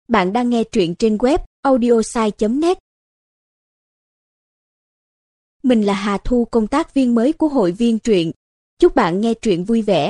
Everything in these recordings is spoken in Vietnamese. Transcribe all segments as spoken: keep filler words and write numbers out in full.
Bạn đang nghe truyện trên web audiosai chấm net. Mình là Hà Thu, công tác viên mới của hội viên truyện. Chúc bạn nghe truyện vui vẻ.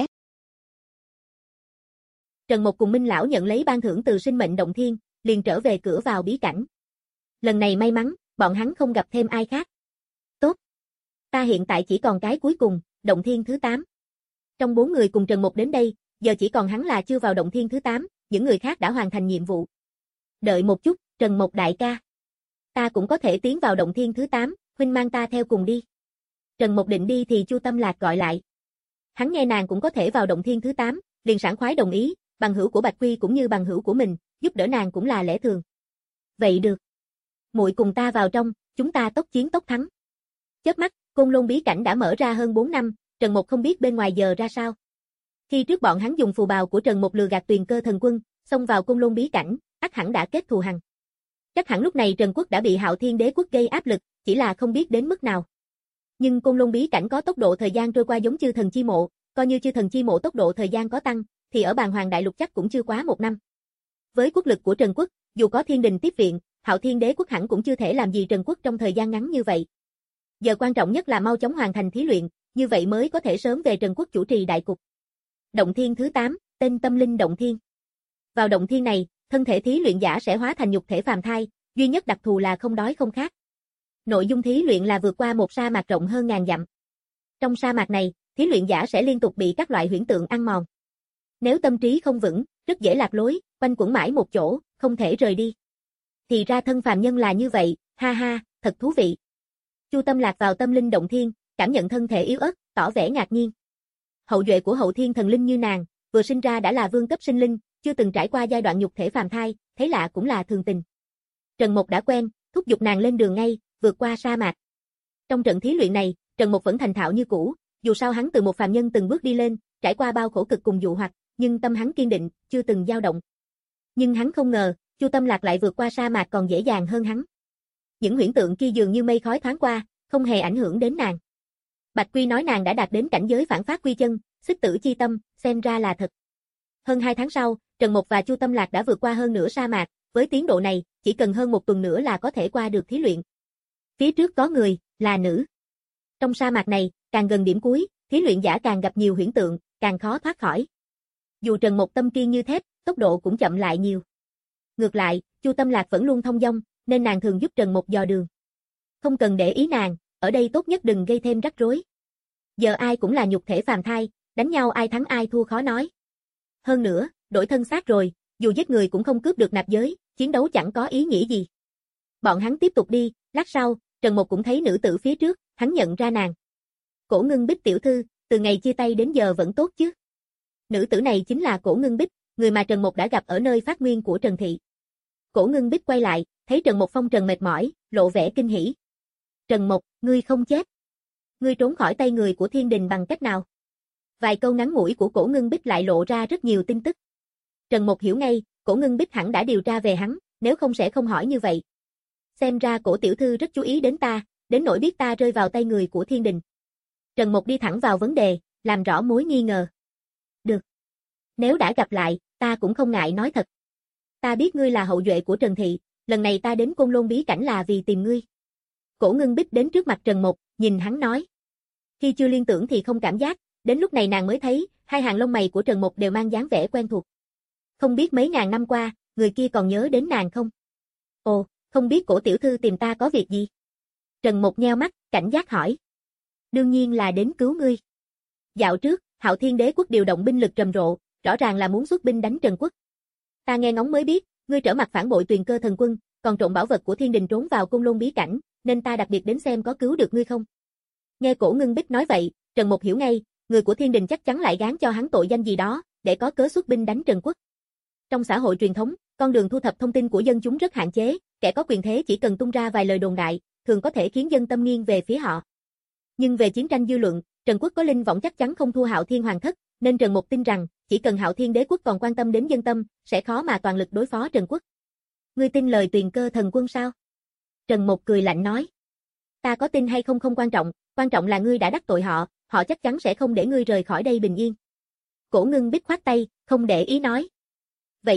Trần Mộc cùng Minh Lão nhận lấy ban thưởng từ sinh mệnh động thiên, liền trở về cửa vào bí cảnh. Lần này may mắn, bọn hắn không gặp thêm ai khác. Tốt. Ta hiện tại chỉ còn cái cuối cùng, động thiên thứ tám. Trong bốn người cùng Trần Mộc đến đây, giờ chỉ còn hắn là chưa vào động thiên thứ tám, những người khác đã hoàn thành nhiệm vụ. Đợi một chút, Trần Mộc đại ca. Ta cũng có thể tiến vào động thiên thứ tám, huynh mang ta theo cùng đi. Trần Mộc định đi thì Chu Tâm Lạc gọi lại. Hắn nghe nàng cũng có thể vào động thiên thứ tám, liền sảng khoái đồng ý, bằng hữu của Bạch Quy cũng như bằng hữu của mình, giúp đỡ nàng cũng là lẽ thường. Vậy được. Muội cùng ta vào trong, chúng ta tốc chiến tốc thắng. Chớp mắt, Côn Lôn bí cảnh đã mở ra hơn bốn năm, Trần Mộc không biết bên ngoài giờ ra sao. Khi trước bọn hắn dùng phù bào của Trần Mộc lừa gạt Tuyền Cơ Thần Quân, xông vào Côn Lôn bí cảnh, ắt hẳn đã kết thù hằn. Chắc hẳn lúc này Trần Quốc đã bị Hạo Thiên Đế Quốc gây áp lực, chỉ là không biết đến mức nào. Nhưng Côn Lôn bí cảnh có tốc độ thời gian trôi qua giống Chư Thần Chi Mộ, coi như Chư Thần Chi Mộ tốc độ thời gian có tăng, thì ở Bàn Hoàng Đại Lục chắc cũng chưa quá một năm. Với quốc lực của Trần Quốc, dù có Thiên Đình tiếp viện, Hạo Thiên Đế Quốc hẳn cũng chưa thể làm gì Trần Quốc trong thời gian ngắn như vậy. Giờ quan trọng nhất là mau chóng hoàn thành thí luyện, như vậy mới có thể sớm về Trần Quốc chủ trì đại cục. Động thiên thứ tám, tên Tâm Linh Động Thiên. Vào động thiên này, thân thể thí luyện giả sẽ hóa thành nhục thể phàm thai, duy nhất đặc thù là không đói không khát. Nội dung thí luyện là vượt qua một sa mạc rộng hơn ngàn dặm. Trong sa mạc này, thí luyện giả sẽ liên tục bị các loại huyễn tượng ăn mòn. Nếu tâm trí không vững, rất dễ lạc lối, quanh quẩn mãi một chỗ, không thể rời đi. Thì ra thân phàm nhân là như vậy, ha ha, thật thú vị. Chu Tâm Lạc vào Tâm Linh Động Thiên, cảm nhận thân thể yếu ớt, tỏ vẻ ngạc nhiên. Hậu duệ của hậu thiên thần linh như nàng, vừa sinh ra đã là vương cấp sinh linh, chưa từng trải qua giai đoạn nhục thể phàm thai, thấy lạ cũng là thường tình. Trần Mộc đã quen, thúc giục nàng lên đường ngay, vượt qua sa mạc. Trong trận thí luyện này, Trần Mộc vẫn thành thạo như cũ, dù sao hắn từ một phàm nhân từng bước đi lên, trải qua bao khổ cực cùng dụ hoặc, nhưng tâm hắn kiên định, chưa từng dao động. Nhưng hắn không ngờ, Chu Tâm Lạc lại vượt qua sa mạc còn dễ dàng hơn hắn. Những huyễn tượng kia dường như mây khói thoáng qua, không hề ảnh hưởng đến nàng. Bạch Quy nói nàng đã đạt đến cảnh giới phản phát quy chân, xích tử chi tâm, xem ra là thật. Hơn hai tháng sau, Trần Mộc và Chu Tâm Lạc đã vượt qua hơn nửa sa mạc, với tiến độ này, chỉ cần hơn một tuần nữa là có thể qua được thí luyện. Phía trước có người, là nữ. Trong sa mạc này, càng gần điểm cuối, thí luyện giả càng gặp nhiều huyễn tượng, càng khó thoát khỏi. Dù Trần Mộc tâm kiên như thép, tốc độ cũng chậm lại nhiều. Ngược lại, Chu Tâm Lạc vẫn luôn thông dong, nên nàng thường giúp Trần Mộc dò đường. Không cần để ý nàng, ở đây tốt nhất đừng gây thêm rắc rối. Giờ ai cũng là nhục thể phàm thai, đánh nhau ai thắng ai thua khó nói. Hơn nữa, đổi thân xác rồi, dù giết người cũng không cướp được nạp giới, chiến đấu chẳng có ý nghĩa gì. Bọn hắn tiếp tục đi, lát sau, Trần Mộc cũng thấy nữ tử phía trước, hắn nhận ra nàng. Cổ Ngưng Bích tiểu thư, từ ngày chia tay đến giờ vẫn tốt chứ? Nữ tử này chính là Cổ Ngưng Bích, người mà Trần Mộc đã gặp ở nơi phát nguyên của Trần Thị. Cổ Ngưng Bích quay lại, thấy Trần Mộc phong trần mệt mỏi, lộ vẻ kinh hỉ. Trần Mộc, ngươi không chết. Ngươi trốn khỏi tay người của Thiên Đình bằng cách nào? Vài câu ngắn ngủi của Cổ Ngưng Bích lại lộ ra rất nhiều tin tức. Trần Mộc hiểu ngay, Cổ Ngưng Bích hẳn đã điều tra về hắn, nếu không sẽ không hỏi như vậy. Xem ra Cổ tiểu thư rất chú ý đến ta, đến nỗi biết ta rơi vào tay người của Thiên Đình. Trần Mộc đi thẳng vào vấn đề, làm rõ mối nghi ngờ. Được. Nếu đã gặp lại, ta cũng không ngại nói thật. Ta biết ngươi là hậu duệ của Trần Thị, lần này ta đến Côn Lôn bí cảnh là vì tìm ngươi. Cổ Ngưng Bích đến trước mặt Trần Mộc, nhìn hắn nói. Khi chưa liên tưởng thì không cảm giác, đến lúc này nàng mới thấy, hai hàng lông mày của Trần Mộc đều mang dáng vẻ quen thuộc. Không biết mấy ngàn năm qua, người kia còn nhớ đến nàng không? Ồ, không biết Cổ tiểu thư tìm ta có việc gì? Trần Mộc nheo mắt, cảnh giác hỏi. Đương nhiên là đến cứu ngươi. Dạo trước, Hạo Thiên Đế Quốc điều động binh lực rầm rộ, rõ ràng là muốn xuất binh đánh Trần Quốc. Ta nghe ngóng mới biết, ngươi trở mặt phản bội Tuyền Cơ Thần Quân, còn trộn bảo vật của Thiên Đình trốn vào Côn Lôn bí cảnh, nên ta đặc biệt đến xem có cứu được ngươi không. Nghe Cổ Ngưng Bích nói vậy, Trần Mộc hiểu ngay, người của Thiên Đình chắc chắn lại gán cho hắn tội danh gì đó, để có cớ xuất binh đánh Trần Quốc. Trong xã hội truyền thống, con đường thu thập thông tin của dân chúng rất hạn chế, kẻ có quyền thế chỉ cần tung ra vài lời đồn đại, thường có thể khiến dân tâm nghiêng về phía họ. Nhưng về chiến tranh dư luận, Trần Quốc có linh vọng chắc chắn không thua Hạo Thiên Hoàng thất, nên Trần Mộc tin rằng, chỉ cần Hạo Thiên Đế Quốc còn quan tâm đến dân tâm, sẽ khó mà toàn lực đối phó Trần Quốc. Ngươi tin lời Tuyền Cơ Thần Quân sao? Trần Mộc cười lạnh nói. Ta có tin hay không không quan trọng, quan trọng là ngươi đã đắc tội họ, họ chắc chắn sẽ không để ngươi rời khỏi đây bình yên. Cổ Ngưng Bích khoát tay, không để ý nói. Vậy được,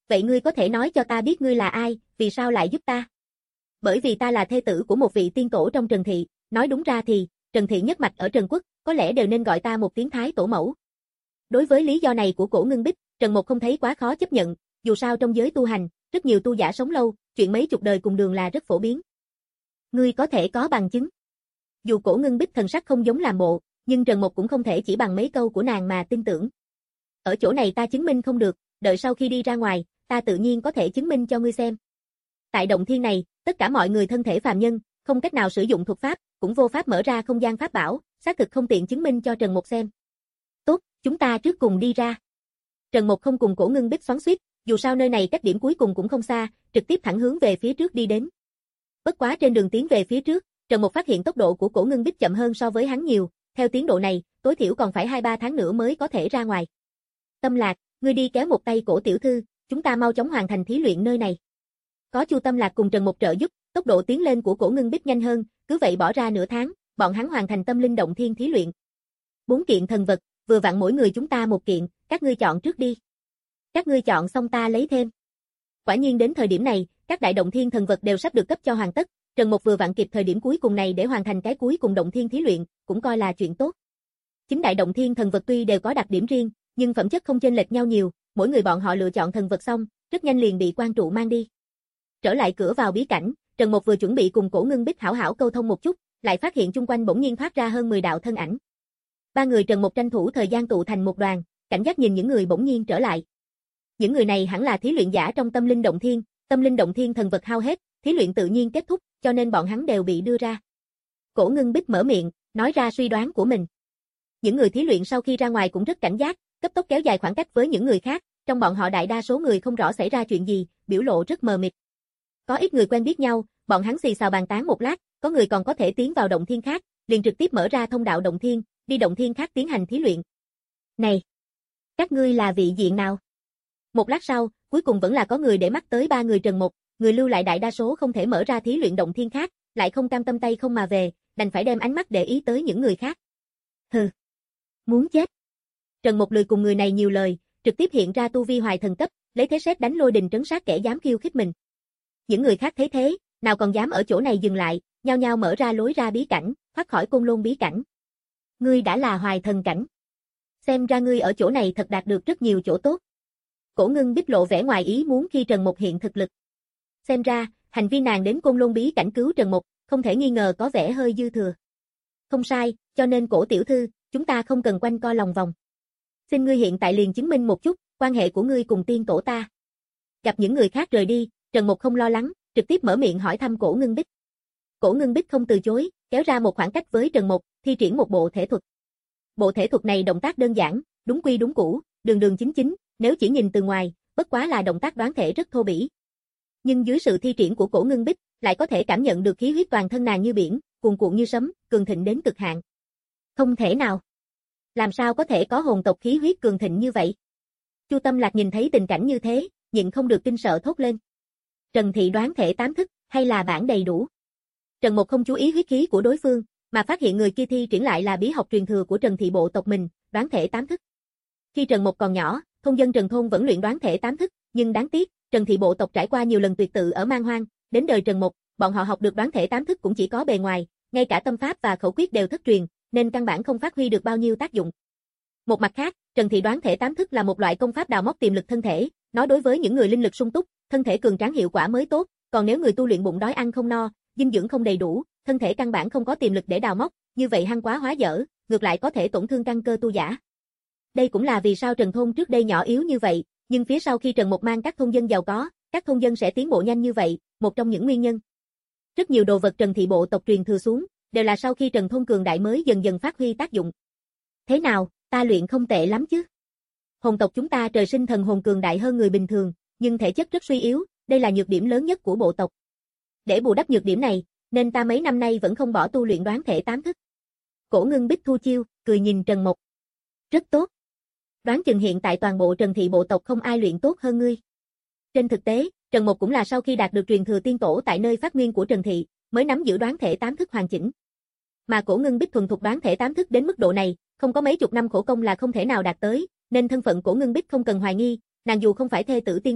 vậy ngươi có thể nói cho ta biết ngươi là ai, vì sao lại giúp ta? Bởi vì ta là thê tử của một vị tiên tổ trong Trần Thị, nói đúng ra thì, Trần Thị nhất mạch ở Trần Quốc, có lẽ đều nên gọi ta một tiếng Thái Tổ mẫu. Đối với lý do này của Cổ Ngưng Bích, Trần Mục không thấy quá khó chấp nhận, dù sao trong giới tu hành, rất nhiều tu giả sống lâu, chuyện mấy chục đời cùng đường là rất phổ biến. Ngươi có thể có bằng chứng. Dù Cổ Ngưng Bích thần sắc không giống làm bộ, nhưng Trần Mục cũng không thể chỉ bằng mấy câu của nàng mà tin tưởng. Ở chỗ này ta chứng minh không được, đợi sau khi đi ra ngoài, ta tự nhiên có thể chứng minh cho ngươi xem. Tại động thiên này, tất cả mọi người thân thể phàm nhân, không cách nào sử dụng thuật pháp, cũng vô pháp mở ra không gian pháp bảo, xác thực không tiện chứng minh cho Trần Mục xem. Tốt, chúng ta trước cùng đi ra. Trần Mục không cùng Cổ Ngưng Bích xoắn xuýt, dù sao nơi này cách điểm cuối cùng cũng không xa, trực tiếp thẳng hướng về phía trước đi đến. Bất quá trên đường tiến về phía trước, Trần Mục phát hiện tốc độ của Cổ Ngưng Bích chậm hơn so với hắn nhiều, theo tiến độ này, tối thiểu còn phải hai ba tháng nữa mới có thể ra ngoài. Tâm Lạc, ngươi đi kéo một tay Cổ tiểu thư, chúng ta mau chóng hoàn thành thí luyện nơi này. Có Chu Tâm Lạc cùng Trần Mục trợ giúp, tốc độ tiến lên của Cổ Ngưng Bích nhanh hơn, cứ vậy bỏ ra nửa tháng, bọn hắn hoàn thành tâm linh động thiên thí luyện. Bốn kiện thần vật, vừa vặn mỗi người chúng ta một kiện, các ngươi chọn trước đi. Các ngươi chọn xong ta lấy thêm. Quả nhiên đến thời điểm này, các đại động thiên thần vật đều sắp được cấp cho hoàn tất, Trần Mục vừa vặn kịp thời điểm cuối cùng này để hoàn thành cái cuối cùng động thiên thí luyện, cũng coi là chuyện tốt. Chính đại động thiên thần vật tuy đều có đặc điểm riêng, nhưng phẩm chất không chênh lệch nhau nhiều, mỗi người bọn họ lựa chọn thần vật xong, rất nhanh liền bị quan trụ mang đi. Trở lại cửa vào bí cảnh, Trần Mục vừa chuẩn bị cùng Cổ Ngưng Bích hảo hảo câu thông một chút, lại phát hiện chung quanh bỗng nhiên thoát ra hơn mười đạo thân ảnh. Ba người Trần Mục tranh thủ thời gian tụ thành một đoàn, cảnh giác nhìn những người bỗng nhiên trở lại. Những người này hẳn là thí luyện giả trong tâm linh động thiên, tâm linh động thiên thần vật hao hết, thí luyện tự nhiên kết thúc, cho nên bọn hắn đều bị đưa ra. Cổ Ngưng Bích mở miệng, nói ra suy đoán của mình. Những người thí luyện sau khi ra ngoài cũng rất cảnh giác, cấp tốc kéo dài khoảng cách với những người khác, trong bọn họ đại đa số người không rõ xảy ra chuyện gì, biểu lộ rất mờ mịt. Có ít người quen biết nhau, bọn hắn xì xào bàn tán một lát, có người còn có thể tiến vào động thiên khác, liền trực tiếp mở ra thông đạo động thiên, đi động thiên khác tiến hành thí luyện. Này, các ngươi là vị diện nào? Một lát sau, cuối cùng vẫn là có người để mắt tới ba người Trần Mục, người lưu lại đại đa số không thể mở ra thí luyện động thiên khác, lại không cam tâm tay không mà về, đành phải đem ánh mắt để ý tới những người khác. Hừ, muốn chết. Trần Mục lười cùng người này nhiều lời, trực tiếp hiện ra tu vi hoài thần cấp, lấy thế sét đánh lôi đình trấn sát kẻ dám khiêu khích mình. Những người khác thấy thế, nào còn dám ở chỗ này dừng lại, nhao nhao mở ra lối ra bí cảnh, thoát khỏi côn lôn bí cảnh. Ngươi đã là hoài thần cảnh. Xem ra ngươi ở chỗ này thật đạt được rất nhiều chỗ tốt. Cổ Ngưng Bích lộ vẻ ngoài ý muốn khi Trần Mục hiện thực lực. Xem ra, hành vi nàng đến côn lôn bí cảnh cứu Trần Mục, không thể nghi ngờ có vẻ hơi dư thừa. Không sai, cho nên Cổ tiểu thư, chúng ta không cần quanh co lòng vòng. Xin ngươi hiện tại liền chứng minh một chút, quan hệ của ngươi cùng tiên tổ ta. Gặp những người khác rời đi, Trần Mục không lo lắng, trực tiếp mở miệng hỏi thăm Cổ Ngưng Bích. Cổ Ngưng Bích không từ chối, kéo ra một khoảng cách với Trần Mục, thi triển một bộ thể thuật. Bộ thể thuật này động tác đơn giản, đúng quy đúng cũ, đường đường chính chính, nếu chỉ nhìn từ ngoài, bất quá là động tác đoán thể rất thô bỉ. Nhưng dưới sự thi triển của Cổ Ngưng Bích, lại có thể cảm nhận được khí huyết toàn thân nàng như biển, cuồn cuộn như sấm, cường thịnh đến cực hạn. Không thể nào. Làm sao có thể có hồn tộc khí huyết cường thịnh như vậy? Chu Tâm Lạc nhìn thấy tình cảnh như thế, nhịn không được kinh sợ thốt lên. Trần Thị đoán thể tám thức, hay là bản đầy đủ? Trần Mục không chú ý huyết khí của đối phương, mà phát hiện người kia thi triển lại là bí học truyền thừa của Trần Thị bộ tộc mình, đoán thể tám thức. Khi Trần Mục còn nhỏ, thôn dân Trần thôn vẫn luyện đoán thể tám thức, nhưng đáng tiếc, Trần Thị bộ tộc trải qua nhiều lần tuyệt tự ở Man Hoang, đến đời Trần Mục, bọn họ học được đoán thể tám thức cũng chỉ có bề ngoài, ngay cả tâm pháp và khẩu quyết đều thất truyền, nên căn bản không phát huy được bao nhiêu tác dụng. Một mặt khác, Trần Thị đoán thể tám thức là một loại công pháp đào móc tiềm lực thân thể, nó đối với những người linh lực sung túc, thân thể cường tráng hiệu quả mới tốt, còn nếu người tu luyện bụng đói ăn không no, dinh dưỡng không đầy đủ, thân thể căn bản không có tiềm lực để đào móc, như vậy hăng quá hóa dở, ngược lại có thể tổn thương căn cơ tu giả. Đây cũng là vì sao Trần thôn trước đây nhỏ yếu như vậy, nhưng phía sau khi Trần Mục mang các thôn dân giàu có, các thôn dân sẽ tiến bộ nhanh như vậy, một trong những nguyên nhân. Rất nhiều đồ vật Trần Thị bộ tộc truyền thừa xuống, đều là sau khi Trần thôn cường đại mới dần dần phát huy tác dụng. Thế nào, ta luyện không tệ lắm chứ? Hồn tộc chúng ta trời sinh thần hồn cường đại hơn người bình thường, nhưng thể chất rất suy yếu, đây là nhược điểm lớn nhất của bộ tộc. Để bù đắp nhược điểm này, nên ta mấy năm nay vẫn không bỏ tu luyện đoán thể tám thức. Cổ Ngưng Bích thu chiêu, cười nhìn Trần Mục. Rất tốt. Đoán chừng hiện tại toàn bộ Trần Thị bộ tộc không ai luyện tốt hơn ngươi. Trên thực tế, Trần Mục cũng là sau khi đạt được truyền thừa tiên tổ tại nơi phát nguyên của Trần Thị, mới nắm giữ đoán thể tám thức hoàn chỉnh. Mà Cổ Ngưng Bích thuần thục đoán thể tám thức đến mức độ này, không có mấy chục năm khổ công là không thể nào đạt tới, nên thân phận Cổ Ngưng Bích không cần hoài nghi, nàng dù không phải thê tử tiên tổ,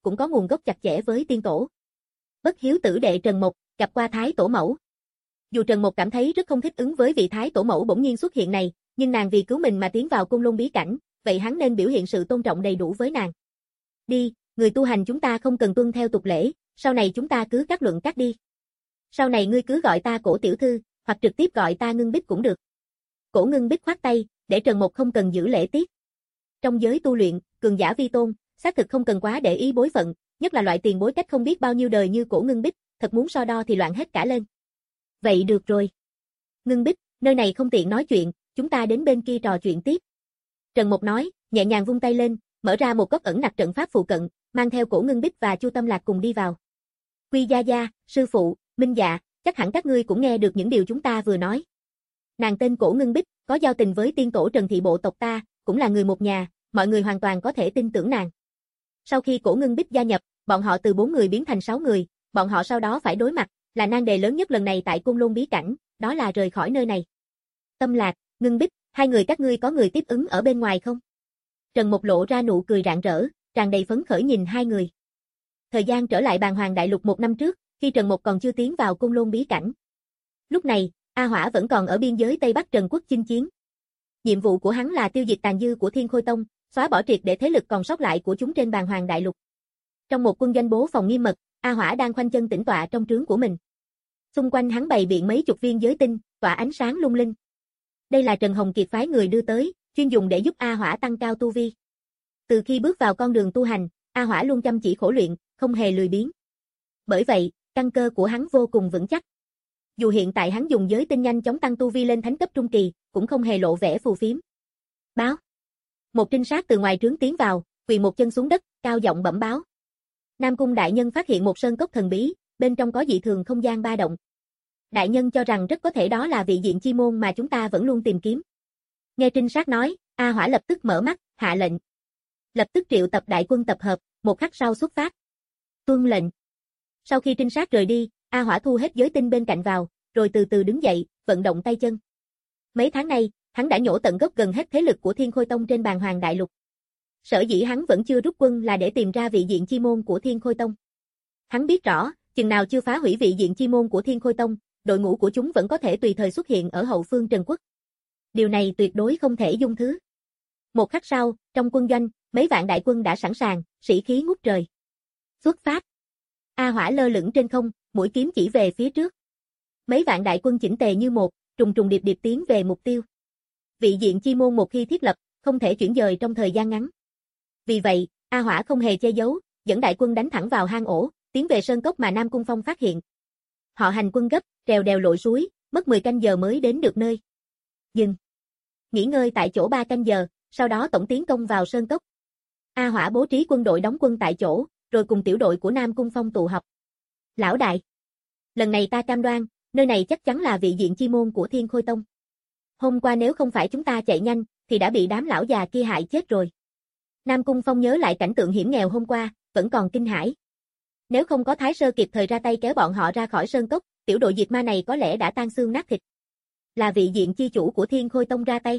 cũng có nguồn gốc chặt chẽ với tiên tổ. Bất hiếu tử đệ Trần Mộc, gặp qua Thái Tổ Mẫu. Dù Trần Mộc cảm thấy rất không thích ứng với vị Thái Tổ Mẫu bỗng nhiên xuất hiện này, nhưng nàng vì cứu mình mà tiến vào Côn Lôn bí cảnh, vậy hắn nên biểu hiện sự tôn trọng đầy đủ với nàng. Đi, người tu hành chúng ta không cần tuân theo tục lễ, sau này chúng ta cứ các luận các đi. Sau này ngươi cứ gọi ta Cổ tiểu thư, hoặc trực tiếp gọi ta Ngưng Bích cũng được. Cổ Ngưng Bích khoát tay, để Trần Mộc không cần giữ lễ tiết. Trong giới tu luyện, cường giả vi tôn, xác thực không cần quá để ý bối phận, nhất là loại tiền bối cách không biết bao nhiêu đời như Cổ Ngưng Bích, thật muốn so đo thì loạn hết cả lên. Vậy được rồi. Ngưng Bích, nơi này không tiện nói chuyện, chúng ta đến bên kia trò chuyện tiếp. Trần Mộc nói, nhẹ nhàng vung tay lên, mở ra một cốc ẩn nặc trận pháp phụ cận, mang theo Cổ Ngưng Bích và Chu Tâm Lạc cùng đi vào. Quy Gia Gia, sư phụ, Minh Dạ, chắc hẳn các ngươi cũng nghe được những điều chúng ta vừa nói. Nàng tên Cổ Ngưng Bích, có giao tình với tiên tổ Trần thị bộ tộc ta, cũng là người một nhà, mọi người hoàn toàn có thể tin tưởng nàng. Sau khi Cổ Ngưng Bích gia nhập, bọn họ từ bốn người biến thành sáu người, bọn họ sau đó phải đối mặt, là nan đề lớn nhất lần này tại Côn Lôn bí cảnh, đó là rời khỏi nơi này. Tâm Lạc, Ngưng Bích, hai người các ngươi có người tiếp ứng ở bên ngoài không? Trần Mộc lộ ra nụ cười rạng rỡ, tràn đầy phấn khởi nhìn hai người. Thời gian trở lại Bàn Hoàng Đại Lục một năm trước, khi Trần Mộc còn chưa tiến vào Côn Lôn bí cảnh. Lúc này, A Hỏa vẫn còn ở biên giới Tây Bắc Trần Quốc chinh chiến. Nhiệm vụ của hắn là tiêu diệt tàn dư của Thiên Khôi Tông, xóa bỏ triệt để thế lực còn sót lại của chúng trên Bàn Hoàng Đại Lục. Trong một quân doanh bố phòng nghiêm mật, A Hỏa đang khoanh chân tĩnh tọa trong trướng của mình. Xung quanh hắn bày biện mấy chục viên giới tinh, tỏa ánh sáng lung linh. Đây là Trần Hồng Kiệt phái người đưa tới, chuyên dùng để giúp A Hỏa tăng cao tu vi. Từ khi bước vào con đường tu hành, A Hỏa luôn chăm chỉ khổ luyện, không hề lười biếng. Bởi vậy, căn cơ của hắn vô cùng vững chắc. Dù hiện tại hắn dùng giới tinh nhanh chóng tăng tu vi lên thánh cấp trung kỳ, cũng không hề lộ vẻ phù phiếm. Báo. Một trinh sát từ ngoài trướng tiến vào, quỳ một chân xuống đất, cao giọng bẩm báo. Nam Cung đại nhân phát hiện một sơn cốc thần bí, bên trong có dị thường không gian ba động. Đại nhân cho rằng rất có thể đó là vị diện chi môn mà chúng ta vẫn luôn tìm kiếm. Nghe trinh sát nói, A Hỏa lập tức mở mắt, hạ lệnh. Lập tức triệu tập đại quân tập hợp, một khắc sau xuất phát. Tuân lệnh. Sau khi trinh sát rời đi, A Hỏa thu hết giới tinh bên cạnh vào, rồi từ từ đứng dậy, vận động tay chân. Mấy tháng nay, hắn đã nhổ tận gốc gần hết thế lực của Thiên Khôi Tông trên Bàn Hoàng Đại Lục. Sở dĩ hắn vẫn chưa rút quân là để tìm ra vị diện chi môn của Thiên Khôi Tông. Hắn biết rõ, chừng nào chưa phá hủy vị diện chi môn của Thiên Khôi Tông, đội ngũ của chúng vẫn có thể tùy thời xuất hiện ở hậu phương Trần Quốc. Điều này tuyệt đối không thể dung thứ. Một khắc sau, trong quân doanh, mấy vạn đại quân đã sẵn sàng, sĩ khí ngút trời. Xuất phát. A Hỏa lơ lửng trên không, mũi kiếm chỉ về phía trước. Mấy vạn đại quân chỉnh tề như một, trùng trùng điệp điệp tiến về mục tiêu. Vị diện chi môn một khi thiết lập, không thể chuyển dời trong thời gian ngắn. Vì vậy, A Hỏa không hề che giấu, dẫn đại quân đánh thẳng vào hang ổ, tiến về sơn cốc mà Nam Cung Phong phát hiện. Họ hành quân gấp, trèo đèo lội suối, mất mười canh giờ mới đến được nơi. Dừng. Nghỉ ngơi tại chỗ ba canh giờ, sau đó tổng tiến công vào sơn cốc. A Hỏa bố trí quân đội đóng quân tại chỗ, rồi cùng tiểu đội của Nam Cung Phong tụ họp. Lão đại, lần này ta cam đoan, nơi này chắc chắn là vị diện chi môn của Thiên Khôi Tông. Hôm qua nếu không phải chúng ta chạy nhanh, thì đã bị đám lão già kia hại chết rồi. Nam Cung Phong nhớ lại cảnh tượng hiểm nghèo hôm qua, vẫn còn kinh hãi. Nếu không có Thái Sơ kịp thời ra tay kéo bọn họ ra khỏi sơn cốc, tiểu đội diệt ma này có lẽ đã tan xương nát thịt. Là vị diện chi chủ của Thiên Khôi Tông ra tay.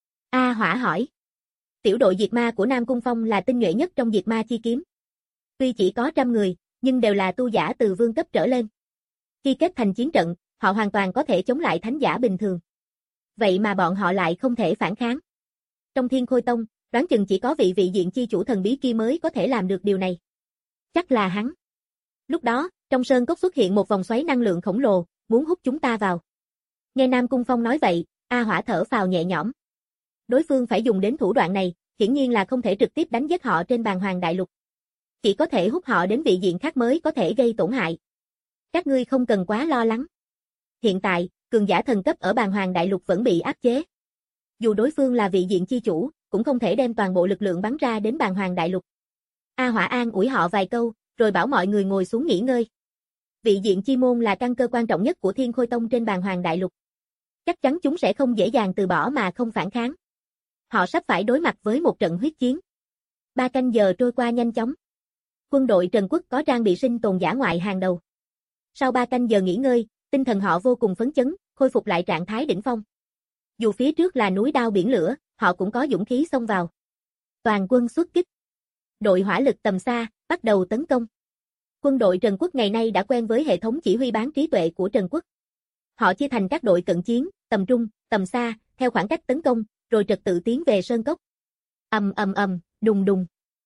A Hỏa hỏi. Tiểu đội diệt ma của Nam Cung Phong là tinh nhuệ nhất trong diệt ma chi kiếm. Tuy chỉ có trăm người, nhưng đều là tu giả từ vương cấp trở lên. Khi kết thành chiến trận, họ hoàn toàn có thể chống lại thánh giả bình thường. Vậy mà bọn họ lại không thể phản kháng. Trong Thiên Khôi Tông, đoán chừng chỉ có vị vị diện chi chủ thần bí kia mới có thể làm được điều này. Chắc là hắn. Lúc đó, trong sơn cốc xuất hiện một vòng xoáy năng lượng khổng lồ, muốn hút chúng ta vào. Nghe Nam Cung Phong nói vậy, A Hỏa thở phào nhẹ nhõm. Đối phương phải dùng đến thủ đoạn này, hiển nhiên là không thể trực tiếp đánh giết họ trên Bàn Hoàng Đại Lục. Chỉ có thể hút họ đến vị diện khác mới có thể gây tổn hại. Các ngươi không cần quá lo lắng. Hiện tại, cường giả thần cấp ở Bàn Hoàng Đại Lục vẫn bị áp chế. Dù đối phương là vị diện chi chủ, cũng không thể đem toàn bộ lực lượng bắn ra đến Bàn Hoàng Đại Lục. A Hỏa an ủi họ vài câu, rồi bảo mọi người ngồi xuống nghỉ ngơi. Vị diện chi môn là căn cơ quan trọng nhất của Thiên Khôi Tông trên Bàn Hoàng Đại Lục. Chắc chắn chúng sẽ không dễ dàng từ bỏ mà không phản kháng. Họ sắp phải đối mặt với một trận huyết chiến. Ba canh giờ trôi qua nhanh chóng. Quân đội Trần Quốc có trang bị sinh tồn giả ngoại hàng đầu. Sau ba canh giờ nghỉ ngơi, tinh thần họ vô cùng phấn chấn, khôi phục lại trạng thái đỉnh phong. Dù phía trước là núi đao biển lửa, họ cũng có dũng khí xông vào. Toàn quân xuất kích. Đội hỏa lực tầm xa, bắt đầu tấn công. Quân đội Trần Quốc ngày nay đã quen với hệ thống chỉ huy bán trí tuệ của Trần Quốc. Họ chia thành các đội cận chiến, tầm trung, tầm xa, theo khoảng cách tấn công, rồi trật tự tiến về sơn cốc. Ầm ầm ầm, đùng đùng.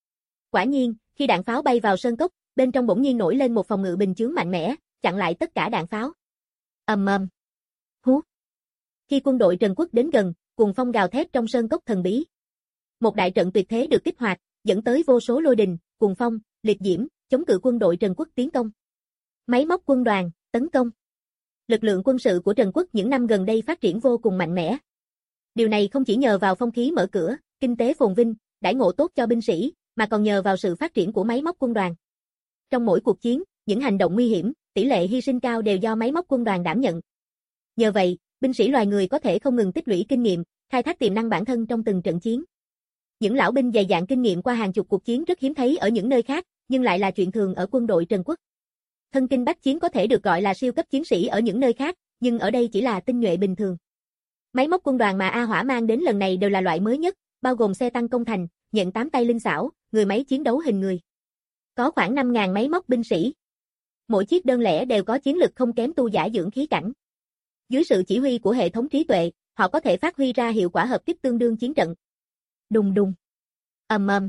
Quả nhiên, khi đạn pháo bay vào sơn cốc, bên trong bỗng nhiên nổi lên một phòng ngự bình chướng mạnh mẽ, chặn lại tất cả đạn pháo. Ầm ầm. Hú. Khi quân đội Trần Quốc đến gần, cuồng phong gào thét trong sơn cốc thần bí. Một đại trận tuyệt thế được kích hoạt, dẫn tới vô số lôi đình, cuồng phong, liệt diễm, chống cự quân đội Trần Quốc tiến công. Máy móc quân đoàn, tấn công. Lực lượng quân sự của Trần Quốc những năm gần đây phát triển vô cùng mạnh mẽ. Điều này không chỉ nhờ vào phong khí mở cửa, kinh tế phồn vinh, đãi ngộ tốt cho binh sĩ, mà còn nhờ vào sự phát triển của máy móc quân đoàn. Trong mỗi cuộc chiến, những hành động nguy hiểm, tỷ lệ hy sinh cao đều do máy móc quân đoàn đảm nhận. Nhờ vậy, binh sĩ loài người có thể không ngừng tích lũy kinh nghiệm, khai thác tiềm năng bản thân trong từng trận chiến. Những lão binh dày dạn kinh nghiệm qua hàng chục cuộc chiến rất hiếm thấy ở những nơi khác, nhưng lại là chuyện thường ở quân đội Trần Quốc. Thân kinh bách chiến có thể được gọi là siêu cấp chiến sĩ ở những nơi khác, nhưng ở đây chỉ là tinh nhuệ bình thường. Máy móc quân đoàn mà A Hỏa mang đến lần này đều là loại mới nhất, bao gồm xe tăng công thành, nhận tám tay linh xảo, người máy chiến đấu hình người. Có khoảng năm nghìn máy móc binh sĩ. Mỗi chiếc đơn lẻ đều có chiến lực không kém tu giả dưỡng khí cảnh. Dưới sự chỉ huy của hệ thống trí tuệ, họ có thể phát huy ra hiệu quả hợp kích tương đương chiến trận. Đùng đùng. Ầm ầm.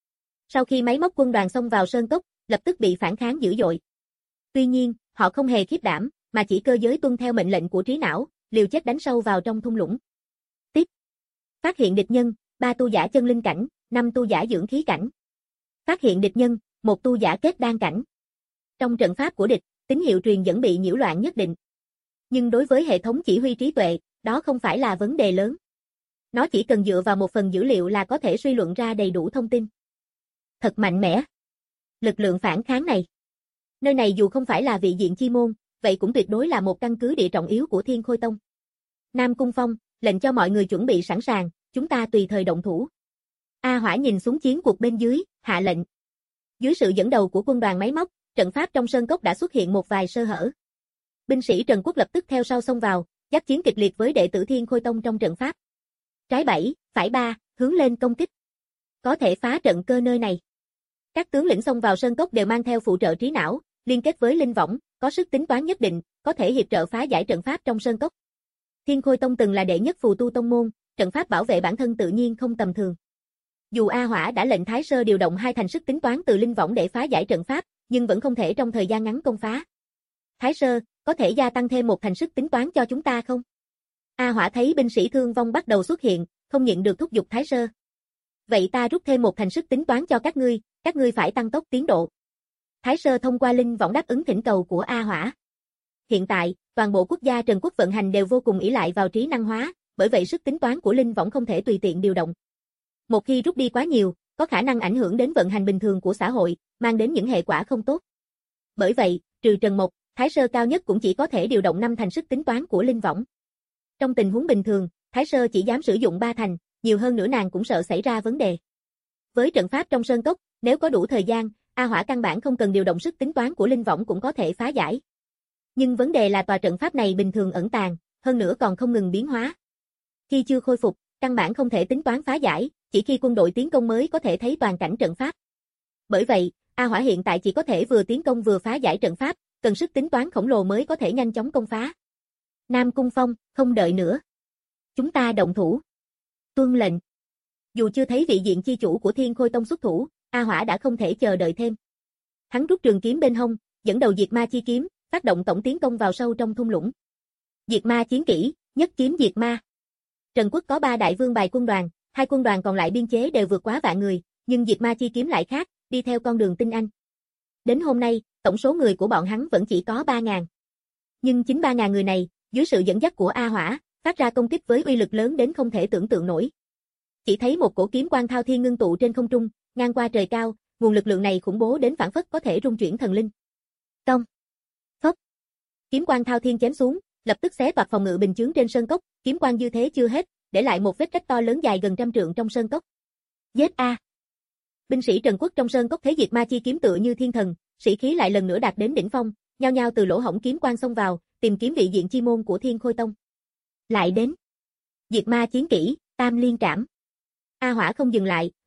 Sau khi máy móc quân đoàn xông vào sơn cốc, lập tức bị phản kháng dữ dội. Tuy nhiên, họ không hề khiếp đảm, mà chỉ cơ giới tuân theo mệnh lệnh của trí não, liều chết đánh sâu vào trong thung lũng. Tiếp. Phát hiện địch nhân, ba tu giả chân linh cảnh, năm tu giả dưỡng khí cảnh. Phát hiện địch nhân, một tu giả kết đan cảnh. Trong trận pháp của địch, tín hiệu truyền dẫn bị nhiễu loạn nhất định. Nhưng đối với hệ thống chỉ huy trí tuệ, đó không phải là vấn đề lớn. Nó chỉ cần dựa vào một phần dữ liệu là có thể suy luận ra đầy đủ thông tin. Thật mạnh mẽ. Lực lượng phản kháng này. Nơi này dù không phải là vị diện chi môn, vậy cũng tuyệt đối là một căn cứ địa trọng yếu của Thiên Khôi Tông. Nam Cung Phong, lệnh cho mọi người chuẩn bị sẵn sàng, chúng ta tùy thời động thủ. A Hỏa nhìn xuống chiến cuộc bên dưới, hạ lệnh. Dưới sự dẫn đầu của quân đoàn máy móc, trận pháp trong sơn cốc đã xuất hiện một vài sơ hở. Binh sĩ Trần Quốc lập tức theo sau xông vào, giáp chiến kịch liệt với đệ tử Thiên Khôi Tông trong trận pháp. Trái bảy, phải ba, hướng lên công kích. Có thể phá trận cơ nơi này. Các tướng lĩnh xông vào sơn cốc đều mang theo phụ trợ trí não, liên kết với linh võng, có sức tính toán nhất định, có thể hiệp trợ phá giải trận pháp trong sơn cốc. Thiên Khôi Tông từng là đệ nhất phù tu tông môn, trận pháp bảo vệ bản thân tự nhiên không tầm thường. Dù A Hỏa đã lệnh Thái Sơ điều động hai thành sức tính toán từ linh võng để phá giải trận pháp, nhưng vẫn không thể trong thời gian ngắn công phá. Thái Sơ, có thể gia tăng thêm một thành sức tính toán cho chúng ta không? A Hỏa thấy binh sĩ thương vong bắt đầu xuất hiện, không nhịn được thúc giục Thái Sơ. Vậy ta rút thêm một thành sức tính toán cho các ngươi, các ngươi phải tăng tốc tiến độ. Thái Sơ thông qua linh võng đáp ứng thỉnh cầu của A Hỏa. Hiện tại, toàn bộ quốc gia Trần Quốc vận hành đều vô cùng ỷ lại vào trí năng hóa, bởi vậy sức tính toán của linh võng không thể tùy tiện điều động. Một khi rút đi quá nhiều, có khả năng ảnh hưởng đến vận hành bình thường của xã hội, mang đến những hệ quả không tốt. Bởi vậy, trừ Trần Mộc, Thái Sơ cao nhất cũng chỉ có thể điều động năm thành sức tính toán của linh võng. Trong tình huống bình thường, Thái Sơ chỉ dám sử dụng ba thành, nhiều hơn nữa nàng cũng sợ xảy ra vấn đề. Với trận pháp trong sơn cốc, nếu có đủ thời gian, A Hỏa căn bản không cần điều động sức tính toán của linh võng cũng có thể phá giải. Nhưng vấn đề là tòa trận pháp này bình thường ẩn tàng, hơn nữa còn không ngừng biến hóa. Khi chưa khôi phục, căn bản không thể tính toán phá giải, chỉ khi quân đội tiến công mới có thể thấy toàn cảnh trận pháp. Bởi vậy, A Hỏa hiện tại chỉ có thể vừa tiến công vừa phá giải trận pháp, cần sức tính toán khổng lồ mới có thể nhanh chóng công phá. Nam Cung Phong, không đợi nữa. Chúng ta động thủ. Tuân lệnh. Dù chưa thấy vị diện chi chủ của Thiên Khôi Tông xuất thủ, A Hỏa đã không thể chờ đợi thêm. Hắn rút trường kiếm bên hông, dẫn đầu diệt ma chi kiếm, phát động tổng tiến công vào sâu trong thung lũng. Diệt ma chiến kỹ, nhất kiếm diệt ma. Trần Quốc có ba đại vương bài quân đoàn, hai quân đoàn còn lại biên chế đều vượt quá vạn người, nhưng diệt ma chi kiếm lại khác, đi theo con đường tinh anh. Đến hôm nay, tổng số người của bọn hắn vẫn chỉ có ba nghìn. Nhưng chính ba nghìn người này, dưới sự dẫn dắt của A Hỏa, phát ra công kích với uy lực lớn đến không thể tưởng tượng nổi. Chỉ thấy một cổ kiếm quang thao thiên ngưng tụ trên không trung, ngang qua trời cao, nguồn lực lượng này khủng bố đến phảng phất có thể rung chuyển thần linh. Tông. Phốc. Kiếm quang thao thiên chém xuống, lập tức xé toạc phòng ngự bình chướng trên sơn cốc, kiếm quang dư thế chưa hết, để lại một vết rách to lớn dài gần trăm trượng trong sơn cốc. Giết a! Binh sĩ Trần Quốc trong sơn cốc thấy diệt ma chi kiếm tựa như thiên thần, sĩ khí lại lần nữa đạt đến đỉnh phong, nhao nhao từ lỗ hổng kiếm quang xông vào, tìm kiếm vị diện chi môn của Thiên Khôi Tông. Lại đến. Diệt ma chiến kỹ, Tam Liên Trảm. A Hỏa không dừng lại,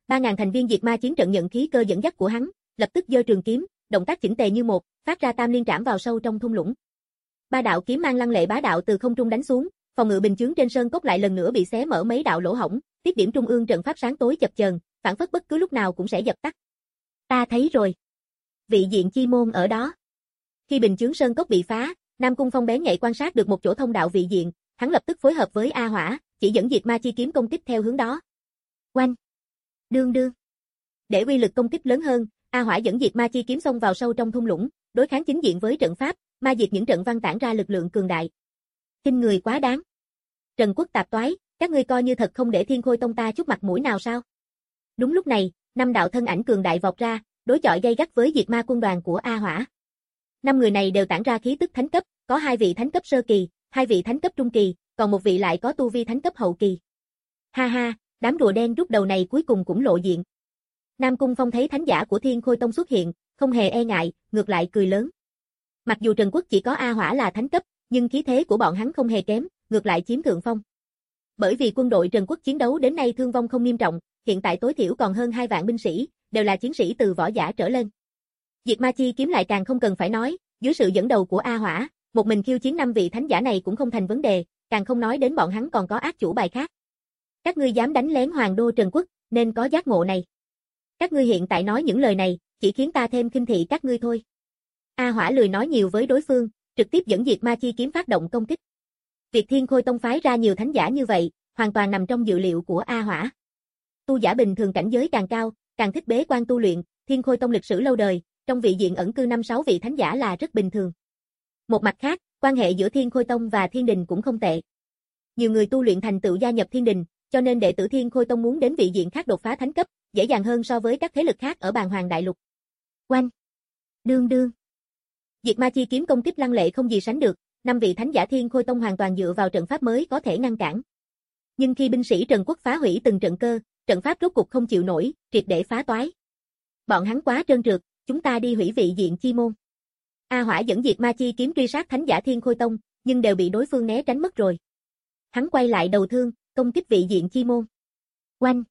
ba ngàn thành viên diệt ma chiến trận nhận khí cơ dẫn dắt của hắn, lập tức giơ trường kiếm, động tác chỉnh tề như một, phát ra tam liên trảm vào sâu trong thung lũng. Ba đạo kiếm mang lăng lệ bá đạo từ không trung đánh xuống, phòng ngự bình chướng trên sơn cốc lại lần nữa bị xé mở mấy đạo lỗ hổng, tiếp điểm trung ương trận pháp sáng tối chập chờn, phản phất bất cứ lúc nào cũng sẽ dập tắt. Ta thấy rồi. Vị diện chi môn ở đó. Khi bình chướng sơn cốc bị phá, Nam Cung Phong bén nhạy quan sát được một chỗ thông đạo vị diện, hắn lập tức phối hợp với A Hỏa, chỉ dẫn diệt ma chi kiếm công kích theo hướng đó. Oanh! Đương đương! Để uy lực công kích lớn hơn, A Hỏa dẫn diệt ma chi kiếm xông vào sâu trong thung lũng, đối kháng chính diện với trận pháp, ma diệt những trận văn tản ra lực lượng cường đại. Kinh người quá đáng. Trần Quốc tạp toái, các ngươi coi như thật không để Thiên Khôi Tông ta chút mặt mũi nào sao? Đúng lúc này, năm đạo thân ảnh cường đại vọt ra, đối chọi gay gắt với diệt ma quân đoàn của A Hỏa. Năm người này đều tản ra khí tức thánh cấp, có hai vị thánh cấp sơ kỳ, hai vị thánh cấp trung kỳ, còn một vị lại có tu vi thánh cấp hậu kỳ. Ha ha, đám rùa đen rút đầu này cuối cùng cũng lộ diện. Nam Cung Phong thấy thánh giả của Thiên Khôi Tông xuất hiện, không hề e ngại, ngược lại cười lớn. Mặc dù Trần Quốc chỉ có A Hỏa là thánh cấp, nhưng khí thế của bọn hắn không hề kém, ngược lại chiếm thượng phong. Bởi vì quân đội Trần Quốc chiến đấu đến nay thương vong không nghiêm trọng, hiện tại tối thiểu còn hơn hai vạn binh sĩ, đều là chiến sĩ từ võ giả trở lên. Diệt ma chi kiếm lại càng không cần phải nói, dưới sự dẫn đầu của A Hỏa, một mình khiêu chiến năm vị thánh giả này cũng không thành vấn đề, càng không nói đến bọn hắn còn có ác chủ bài khác. Các ngươi dám đánh lén Hoàng đô Trần Quốc, nên có giác ngộ này. Các ngươi hiện tại nói những lời này, chỉ khiến ta thêm khinh thị các ngươi thôi. A Hỏa lười nói nhiều với đối phương, trực tiếp dẫn diệt ma chi kiếm phát động công kích. Việc Thiên Khôi Tông phái ra nhiều thánh giả như vậy, hoàn toàn nằm trong dự liệu của A Hỏa. Tu giả bình thường cảnh giới càng cao, càng thích bế quan tu luyện, Thiên Khôi Tông lịch sử lâu đời, trong vị diện ẩn cư năm sáu vị thánh giả là rất bình thường. Một mặt khác, quan hệ giữa Thiên Khôi Tông và Thiên Đình cũng không tệ. Nhiều người tu luyện thành tựu gia nhập Thiên Đình, cho nên đệ tử Thiên Khôi Tông muốn đến vị diện khác đột phá thánh cấp, dễ dàng hơn so với các thế lực khác ở Bàn Hoàng Đại Lục. Oanh! Đương đương! Diệt ma chi kiếm công kích lăng lệ không gì sánh được, năm vị thánh giả Thiên Khôi Tông hoàn toàn dựa vào trận pháp mới có thể ngăn cản. Nhưng khi binh sĩ Trần Quốc phá hủy từng trận cơ, trận pháp rốt cục không chịu nổi, triệt để phá toái. Bọn hắn quá trơn trượt, chúng ta đi hủy vị diện chi môn. A Hỏa dẫn diệt ma chi kiếm truy sát thánh giả Thiên Khôi Tông, nhưng đều bị đối phương né tránh mất rồi. Hắn quay lại đầu thương, công kích vị diện chi môn. Oanh!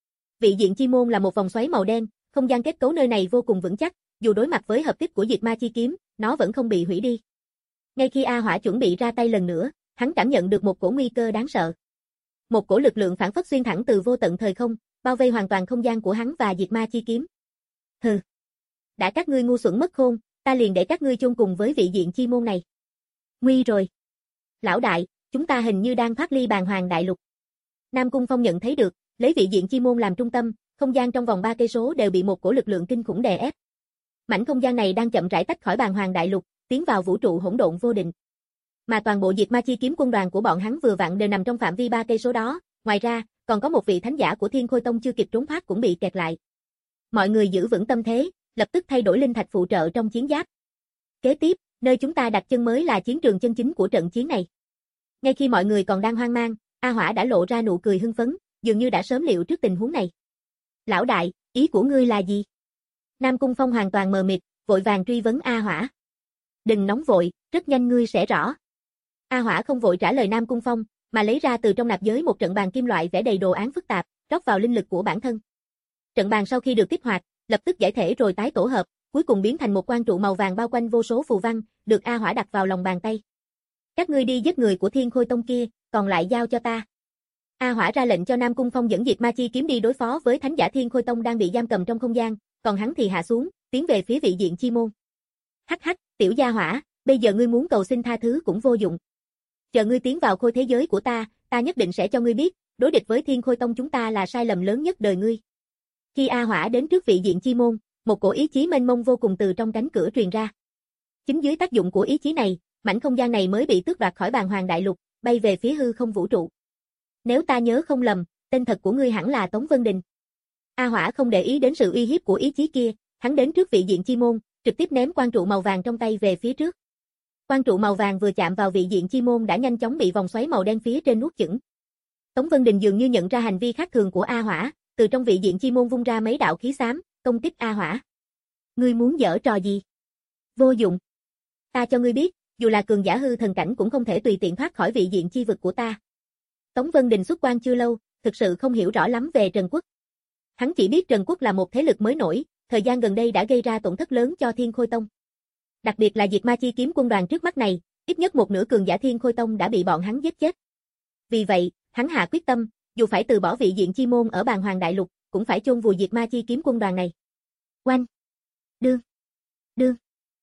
Vị diện chi môn là một vòng xoáy màu đen, không gian kết cấu nơi này vô cùng vững chắc, dù đối mặt với hợp kích của diệt ma chi kiếm, nó vẫn không bị hủy đi. Ngay khi A Hỏa chuẩn bị ra tay lần nữa, hắn cảm nhận được một cổ nguy cơ đáng sợ. Một cổ lực lượng phản phất xuyên thẳng từ vô tận thời không, bao vây hoàn toàn không gian của hắn và diệt ma chi kiếm. Hừ, đã các ngươi ngu xuẩn mất khôn, ta liền để các ngươi chôn cùng với vị diện chi môn này. Nguy rồi. Lão đại, chúng ta hình như đang thoát ly Bàn Hoàng Đại Lục. Nam Cung Phong nhận thấy được, lấy vị diện chi môn làm trung tâm, không gian trong vòng ba cây số đều bị một cổ lực lượng kinh khủng đè ép. Mảnh không gian này đang chậm rãi tách khỏi Bàn Hoàng Đại Lục, tiến vào vũ trụ hỗn độn vô định. Mà toàn bộ diệt ma chi kiếm quân đoàn của bọn hắn vừa vặn đều nằm trong phạm vi ba cây số đó, ngoài ra, còn có một vị thánh giả của Thiên Khôi Tông chưa kịp trốn thoát cũng bị kẹt lại. Mọi người giữ vững tâm thế, lập tức thay đổi linh thạch phụ trợ trong chiến giáp. Kế tiếp, nơi chúng ta đặt chân mới là chiến trường chân chính của trận chiến này. Ngay khi mọi người còn đang hoang mang, A Hỏa đã lộ ra nụ cười hưng phấn, dường như đã sớm liệu trước tình huống này. Lão đại, ý của ngươi là gì? Nam Cung Phong hoàn toàn mờ mịt, vội vàng truy vấn A Hỏa. Đừng nóng vội, rất nhanh ngươi sẽ rõ. A Hỏa không vội trả lời Nam Cung Phong, mà lấy ra từ trong nạp giới một trận bàn kim loại vẽ đầy đồ án phức tạp, rót vào linh lực của bản thân. Trận bàn sau khi được kích hoạt, lập tức giải thể rồi tái tổ hợp, cuối cùng biến thành một quan trụ màu vàng bao quanh vô số phù văn, được A Hỏa đặt vào lòng bàn tay. Các ngươi đi giết người của Thiên Khôi Tông kia, còn lại giao cho ta. A Hỏa ra lệnh cho Nam Cung Phong dẫn diệt ma chi kiếm đi đối phó với thánh giả Thiên Khôi Tông đang bị giam cầm trong không gian, còn hắn thì hạ xuống, tiến về phía vị diện chi môn. Hắc hắc, tiểu gia hỏa, bây giờ ngươi muốn cầu xin tha thứ cũng vô dụng. Chờ ngươi tiến vào khôi thế giới của ta, ta nhất định sẽ cho ngươi biết, đối địch với Thiên Khôi Tông chúng ta là sai lầm lớn nhất đời ngươi. Khi A Hỏa đến trước vị diện chi môn, một cổ ý chí mênh mông vô cùng từ trong cánh cửa truyền ra. Chính dưới tác dụng của ý chí này, mảnh không gian này mới bị tước đoạt khỏi Bàn Hoàng Đại Lục, bay về phía hư không vũ trụ. Nếu ta nhớ không lầm, tên thật của ngươi hẳn là Tống Vân Đình. A Hỏa không để ý đến sự uy hiếp của ý chí kia, hắn đến trước vị diện chi môn, trực tiếp ném quan trụ màu vàng trong tay về phía trước. Quan trụ màu vàng vừa chạm vào vị diện chi môn đã nhanh chóng bị vòng xoáy màu đen phía trên nuốt chửng. Tống Vân Đình dường như nhận ra hành vi khác thường của A Hỏa, từ trong vị diện chi môn vung ra mấy đạo khí xám, công kích A Hỏa. Ngươi muốn giở trò gì? Vô dụng. Ta cho ngươi biết, dù là cường giả hư thần cảnh cũng không thể tùy tiện thoát khỏi vị diện chi vực của ta. Tống Vân Đình xuất quan chưa lâu, thực sự không hiểu rõ lắm về Trần Quốc. Hắn chỉ biết Trần Quốc là một thế lực mới nổi, thời gian gần đây đã gây ra tổn thất lớn cho Thiên Khôi Tông. Đặc biệt là Diệt Ma Chi Kiếm quân đoàn trước mắt này, ít nhất một nửa cường giả Thiên Khôi Tông đã bị bọn hắn giết chết. Vì vậy, hắn hạ quyết tâm, dù phải từ bỏ vị diện chi môn ở Bàn Hoàng Đại Lục, cũng phải chôn vùi Diệt Ma Chi Kiếm quân đoàn này. Oanh! Đương! Đương!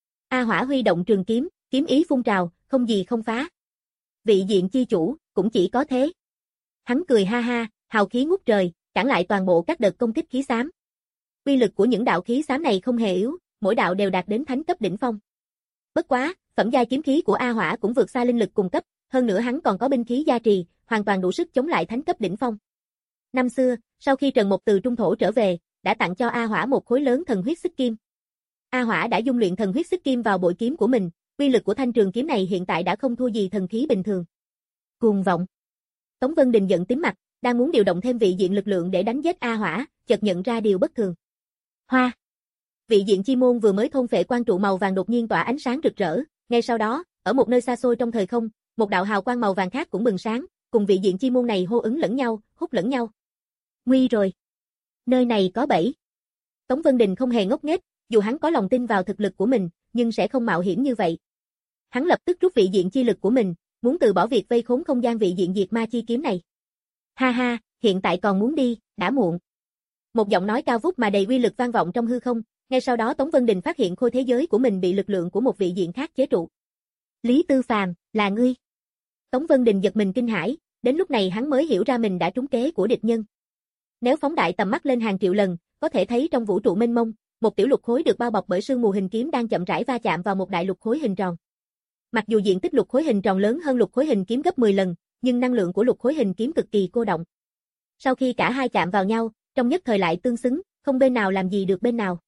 A Hỏa huy động trường kiếm, kiếm ý phun trào, không gì không phá. Vị diện chi chủ, cũng chỉ có thế. Hắn cười ha ha, hào khí ngút trời, cản lại toàn bộ các đợt công kích khí xám. Uy lực của những đạo khí xám này không hề yếu, mỗi đạo đều đạt đến thánh cấp đỉnh phong. Bất quá, phẩm giai kiếm khí của A Hỏa cũng vượt xa linh lực cùng cấp, hơn nữa hắn còn có binh khí gia trì, hoàn toàn đủ sức chống lại thánh cấp đỉnh phong. Năm xưa, sau khi Trần Mộc từ trung thổ trở về, đã tặng cho A Hỏa một khối lớn thần huyết xích kim. A Hỏa đã dung luyện thần huyết xích kim vào bội kiếm của mình, uy lực của thanh trường kiếm này hiện tại đã không thua gì thần khí bình thường. Cuồng vọng. Tống Vân Đình giận tím mặt, đang muốn điều động thêm vị diện lực lượng để đánh giết A Hỏa, chợt nhận ra điều bất thường. Hoa. Vị diện chi môn vừa mới thôn phệ quan trụ màu vàng đột nhiên tỏa ánh sáng rực rỡ, ngay sau đó, ở một nơi xa xôi trong thời không, một đạo hào quang màu vàng khác cũng bừng sáng, cùng vị diện chi môn này hô ứng lẫn nhau, hút lẫn nhau. Nguy rồi. Nơi này có bẫy. Tống Vân Đình không hề ngốc nghếch, dù hắn có lòng tin vào thực lực của mình, nhưng sẽ không mạo hiểm như vậy. Hắn lập tức rút vị diện chi lực của mình, muốn từ bỏ việc vây khốn không gian vị diện Diệt Ma Chi Kiếm này. Ha ha, hiện tại còn muốn đi, đã muộn. Một giọng nói cao vút mà đầy uy lực vang vọng trong hư không, ngay sau đó Tống Vân Đình phát hiện khôi thế giới của mình bị lực lượng của một vị diện khác chế trụ. Lý Tư Phàm, là ngươi. Tống Vân Đình giật mình kinh hãi, đến lúc này hắn mới hiểu ra mình đã trúng kế của địch nhân. Nếu phóng đại tầm mắt lên hàng triệu lần, có thể thấy trong vũ trụ mênh mông, một tiểu lục khối được bao bọc bởi sương mù hình kiếm đang chậm rãi va chạm vào một đại lục khối hình tròn. Mặc dù diện tích lục khối hình tròn lớn hơn lục khối hình kiếm gấp mười lần, nhưng năng lượng của lục khối hình kiếm cực kỳ cô động. Sau khi cả hai chạm vào nhau, trong nhất thời lại tương xứng, không bên nào làm gì được bên nào.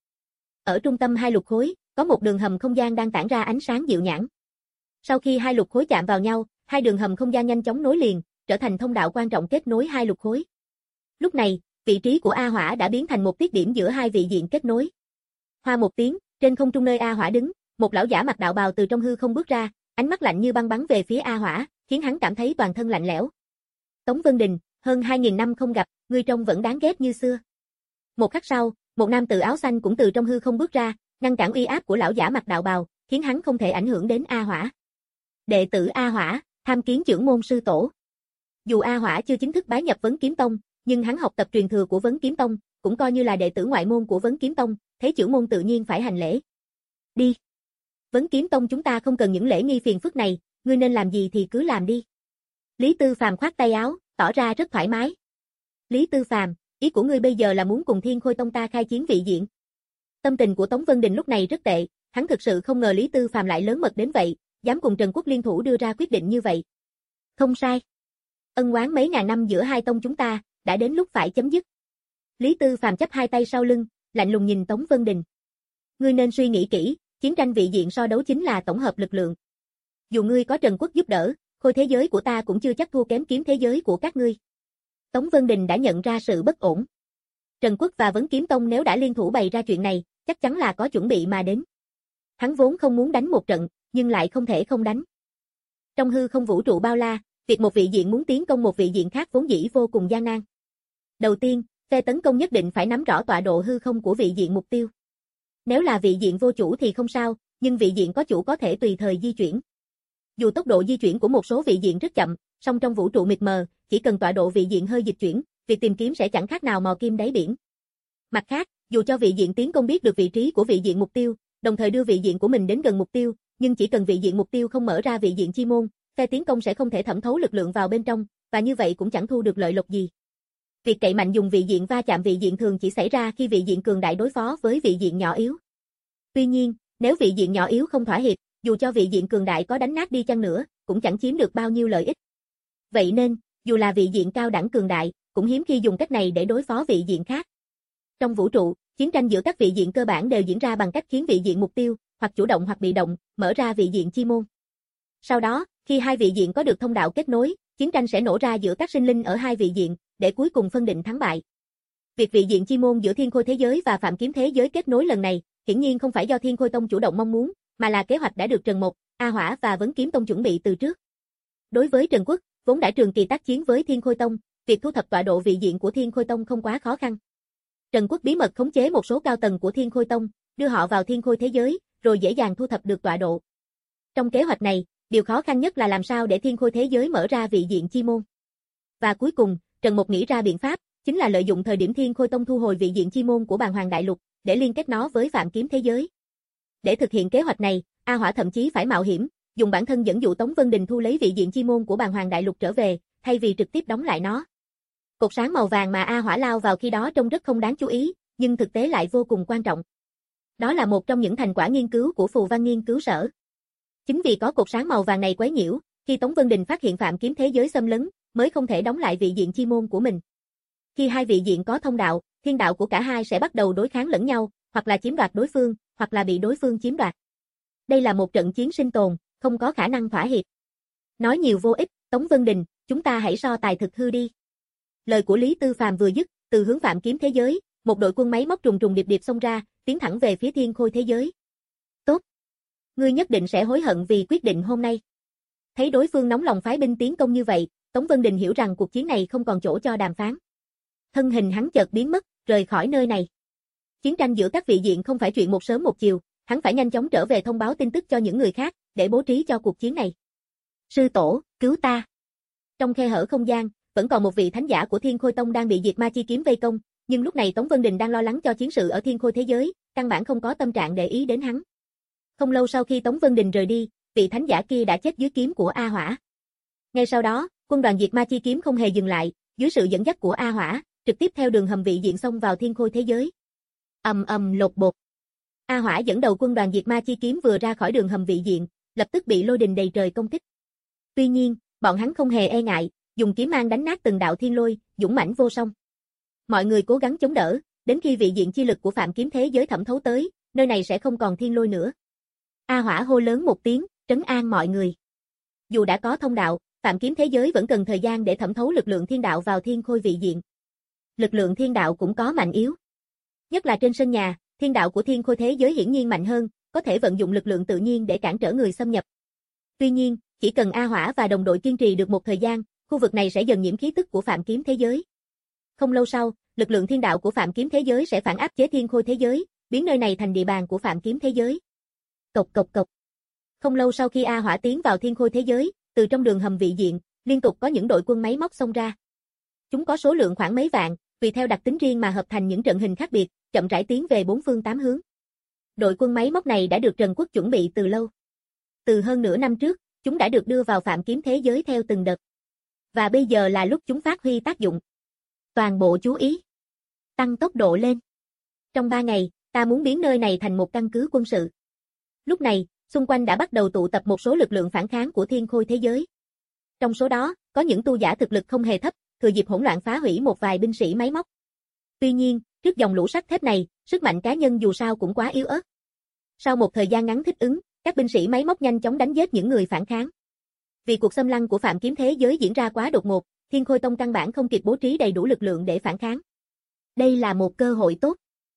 Ở trung tâm hai lục khối, có một đường hầm không gian đang tản ra ánh sáng dịu nhãn. Sau khi hai lục khối chạm vào nhau, hai đường hầm không gian nhanh chóng nối liền, trở thành thông đạo quan trọng kết nối hai lục khối. Lúc này, vị trí của A Hỏa đã biến thành một tiết điểm giữa hai vị diện kết nối. Hoa một tiếng, trên không trung nơi A Hỏa đứng, một lão giả mặc đạo bào từ trong hư không bước ra, ánh mắt lạnh như băng bắn về phía A Hỏa, khiến hắn cảm thấy toàn thân lạnh lẽo. Tống Vân Đình, hơn hai nghìn năm không gặp, ngươi trông vẫn đáng ghét như xưa. Một khắc sau, một nam tử áo xanh cũng từ trong hư không bước ra, ngăn cản uy áp của lão giả mặc đạo bào, khiến hắn không thể ảnh hưởng đến A Hỏa. Đệ tử A Hỏa, tham kiến trưởng môn sư tổ. Dù A Hỏa chưa chính thức bái nhập Vấn Kiếm Tông, nhưng hắn học tập truyền thừa của Vấn Kiếm Tông, cũng coi như là đệ tử ngoại môn của Vấn Kiếm Tông, thấy trưởng môn tự nhiên phải hành lễ. Đi. Vấn Kiếm Tông chúng ta không cần những lễ nghi phiền phức này, ngươi nên làm gì thì cứ làm đi. Lý Tư Phàm khoát tay áo, tỏ ra rất thoải mái. Lý Tư Phàm, ý của ngươi bây giờ là muốn cùng Thiên Khôi Tông ta khai chiến vị diện. Tâm tình của Tống Vân Đình lúc này rất tệ, hắn thực sự không ngờ Lý Tư Phàm lại lớn mật đến vậy, dám cùng Trần Quốc liên thủ đưa ra quyết định như vậy. Không sai. Ân oán mấy ngàn năm giữa hai tông chúng ta, đã đến lúc phải chấm dứt. Lý Tư Phàm chắp hai tay sau lưng, lạnh lùng nhìn Tống Vân Đình. Ngươi nên suy nghĩ kỹ, chiến tranh vị diện so đấu chính là tổng hợp lực lượng. Dù ngươi có Trần Quốc giúp đỡ, khôi thế giới của ta cũng chưa chắc thua kém kiếm thế giới của các ngươi. Tống Vân Đình đã nhận ra sự bất ổn. Trần Quốc và Vấn Kiếm Tông nếu đã liên thủ bày ra chuyện này, chắc chắn là có chuẩn bị mà đến. Hắn vốn không muốn đánh một trận, nhưng lại không thể không đánh. Trong hư không vũ trụ bao la, việc một vị diện muốn tiến công một vị diện khác vốn dĩ vô cùng gian nan. Đầu tiên, phe tấn công nhất định phải nắm rõ tọa độ hư không của vị diện mục tiêu. Nếu là vị diện vô chủ thì không sao, nhưng vị diện có chủ có thể tùy thời di chuyển. Dù tốc độ di chuyển của một số vị diện rất chậm, song trong vũ trụ mịt mờ, chỉ cần tọa độ vị diện hơi dịch chuyển, việc tìm kiếm sẽ chẳng khác nào mò kim đáy biển. Mặt khác, dù cho vị diện tiến công biết được vị trí của vị diện mục tiêu, đồng thời đưa vị diện của mình đến gần mục tiêu, nhưng chỉ cần vị diện mục tiêu không mở ra vị diện chi môn, phe tiến công sẽ không thể thẩm thấu lực lượng vào bên trong, và như vậy cũng chẳng thu được lợi lộc gì. Việc cậy mạnh dùng vị diện va chạm vị diện thường chỉ xảy ra khi vị diện cường đại đối phó với vị diện nhỏ yếu. Tuy nhiên, nếu vị diện nhỏ yếu không thỏa hiệp, dù cho vị diện cường đại có đánh nát đi chăng nữa, cũng chẳng chiếm được bao nhiêu lợi ích. Vậy nên, dù là vị diện cao đẳng cường đại, cũng hiếm khi dùng cách này để đối phó vị diện khác. Trong vũ trụ, chiến tranh giữa các vị diện cơ bản đều diễn ra bằng cách khiến vị diện mục tiêu, hoặc chủ động hoặc bị động, mở ra vị diện chi môn. Sau đó, khi hai vị diện có được thông đạo kết nối, chiến tranh sẽ nổ ra giữa các sinh linh ở hai vị diện, để cuối cùng phân định thắng bại. Việc vị diện chi môn giữa Thiên Khôi thế giới và Phạm Kiếm thế giới kết nối lần này, hiển nhiên không phải do Thiên Khôi Tông chủ động mong muốn, mà là kế hoạch đã được Trần Mộc, A Hỏa và Vấn Kiếm Tông chuẩn bị từ trước. Đối với Trần Quốc, vốn đã trường kỳ tác chiến với Thiên Khôi Tông, việc thu thập tọa độ vị diện của Thiên Khôi Tông không quá khó khăn. Trần Quốc bí mật khống chế một số cao tầng của Thiên Khôi Tông, đưa họ vào Thiên Khôi thế giới, rồi dễ dàng thu thập được tọa độ. Trong kế hoạch này, điều khó khăn nhất là làm sao để Thiên Khôi thế giới mở ra vị diện chi môn. Và cuối cùng, Trần Mục nghĩ ra biện pháp, chính là lợi dụng thời điểm Thiên Khôi Tông thu hồi vị diện chi môn của Bàn Hoàng Đại Lục, để liên kết nó với Phạm Kiếm thế giới. Để thực hiện kế hoạch này, A Hỏa thậm chí phải mạo hiểm, dùng bản thân dẫn dụ Tống Vân Đình thu lấy vị diện chi môn của Bàn Hoàng Đại Lục trở về, thay vì trực tiếp đóng lại nó. Cột sáng màu vàng mà A Hỏa lao vào khi đó trông rất không đáng chú ý, nhưng thực tế lại vô cùng quan trọng. Đó là một trong những thành quả nghiên cứu của Phù Văn nghiên cứu sở. Chính vì có cột sáng màu vàng này quấy nhiễu, khi Tống Vân Đình phát hiện Phạm Kiếm thế giới xâm lấn, mới không thể đóng lại vị diện chi môn của mình. Khi hai vị diện có thông đạo, thiên đạo của cả hai sẽ bắt đầu đối kháng lẫn nhau, hoặc là chiếm đoạt đối phương, hoặc là bị đối phương chiếm đoạt. Đây là một trận chiến sinh tồn, không có khả năng thỏa hiệp. Nói nhiều vô ích, Tống Vân Đình, chúng ta hãy so tài thực hư đi. Lời của Lý Tư Phàm vừa dứt, từ hướng Phạm Kiếm thế giới, một đội quân máy móc trùng trùng điệp điệp xông ra, tiến thẳng về phía Thiên Khôi thế giới. Tốt. Ngươi nhất định sẽ hối hận vì quyết định hôm nay. Thấy đối phương nóng lòng phái binh tiến công như vậy, Tống Vân Đình hiểu rằng cuộc chiến này không còn chỗ cho đàm phán. Thân hình hắn chợt biến mất, rời khỏi nơi này. Chiến tranh giữa các vị diện không phải chuyện một sớm một chiều, hắn phải nhanh chóng trở về thông báo tin tức cho những người khác, để bố trí cho cuộc chiến này. Sư tổ, cứu ta. Trong khe hở không gian, vẫn còn một vị thánh giả của Thiên Khôi Tông đang bị Diệt Ma chi kiếm vây công, nhưng lúc này Tống Vân Đình đang lo lắng cho chiến sự ở Thiên Khôi thế giới, căn bản không có tâm trạng để ý đến hắn. Không lâu sau khi Tống Vân Đình rời đi, vị thánh giả kia đã chết dưới kiếm của A Hỏa. Ngay sau đó, quân đoàn Diệt Ma chi kiếm không hề dừng lại, dưới sự dẫn dắt của A Hỏa, trực tiếp theo đường hầm vị diện xông vào Thiên Khôi thế giới. Ầm ầm lột bột. A Hỏa dẫn đầu quân đoàn Diệt Ma chi kiếm vừa ra khỏi đường hầm vị diện, lập tức bị lôi đình đầy trời công kích. Tuy nhiên, bọn hắn không hề e ngại, dùng kiếm mang đánh nát từng đạo thiên lôi, dũng mãnh vô song. Mọi người cố gắng chống đỡ, đến khi vị diện chi lực của Phạm Kiếm thế giới thẩm thấu tới, nơi này sẽ không còn thiên lôi nữa. A Hỏa hô lớn một tiếng, trấn an mọi người. Dù đã có thông đạo, Phạm Kiếm thế giới vẫn cần thời gian để thẩm thấu lực lượng thiên đạo vào Thiên Khôi vị diện. Lực lượng thiên đạo cũng có mạnh yếu. Nhất là trên sân nhà, thiên đạo của Thiên Khôi thế giới hiển nhiên mạnh hơn, có thể vận dụng lực lượng tự nhiên để cản trở người xâm nhập. Tuy nhiên, chỉ cần A Hỏa và đồng đội kiên trì được một thời gian, khu vực này sẽ dần nhiễm khí tức của Phạm Kiếm thế giới. Không lâu sau, lực lượng thiên đạo của Phạm Kiếm thế giới sẽ phản áp chế Thiên Khôi thế giới, biến nơi này thành địa bàn của Phạm Kiếm thế giới. Cộc cộc cộc. Không lâu sau khi A Hỏa tiến vào Thiên Khôi thế giới, từ trong đường hầm vị diện, liên tục có những đội quân máy móc xông ra. Chúng có số lượng khoảng mấy vạn, tùy theo đặc tính riêng mà hợp thành những trận hình khác biệt, chậm rãi tiến về bốn phương tám hướng. Đội quân máy móc này đã được Trần Quốc chuẩn bị từ lâu. Từ hơn nửa năm trước, chúng đã được đưa vào Phạm Kiếm thế giới theo từng đợt. Và bây giờ là lúc chúng phát huy tác dụng. Toàn bộ chú ý. Tăng tốc độ lên. Trong ba ngày, ta muốn biến nơi này thành một căn cứ quân sự. Lúc này, xung quanh đã bắt đầu tụ tập một số lực lượng phản kháng của Thiên Khôi thế giới. Trong số đó, có những tu giả thực lực không hề thấp, thừa dịp hỗn loạn phá hủy một vài binh sĩ máy móc. Tuy nhiên, trước dòng lũ sắt thép này, sức mạnh cá nhân dù sao cũng quá yếu ớt. Sau một thời gian ngắn thích ứng, các binh sĩ máy móc nhanh chóng đánh giết những người phản kháng. Vì cuộc xâm lăng của Phạm Kiếm thế giới diễn ra quá đột ngột, Thiên Khôi Tông căn bản không kịp bố trí đầy đủ lực lượng để phản kháng. Đây là một cơ hội tốt.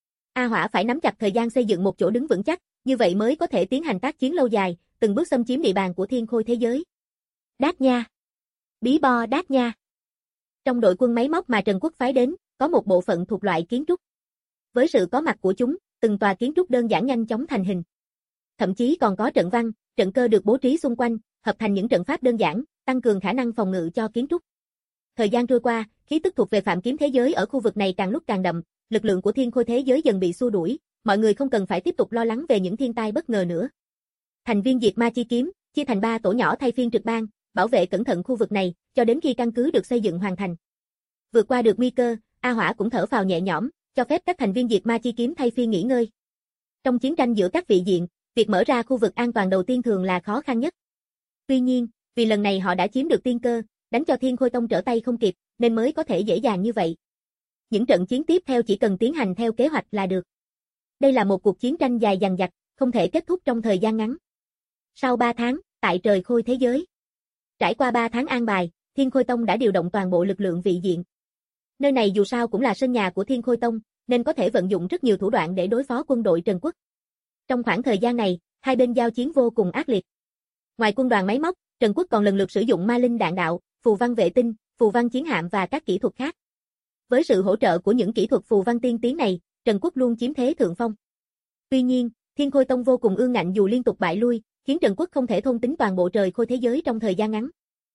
A Hỏa phải nắm chặt thời gian xây dựng một chỗ đứng vững chắc, như vậy mới có thể tiến hành tác chiến lâu dài, từng bước xâm chiếm địa bàn của Thiên Khôi thế giới. Đát nha. Bí bo đát nha. Trong đội quân máy móc mà Trần Quốc phái đến, có một bộ phận thuộc loại kiến trúc. Với sự có mặt của chúng, từng tòa kiến trúc đơn giản nhanh chóng thành hình. Thậm chí còn có trận văn, trận cơ được bố trí xung quanh, hợp thành những trận pháp đơn giản, tăng cường khả năng phòng ngự cho kiến trúc. Thời gian trôi qua, khí tức thuộc về Phạm Kiếm thế giới ở khu vực này càng lúc càng đậm, lực lượng của Thiên Khôi thế giới dần bị xua đuổi, mọi người không cần phải tiếp tục lo lắng về những thiên tai bất ngờ nữa. Thành viên Diệt Ma chi kiếm, chia thành ba tổ nhỏ thay phiên trực ban, bảo vệ cẩn thận khu vực này, cho đến khi căn cứ được xây dựng hoàn thành. Vượt qua được nguy cơ, A Hỏa cũng thở phào nhẹ nhõm, cho phép các thành viên Diệt Ma chi kiếm thay phiên nghỉ ngơi. Trong chiến tranh giữa các vị diện, việc mở ra khu vực an toàn đầu tiên thường là khó khăn nhất. Tuy nhiên, vì lần này họ đã chiếm được tiên cơ, đánh cho Thiên Khôi Tông trở tay không kịp, nên mới có thể dễ dàng như vậy. Những trận chiến tiếp theo chỉ cần tiến hành theo kế hoạch là được. Đây là một cuộc chiến tranh dài dằng dặc, không thể kết thúc trong thời gian ngắn. Sau ba tháng, tại trời Khôi thế giới. Trải qua ba tháng an bài, Thiên Khôi Tông đã điều động toàn bộ lực lượng vị diện. Nơi này dù sao cũng là sân nhà của Thiên Khôi Tông, nên có thể vận dụng rất nhiều thủ đoạn để đối phó quân đội Trần Quốc. Trong khoảng thời gian này, hai bên giao chiến vô cùng ác liệt. Ngoài quân đoàn máy móc, Trần Quốc còn lần lượt sử dụng ma linh đạn đạo, phù văn vệ tinh, phù văn chiến hạm và các kỹ thuật khác. Với sự hỗ trợ của những kỹ thuật phù văn tiên tiến này, Trần Quốc luôn chiếm thế thượng phong. Tuy nhiên, Thiên Khôi Tông vô cùng ương ngạnh dù liên tục bại lui, khiến Trần Quốc không thể thôn tính toàn bộ trời khôi thế giới trong thời gian ngắn.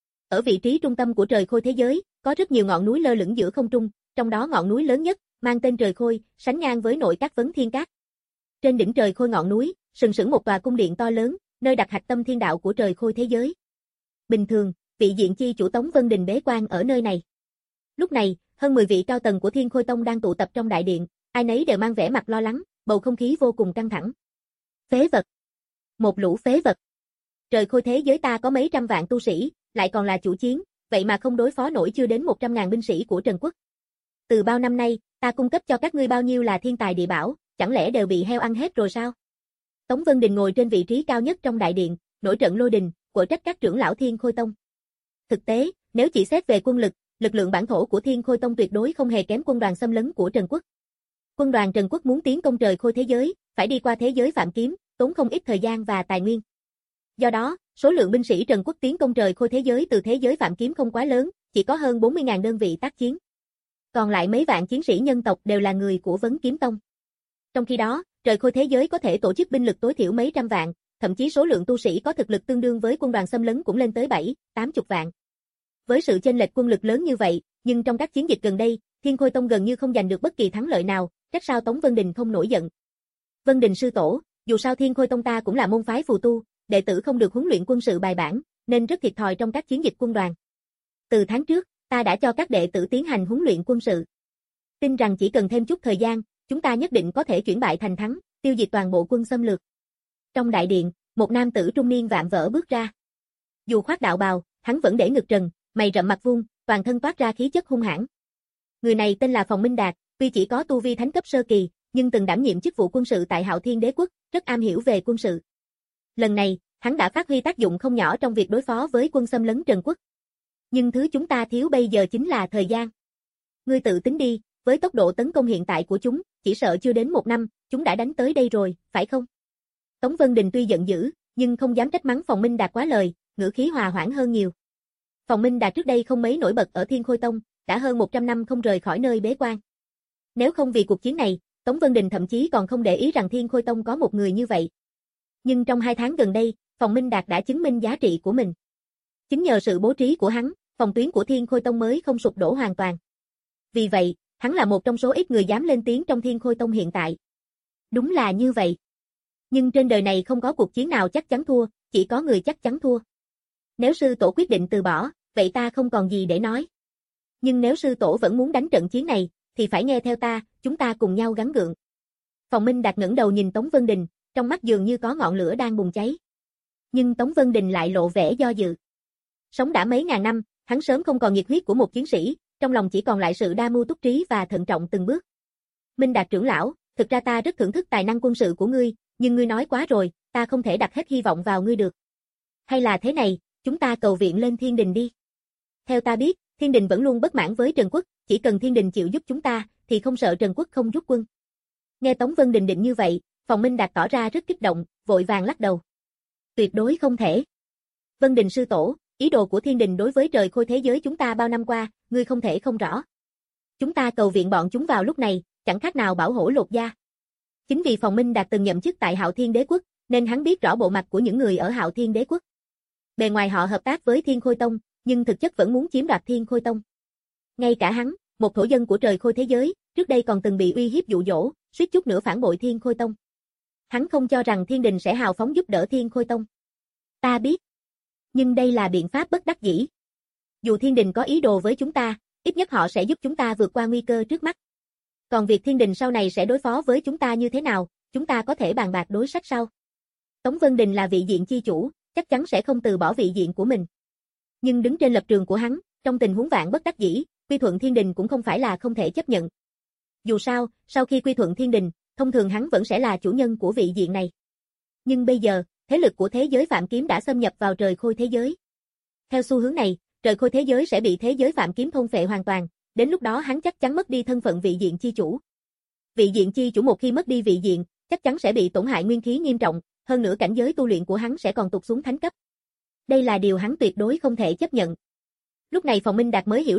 Ở vị trí trung tâm của trời khôi thế giới, có rất nhiều ngọn núi lơ lửng giữa không trung, trong đó ngọn núi lớn nhất, mang tên Trời Khôi, sánh ngang với nội các Vấn Thiên Các. Trên đỉnh trời khôi ngọn núi, sừng sững một tòa cung điện to lớn, nơi đặt hạch tâm thiên đạo của trời khôi thế giới. Bình thường, vị diện chi chủ Tống Vân Đình bế quan ở nơi này. Lúc này, hơn mười vị cao tầng của Thiên Khôi Tông đang tụ tập trong đại điện, ai nấy đều mang vẻ mặt lo lắng, bầu không khí vô cùng căng thẳng. Phế vật. Một lũ phế vật. Trời khôi thế giới ta có mấy trăm vạn tu sĩ, lại còn là chủ chiến, vậy mà không đối phó nổi chưa đến một trăm ngàn binh sĩ của Trần Quốc. Từ bao năm nay, ta cung cấp cho các ngươi bao nhiêu là thiên tài địa bảo, chẳng lẽ đều bị heo ăn hết rồi sao? Tống Vân Đình ngồi trên vị trí cao nhất trong đại điện, nổi trận lôi đình, quở trách các trưởng lão Thiên Khôi Tông. Thực tế, nếu chỉ xét về quân lực, lực lượng bản thổ của Thiên Khôi Tông tuyệt đối không hề kém quân đoàn xâm lấn của Trần Quốc. Quân đoàn Trần Quốc muốn tiến công trời khôi thế giới, phải đi qua thế giới Phạm Kiếm, tốn không ít thời gian và tài nguyên. Do đó, số lượng binh sĩ Trần Quốc tiến công trời khôi thế giới từ thế giới Phạm Kiếm không quá lớn, chỉ có hơn bốn mươi nghìn đơn vị tác chiến. Còn lại mấy vạn chiến sĩ nhân tộc đều là người của Vấn Kiếm Tông. Trong khi đó, trời khôi thế giới có thể tổ chức binh lực tối thiểu mấy trăm vạn, thậm chí số lượng tu sĩ có thực lực tương đương với quân đoàn xâm lấn cũng lên tới bảy, tám chục vạn. Với sự chênh lệch quân lực lớn như vậy, nhưng trong các chiến dịch gần đây, Thiên Khôi Tông gần như không giành được bất kỳ thắng lợi nào, trách sao Tống Vân Đình không nổi giận. Vân Đình sư tổ, dù sao Thiên Khôi Tông ta cũng là môn phái phù tu, đệ tử không được huấn luyện quân sự bài bản, nên rất thiệt thòi trong các chiến dịch quân đoàn. Từ tháng trước, ta đã cho các đệ tử tiến hành huấn luyện quân sự. Tin rằng chỉ cần thêm chút thời gian, chúng ta nhất định có thể chuyển bại thành thắng, tiêu diệt toàn bộ quân xâm lược. Trong đại điện, một nam tử trung niên vạm vỡ bước ra. Dù khoác đạo bào, hắn vẫn để ngực trần, mày rậm mặt vuông, toàn thân toát ra khí chất hung hãn. Người này tên là Phòng Minh Đạt, tuy chỉ có tu vi thánh cấp sơ kỳ, nhưng từng đảm nhiệm chức vụ quân sự tại Hạo Thiên Đế Quốc, rất am hiểu về quân sự. Lần này, hắn đã phát huy tác dụng không nhỏ trong việc đối phó với quân xâm lấn Trần Quốc. Nhưng thứ chúng ta thiếu bây giờ chính là thời gian. Ngươi tự tính đi, với tốc độ tấn công hiện tại của chúng, chỉ sợ chưa đến một năm, chúng đã đánh tới đây rồi, phải không? Tống Vân Đình tuy giận dữ, nhưng không dám trách mắng Phòng Minh Đạt quá lời, ngữ khí hòa hoãn hơn nhiều. Phòng Minh Đạt trước đây không mấy nổi bật ở Thiên Khôi Tông, đã hơn một trăm năm không rời khỏi nơi bế quan. Nếu không vì cuộc chiến này, Tống Vân Đình thậm chí còn không để ý rằng Thiên Khôi Tông có một người như vậy. Nhưng trong hai tháng gần đây, Phòng Minh Đạt đã chứng minh giá trị của mình. Chính nhờ sự bố trí của hắn, phòng tuyến của Thiên Khôi Tông mới không sụp đổ hoàn toàn. Vì vậy, hắn là một trong số ít người dám lên tiếng trong Thiên Khôi Tông hiện tại. Đúng là như vậy. Nhưng trên đời này không có cuộc chiến nào chắc chắn thua, chỉ có người chắc chắn thua. Nếu sư tổ quyết định từ bỏ, vậy ta không còn gì để nói. Nhưng nếu sư tổ vẫn muốn đánh trận chiến này, thì phải nghe theo ta, chúng ta cùng nhau gắng gượng. Phòng Minh Đạt ngẩng đầu nhìn Tống Vân Đình, trong mắt dường như có ngọn lửa đang bùng cháy. Nhưng Tống Vân Đình lại lộ vẻ do dự. Sống đã mấy ngàn năm, hắn sớm không còn nhiệt huyết của một chiến sĩ, trong lòng chỉ còn lại sự đa mưu túc trí và thận trọng từng bước. Minh Đạt trưởng lão, thực ra ta rất thưởng thức tài năng quân sự của ngươi, nhưng ngươi nói quá rồi, ta không thể đặt hết hy vọng vào ngươi được. Hay là thế này, chúng ta cầu viện lên Thiên Đình đi. Theo ta biết, Thiên Đình vẫn luôn bất mãn với Trần Quốc, chỉ cần Thiên Đình chịu giúp chúng ta, thì không sợ Trần Quốc không rút quân. Nghe Tống Vân Đình định như vậy, Phòng Minh Đạt tỏ ra rất kích động, vội vàng lắc đầu. Tuyệt đối không thể. Vân Đình sư tổ, ý đồ của Thiên Đình đối với trời khôi thế giới chúng ta bao năm qua, ngươi không thể không rõ. Chúng ta cầu viện bọn chúng vào lúc này, chẳng khác nào bảo hổ lột da. Chính vì Phòng Minh Đạt từng nhậm chức tại Hạo Thiên Đế Quốc, nên hắn biết rõ bộ mặt của những người ở Hạo Thiên Đế Quốc. Bề ngoài họ hợp tác với Thiên Khôi Tông, nhưng thực chất vẫn muốn chiếm đoạt Thiên Khôi Tông. Ngay cả hắn, một thổ dân của trời khôi thế giới, trước đây còn từng bị uy hiếp dụ dỗ, suýt chút nữa phản bội Thiên Khôi Tông. Hắn không cho rằng Thiên Đình sẽ hào phóng giúp đỡ Thiên Khôi Tông. Ta biết. Nhưng đây là biện pháp bất đắc dĩ. Dù Thiên Đình có ý đồ với chúng ta, ít nhất họ sẽ giúp chúng ta vượt qua nguy cơ trước mắt. Còn việc Thiên Đình sau này sẽ đối phó với chúng ta như thế nào, chúng ta có thể bàn bạc đối sách sau. Tống Vân Đình là vị diện chi chủ, chắc chắn sẽ không từ bỏ vị diện của mình. Nhưng đứng trên lập trường của hắn, trong tình huống vạn bất đắc dĩ, quy thuận Thiên Đình cũng không phải là không thể chấp nhận. Dù sao, sau khi quy thuận Thiên Đình, thông thường hắn vẫn sẽ là chủ nhân của vị diện này. Nhưng bây giờ, thế lực của thế giới Phạm Kiếm đã xâm nhập vào trời khôi thế giới. Theo xu hướng này, trời khôi thế giới sẽ bị thế giới Phạm Kiếm thôn phệ hoàn toàn, đến lúc đó hắn chắc chắn mất đi thân phận vị diện chi chủ. Vị diện chi chủ một khi mất đi vị diện, chắc chắn sẽ bị tổn hại nguyên khí nghiêm trọng, hơn nữa cảnh giới tu luyện của hắn sẽ còn tụt xuống thánh cấp. Đây là điều hắn tuyệt đối không thể chấp nhận. Lúc này Phòng Minh Đạt mới hiểu ra,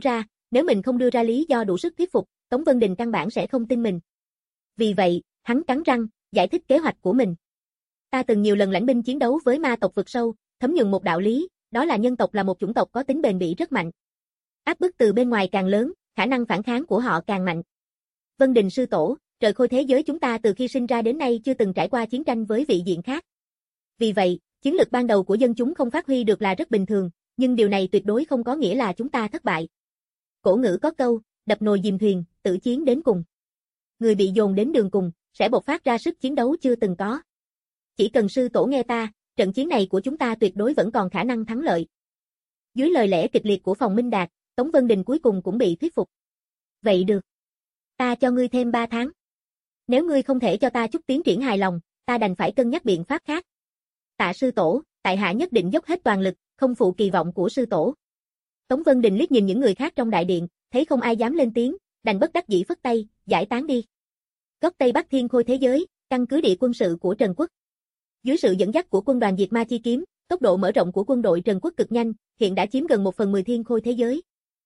nếu mình không đưa ra lý do đủ sức thuyết phục, Tống Vân Đình căn bản sẽ không tin mình. Vì vậy, hắn cắn răng, giải thích kế hoạch của mình. Ta từng nhiều lần lãnh binh chiến đấu với ma tộc vực sâu, thấm nhuần một đạo lý, đó là nhân tộc là một chủng tộc có tính bền bỉ rất mạnh. Áp bức từ bên ngoài càng lớn, khả năng phản kháng của họ càng mạnh. Vân Đình sư tổ, trời khôi thế giới chúng ta từ khi sinh ra đến nay chưa từng trải qua chiến tranh với vị diện khác. Vì vậy, chiến lực ban đầu của dân chúng không phát huy được là rất bình thường, nhưng điều này tuyệt đối không có nghĩa là chúng ta thất bại. Cổ ngữ có câu, đập nồi dìm thuyền, tử chiến đến cùng. Người bị dồn đến đường cùng, sẽ bộc phát ra sức chiến đấu chưa từng có. Chỉ cần sư tổ nghe ta, trận chiến này của chúng ta tuyệt đối vẫn còn khả năng thắng lợi. Dưới lời lẽ kịch liệt của Phòng Minh Đạt, Tống Vân Đình cuối cùng cũng bị thuyết phục. Vậy được. Ta cho ngươi thêm ba tháng. Nếu ngươi không thể cho ta chút tiến triển hài lòng, ta đành phải cân nhắc biện pháp khác. Tạ sư tổ, tại hạ nhất định dốc hết toàn lực, không phụ kỳ vọng của sư tổ. Tống Vân Đình liếc nhìn những người khác trong đại điện, thấy không ai dám lên tiếng, đành bất đắc dĩ phất tay, giải tán đi. Góc Tây Bắc Thiên Khôi thế giới, căn cứ địa quân sự của Trần Quốc. Dưới sự dẫn dắt của quân đoàn Diệt Ma Chi Kiếm, tốc độ mở rộng của quân đội Trần Quốc cực nhanh, hiện đã chiếm gần một phần mười Thiên Khôi thế giới.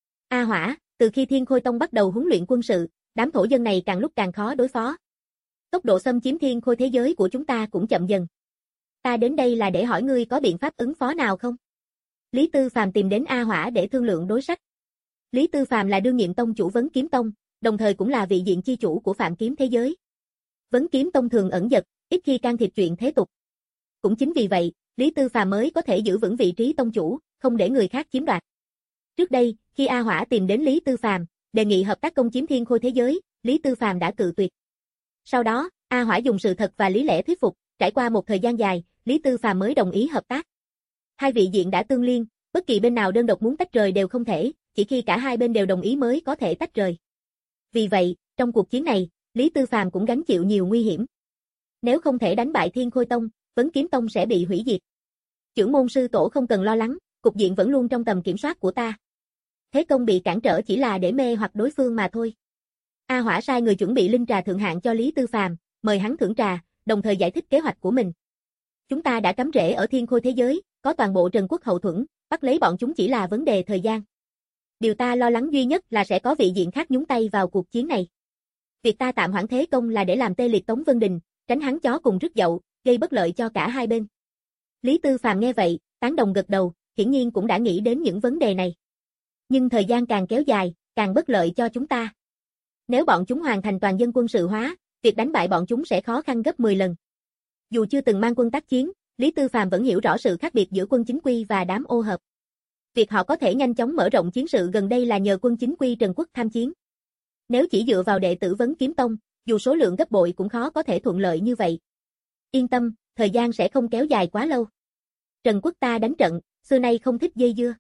A Hỏa, từ khi Thiên Khôi Tông bắt đầu huấn luyện quân sự, đám thổ dân này càng lúc càng khó đối phó. Tốc độ xâm chiếm Thiên Khôi thế giới của chúng ta cũng chậm dần. Ta đến đây là để hỏi ngươi có biện pháp ứng phó nào không? Lý Tư Phàm tìm đến A Hỏa để thương lượng đối sách. Lý Tư Phàm là đương nhiệm tông chủ Vấn Kiếm Tông, đồng thời cũng là vị diện chi chủ của Phạm Kiếm thế giới. Vấn Kiếm Tông thường ẩn dật, ít khi can thiệp chuyện thế tục. Cũng chính vì vậy, Lý Tư Phàm mới có thể giữ vững vị trí tông chủ, không để người khác chiếm đoạt. Trước đây, khi A Hỏa tìm đến Lý Tư Phàm, đề nghị hợp tác công chiếm Thiên Khôi thế giới, Lý Tư Phàm đã cự tuyệt. Sau đó, A Hỏa dùng sự thật và lý lẽ thuyết phục, trải qua một thời gian dài, Lý Tư Phàm mới đồng ý hợp tác. Hai vị diện đã tương liên, bất kỳ bên nào đơn độc muốn tách rời đều không thể, chỉ khi cả hai bên đều đồng ý mới có thể tách rời. Vì vậy, trong cuộc chiến này, Lý Tư Phàm cũng gánh chịu nhiều nguy hiểm. Nếu không thể đánh bại Thiên Khôi Tông, Vấn Kiếm Tông sẽ bị hủy diệt. Chưởng môn sư tổ không cần lo lắng, cục diện vẫn luôn trong tầm kiểm soát của ta. Thế công bị cản trở chỉ là để mê hoặc đối phương mà thôi. A Hỏa sai người chuẩn bị linh trà thượng hạng cho Lý Tư Phàm, mời hắn thưởng trà, đồng thời giải thích kế hoạch của mình. Chúng ta đã cắm rễ ở Thiên Khôi thế giới, có toàn bộ Trần Quốc hậu thuẫn, bắt lấy bọn chúng chỉ là vấn đề thời gian. Điều ta lo lắng duy nhất là sẽ có vị diện khác nhúng tay vào cuộc chiến này. Việc ta tạm hoãn thế công là để làm tê liệt Tống Vân Đình, tránh hắn chó cùng rứt dậu, gây bất lợi cho cả hai bên. Lý Tư Phàm nghe vậy, tán đồng gật đầu, hiển nhiên cũng đã nghĩ đến những vấn đề này. Nhưng thời gian càng kéo dài, càng bất lợi cho chúng ta. Nếu bọn chúng hoàn thành toàn dân quân sự hóa, việc đánh bại bọn chúng sẽ khó khăn gấp mười lần. Dù chưa từng mang quân tác chiến, Lý Tư Phàm vẫn hiểu rõ sự khác biệt giữa quân chính quy và đám ô hợp. Việc họ có thể nhanh chóng mở rộng chiến sự gần đây là nhờ quân chính quy Trần Quốc tham chiến. Nếu chỉ dựa vào đệ tử Vấn Kiếm Tông, dù số lượng gấp bội cũng khó có thể thuận lợi như vậy. Yên tâm, thời gian sẽ không kéo dài quá lâu. Trần Quốc ta đánh trận, xưa nay không thích dây dưa.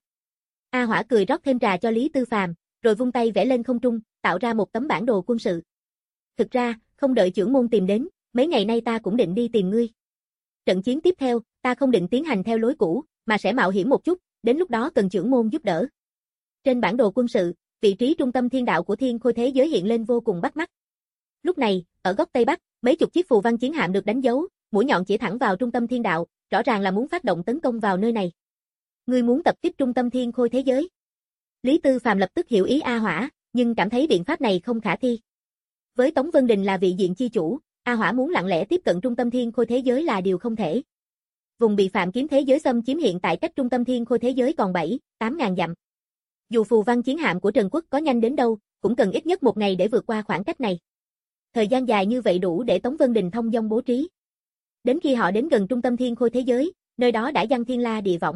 A Hỏa cười rót thêm trà cho Lý Tư Phàm, rồi vung tay vẽ lên không trung, tạo ra một tấm bản đồ quân sự. Thực ra, không đợi chưởng môn tìm đến, mấy ngày nay ta cũng định đi tìm ngươi. Trận chiến tiếp theo, ta không định tiến hành theo lối cũ, mà sẽ mạo hiểm một chút, đến lúc đó cần chưởng môn giúp đỡ. Trên bản đồ quân sự, vị trí trung tâm thiên đạo của Thiên Khôi thế giới hiện lên vô cùng bắt mắt. Lúc này, ở góc Tây Bắc, mấy chục chiếc phù văn chiến hạm được đánh dấu, mũi nhọn chỉ thẳng vào trung tâm thiên đạo, rõ ràng là muốn phát động tấn công vào nơi này. Ngươi muốn tập kích trung tâm Thiên Khôi thế giới? Lý Tư Phàm lập tức hiểu ý A Hỏa, nhưng cảm thấy biện pháp này không khả thi. Với Tống Vân Đình là vị diện chi chủ, A Hỏa muốn lặng lẽ tiếp cận trung tâm Thiên Khôi thế giới là điều không thể. Vùng bị Phạm Kiếm thế giới xâm chiếm hiện tại cách trung tâm Thiên Khôi thế giới còn bảy, tám ngàn dặm. Dù phù văn chiến hạm của Trần Quốc có nhanh đến đâu, cũng cần ít nhất một ngày để vượt qua khoảng cách này. Thời gian dài như vậy đủ để Tống Vân Đình thông dong bố trí. Đến khi họ đến gần trung tâm Thiên Khôi thế giới, nơi đó đã giăng thiên la địa võng.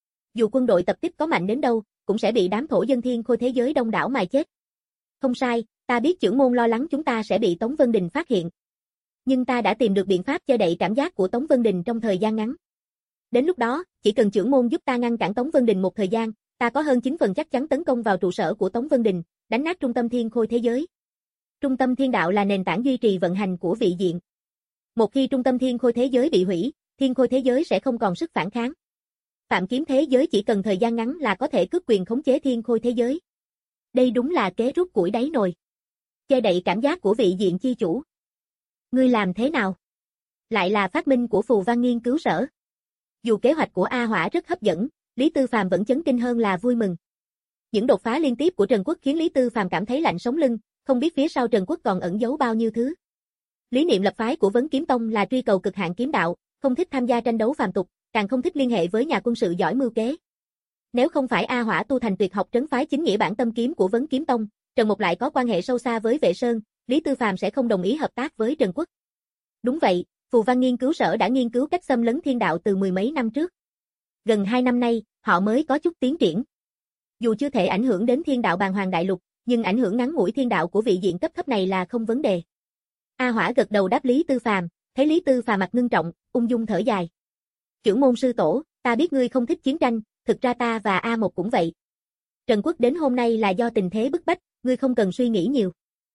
Dù quân đội tập kích có mạnh đến đâu, cũng sẽ bị đám thổ dân Thiên Khôi thế giới đông đảo mài chết. Không sai, ta biết chưởng môn lo lắng chúng ta sẽ bị Tống Vân Đình phát hiện. Nhưng ta đã tìm được biện pháp che đậy cảm giác của Tống Vân Đình trong thời gian ngắn. Đến lúc đó, chỉ cần chưởng môn giúp ta ngăn cản Tống Vân Đình một thời gian, ta có hơn chín phần chắc chắn tấn công vào trụ sở của Tống Vân Đình, đánh nát trung tâm Thiên Khôi thế giới. Trung tâm thiên đạo là nền tảng duy trì vận hành của vị diện. Một khi trung tâm Thiên Khôi thế giới bị hủy, Thiên Khôi thế giới sẽ không còn sức phản kháng. Phạm Kiếm thế giới chỉ cần thời gian ngắn là có thể cướp quyền khống chế Thiên Khôi thế giới. Đây đúng là kế rút củi đáy nồi. Che đậy cảm giác của vị diện chi chủ. Ngươi làm thế nào? Lại là phát minh của phù văn nghiên cứu sở. Dù kế hoạch của A Hỏa rất hấp dẫn, Lý Tư Phàm vẫn chấn kinh hơn là vui mừng. Những đột phá liên tiếp của Trần Quốc khiến Lý Tư Phàm cảm thấy lạnh sống lưng, không biết phía sau Trần Quốc còn ẩn giấu bao nhiêu thứ. Lý niệm lập phái của Vấn Kiếm Tông là truy cầu cực hạn kiếm đạo, không thích tham gia tranh đấu phàm tục, càng không thích liên hệ với nhà quân sự giỏi mưu kế. Nếu không phải A Hỏa tu thành tuyệt học trấn phái chính nghĩa bản tâm kiếm của Vấn Kiếm Tông, Trần Mục lại có quan hệ sâu xa với Vệ Sơn, Lý Tư Phàm sẽ không đồng ý hợp tác với Trần Quốc. Đúng vậy, Phù Văn nghiên cứu sở đã nghiên cứu cách xâm lấn thiên đạo từ mười mấy năm trước. Gần hai năm nay, họ mới có chút tiến triển. Dù chưa thể ảnh hưởng đến thiên đạo Bàn Hoàng Đại Lục, nhưng ảnh hưởng ngắn ngủi thiên đạo của vị diện cấp thấp này là không vấn đề. A Hỏa gật đầu đáp Lý Tư Phàm, thấy Lý Tư Phàm mặt ngưng trọng, ung dung thở dài. Chưởng môn sư tổ, ta biết ngươi không thích chiến tranh, thực ra ta và A Một cũng vậy. Trần Quốc đến hôm nay là do tình thế bức bách, ngươi không cần suy nghĩ nhiều.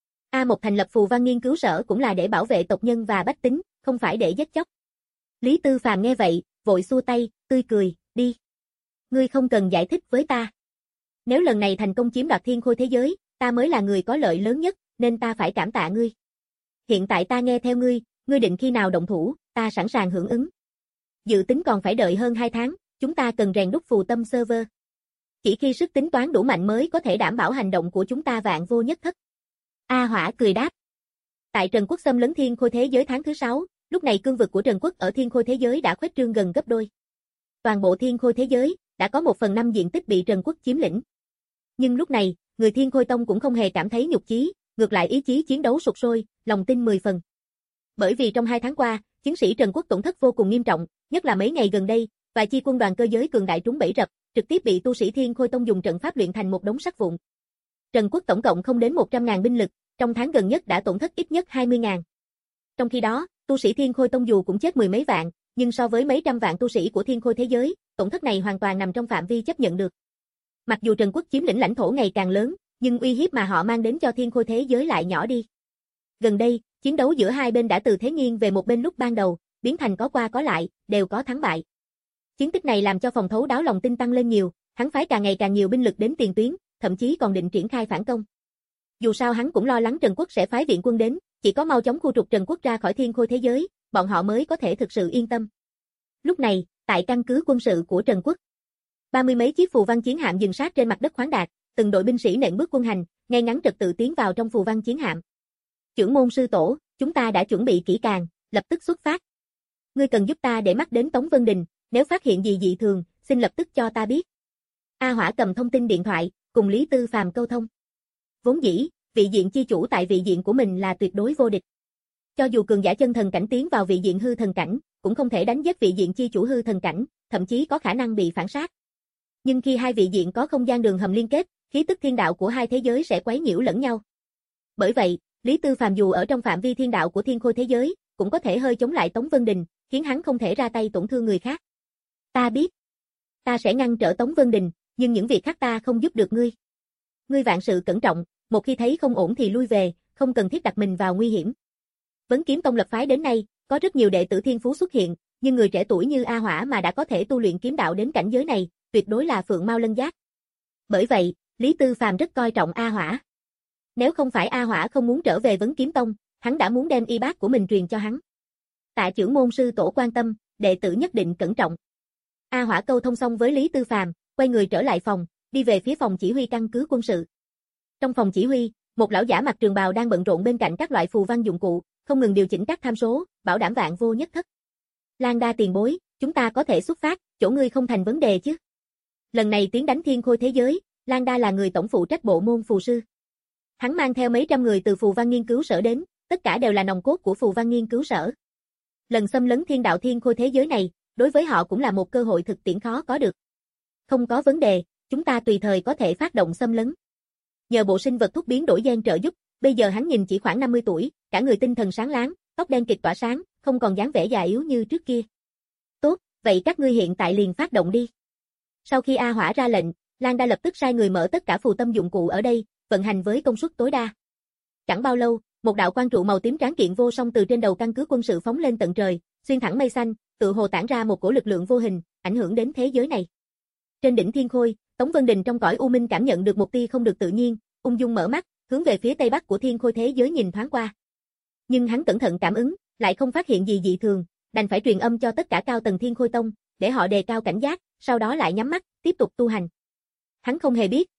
A Một thành lập Phù Văn nghiên cứu sở cũng là để bảo vệ tộc nhân và bách tính, không phải để giết chóc. Lý Tư Phàm nghe vậy, vội xua tay, tươi cười, đi. Ngươi không cần giải thích với ta. Nếu lần này thành công chiếm đoạt thiên khôi thế giới, ta mới là người có lợi lớn nhất, nên ta phải cảm tạ ngươi. Hiện tại ta nghe theo ngươi, ngươi định khi nào động thủ, ta sẵn sàng hưởng ứng. Dự tính còn phải đợi hơn hai tháng, chúng ta cần rèn đúc phù tâm server. Chỉ khi sức tính toán đủ mạnh mới có thể đảm bảo hành động của chúng ta vạn vô nhất thất. A Hỏa cười đáp. Tại Trần Quốc xâm lấn thiên khôi thế giới tháng thứ sáu, lúc này cương vực của Trần Quốc ở thiên khôi thế giới đã khuếch trương gần gấp đôi. Toàn bộ thiên khôi thế giới đã có một phần năm diện tích bị Trần Quốc chiếm lĩnh. Nhưng lúc này, người Thiên Khôi Tông cũng không hề cảm thấy nhục chí, ngược lại ý chí chiến đấu sục sôi, lòng tin mười phần. Bởi vì trong hai tháng qua, chiến sĩ Trần Quốc tổn thất vô cùng nghiêm trọng, nhất là mấy ngày gần đây, vài chi quân đoàn cơ giới cường đại trúng bẫy rập, trực tiếp bị tu sĩ Thiên Khôi Tông dùng trận pháp luyện thành một đống sắt vụn. Trần Quốc tổng cộng không đến một trăm ngàn binh lực, trong tháng gần nhất đã tổn thất ít nhất hai mươi ngàn. Trong khi đó, tu sĩ Thiên Khôi Tông dù cũng chết mười mấy vạn, nhưng so với mấy trăm vạn tu sĩ của Thiên Khôi thế giới, tổn thất này hoàn toàn nằm trong phạm vi chấp nhận được. Mặc dù Trần Quốc chiếm lĩnh lãnh thổ ngày càng lớn, nhưng uy hiếp mà họ mang đến cho thiên khôi thế giới lại nhỏ đi. Gần đây, chiến đấu giữa hai bên đã từ thế nghiêng về một bên lúc ban đầu, biến thành có qua có lại, đều có thắng bại. Chiến tích này làm cho phòng thấu đáo lòng tin tăng lên nhiều, hắn phái càng ngày càng nhiều binh lực đến tiền tuyến, thậm chí còn định triển khai phản công. Dù sao hắn cũng lo lắng Trần Quốc sẽ phái viện quân đến, chỉ có mau chóng khu trục Trần Quốc ra khỏi thiên khôi thế giới, bọn họ mới có thể thực sự yên tâm. Lúc này, tại căn cứ quân sự của Trần Quốc, ba mươi mấy chiếc phù văn chiến hạm dừng sát trên mặt đất khoáng đạt, từng đội binh sĩ nện bước quân hành, ngay ngắn trật tự tiến vào trong phù văn chiến hạm. Chưởng môn sư tổ, chúng ta đã chuẩn bị kỹ càng, lập tức xuất phát. Ngươi cần giúp ta để mắt đến Tống Vân Đình, nếu phát hiện gì dị thường, xin lập tức cho ta biết. A Hỏa cầm thông tin điện thoại, cùng Lý Tư Phàm câu thông. Vốn dĩ, vị diện chi chủ tại vị diện của mình là tuyệt đối vô địch. Cho dù cường giả chân thần cảnh tiến vào vị diện hư thần cảnh, cũng không thể đánh giết vị diện chi chủ hư thần cảnh, thậm chí có khả năng bị phản sát. Nhưng khi hai vị diện có không gian đường hầm liên kết, khí tức thiên đạo của hai thế giới sẽ quấy nhiễu lẫn nhau. Bởi vậy, Lý Tư Phàm dù ở trong phạm vi thiên đạo của thiên khôi thế giới, cũng có thể hơi chống lại Tống Vân Đình, khiến hắn không thể ra tay tổn thương người khác. Ta biết. Ta sẽ ngăn trở Tống Vân Đình, nhưng những việc khác ta không giúp được ngươi. Ngươi vạn sự cẩn trọng, một khi thấy không ổn thì lui về, không cần thiết đặt mình vào nguy hiểm. Vấn Kiếm Tông lập phái đến nay, có rất nhiều đệ tử thiên phú xuất hiện, nhưng người trẻ tuổi như A Hỏa mà đã có thể tu luyện kiếm đạo đến cảnh giới này, tuyệt đối là phượng mao lân giác. Bởi vậy, Lý Tư Phàm rất coi trọng A Hỏa. Nếu không phải A Hỏa không muốn trở về Vấn Kiếm Tông, hắn đã muốn đem y bát của mình truyền cho hắn. Tạ chưởng môn sư tổ quan tâm, đệ tử nhất định cẩn trọng. A Hỏa câu thông xong với Lý Tư Phàm, quay người trở lại phòng, đi về phía phòng chỉ huy căn cứ quân sự. Trong phòng chỉ huy, một lão giả mặc trường bào đang bận rộn bên cạnh các loại phù văn dụng cụ, không ngừng điều chỉnh các tham số, bảo đảm vạn vô nhất thất. Lan Đa tiền bối, chúng ta có thể xuất phát, chỗ ngươi không thành vấn đề chứ? Lần này tiến đánh thiên khôi thế giới, Lan Đa là người tổng phụ trách bộ môn phù sư. Hắn mang theo mấy trăm người từ phù văn nghiên cứu sở đến, tất cả đều là nòng cốt của phù văn nghiên cứu sở. Lần xâm lấn thiên đạo thiên khôi thế giới này, đối với họ cũng là một cơ hội thực tiễn khó có được. Không có vấn đề, chúng ta tùy thời có thể phát động xâm lấn. Nhờ bộ sinh vật thuốc biến đổi gen trợ giúp, bây giờ hắn nhìn chỉ khoảng năm mươi tuổi, cả người tinh thần sáng láng, tóc đen kịt tỏa sáng, không còn dáng vẻ già yếu như trước kia. Tốt, vậy các ngươi hiện tại liền phát động đi. Sau khi A Hỏa ra lệnh, Lan Đa lập tức sai người mở tất cả phù tâm dụng cụ ở đây, vận hành với công suất tối đa. Chẳng bao lâu, một đạo quang trụ màu tím tráng kiện vô song từ trên đầu căn cứ quân sự phóng lên tận trời, xuyên thẳng mây xanh, tự hồ tản ra một cổ lực lượng vô hình, ảnh hưởng đến thế giới này. Trên đỉnh thiên khôi, Tống Vân Đình trong cõi u minh cảm nhận được một tia không được tự nhiên, ung dung mở mắt, hướng về phía tây bắc của thiên khôi thế giới nhìn thoáng qua. Nhưng hắn cẩn thận cảm ứng, lại không phát hiện gì dị thường, đành phải truyền âm cho tất cả cao tầng Thiên Khôi Tông, để họ đề cao cảnh giác, sau đó lại nhắm mắt, tiếp tục tu hành. Hắn không hề biết,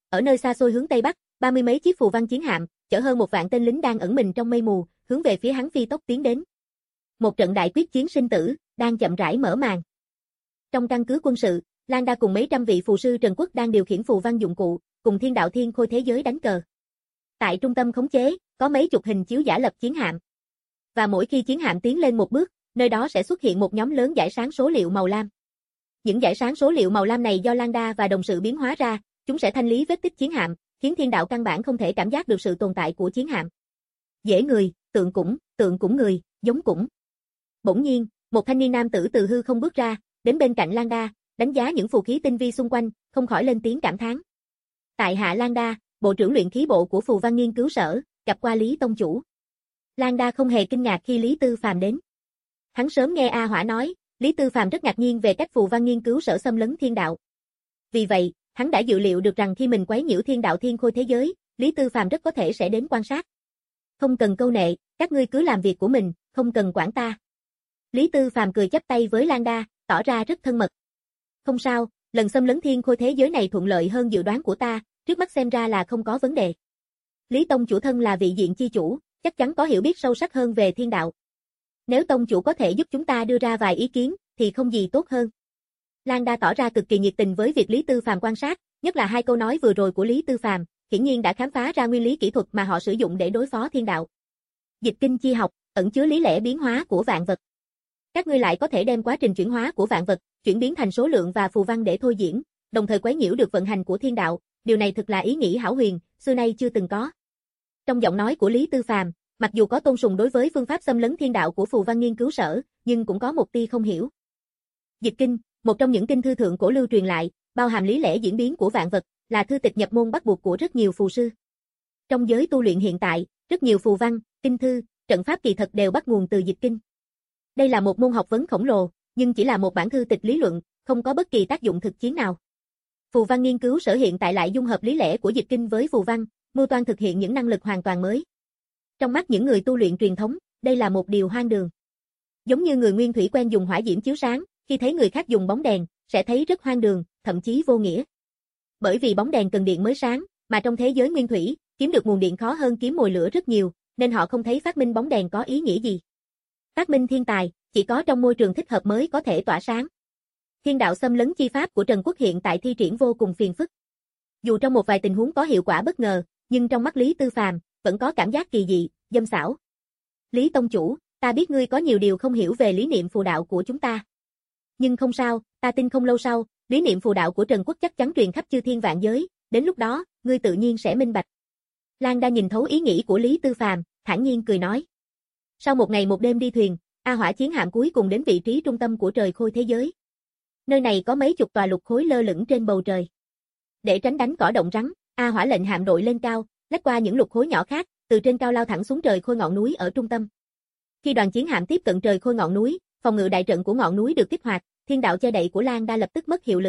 ở nơi xa xôi hướng tây bắc, ba mươi mấy chiếc phù văn chiến hạm, chở hơn một vạn tên lính đang ẩn mình trong mây mù, hướng về phía hắn phi tốc tiến đến. Một trận đại quyết chiến sinh tử đang chậm rãi mở màn. Trong căn cứ quân sự, Lan Đa cùng mấy trăm vị phù sư Trần Quốc đang điều khiển phù văn dụng cụ, cùng Thiên Đạo Thiên Khôi thế giới đánh cờ. Tại trung tâm khống chế, có mấy chục hình chiếu giả lập chiến hạm. Và mỗi khi chiến hạm tiến lên một bước, nơi đó sẽ xuất hiện một nhóm lớn dải sáng số liệu màu lam. Những dải sáng số liệu màu lam này do Lan Đa và đồng sự biến hóa ra, chúng sẽ thanh lý vết tích chiến hạm, khiến thiên đạo căn bản không thể cảm giác được sự tồn tại của chiến hạm. Dễ người, tượng cũng, tượng cũng người, giống cũng. Bỗng nhiên, một thanh niên nam tử từ hư không bước ra, đến bên cạnh Lan Đa, đánh giá những phù khí tinh vi xung quanh, không khỏi lên tiếng cảm thán. Tại hạ Lan Đa, bộ trưởng luyện khí bộ của Phù Văn Nghiên cứu sở, gặp qua Lý tông chủ. Lan Đa không hề kinh ngạc khi Lý Tư Phàm đến. Hắn sớm nghe A Hỏa nói, Lý Tư Phàm rất ngạc nhiên về cách Phù Văn Nghiên cứu sở xâm lấn thiên đạo. Vì vậy, hắn đã dự liệu được rằng khi mình quấy nhiễu thiên đạo thiên khôi thế giới, Lý Tư Phàm rất có thể sẽ đến quan sát. Không cần câu nệ, các ngươi cứ làm việc của mình, không cần quản ta. Lý Tư Phàm cười chắp tay với Lan Đa, tỏ ra rất thân mật. Không sao, lần xâm lấn thiên khôi thế giới này thuận lợi hơn dự đoán của ta, trước mắt xem ra là không có vấn đề. Lý tông chủ thân là vị diện chi chủ, chắc chắn có hiểu biết sâu sắc hơn về thiên đạo. Nếu tông chủ có thể giúp chúng ta đưa ra vài ý kiến, thì không gì tốt hơn. Lan Đa tỏ ra cực kỳ nhiệt tình với việc Lý Tư Phàm quan sát, nhất là hai câu nói vừa rồi của Lý Tư Phàm, hiển nhiên đã khám phá ra nguyên lý kỹ thuật mà họ sử dụng để đối phó thiên đạo. Dịch kinh chi học, ẩn chứa lý lẽ biến hóa của vạn vật. Các ngươi lại có thể đem quá trình chuyển hóa của vạn vật, chuyển biến thành số lượng và phù văn để thôi diễn, đồng thời quấy nhiễu được vận hành của thiên đạo, điều này thực là ý nghĩ hão huyền, xưa nay chưa từng có. Trong giọng nói của Lý Tư Phàm, mặc dù có tôn sùng đối với phương pháp xâm lấn thiên đạo của Phù Văn Nghiên cứu sở, nhưng cũng có một tia không hiểu. Dịch kinh, một trong những kinh thư thượng cổ lưu truyền lại, bao hàm lý lẽ diễn biến của vạn vật, là thư tịch nhập môn bắt buộc của rất nhiều phù sư. Trong giới tu luyện hiện tại, rất nhiều phù văn, kinh thư, trận pháp kỳ thật đều bắt nguồn từ dịch kinh. Đây là một môn học vấn khổng lồ, nhưng chỉ là một bản thư tịch lý luận, không có bất kỳ tác dụng thực chiến nào. Phù Văn Nghiên cứu sở hiện tại lại dung hợp lý lẽ của dịch kinh với phù văn, mưu toan thực hiện những năng lực hoàn toàn mới. Trong mắt những người tu luyện truyền thống, đây là một điều hoang đường. Giống như người nguyên thủy quen dùng hỏa diễm chiếu sáng, khi thấy người khác dùng bóng đèn, sẽ thấy rất hoang đường, thậm chí vô nghĩa. Bởi vì bóng đèn cần điện mới sáng, mà trong thế giới nguyên thủy, kiếm được nguồn điện khó hơn kiếm mồi lửa rất nhiều, nên họ không thấy phát minh bóng đèn có ý nghĩa gì. Phát minh thiên tài, chỉ có trong môi trường thích hợp mới có thể tỏa sáng. Thiên đạo xâm lấn chi pháp của Trần Quốc hiện tại thi triển vô cùng phiền phức. Dù trong một vài tình huống có hiệu quả bất ngờ, nhưng trong mắt Lý Tư Phàm vẫn có cảm giác kỳ dị, dâm xảo. Lý tông chủ, ta biết ngươi có nhiều điều không hiểu về lý niệm phù đạo của chúng ta. Nhưng không sao, ta tin không lâu sau, lý niệm phù đạo của Trần Quốc chắc chắn truyền khắp chư thiên vạn giới, đến lúc đó, ngươi tự nhiên sẽ minh bạch. Lan Đa nhìn thấu ý nghĩ của Lý Tư Phàm, thản nhiên cười nói. Sau một ngày một đêm đi thuyền, A Hỏa chiến hạm cuối cùng đến vị trí trung tâm của trời khôi thế giới. Nơi này có mấy chục tòa lục khối lơ lửng trên bầu trời. Để tránh đánh cỏ động rắn, A Hỏa lệnh hạm đội lên cao, lách qua những lục khối nhỏ khác, từ trên cao lao thẳng xuống trời khôi ngọn núi ở trung tâm. Khi đoàn chiến hạm tiếp cận trời khôi ngọn núi, phòng ngự đại trận của ngọn núi được kích hoạt, thiên đạo che đậy của Lan Đa lập tức mất hiệu lực.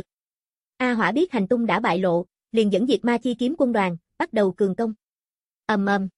A Hỏa biết hành tung đã bại lộ, liền dẫn diệt ma chi kiếm quân đoàn, bắt đầu cường công. Ầm ầm.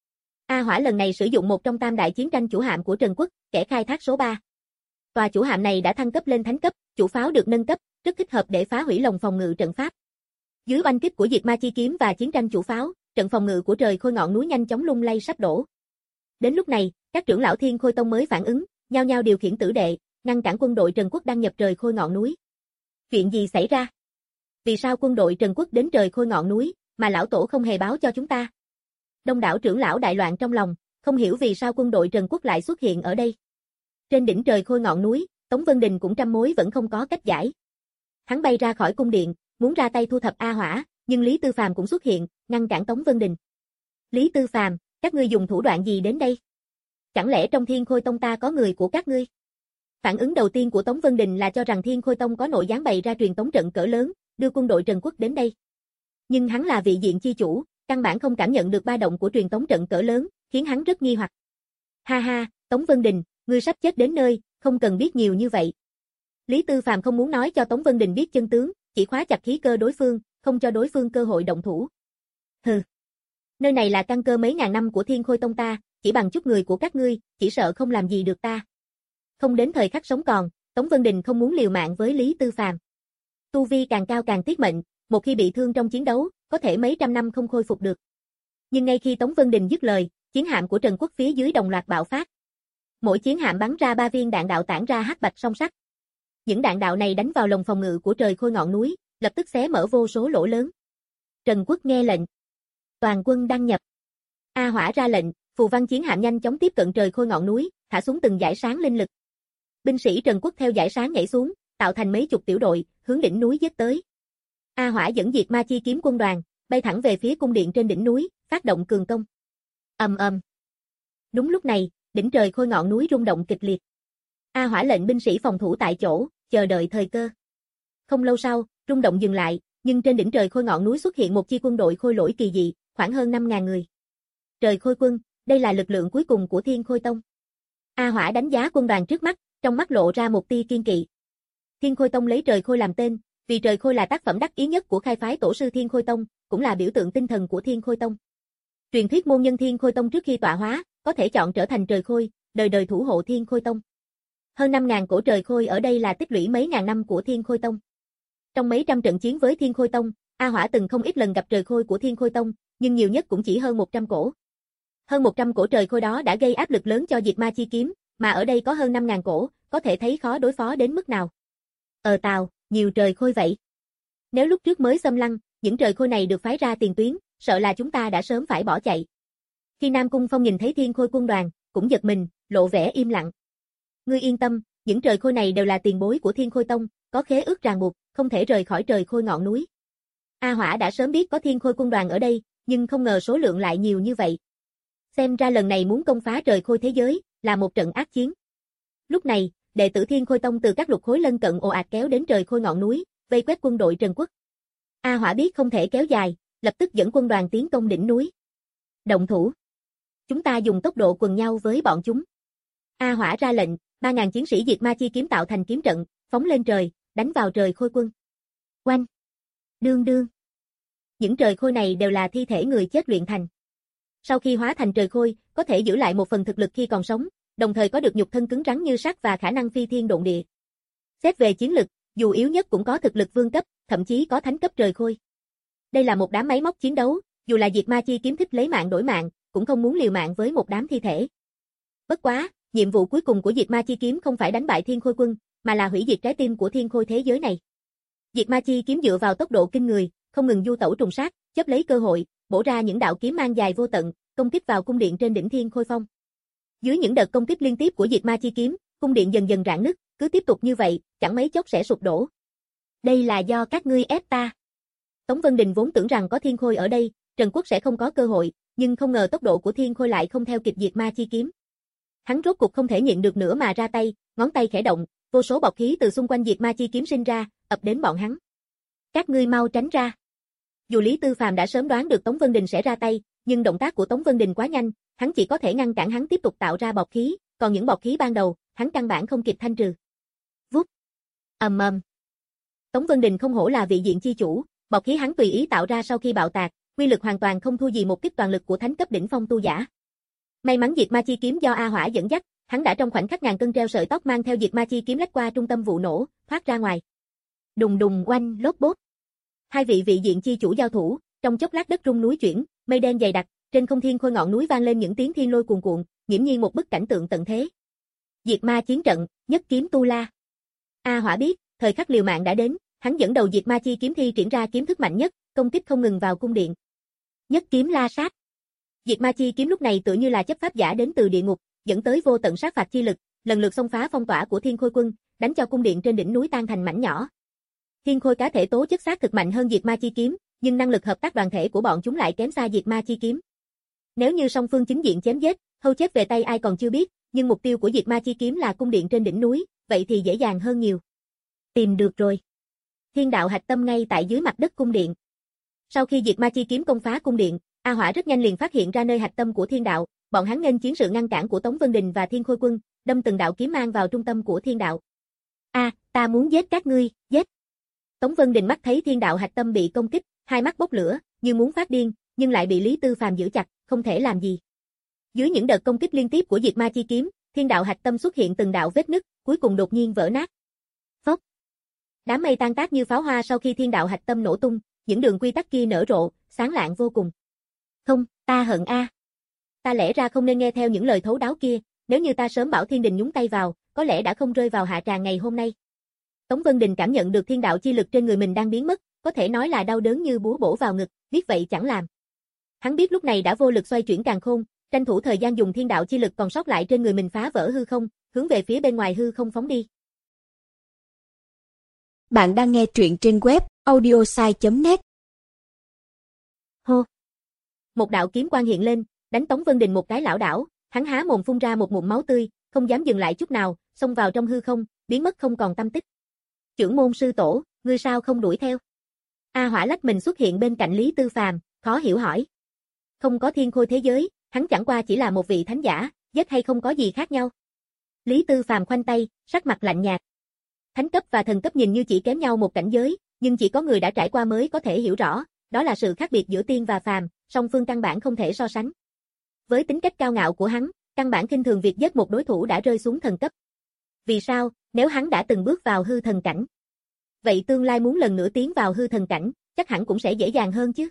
A Hỏa lần này sử dụng một trong tam đại chiến tranh chủ hạm của Trần Quốc, kẻ khai thác số ba. Tòa chủ hạm này đã thăng cấp lên thánh cấp, chủ pháo được nâng cấp, rất thích hợp để phá hủy lồng phòng ngự trận pháp. Dưới oanh kích của diệt ma chi kiếm và chiến tranh chủ pháo, trận phòng ngự của trời khôi ngọn núi nhanh chóng lung lay sắp đổ. Đến lúc này, các trưởng lão Thiên Khôi Tông mới phản ứng, nhao nhao điều khiển tử đệ, ngăn cản quân đội Trần Quốc đăng nhập trời khôi ngọn núi. Chuyện gì xảy ra? Vì sao quân đội Trần Quốc đến trời khôi ngọn núi, mà lão tổ không hề báo cho chúng ta? Đông đảo trưởng lão đại loạn trong lòng, không hiểu vì sao quân đội Trần Quốc lại xuất hiện ở đây. Trên đỉnh trời khôi ngọn núi, Tống Vân Đình cũng trăm mối vẫn không có cách giải. Hắn bay ra khỏi cung điện, muốn ra tay thu thập A Hỏa, nhưng Lý Tư Phàm cũng xuất hiện, ngăn cản Tống Vân Đình. Lý Tư Phàm, các ngươi dùng thủ đoạn gì đến đây? Chẳng lẽ trong Thiên Khôi Tông ta có người của các ngươi? Phản ứng đầu tiên của Tống Vân Đình là cho rằng Thiên Khôi Tông có nội gián bày ra truyền tống trận cỡ lớn, đưa quân đội Trần Quốc đến đây. Nhưng hắn là vị diện chi chủ, căn bản không cảm nhận được ba động của truyền tống trận cỡ lớn, khiến hắn rất nghi hoặc. Ha ha, Tống Vân Đình, ngươi sắp chết đến nơi, không cần biết nhiều như vậy. Lý Tư Phàm không muốn nói cho Tống Vân Đình biết chân tướng, chỉ khóa chặt khí cơ đối phương, không cho đối phương cơ hội động thủ. Hừ. Nơi này là căn cơ mấy ngàn năm của Thiên Khôi Tông ta, chỉ bằng chút người của các ngươi, chỉ sợ không làm gì được ta. Không đến thời khắc sống còn, Tống Vân Đình không muốn liều mạng với Lý Tư Phàm. Tu vi càng cao càng tiết mệnh, một khi bị thương trong chiến đấu, có có thể mấy trăm năm không khôi phục được. Nhưng ngay khi Tống Vân Đình dứt lời, chiến hạm của Trần Quốc phía dưới đồng loạt bạo phát. Mỗi chiến hạm bắn ra ba viên đạn đạo tản ra hắc bạch song sắc. Những đạn đạo này đánh vào lồng phòng ngự của Trời Khôi ngọn núi, lập tức xé mở vô số lỗ lớn. Trần Quốc nghe lệnh. Toàn quân đăng nhập. A Hỏa ra lệnh, phù văn chiến hạm nhanh chóng tiếp cận Trời Khôi ngọn núi, thả xuống từng dải sáng linh lực. Binh sĩ Trần Quốc theo dải sáng nhảy xuống, tạo thành mấy chục tiểu đội, hướng đỉnh núi giết tới. A Hỏa dẫn Diệt Ma Chi kiếm quân đoàn, bay thẳng về phía cung điện trên đỉnh núi, phát động cường công. Ầm ầm. Đúng lúc này, đỉnh Trời Khôi ngọn núi rung động kịch liệt. A Hỏa lệnh binh sĩ phòng thủ tại chỗ, chờ đợi thời cơ. Không lâu sau, rung động dừng lại, nhưng trên đỉnh Trời Khôi ngọn núi xuất hiện một chi quân đội khôi lỗi kỳ dị, khoảng hơn năm ngàn người. Trời Khôi quân, đây là lực lượng cuối cùng của Thiên Khôi Tông. A Hỏa đánh giá quân đoàn trước mắt, trong mắt lộ ra một tia kiên kỵ. Thiên Khôi Tông lấy Trời Khôi làm tên, vì Trời Khôi là tác phẩm đắc ý nhất của khai phái tổ sư Thiên Khôi Tông, cũng là biểu tượng tinh thần của Thiên Khôi Tông. Truyền thuyết môn nhân Thiên Khôi Tông trước khi tọa hóa, có thể chọn trở thành Trời Khôi, đời đời thủ hộ Thiên Khôi Tông. Hơn năm ngàn cổ Trời Khôi ở đây là tích lũy mấy ngàn năm của Thiên Khôi Tông. Trong mấy trăm trận chiến với Thiên Khôi Tông, A Hỏa từng không ít lần gặp Trời Khôi của Thiên Khôi Tông, nhưng nhiều nhất cũng chỉ hơn một trăm cổ. Hơn một trăm cổ Trời Khôi đó đã gây áp lực lớn cho Diệt Ma Chi kiếm, mà ở đây có hơn năm ngàn cổ, có thể thấy khó đối phó đến mức nào. Ờ Tào, nhiều Trời Khôi vậy. Nếu lúc trước mới xâm lăng, những Trời Khôi này được phái ra tiền tuyến, sợ là chúng ta đã sớm phải bỏ chạy. Khi Nam Cung Phong nhìn thấy Thiên Khôi quân đoàn, cũng giật mình, lộ vẻ im lặng. Ngươi yên tâm, những Trời Khôi này đều là tiền bối của Thiên Khôi Tông, có khế ước ràng buộc, không thể rời khỏi Trời Khôi ngọn núi. A Hỏa đã sớm biết có Thiên Khôi quân đoàn ở đây, nhưng không ngờ số lượng lại nhiều như vậy. Xem ra lần này muốn công phá Trời Khôi thế giới, là một trận ác chiến. Lúc này, đệ tử Thiên Khôi Tông từ các lục khối lân cận ồ ạt kéo đến Trời Khôi ngọn núi, vây quét quân đội Trần Quốc. A Hỏa biết không thể kéo dài, lập tức dẫn quân đoàn tiến công đỉnh núi. Động thủ. Chúng ta dùng tốc độ quần nhau với bọn chúng. A Hỏa ra lệnh, ba ngàn chiến sĩ Diệt Ma Chi kiếm tạo thành kiếm trận, phóng lên trời, đánh vào Trời Khôi quân. Oanh! Đương đương! Những Trời Khôi này đều là thi thể người chết luyện thành. Sau khi hóa thành Trời Khôi, có thể giữ lại một phần thực lực khi còn sống, đồng thời có được nhục thân cứng rắn như sắt và khả năng phi thiên độn địa. Xét về chiến lực, dù yếu nhất cũng có thực lực vương cấp, thậm chí có thánh cấp Trời Khôi. Đây là một đám máy móc chiến đấu, dù là Diệt Ma Chi kiếm thích lấy mạng đổi mạng, cũng không muốn liều mạng với một đám thi thể. Bất quá, nhiệm vụ cuối cùng của Diệt Ma Chi kiếm không phải đánh bại Thiên Khôi quân, mà là hủy diệt trái tim của Thiên Khôi thế giới này. Diệt Ma Chi kiếm dựa vào tốc độ kinh người, không ngừng du tẩu trùng sát, chấp lấy cơ hội, bổ ra những đạo kiếm mang dài vô tận, công kích vào cung điện trên đỉnh Thiên Khôi Phong. Dưới những đợt công kích liên tiếp của Diệt Ma Chi kiếm, cung điện dần dần rạn nứt, cứ tiếp tục như vậy, chẳng mấy chốc sẽ sụp đổ. Đây là do các ngươi ép ta. Tống Vân Đình vốn tưởng rằng có Thiên Khôi ở đây, Trần Quốc sẽ không có cơ hội, nhưng không ngờ tốc độ của Thiên Khôi lại không theo kịp Diệt Ma Chi kiếm. Hắn rốt cục không thể nhịn được nữa mà ra tay, ngón tay khẽ động, vô số bọt khí từ xung quanh Diệt Ma Chi kiếm sinh ra, ập đến bọn hắn. Các ngươi mau tránh ra. Dù Lý Tư Phàm đã sớm đoán được Tống Vân Đình sẽ ra tay, nhưng động tác của Tống Vân Đình quá nhanh, hắn chỉ có thể ngăn cản hắn tiếp tục tạo ra bọt khí, còn những bọt khí ban đầu, hắn căn bản không kịp thanh trừ. Vút. Ầm ầm. Tống Vân Đình không hổ là vị diện chi chủ, bọt khí hắn tùy ý tạo ra sau khi bạo tạc, quy lực hoàn toàn không thua gì một kích toàn lực của thánh cấp đỉnh phong tu giả. May mắn Diệt Ma Chi kiếm do A Hỏa dẫn dắt, hắn đã trong khoảnh khắc ngàn cân treo sợi tóc mang theo Diệt Ma Chi kiếm lách qua trung tâm vụ nổ, thoát ra ngoài. Đùng đùng oanh lốp bốp. Hai vị vị diện chi chủ giao thủ, trong chốc lát đất rung núi chuyển, mây đen dày đặc, trên không Thiên Khôi ngọn núi vang lên những tiếng thiên lôi cuồn cuộn, nghiễm nhiên một bức cảnh tượng tận thế. Diệt Ma chiến trận, nhất kiếm tu la. A Hỏa biết, thời khắc liều mạng đã đến, hắn dẫn đầu Diệt Ma Chi kiếm thi triển ra kiếm thức mạnh nhất, công kích không ngừng vào cung điện. Nhất kiếm la sát. Diệt Ma Chi kiếm lúc này tựa như là chấp pháp giả đến từ địa ngục, dẫn tới vô tận sát phạt chi lực, lần lượt xông phá phong tỏa của Thiên Khôi quân, đánh cho cung điện trên đỉnh núi tan thành mảnh nhỏ. Thiên Khôi cá thể tố chất xác thực mạnh hơn Diệt Ma Chi kiếm, nhưng năng lực hợp tác đoàn thể của bọn chúng lại kém xa Diệt Ma Chi kiếm. Nếu như song phương chính diện chém giết, hâu chết về tay ai còn chưa biết, nhưng mục tiêu của Diệt Ma Chi kiếm là cung điện trên đỉnh núi, vậy thì dễ dàng hơn nhiều. Tìm được rồi. Thiên đạo hạch tâm ngay tại dưới mặt đất cung điện. Sau khi Diệt Ma Chi kiếm công phá cung điện, A Hỏa rất nhanh liền phát hiện ra nơi hạch tâm của thiên đạo, bọn hắn nghênh chiến sự ngăn cản của Tống Vân Đình và Thiên Khôi quân, đâm từng đạo kiếm mang vào trung tâm của thiên đạo. A, à, ta muốn giết các ngươi, giết. Tống Vân Đình mắt thấy thiên đạo hạch tâm bị công kích, hai mắt bốc lửa, như muốn phát điên, nhưng lại bị Lý Tư Phàm giữ chặt, không thể làm gì. Dưới những đợt công kích liên tiếp của Diệt Ma Chi kiếm, thiên đạo hạch tâm xuất hiện từng đạo vết nứt, cuối cùng đột nhiên vỡ nát. Phốc. Đám mây tan tác như pháo hoa sau khi thiên đạo hạch tâm nổ tung, những đường quy tắc kia nở rộ, sáng lạng vô cùng. Không, ta hận a. Ta lẽ ra không nên nghe theo những lời thấu đáo kia, nếu như ta sớm bảo Thiên Đình nhúng tay vào, có lẽ đã không rơi vào hạ tràng ngày hôm nay. Tống Vân Đình cảm nhận được thiên đạo chi lực trên người mình đang biến mất, có thể nói là đau đớn như búa bổ vào ngực, biết vậy chẳng làm. Hắn biết lúc này đã vô lực xoay chuyển càn khôn, tranh thủ thời gian dùng thiên đạo chi lực còn sót lại trên người mình phá vỡ hư không, hướng về phía bên ngoài hư không phóng đi. Bạn đang nghe truyện trên web audiosai chấm net. Hô. Một đạo kiếm quang hiện lên, đánh Tống Vân Đình một cái lảo đảo, hắn há mồm phun ra một ngụm máu tươi, không dám dừng lại chút nào, xông vào trong hư không, biến mất không còn tăm tích. Chưởng môn sư tổ, ngươi sao không đuổi theo? A Hỏa lách mình xuất hiện bên cạnh Lý Tư Phàm, khó hiểu hỏi. Không có thiên khôi thế giới, hắn chẳng qua chỉ là một vị thánh giả, giết hay không có gì khác nhau. Lý Tư Phàm khoanh tay, sắc mặt lạnh nhạt. Thánh cấp và thần cấp nhìn như chỉ kém nhau một cảnh giới, nhưng chỉ có người đã trải qua mới có thể hiểu rõ, đó là sự khác biệt giữa tiên và phàm, song phương căn bản không thể so sánh. Với tính cách cao ngạo của hắn, căn bản khinh thường việc giết một đối thủ đã rơi xuống thần cấp. Vì sao, nếu hắn đã từng bước vào hư thần cảnh? Vậy tương lai muốn lần nữa tiến vào hư thần cảnh, chắc hẳn cũng sẽ dễ dàng hơn chứ.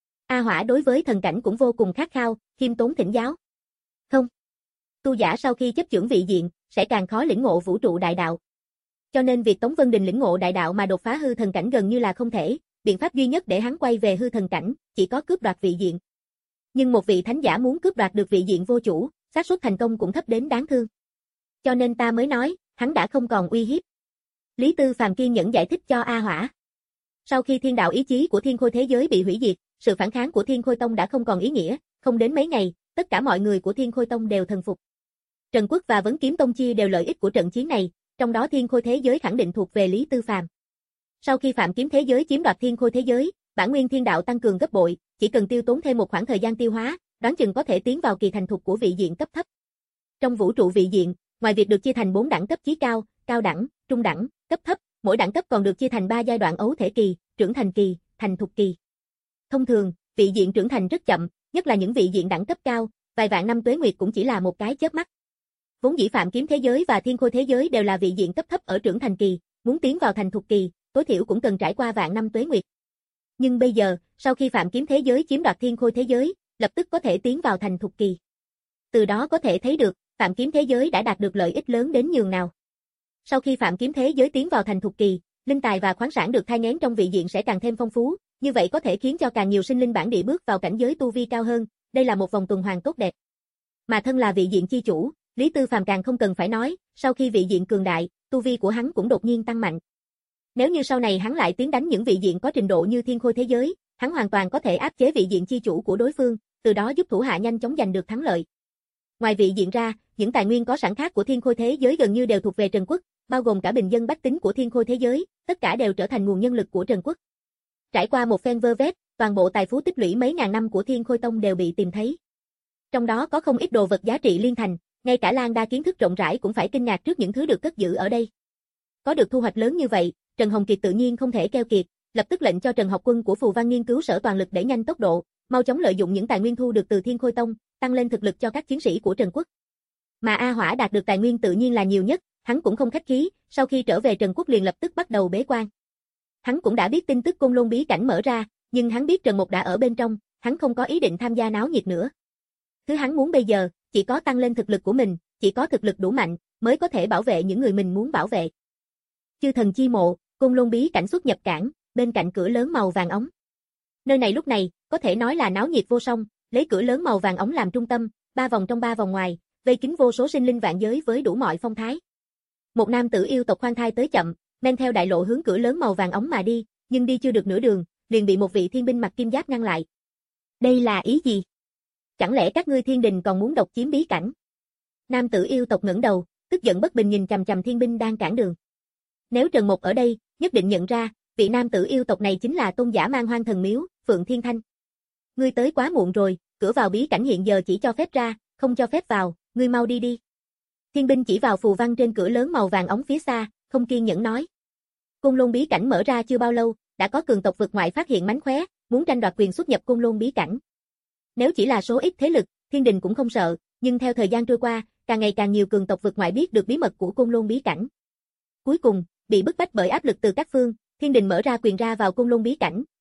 A Hỏa đối với thần cảnh cũng vô cùng khát khao, khiêm tốn thỉnh giáo. Không. Tu giả sau khi chấp chưởng vị diện, sẽ càng khó lĩnh ngộ vũ trụ đại đạo. Cho nên việc Tống Vân Đình lĩnh ngộ đại đạo mà đột phá hư thần cảnh gần như là không thể, biện pháp duy nhất để hắn quay về hư thần cảnh, chỉ có cướp đoạt vị diện. Nhưng một vị thánh giả muốn cướp đoạt được vị diện vô chủ, xác suất thành công cũng thấp đến đáng thương. Cho nên ta mới nói, hắn đã không còn uy hiếp. Lý Tư Phàm kiên nhẫn giải thích cho A Hỏa. Sau khi thiên đạo ý chí của thiên khôi thế giới bị hủy diệt, sự phản kháng của Thiên Khôi Tông đã không còn ý nghĩa, không đến mấy ngày, tất cả mọi người của Thiên Khôi Tông đều thần phục. Trần Quốc và Vấn Kiếm Tông chia đều lợi ích của trận chiến này, trong đó Thiên Khôi thế giới khẳng định thuộc về Lý Tư Phàm. Sau khi Phạm Kiếm thế giới chiếm đoạt Thiên Khôi thế giới, bản nguyên thiên đạo tăng cường gấp bội, chỉ cần tiêu tốn thêm một khoảng thời gian tiêu hóa, đoán chừng có thể tiến vào kỳ thành thục của vị diện cấp thấp. Trong vũ trụ vị diện, ngoài việc được chia thành bốn đẳng cấp chí cao, cao đẳng, trung đẳng, cấp thấp, mỗi đẳng cấp còn được chia thành ba giai đoạn ấu thể kỳ, trưởng thành kỳ, thành thục kỳ. Thông thường, vị diện trưởng thành rất chậm, nhất là những vị diện đẳng cấp cao, vài vạn năm tuế nguyệt cũng chỉ là một cái chớp mắt. Vốn dĩ Phạm Kiếm thế giới và Thiên Khôi thế giới đều là vị diện cấp thấp ở trưởng thành kỳ, muốn tiến vào thành thục kỳ, tối thiểu cũng cần trải qua vạn năm tuế nguyệt. Nhưng bây giờ, sau khi Phạm Kiếm thế giới chiếm đoạt Thiên Khôi thế giới, lập tức có thể tiến vào thành thục kỳ. Từ đó có thể thấy được, Phạm Kiếm thế giới đã đạt được lợi ích lớn đến nhường nào. Sau khi Phạm Kiếm thế giới tiến vào thành thục kỳ, linh tài và khoáng sản được thai nghén trong vị diện sẽ càng thêm phong phú, như vậy có thể khiến cho càng nhiều sinh linh bản địa bước vào cảnh giới tu vi cao hơn, đây là một vòng tuần hoàn tốt đẹp. Mà thân là vị diện chi chủ, Lý Tư Phàm càng không cần phải nói, sau khi vị diện cường đại, tu vi của hắn cũng đột nhiên tăng mạnh. Nếu như sau này hắn lại tiến đánh những vị diện có trình độ như Thiên Khôi thế giới, hắn hoàn toàn có thể áp chế vị diện chi chủ của đối phương, từ đó giúp thủ hạ nhanh chóng giành được thắng lợi. Ngoài vị diện ra, những tài nguyên có sẵn khác của Thiên Khôi thế giới gần như đều thuộc về Trần Quốc, bao gồm cả bình dân bách tính của Thiên Khôi thế giới, tất cả đều trở thành nguồn nhân lực của Trần Quốc. Trải qua một phen vơ vét, toàn bộ tài phú tích lũy mấy ngàn năm của Thiên Khôi Tông đều bị tìm thấy. Trong đó có không ít đồ vật giá trị liên thành, ngay cả Lan Đa kiến thức rộng rãi cũng phải kinh ngạc trước những thứ được cất giữ ở đây. Có được thu hoạch lớn như vậy, Trần Hồng Kiệt tự nhiên không thể keo kiệt, lập tức lệnh cho Trần Học Quân của Phù Văn nghiên cứu sở toàn lực đẩy nhanh tốc độ, mau chóng lợi dụng những tài nguyên thu được từ Thiên Khôi Tông, tăng lên thực lực cho các chiến sĩ của Trần Quốc. Mà A Hỏa đạt được tài nguyên tự nhiên là nhiều nhất, hắn cũng không khách khí, sau khi trở về Trần Quốc liền lập tức bắt đầu bế quan. Hắn cũng đã biết tin tức Côn Lôn bí cảnh mở ra, nhưng hắn biết Trần Mục đã ở bên trong, hắn không có ý định tham gia náo nhiệt nữa. Thứ hắn muốn bây giờ, chỉ có tăng lên thực lực của mình, chỉ có thực lực đủ mạnh, mới có thể bảo vệ những người mình muốn bảo vệ. Chư thần chi mộ, Côn Lôn bí cảnh xuất nhập cảng, bên cạnh cửa lớn màu vàng óng. Nơi này lúc này, có thể nói là náo nhiệt vô song, lấy cửa lớn màu vàng óng làm trung tâm, ba vòng trong ba vòng ngoài, vây kín vô số sinh linh vạn giới với đủ mọi phong thái. Một nam tử yêu tộc khoan thai tới chậm, men theo đại lộ hướng cửa lớn màu vàng óng mà đi, nhưng đi chưa được nửa đường, liền bị một vị thiên binh mặc kim giáp ngăn lại. Đây là ý gì? Chẳng lẽ các ngươi Thiên Đình còn muốn độc chiếm bí cảnh? Nam tử yêu tộc ngẩng đầu, tức giận bất bình nhìn chằm chằm thiên binh đang cản đường. Nếu Trần Mục ở đây, nhất định nhận ra, vị nam tử yêu tộc này chính là tôn giả Mang Hoang Thần Miếu, Phượng Thiên Thanh. Ngươi tới quá muộn rồi, cửa vào bí cảnh hiện giờ chỉ cho phép ra, không cho phép vào, ngươi mau đi đi. Thiên binh chỉ vào phù văn trên cửa lớn màu vàng óng phía xa, không kiên nhẫn nói. Côn Lôn bí cảnh mở ra chưa bao lâu, đã có cường tộc vượt ngoại phát hiện mánh khóe, muốn tranh đoạt quyền xuất nhập Côn Lôn bí cảnh. Nếu chỉ là số ít thế lực, Thiên Đình cũng không sợ, nhưng theo thời gian trôi qua, càng ngày càng nhiều cường tộc vượt ngoại biết được bí mật của Côn Lôn bí cảnh. Cuối cùng, bị bức bách bởi áp lực từ các phương, Thiên Đình mở ra quyền ra vào Côn Lôn bí cảnh,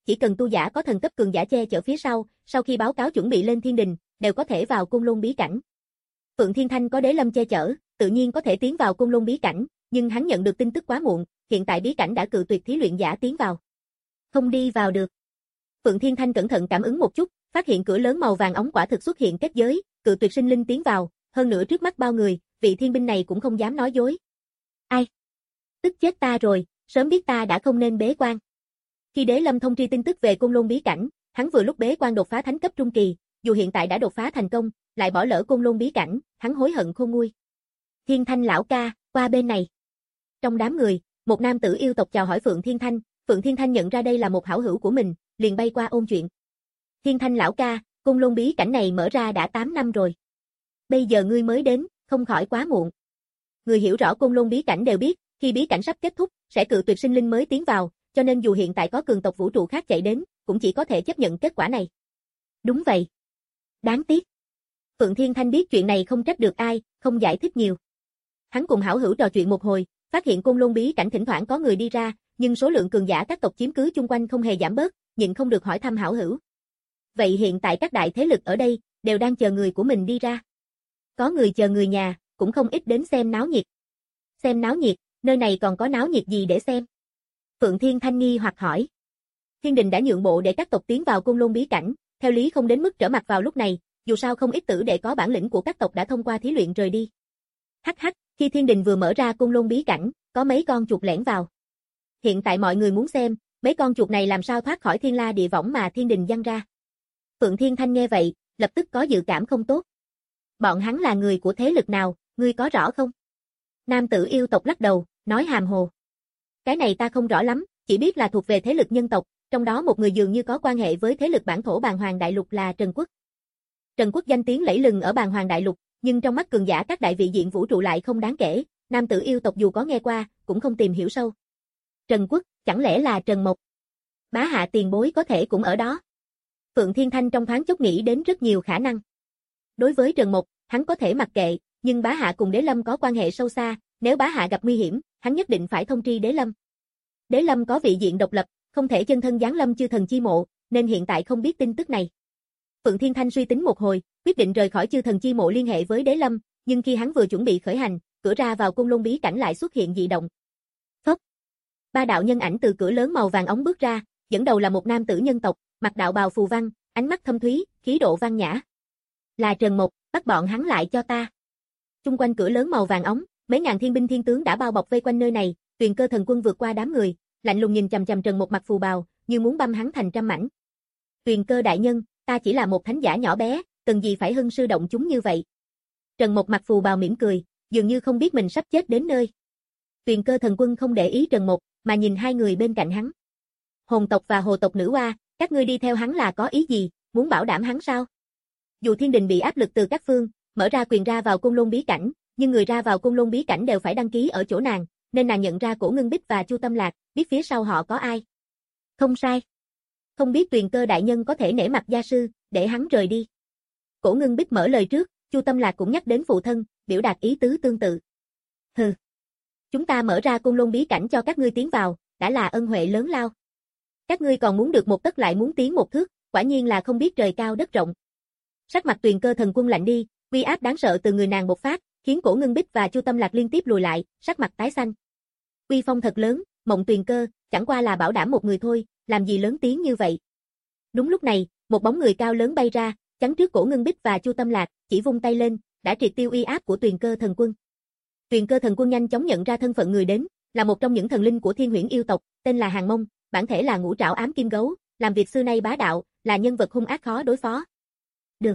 chỉ cần tu giả có thần cấp cường giả che chở phía sau, sau khi báo cáo chuẩn bị lên thiên đình, đều có thể vào Côn Lôn bí cảnh. Phượng Thiên Thanh có Đế Lâm che chở, tự nhiên có thể tiến vào Côn Lôn bí cảnh, nhưng hắn nhận được tin tức quá muộn, hiện tại bí cảnh đã cự tuyệt thí luyện giả tiến vào. Không đi vào được. Phượng Thiên Thanh cẩn thận cảm ứng một chút, phát hiện cửa lớn màu vàng óng quả thực xuất hiện kết giới, cự tuyệt sinh linh tiến vào, hơn nữa trước mắt bao người, vị thiên binh này cũng không dám nói dối. Ai? Tức chết ta rồi, sớm biết ta đã không nên bế quan. Khi Đế Lâm thông tri tin tức về Côn Lôn bí cảnh, hắn vừa lúc bế quan đột phá thánh cấp trung kỳ, dù hiện tại đã đột phá thành công, lại bỏ lỡ Côn Lôn bí cảnh, hắn hối hận khôn nguôi. Thiên Thanh lão ca, qua bên này. Trong đám người, một nam tử yêu tộc chào hỏi Phượng Thiên Thanh, Phượng Thiên Thanh nhận ra đây là một hảo hữu của mình, liền bay qua ôn chuyện. Thiên Thanh lão ca, Côn Lôn bí cảnh này mở ra đã tám năm rồi. Bây giờ ngươi mới đến, không khỏi quá muộn. Người hiểu rõ Côn Lôn bí cảnh đều biết, khi bí cảnh sắp kết thúc, sẽ cự tuyệt sinh linh mới tiến vào, cho nên dù hiện tại có cường tộc vũ trụ khác chạy đến, cũng chỉ có thể chấp nhận kết quả này. Đúng vậy. Đáng tiếc. Phượng Thiên Thanh biết chuyện này không trách được ai, không giải thích nhiều. Hắn cùng hảo hữu trò chuyện một hồi, phát hiện Côn Lôn bí cảnh thỉnh thoảng có người đi ra, nhưng số lượng cường giả các tộc chiếm cứ chung quanh không hề giảm bớt, nhịn không được hỏi thăm hảo hữu. Vậy hiện tại các đại thế lực ở đây, đều đang chờ người của mình đi ra. Có người chờ người nhà, cũng không ít đến xem náo nhiệt. Xem náo nhiệt, nơi này còn có náo nhiệt gì để xem? Phượng Thiên Thanh nghi hoặc hỏi. Thiên đình đã nhượng bộ để các tộc tiến vào Côn Lôn bí cảnh, theo lý không đến mức trở mặt vào lúc này, dù sao không ít tử đệ có bản lĩnh của các tộc đã thông qua thí luyện rời đi. Hắc hắc, khi thiên đình vừa mở ra Côn Lôn bí cảnh, có mấy con chuột lẻn vào. Hiện tại mọi người muốn xem, mấy con chuột này làm sao thoát khỏi thiên la địa võng mà thiên đình giăng ra. Phượng Thiên Thanh nghe vậy, lập tức có dự cảm không tốt. Bọn hắn là người của thế lực nào, ngươi có rõ không? Nam tử yêu tộc lắc đầu, nói hàm hồ. Cái này ta không rõ lắm, chỉ biết là thuộc về thế lực nhân tộc, trong đó một người dường như có quan hệ với thế lực bản thổ Bàn Hoàng Đại Lục là Trần Quốc. Trần Quốc danh tiếng lẫy lừng ở Bàn Hoàng Đại Lục, nhưng trong mắt cường giả các đại vị diện vũ trụ lại không đáng kể, nam tử yêu tộc dù có nghe qua, cũng không tìm hiểu sâu. Trần Quốc, chẳng lẽ là Trần Mộc? Bá hạ tiền bối có thể cũng ở đó. Phượng Thiên Thanh trong thoáng chốc nghĩ đến rất nhiều khả năng. Đối với Trần Mộc, hắn có thể mặc kệ, nhưng bá hạ cùng Đế Lâm có quan hệ sâu xa, nếu bá hạ gặp nguy hiểm, hắn nhất định phải thông tri Đế Lâm. Đế Lâm có vị diện độc lập, không thể chân thân giáng lâm chư thần chi mộ, nên hiện tại không biết tin tức này. Phượng Thiên Thanh suy tính một hồi, quyết định rời khỏi chư thần chi mộ liên hệ với Đế Lâm, nhưng khi hắn vừa chuẩn bị khởi hành, cửa ra vào Côn Lôn bí cảnh lại xuất hiện dị động. Phốc. Ba đạo nhân ảnh từ cửa lớn màu vàng óng bước ra, dẫn đầu là một nam tử nhân tộc, mặc đạo bào phù văn, ánh mắt thâm thúy, khí độ văn nhã. Là Trần Mộc, bắt bọn hắn lại cho ta. Chung quanh cửa lớn màu vàng óng, mấy ngàn thiên binh thiên tướng đã bao bọc vây quanh nơi này, Tuyền Cơ thần quân vượt qua đám người, lạnh lùng nhìn chằm chằm Trần Mộc mặc phù bào, như muốn băm hắn thành trăm mảnh. Tuyền Cơ đại nhân, ta chỉ là một thánh giả nhỏ bé, cần gì phải hưng sư động chúng như vậy? Trần Mộc mặc phù bào mỉm cười, dường như không biết mình sắp chết đến nơi. Tuyền Cơ thần quân không để ý Trần Mộc, mà nhìn hai người bên cạnh hắn. Hồn tộc và hồ tộc nữ oa, các ngươi đi theo hắn là có ý gì, muốn bảo đảm hắn sao? Dù thiên đình bị áp lực từ các phương, mở ra quyền ra vào Côn Lôn bí cảnh, nhưng người ra vào Côn Lôn bí cảnh đều phải đăng ký ở chỗ nàng, nên nàng nhận ra Cổ Ngưng Bích và Chu Tâm Lạc, biết phía sau họ có ai. Không sai. Không biết Tuyền Cơ đại nhân có thể nể mặt gia sư, để hắn rời đi. Cổ Ngưng Bích mở lời trước, Chu Tâm Lạc cũng nhắc đến phụ thân, biểu đạt ý tứ tương tự. Hừ. Chúng ta mở ra Côn Lôn bí cảnh cho các ngươi tiến vào, đã là ân huệ lớn lao. Các ngươi còn muốn được một tấc lại muốn tiến một thước, quả nhiên là không biết trời cao đất rộng. Sắc mặt Tuyền Cơ thần quân lạnh đi, uy áp đáng sợ từ người nàng bộc phát, khiến Cổ Ngưng Bích và Chu Tâm Lạc liên tiếp lùi lại, sắc mặt tái xanh. Uy phong thật lớn, Mộng Tuyền Cơ, chẳng qua là bảo đảm một người thôi, làm gì lớn tiếng như vậy. Đúng lúc này, một bóng người cao lớn bay ra, chắn trước Cổ Ngưng Bích và Chu Tâm Lạc, chỉ vung tay lên, đã triệt tiêu uy áp của Tuyền Cơ thần quân. Tuyền Cơ thần quân nhanh chóng nhận ra thân phận người đến, là một trong những thần linh của Thiên Huyễn yêu tộc, tên là Hàn Mông, bản thể là ngũ trảo ám kim gấu, làm việc xưa nay bá đạo, là nhân vật hung ác khó đối phó. Được.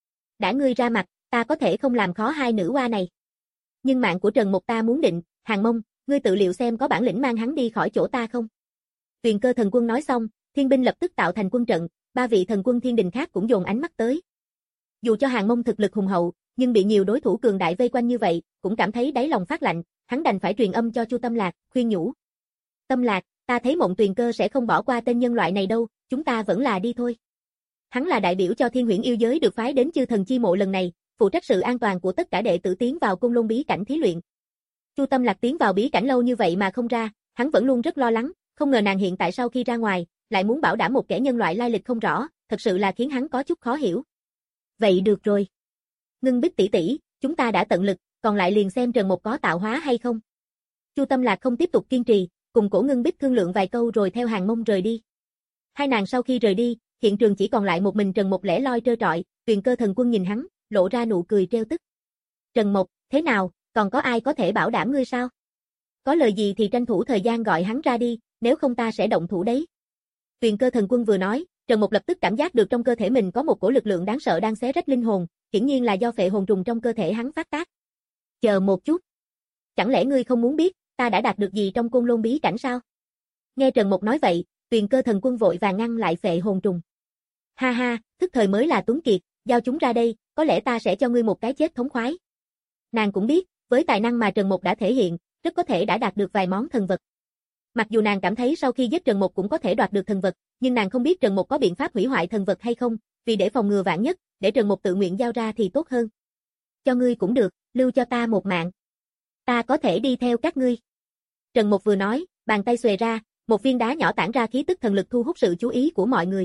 Đã ngươi ra mặt, ta có thể không làm khó hai nữ oa này. Nhưng mạng của Trần Mộc ta muốn định, Hàn Mông, ngươi tự liệu xem có bản lĩnh mang hắn đi khỏi chỗ ta không? Tuyền Cơ thần quân nói xong, thiên binh lập tức tạo thành quân trận, ba vị thần quân thiên đình khác cũng dồn ánh mắt tới. Dù cho Hàn Mông thực lực hùng hậu, nhưng bị nhiều đối thủ cường đại vây quanh như vậy, cũng cảm thấy đáy lòng phát lạnh, hắn đành phải truyền âm cho Chu Tâm Lạc, khuyên nhủ. Tâm Lạc, ta thấy Mộng Tuyền Cơ sẽ không bỏ qua tên nhân loại này đâu, chúng ta vẫn là đi thôi. Hắn là đại biểu cho Thiên Huyễn yêu giới được phái đến chư thần chi mộ lần này, phụ trách sự an toàn của tất cả đệ tử tiến vào Côn Lôn bí cảnh thí luyện. Chu Tâm Lạc tiến vào bí cảnh lâu như vậy mà không ra, hắn vẫn luôn rất lo lắng, không ngờ nàng hiện tại sau khi ra ngoài, lại muốn bảo đảm một kẻ nhân loại lai lịch không rõ, thật sự là khiến hắn có chút khó hiểu. Vậy được rồi. Ngưng Bích tỷ tỷ, chúng ta đã tận lực, còn lại liền xem Trần Mục có tạo hóa hay không. Chu Tâm Lạc không tiếp tục kiên trì, cùng Cổ Ngưng Bích thương lượng vài câu rồi theo Hàng Mông rời đi. Hai nàng sau khi rời đi, hiện trường chỉ còn lại một mình Trần Mục lẻ loi trơ trọi, Tuyền Cơ Thần Quân nhìn hắn, lộ ra nụ cười trêu tức. Trần Mục, thế nào, còn có ai có thể bảo đảm ngươi sao? Có lời gì thì tranh thủ thời gian gọi hắn ra đi, nếu không ta sẽ động thủ đấy. Tuyền Cơ Thần Quân vừa nói, Trần Mục lập tức cảm giác được trong cơ thể mình có một cổ lực lượng đáng sợ đang xé rách linh hồn, hiển nhiên là do phệ hồn trùng trong cơ thể hắn phát tác. Chờ một chút. Chẳng lẽ ngươi không muốn biết, ta đã đạt được gì trong Côn Lôn bí cảnh sao? Nghe Trần Mục nói vậy, Tuyền Cơ Thần Quân vội vàng ngăn lại phệ hồn trùng. Ha ha, thức thời mới là tuấn kiệt, giao chúng ra đây, có lẽ ta sẽ cho ngươi một cái chết thống khoái. Nàng cũng biết, với tài năng mà Trần Mục đã thể hiện, rất có thể đã đạt được vài món thần vật. Mặc dù nàng cảm thấy sau khi giết Trần Mục cũng có thể đoạt được thần vật, nhưng nàng không biết Trần Mục có biện pháp hủy hoại thần vật hay không, vì để phòng ngừa vạn nhất, để Trần Mục tự nguyện giao ra thì tốt hơn. Cho ngươi cũng được, lưu cho ta một mạng. Ta có thể đi theo các ngươi. Trần Mục vừa nói, bàn tay xuề ra, một viên đá nhỏ tản ra khí tức thần lực thu hút sự chú ý của mọi người.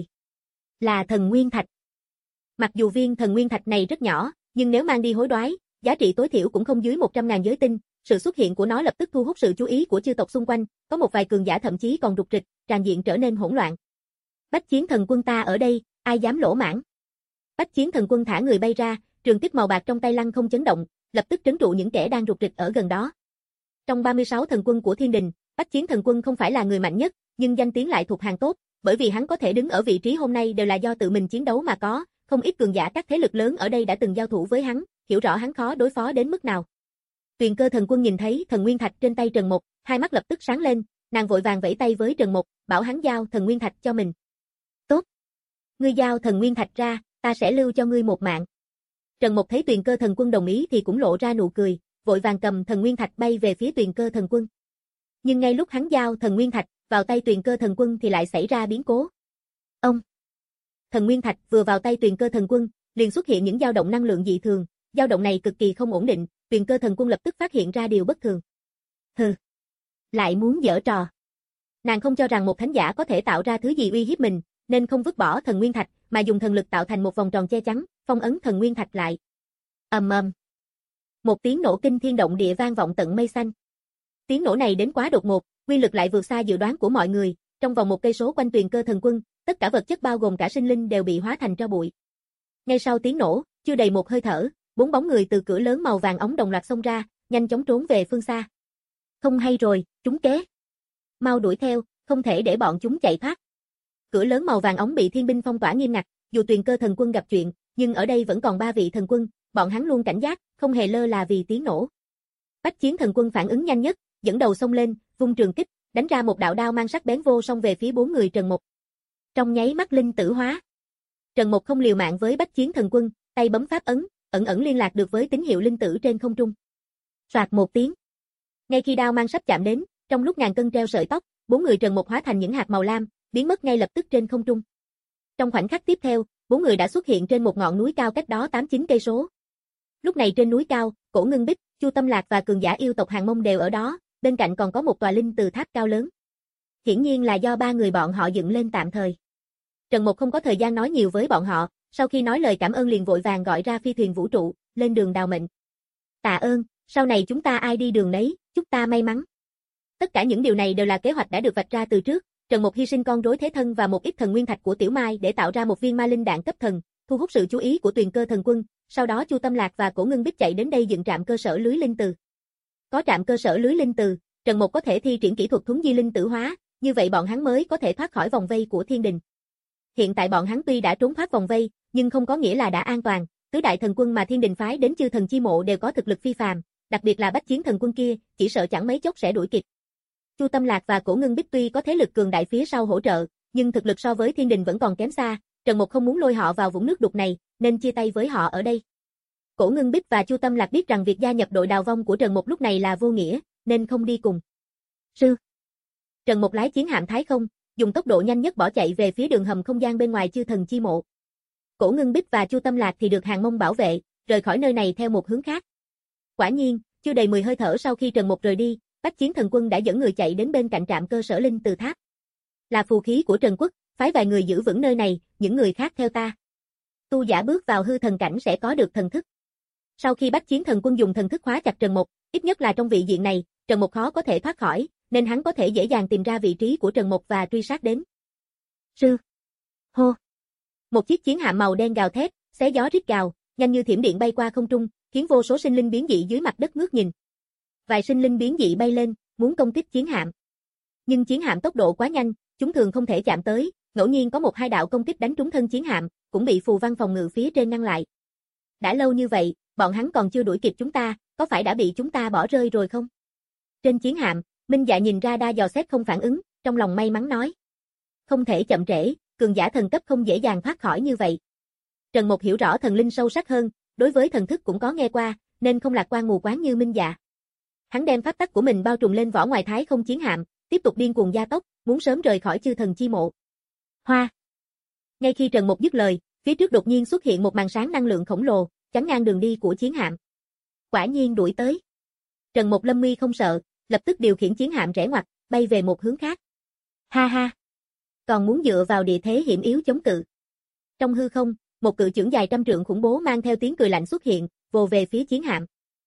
Là thần nguyên thạch. Mặc dù viên thần nguyên thạch này rất nhỏ, nhưng nếu mang đi hối đoái, giá trị tối thiểu cũng không dưới một trăm ngàn giới tinh, sự xuất hiện của nó lập tức thu hút sự chú ý của chư tộc xung quanh, có một vài cường giả thậm chí còn rục rịch, tràn diện trở nên hỗn loạn. Bách Chiến Thần Quân ta ở đây, ai dám lỗ mãng? Bách Chiến Thần Quân thả người bay ra, trường kích màu bạc trong tay lăng không chấn động, lập tức trấn trụ những kẻ đang rục rịch ở gần đó. Trong ba mươi sáu thần quân của Thiên Đình, Bách Chiến Thần Quân không phải là người mạnh nhất, nhưng danh tiếng lại thuộc hàng tốt, bởi vì hắn có thể đứng ở vị trí hôm nay đều là do tự mình chiến đấu mà có, không ít cường giả các thế lực lớn ở đây đã từng giao thủ với hắn, hiểu rõ hắn khó đối phó đến mức nào. Tuyền Cơ Thần Quân nhìn thấy thần nguyên thạch trên tay Trần Mục, hai mắt lập tức sáng lên, nàng vội vàng vẫy tay với Trần Mục, bảo hắn giao thần nguyên thạch cho mình. Tốt. Ngươi giao thần nguyên thạch ra, ta sẽ lưu cho ngươi một mạng. Trần Mục thấy Tuyền Cơ Thần Quân đồng ý thì cũng lộ ra nụ cười, vội vàng cầm thần nguyên thạch bay về phía Tuyền Cơ Thần Quân. Nhưng ngay lúc hắn giao thần nguyên thạch vào tay Tuyền Cơ Thần Quân thì lại xảy ra biến cố. Ông. Thần nguyên thạch vừa vào tay Tuyền Cơ Thần Quân, liền xuất hiện những dao động năng lượng dị thường, dao động này cực kỳ không ổn định, Tuyền Cơ Thần Quân lập tức phát hiện ra điều bất thường. Hừ, lại muốn giở trò. Nàng không cho rằng một thánh giả có thể tạo ra thứ gì uy hiếp mình, nên không vứt bỏ thần nguyên thạch, mà dùng thần lực tạo thành một vòng tròn che chắn, phong ấn thần nguyên thạch lại. Ầm ầm. Một tiếng nổ kinh thiên động địa vang vọng tận mây xanh. Tiếng nổ này đến quá đột ngột, uy lực lại vượt xa dự đoán của mọi người, trong vòng một cây số quanh Tuyền Cơ Thần Quân, tất cả vật chất bao gồm cả sinh linh đều bị hóa thành tro bụi. Ngay sau tiếng nổ, chưa đầy một hơi thở, bốn bóng người từ cửa lớn màu vàng óng đồng loạt xông ra, nhanh chóng trốn về phương xa. Không hay rồi, chúng kế. Mau đuổi theo, không thể để bọn chúng chạy thoát. Cửa lớn màu vàng óng bị thiên binh phong tỏa nghiêm ngặt, dù Tuyền Cơ Thần Quân gặp chuyện, nhưng ở đây vẫn còn ba vị thần quân, bọn hắn luôn cảnh giác, không hề lơ là vì tiếng nổ. Bách Chiến Thần Quân phản ứng nhanh nhất, dẫn đầu xông lên, vung trường kích, đánh ra một đạo đao mang sắc bén vô song về phía bốn người Trần Mục. Trong nháy mắt linh tử hóa. Trần Mục không liều mạng với Bách Chiến Thần Quân, tay bấm pháp ấn, ẩn ẩn liên lạc được với tín hiệu linh tử trên không trung. Soạt một tiếng. Ngay khi đao mang sắp chạm đến, trong lúc ngàn cân treo sợi tóc, bốn người Trần Mục hóa thành những hạt màu lam, biến mất ngay lập tức trên không trung. Trong khoảnh khắc tiếp theo, bốn người đã xuất hiện trên một ngọn núi cao cách đó tám chín cây số. Lúc này trên núi cao, Cổ Ngưng Bích, Chu Tâm Lạc và cường giả yêu tộc Hàng Mông đều ở đó, bên cạnh còn có một tòa linh từ tháp cao lớn. Hiển nhiên là do ba người bọn họ dựng lên tạm thời. Trần Mục không có thời gian nói nhiều với bọn họ, sau khi nói lời cảm ơn liền vội vàng gọi ra phi thuyền vũ trụ, lên đường đào mệnh. Tạ ơn, sau này chúng ta ai đi đường nấy, chúc ta may mắn. Tất cả những điều này đều là kế hoạch đã được vạch ra từ trước. Trần Mục hy sinh con rối thế thân và một ít thần nguyên thạch của Tiểu Mai để tạo ra một viên ma linh đạn cấp thần, thu hút sự chú ý của Tuyền Cơ Thần Quân. Sau đó Chu Tâm Lạc và Cổ Ngưng Bích chạy đến đây dựng trạm cơ sở lưới linh từ. Có trạm cơ sở lưới linh từ, Trần Mục có thể thi triển kỹ thuật thuấn di linh tử hóa, như vậy bọn hắn mới có thể thoát khỏi vòng vây của Thiên Đình. Hiện tại bọn hắn tuy đã trốn thoát vòng vây, nhưng không có nghĩa là đã an toàn. Tứ đại thần quân mà Thiên Đình phái đến Chư Thần Chi Mộ đều có thực lực phi phàm, đặc biệt là Bách Chiến Thần Quân kia, chỉ sợ chẳng mấy chốc sẽ đuổi kịp. Chu Tâm Lạc và Cổ Ngưng Bích tuy có thế lực cường đại phía sau hỗ trợ, nhưng thực lực so với Thiên Đình vẫn còn kém xa. Trần Mục không muốn lôi họ vào vũng nước đục này, nên chia tay với họ ở đây. Cổ Ngưng Bích và Chu Tâm Lạc biết rằng việc gia nhập đội đào vong của Trần Mục lúc này là vô nghĩa, nên không đi cùng. Sư. Trần Mục lái chiến hạm Thái Không, dùng tốc độ nhanh nhất bỏ chạy về phía đường hầm không gian bên ngoài Chư Thần Chi Mộ. Cổ Ngưng Bích và Chu Tâm Lạc thì được Hàng Mông bảo vệ, rời khỏi nơi này theo một hướng khác. Quả nhiên, chưa đầy mười hơi thở sau khi Trần Mục rời đi, Bách Chiến Thần Quân đã dẫn người chạy đến bên cạnh trạm cơ sở linh từ tháp. Là phù khí của Trần Quốc, phái vài người giữ vững nơi này, những người khác theo ta. Tu giả bước vào hư thần cảnh sẽ có được thần thức. Sau khi Bách Chiến Thần Quân dùng thần thức khóa chặt Trần Mục, ít nhất là trong vị diện này, Trần Mục khó có thể thoát khỏi, nên hắn có thể dễ dàng tìm ra vị trí của Trần Mục và truy sát đến. Sư. Hô. Một chiếc chiến hạm màu đen gào thét, xé gió rít gào, nhanh như thiểm điện bay qua không trung, khiến vô số sinh linh biến dị dưới mặt đất ngước nhìn. Vài sinh linh biến dị bay lên, muốn công kích chiến hạm. Nhưng chiến hạm tốc độ quá nhanh, chúng thường không thể chạm tới, ngẫu nhiên có một hai đạo công kích đánh trúng thân chiến hạm, cũng bị phù văn phòng ngự phía trên ngăn lại. Đã lâu như vậy, bọn hắn còn chưa đuổi kịp chúng ta, có phải đã bị chúng ta bỏ rơi rồi không? Trên chiến hạm, Minh Dạ nhìn ra đa dò xét không phản ứng, trong lòng may mắn nói. Không thể chậm trễ, cường giả thần cấp không dễ dàng thoát khỏi như vậy. Trần Mục hiểu rõ thần linh sâu sắc hơn, đối với thần thức cũng có nghe qua, nên không lạc quan mù quáng như Minh Dạ. Hắn đem pháp tắc của mình bao trùm lên vỏ ngoài thái không chiến hạm, tiếp tục điên cuồng gia tốc, muốn sớm rời khỏi chư thần chi mộ. Hoa. Ngay khi Trần Mục dứt lời, phía trước đột nhiên xuất hiện một màn sáng năng lượng khổng lồ, chắn ngang đường đi của chiến hạm. Quả nhiên đuổi tới. Trần Mục lâm nguy không sợ, lập tức điều khiển chiến hạm rẽ ngoặt, bay về một hướng khác. Ha ha. Còn muốn dựa vào địa thế hiểm yếu chống cự. Trong hư không, một cự chưởng dài trăm trượng khủng bố mang theo tiếng cười lạnh xuất hiện, vồ về phía chiến hạm.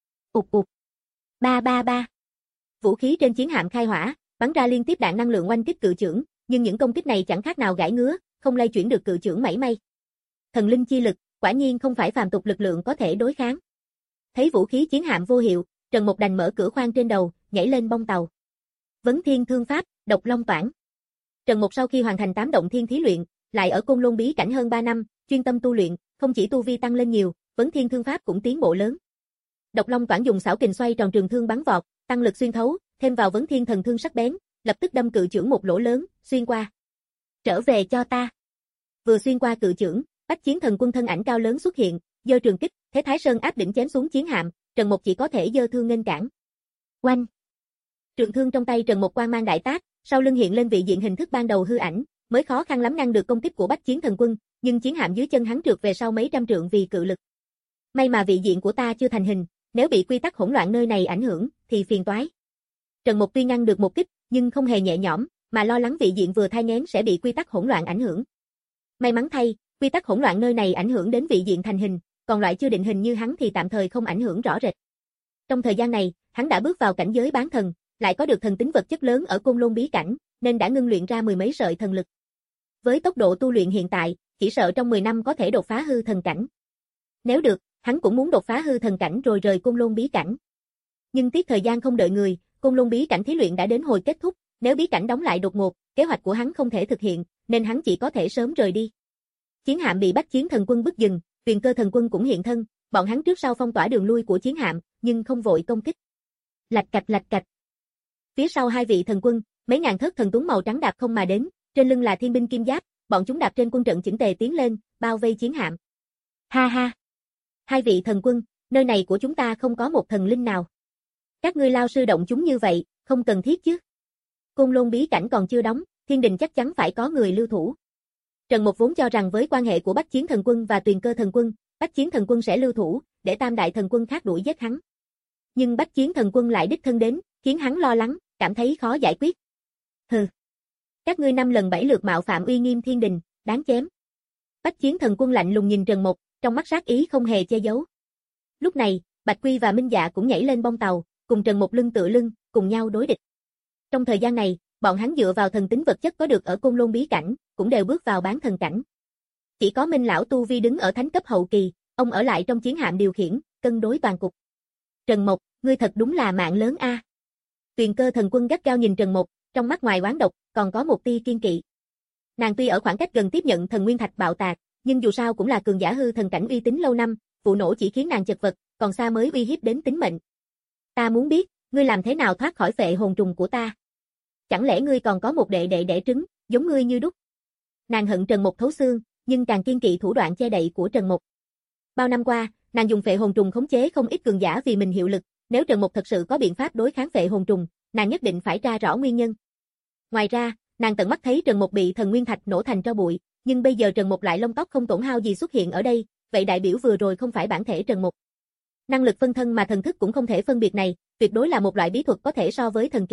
Ụt ụt. Ba ba ba. Vũ khí trên chiến hạm khai hỏa, bắn ra liên tiếp đạn năng lượng oanh kích cự chưởng, nhưng những công kích này chẳng khác nào gãi ngứa, không lay chuyển được cự chưởng mảy may. Thần linh chi lực, quả nhiên không phải phàm tục lực lượng có thể đối kháng. Thấy vũ khí chiến hạm vô hiệu, Trần Mục đành mở cửa khoang trên đầu, nhảy lên bong tàu. Vấn Thiên Thương Pháp, Độc Long Toản. Trần Mục sau khi hoàn thành tám động thiên thí luyện, lại ở Côn Lôn bí cảnh hơn ba năm, chuyên tâm tu luyện, không chỉ tu vi tăng lên nhiều, Vấn Thiên Thương Pháp cũng tiến bộ lớn. Độc Long Toản dùng xảo kình xoay tròn trường thương bắn vọt, tăng lực xuyên thấu, thêm vào Vấn Thiên thần thương sắc bén, lập tức đâm cự chưởng một lỗ lớn, xuyên qua. Trở về cho ta. Vừa xuyên qua cự chưởng, Bách Chiến Thần Quân thân ảnh cao lớn xuất hiện, giơ trường kích, thế Thái Sơn áp đỉnh chém xuống chiến hạm, Trần Mục chỉ có thể giơ thương nghênh cản. Oanh. Trường thương trong tay Trần Mục quang mang đại tác, sau lưng hiện lên vị diện hình thức ban đầu hư ảnh, mới khó khăn lắm ngăn được công kích của Bách Chiến Thần Quân, nhưng chiến hạm dưới chân hắn trượt về sau mấy trăm trượng vì cự lực. May mà vị diện của ta chưa thành hình, nếu bị quy tắc hỗn loạn nơi này ảnh hưởng, thì phiền toái. Trần Mục tuy ngăn được một kích, nhưng không hề nhẹ nhõm, mà lo lắng vị diện vừa thai nghén sẽ bị quy tắc hỗn loạn ảnh hưởng. May mắn thay, quy tắc hỗn loạn nơi này ảnh hưởng đến vị diện thành hình, còn loại chưa định hình như hắn thì tạm thời không ảnh hưởng rõ rệt. Trong thời gian này, hắn đã bước vào cảnh giới bán thần, lại có được thần tính vật chất lớn ở Côn Lôn bí cảnh, nên đã ngưng luyện ra mười mấy sợi thần lực. Với tốc độ tu luyện hiện tại, chỉ sợ trong mười năm có thể đột phá hư thần cảnh. Nếu được, hắn cũng muốn đột phá hư thần cảnh rồi rời Côn Lôn bí cảnh. Nhưng tiếc thời gian không đợi người, Côn Lôn bí cảnh thí luyện đã đến hồi kết thúc, nếu bí cảnh đóng lại đột ngột, kế hoạch của hắn không thể thực hiện, nên hắn chỉ có thể sớm rời đi. Chiến hạm bị Bách Chiến Thần Quân bức dừng, Tuyền Cơ Thần Quân cũng hiện thân, bọn hắn trước sau phong tỏa đường lui của chiến hạm, nhưng không vội công kích. Lạch cạch lạch cạch. Phía sau hai vị thần quân, mấy ngàn thất thần tuấn màu trắng đạp không mà đến, trên lưng là thiên binh kim giáp, bọn chúng đạp trên quân trận chỉnh tề tiến lên, bao vây chiến hạm. Ha ha. Hai vị thần quân, nơi này của chúng ta không có một thần linh nào. Các ngươi lao sư động chúng như vậy, không cần thiết chứ. Côn Lôn bí cảnh còn chưa đóng, thiên đình chắc chắn phải có người lưu thủ. Trần Mục vốn cho rằng với quan hệ của Bách Chiến Thần Quân và Tuyền Cơ Thần Quân, Bách Chiến Thần Quân sẽ lưu thủ, để tam đại thần quân khác đuổi giết hắn. Nhưng Bách Chiến Thần Quân lại đích thân đến, khiến hắn lo lắng, cảm thấy khó giải quyết. Hừ. Các ngươi năm lần bảy lượt mạo phạm uy nghiêm thiên đình, đáng chém. Bách Chiến Thần Quân lạnh lùng nhìn Trần Mục, trong mắt sát ý không hề che giấu. Lúc này, Bạch Quy và Minh Dạ cũng nhảy lên bong tàu, cùng Trần Mục lưng tựa lưng, cùng nhau đối địch. Trong thời gian này, bọn hắn dựa vào thần tính vật chất có được ở Côn Lôn bí cảnh, cũng đều bước vào bán thần cảnh. Chỉ có Minh lão tu vi đứng ở thánh cấp hậu kỳ, ông ở lại trong chiến hạm điều khiển, cân đối toàn cục. Trần Mục, ngươi thật đúng là mạng lớn a. À. Tuyền Cơ Thần Quân gắt gao nhìn Trần Mục, trong mắt ngoài oán độc, còn có một tia kiên kỵ. Nàng tuy ở khoảng cách gần tiếp nhận thần nguyên thạch bạo tạc, nhưng dù sao cũng là cường giả hư thần cảnh uy tín lâu năm, vụ nổ chỉ khiến nàng chật vật, còn xa mới uy hiếp đến tính mệnh. Ta muốn biết, ngươi làm thế nào thoát khỏi phệ hồn trùng của ta? Chẳng lẽ ngươi còn có một đệ đệ đẻ trứng, giống ngươi như đúc? Nàng hận Trần Mục thấu xương, nhưng càng kiên kỵ thủ đoạn che đậy của Trần Mục. Bao năm qua, nàng dùng phệ hồn trùng khống chế không ít cường giả vì mình hiệu lực, nếu Trần Mục thật sự có biện pháp đối kháng phệ hồn trùng, nàng nhất định phải tra rõ nguyên nhân. Ngoài ra, nàng tận mắt thấy Trần Mục bị thần nguyên thạch nổ thành tro bụi, nhưng bây giờ Trần Mục lại lông tóc không tổn hao gì xuất hiện ở đây, vậy đại biểu vừa rồi không phải bản thể Trần Mục. Năng lực phân thân mà thần thức cũng không thể phân biệt này, tuyệt đối là một loại bí thuật có thể so với thần kỹ,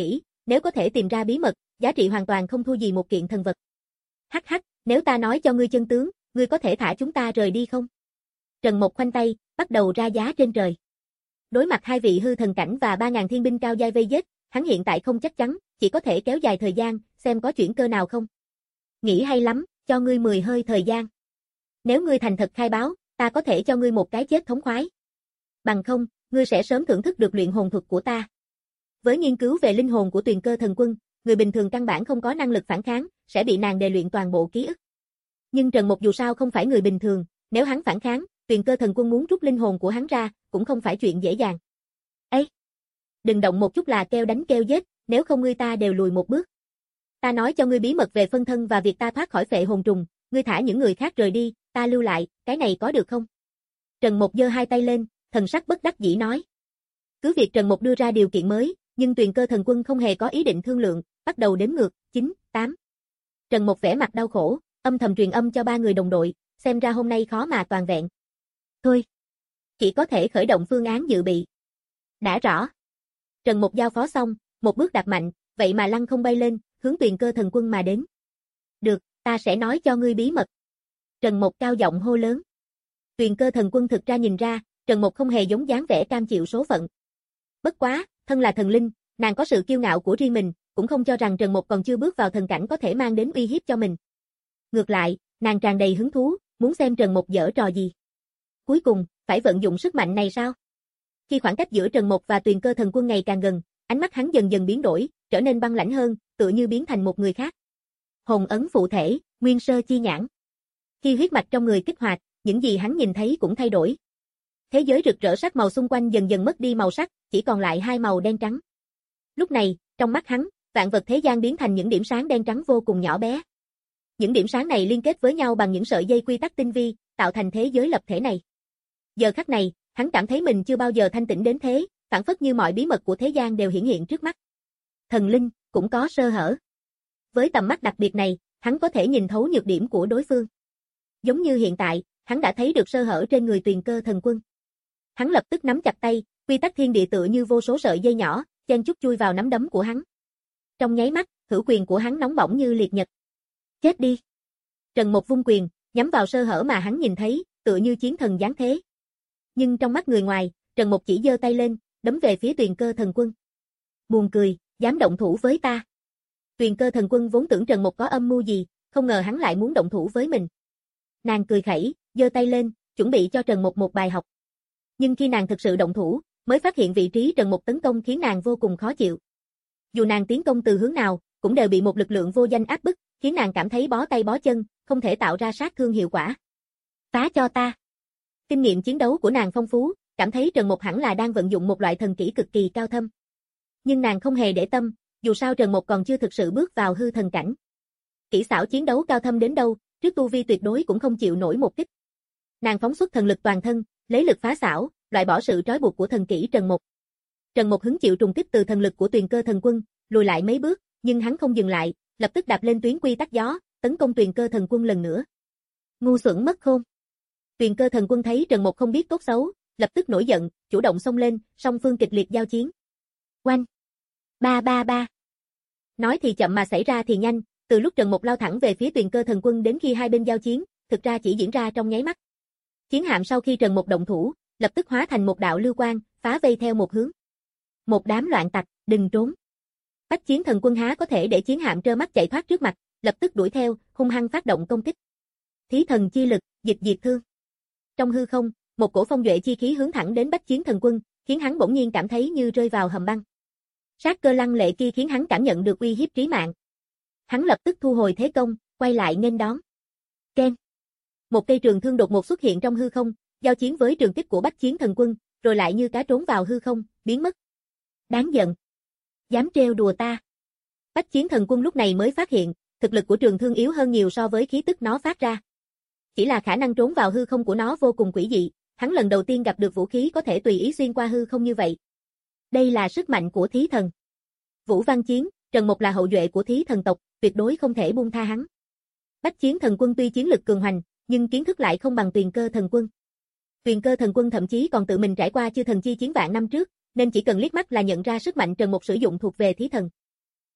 nếu có thể tìm ra bí mật, giá trị hoàn toàn không thua gì một kiện thần vật. Hắc hắc, nếu ta nói cho ngươi chân tướng, ngươi có thể thả chúng ta rời đi không? Trần Mộc khoanh tay, bắt đầu ra giá trên trời. Đối mặt hai vị hư thần cảnh và ba ngàn thiên binh cao giai vây giết, hắn hiện tại không chắc chắn, chỉ có thể kéo dài thời gian, xem có chuyển cơ nào không. Nghĩ hay lắm, cho ngươi mười hơi thời gian. Nếu ngươi thành thật khai báo, ta có thể cho ngươi một cái chết thống khoái. Bằng không, ngươi sẽ sớm thưởng thức được luyện hồn thuật của ta. Với nghiên cứu về linh hồn của Tuyền Cơ Thần Quân, người bình thường căn bản không có năng lực phản kháng, sẽ bị nàng đề luyện toàn bộ ký ức. Nhưng Trần Mộc dù sao không phải người bình thường, nếu hắn phản kháng, Tuyền Cơ Thần Quân muốn rút linh hồn của hắn ra, cũng không phải chuyện dễ dàng. Ê! Đừng động một chút là kêu đánh kêu giết, nếu không ngươi ta đều lùi một bước. Ta nói cho ngươi bí mật về phân thân và việc ta thoát khỏi phệ hồn trùng, ngươi thả những người khác rời đi, ta lưu lại, cái này có được không? Trần Mộc giơ hai tay lên, thần sắc bất đắc dĩ nói. Cứ việc Trần Mộc đưa ra điều kiện mới, nhưng Tuyền Cơ Thần Quân không hề có ý định thương lượng, bắt đầu đếm ngược, chín, tám. Trần Mộc vẻ mặt đau khổ, âm thầm truyền âm cho ba người đồng đội, xem ra hôm nay khó mà toàn vẹn. Thôi, chỉ có thể khởi động phương án dự bị. Đã rõ. Trần Mộc giao phó xong, một bước đạp mạnh, vậy mà lăng không bay lên, hướng Tuyền Cơ Thần Quân mà đến. Được, ta sẽ nói cho ngươi bí mật. Trần Mộc cao giọng hô lớn. Tuyền Cơ Thần Quân thực ra nhìn ra, Trần Mộc không hề giống dáng vẻ cam chịu số phận. Bất quá, thân là thần linh, nàng có sự kiêu ngạo của riêng mình, cũng không cho rằng Trần Mộc còn chưa bước vào thần cảnh có thể mang đến uy hiếp cho mình. Ngược lại, nàng tràn đầy hứng thú, muốn xem Trần Mộc giở trò gì. Cuối cùng, phải vận dụng sức mạnh này sao? Khi khoảng cách giữa Trần Mộc và Tuyền Cơ Thần Quân ngày càng gần, ánh mắt hắn dần dần biến đổi, trở nên băng lãnh hơn, tựa như biến thành một người khác. Hồn ấn phụ thể, nguyên sơ chi nhãn. Khi huyết mạch trong người kích hoạt, những gì hắn nhìn thấy cũng thay đổi. Thế giới rực rỡ sắc màu xung quanh dần dần mất đi màu sắc, chỉ còn lại hai màu đen trắng. Lúc này, trong mắt hắn, vạn vật thế gian biến thành những điểm sáng đen trắng vô cùng nhỏ bé. Những điểm sáng này liên kết với nhau bằng những sợi dây quy tắc tinh vi, tạo thành thế giới lập thể này. Giờ khắc này, hắn cảm thấy mình chưa bao giờ thanh tĩnh đến thế, phản phất như mọi bí mật của thế gian đều hiển hiện trước mắt. Thần linh, cũng có sơ hở. Với tầm mắt đặc biệt này, hắn có thể nhìn thấu nhược điểm của đối phương. Giống như hiện tại, hắn đã thấy được sơ hở trên người Tuyền Cơ Thần Quân. Hắn lập tức nắm chặt tay, quy tắc thiên địa tựa như vô số sợi dây nhỏ, chen chúc chui vào nắm đấm của hắn. Trong nháy mắt, hữu quyền của hắn nóng bỏng như liệt nhật. Chết đi! Trần Mộc vung quyền, nhắm vào sơ hở mà hắn nhìn thấy, tựa như chiến thần giáng thế. Nhưng trong mắt người ngoài, Trần Mộc chỉ giơ tay lên, đấm về phía Tuyền Cơ Thần Quân. Buồn cười, dám động thủ với ta. Tuyền Cơ Thần Quân vốn tưởng Trần Mộc có âm mưu gì, không ngờ hắn lại muốn động thủ với mình. Nàng cười khẩy, giơ tay lên, chuẩn bị cho Trần Mộc một bài học. Nhưng khi nàng thực sự động thủ, mới phát hiện vị trí Trần Mộc tấn công khiến nàng vô cùng khó chịu. Dù nàng tiến công từ hướng nào, cũng đều bị một lực lượng vô danh áp bức, khiến nàng cảm thấy bó tay bó chân, không thể tạo ra sát thương hiệu quả. Phá cho ta! Kinh nghiệm chiến đấu của nàng phong phú, cảm thấy Trần Mộc hẳn là đang vận dụng một loại thần kỹ cực kỳ cao thâm. Nhưng nàng không hề để tâm, dù sao Trần Mộc còn chưa thực sự bước vào hư thần cảnh. Kỹ xảo chiến đấu cao thâm đến đâu, trước tu vi tuyệt đối cũng không chịu nổi một kích. Nàng phóng xuất thần lực toàn thân, lấy lực phá xảo, loại bỏ sự trói buộc của thần kỹ Trần Mộc. Trần Mộc hứng chịu trùng kích từ thần lực của Tuyền Cơ Thần Quân, lùi lại mấy bước, nhưng hắn không dừng lại, lập tức đạp lên tuyến quy tắc gió, tấn công Tuyền Cơ Thần Quân lần nữa. Ngu xuẩn mất khôn. Tuyền Cơ Thần Quân thấy Trần Mộc không biết tốt xấu, lập tức nổi giận, chủ động xông lên, song phương kịch liệt giao chiến. Oanh! Ba ba ba! Nói thì chậm mà xảy ra thì nhanh, từ lúc Trần Mộc lao thẳng về phía Tuyền Cơ Thần Quân đến khi hai bên giao chiến, thực ra chỉ diễn ra trong nháy mắt. Chiến hạm sau khi Trần Mộc động thủ, lập tức hóa thành một đạo lưu quang, phá vây theo một hướng. Một đám loạn tặc, đừng trốn. Bách Chiến Thần Quân há có thể để chiến hạm trơ mắt chạy thoát trước mặt, lập tức đuổi theo, hung hăng phát động công kích. Thí thần chi lực, dịch diệt thương. Trong hư không, một cổ phong duệ chi khí hướng thẳng đến Bách Chiến Thần Quân, khiến hắn bỗng nhiên cảm thấy như rơi vào hầm băng. Sát cơ lăng lệ kia khiến hắn cảm nhận được uy hiếp trí mạng. Hắn lập tức thu hồi thế công, quay lại nghênh đón. Ken. Một cây trường thương đột ngột xuất hiện trong hư không, giao chiến với trường kích của Bách Chiến Thần Quân, rồi lại như cá trốn vào hư không, biến mất. Đáng giận. Dám trêu đùa ta. Bách Chiến Thần Quân lúc này mới phát hiện, thực lực của trường thương yếu hơn nhiều so với khí tức nó phát ra. Chỉ là khả năng trốn vào hư không của nó vô cùng quỷ dị, hắn lần đầu tiên gặp được vũ khí có thể tùy ý xuyên qua hư không như vậy. Đây là sức mạnh của thí thần. Vũ Văn Chiến, Trần Mộc là hậu duệ của thí thần tộc, tuyệt đối không thể buông tha hắn. Bách Chiến Thần Quân tuy chiến lực cường hoành, nhưng kiến thức lại không bằng Tuyền Cơ Thần Quân. Tuyền Cơ Thần Quân thậm chí còn tự mình trải qua chư thần chi chiến vạn năm trước, nên chỉ cần liếc mắt là nhận ra sức mạnh Trần Mộc sử dụng thuộc về thí thần.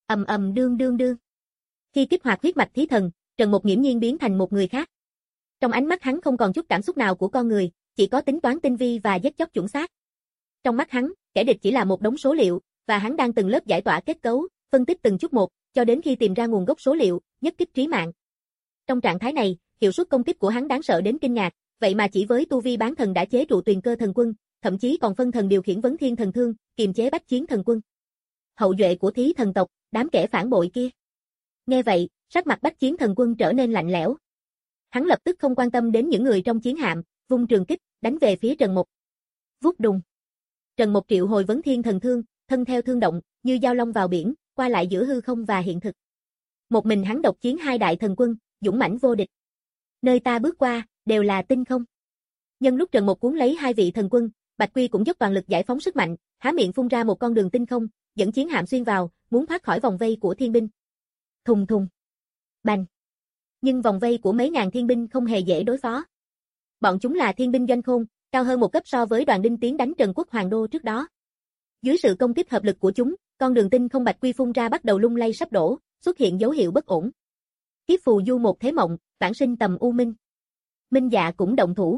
Ầm ầm đương đương đương. Khi kích hoạt huyết mạch thí thần, Trần Mục nghiễm nhiên biến thành một người khác. Trong ánh mắt hắn không còn chút cảm xúc nào của con người, chỉ có tính toán tinh vi và giết chóc chuẩn xác. Trong mắt hắn, kẻ địch chỉ là một đống số liệu, và hắn đang từng lớp giải tỏa kết cấu, phân tích từng chút một, cho đến khi tìm ra nguồn gốc số liệu, nhất kích trí mạng. Trong trạng thái này, hiệu suất công kích của hắn đáng sợ đến kinh ngạc, vậy mà chỉ với tu vi bán thần đã chế trụ Tuyền Cơ Thần Quân, thậm chí còn phân thần điều khiển Vấn Thiên Thần Thương, kiềm chế Bách Chiến Thần Quân. Hậu duệ của Thí Thần tộc, đám kẻ phản bội kia. Nghe vậy, sắc mặt Bách Chiến Thần Quân trở nên lạnh lẽo. Hắn lập tức không quan tâm đến những người trong chiến hạm, vung trường kích, đánh về phía Trần Mục. Vút đùng. Trần Mục triệu hồi Vấn Thiên Thần Thương, thân theo thương động, như dao long vào biển, qua lại giữa hư không và hiện thực. Một mình hắn độc chiến hai đại thần quân, dũng mãnh vô địch. Nơi ta bước qua, đều là tinh không. Nhân lúc Trần Mục cuốn lấy hai vị thần quân, Bạch Quy cũng dốc toàn lực giải phóng sức mạnh, há miệng phun ra một con đường tinh không, dẫn chiến hạm xuyên vào, muốn thoát khỏi vòng vây của thiên binh. Thùng thùng. Bành. Nhưng vòng vây của mấy ngàn thiên binh không hề dễ đối phó. Bọn chúng là thiên binh doanh khôn, cao hơn một cấp so với đoàn đinh tiến đánh Trần Quốc Hoàng Đô trước đó. Dưới sự công kích hợp lực của chúng, con đường tinh không Bạch Quy phun ra bắt đầu lung lay sắp đổ, xuất hiện dấu hiệu bất ổn. Kiếp phù du một thế mộng, vãng sinh tầm U Minh. Minh Dạ cũng động thủ.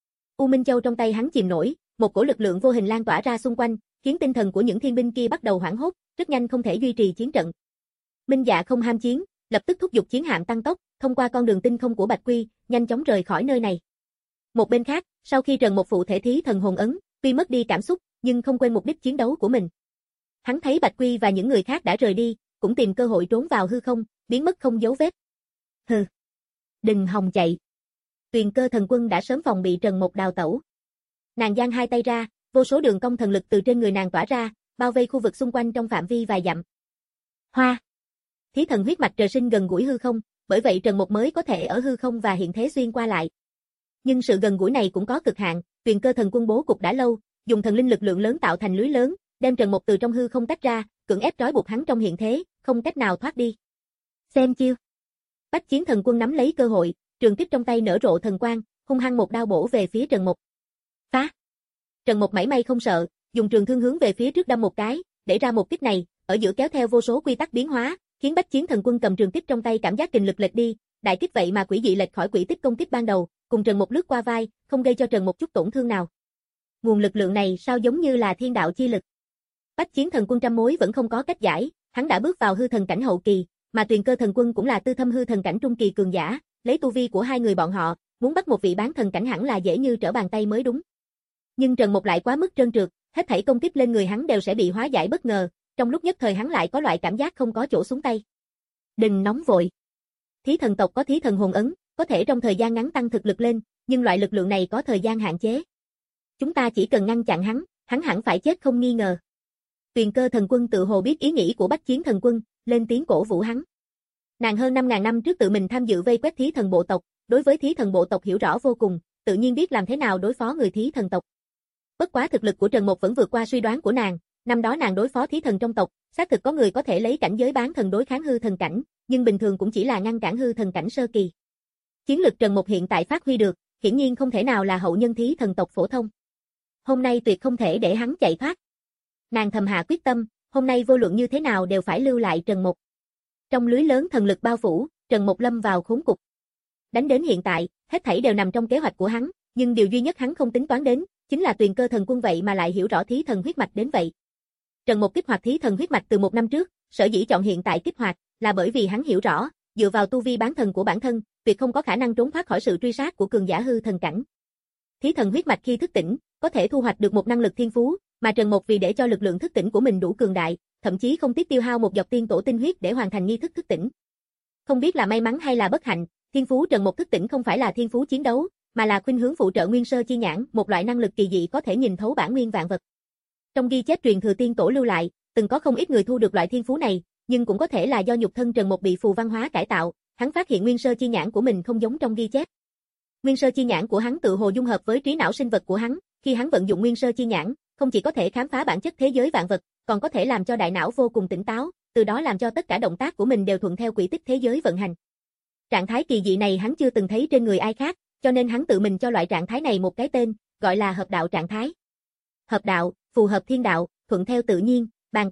U Minh Châu trong tay hắn chìm nổi, một cổ lực lượng vô hình lan tỏa ra xung quanh, khiến tinh thần của những thiên binh kia bắt đầu hoảng hốt, rất nhanh không thể duy trì chiến trận. Minh Dạ không ham chiến, lập tức thúc giục chiến hạm tăng tốc, thông qua con đường tinh không của Bạch Quy, nhanh chóng rời khỏi nơi này. Một bên khác, sau khi Trần Mục phụ thể thí thần hồn ấn, tuy mất đi cảm xúc, nhưng không quên mục đích chiến đấu của mình. Hắn thấy Bạch Quy và những người khác đã rời đi, cũng tìm cơ hội trốn vào hư không, biến mất không dấu vết. Hừ, đừng hòng chạy. Tuyền Cơ Thần Quân đã sớm phòng bị Trần Mục đào tẩu. Nàng giang hai tay ra, vô số đường cong thần lực từ trên người nàng tỏa ra, bao vây khu vực xung quanh trong phạm vi vài dặm. Hoa. Thí thần huyết mạch trời sinh gần gũi hư không, bởi vậy Trần Mục mới có thể ở hư không và hiện thế xuyên qua lại. Nhưng sự gần gũi này cũng có cực hạn, Tuyền Cơ Thần Quân bố cục đã lâu, dùng thần linh lực lượng lớn tạo thành lưới lớn, đem Trần Mục từ trong hư không tách ra, cưỡng ép trói buộc hắn trong hiện thế, không cách nào thoát đi. Xem chiêu. Bách Chiến Thần Quân nắm lấy cơ hội, trường kích trong tay nở rộ thần quang, hung hăng một đao bổ về phía Trần Mục. Phá! Trần Mục mảy may không sợ, dùng trường thương hướng về phía trước đâm một cái, để ra một kích này, ở giữa kéo theo vô số quy tắc biến hóa, khiến Bách Chiến Thần Quân cầm trường kích trong tay cảm giác kình lực lệch đi, đại kích vậy mà quỷ dị lệch khỏi quỹ tích công kích ban đầu, cùng Trần Mục lướt qua vai, không gây cho Trần Mục chút tổn thương nào. Nguồn lực lượng này sao giống như là thiên đạo chi lực. Bách Chiến Thần Quân trăm mối vẫn không có cách giải, hắn đã bước vào hư thần cảnh hậu kỳ, mà Tuyền Cơ Thần Quân cũng là tư thâm hư thần cảnh trung kỳ cường giả, lấy tu vi của hai người bọn họ, muốn bắt một vị bán thần cảnh hẳn là dễ như trở bàn tay mới đúng. Nhưng Trần Mục lại quá mức trơn trượt, hết thảy công kích lên người hắn đều sẽ bị hóa giải bất ngờ, trong lúc nhất thời hắn lại có loại cảm giác không có chỗ xuống tay. Đừng nóng vội. Thí thần tộc có thí thần hồn ấn, có thể trong thời gian ngắn tăng thực lực lên, nhưng loại lực lượng này có thời gian hạn chế. Chúng ta chỉ cần ngăn chặn hắn, hắn hẳn phải chết không nghi ngờ. Tuyền Cơ Thần Quân tự hồ biết ý nghĩ của Bách Chiến Thần Quân, lên tiếng cổ vũ hắn. Nàng hơn năm ngàn năm trước tự mình tham dự vây quét thí thần bộ tộc, đối với thí thần bộ tộc hiểu rõ vô cùng, tự nhiên biết làm thế nào đối phó người thí thần tộc. Bất quá thực lực của Trần Mục vẫn vượt qua suy đoán của nàng, năm đó nàng đối phó thí thần trong tộc, xác thực có người có thể lấy cảnh giới bán thần đối kháng hư thần cảnh, nhưng bình thường cũng chỉ là ngăn cản hư thần cảnh sơ kỳ. Chiến lực Trần Mục hiện tại phát huy được, hiển nhiên không thể nào là hậu nhân thí thần tộc phổ thông. Hôm nay tuyệt không thể để hắn chạy thoát. Nàng thầm hạ quyết tâm, hôm nay vô luận như thế nào đều phải lưu lại Trần Mục. Trong lưới lớn thần lực bao phủ, Trần Mục lâm vào khốn cục. Đánh đến hiện tại, hết thảy đều nằm trong kế hoạch của hắn, nhưng điều duy nhất hắn không tính toán đến, chính là Tuyền Cơ Thần Quân vậy mà lại hiểu rõ thí thần huyết mạch đến vậy. Trần Mục kích hoạt thí thần huyết mạch từ một năm trước, sở dĩ chọn hiện tại kích hoạt, là bởi vì hắn hiểu rõ, dựa vào tu vi bán thần của bản thân, tuyệt không có khả năng trốn thoát khỏi sự truy sát của cường giả hư thần cảnh. Thí thần huyết mạch khi thức tỉnh, có thể thu hoạch được một năng lực thiên phú, mà Trần Mục vì để cho lực lượng thức tỉnh của mình đủ cường đại, thậm chí không tiếc tiêu hao một giọt tiên tổ tinh huyết để hoàn thành nghi thức thức tỉnh. Không biết là may mắn hay là bất hạnh, thiên phú Trần Mục thức tỉnh không phải là thiên phú chiến đấu, mà là khuynh hướng phụ trợ nguyên sơ chi nhãn, một loại năng lực kỳ dị có thể nhìn thấu bản nguyên vạn vật. Trong ghi chép truyền thừa tiên tổ lưu lại, từng có không ít người thu được loại thiên phú này, nhưng cũng có thể là do nhục thân Trần Mục bị phù văn hóa cải tạo, hắn phát hiện nguyên sơ chi nhãn của mình không giống trong ghi chép. Nguyên sơ chi nhãn của hắn tự hồ dung hợp với trí não sinh vật của hắn, khi hắn vận dụng nguyên sơ chi nhãn, không chỉ có thể khám phá bản chất thế giới vạn vật, còn có thể làm cho đại não vô cùng tỉnh táo, từ đó làm cho tất cả động tác của mình đều thuận theo quỹ tích thế giới vận hành. Trạng thái kỳ dị này hắn chưa từng thấy trên người ai khác, cho nên hắn tự mình cho loại trạng thái này một cái tên, gọi là hợp đạo trạng thái. Hợp đạo, phù hợp thiên đạo, thuận theo tự nhiên, bàng quan,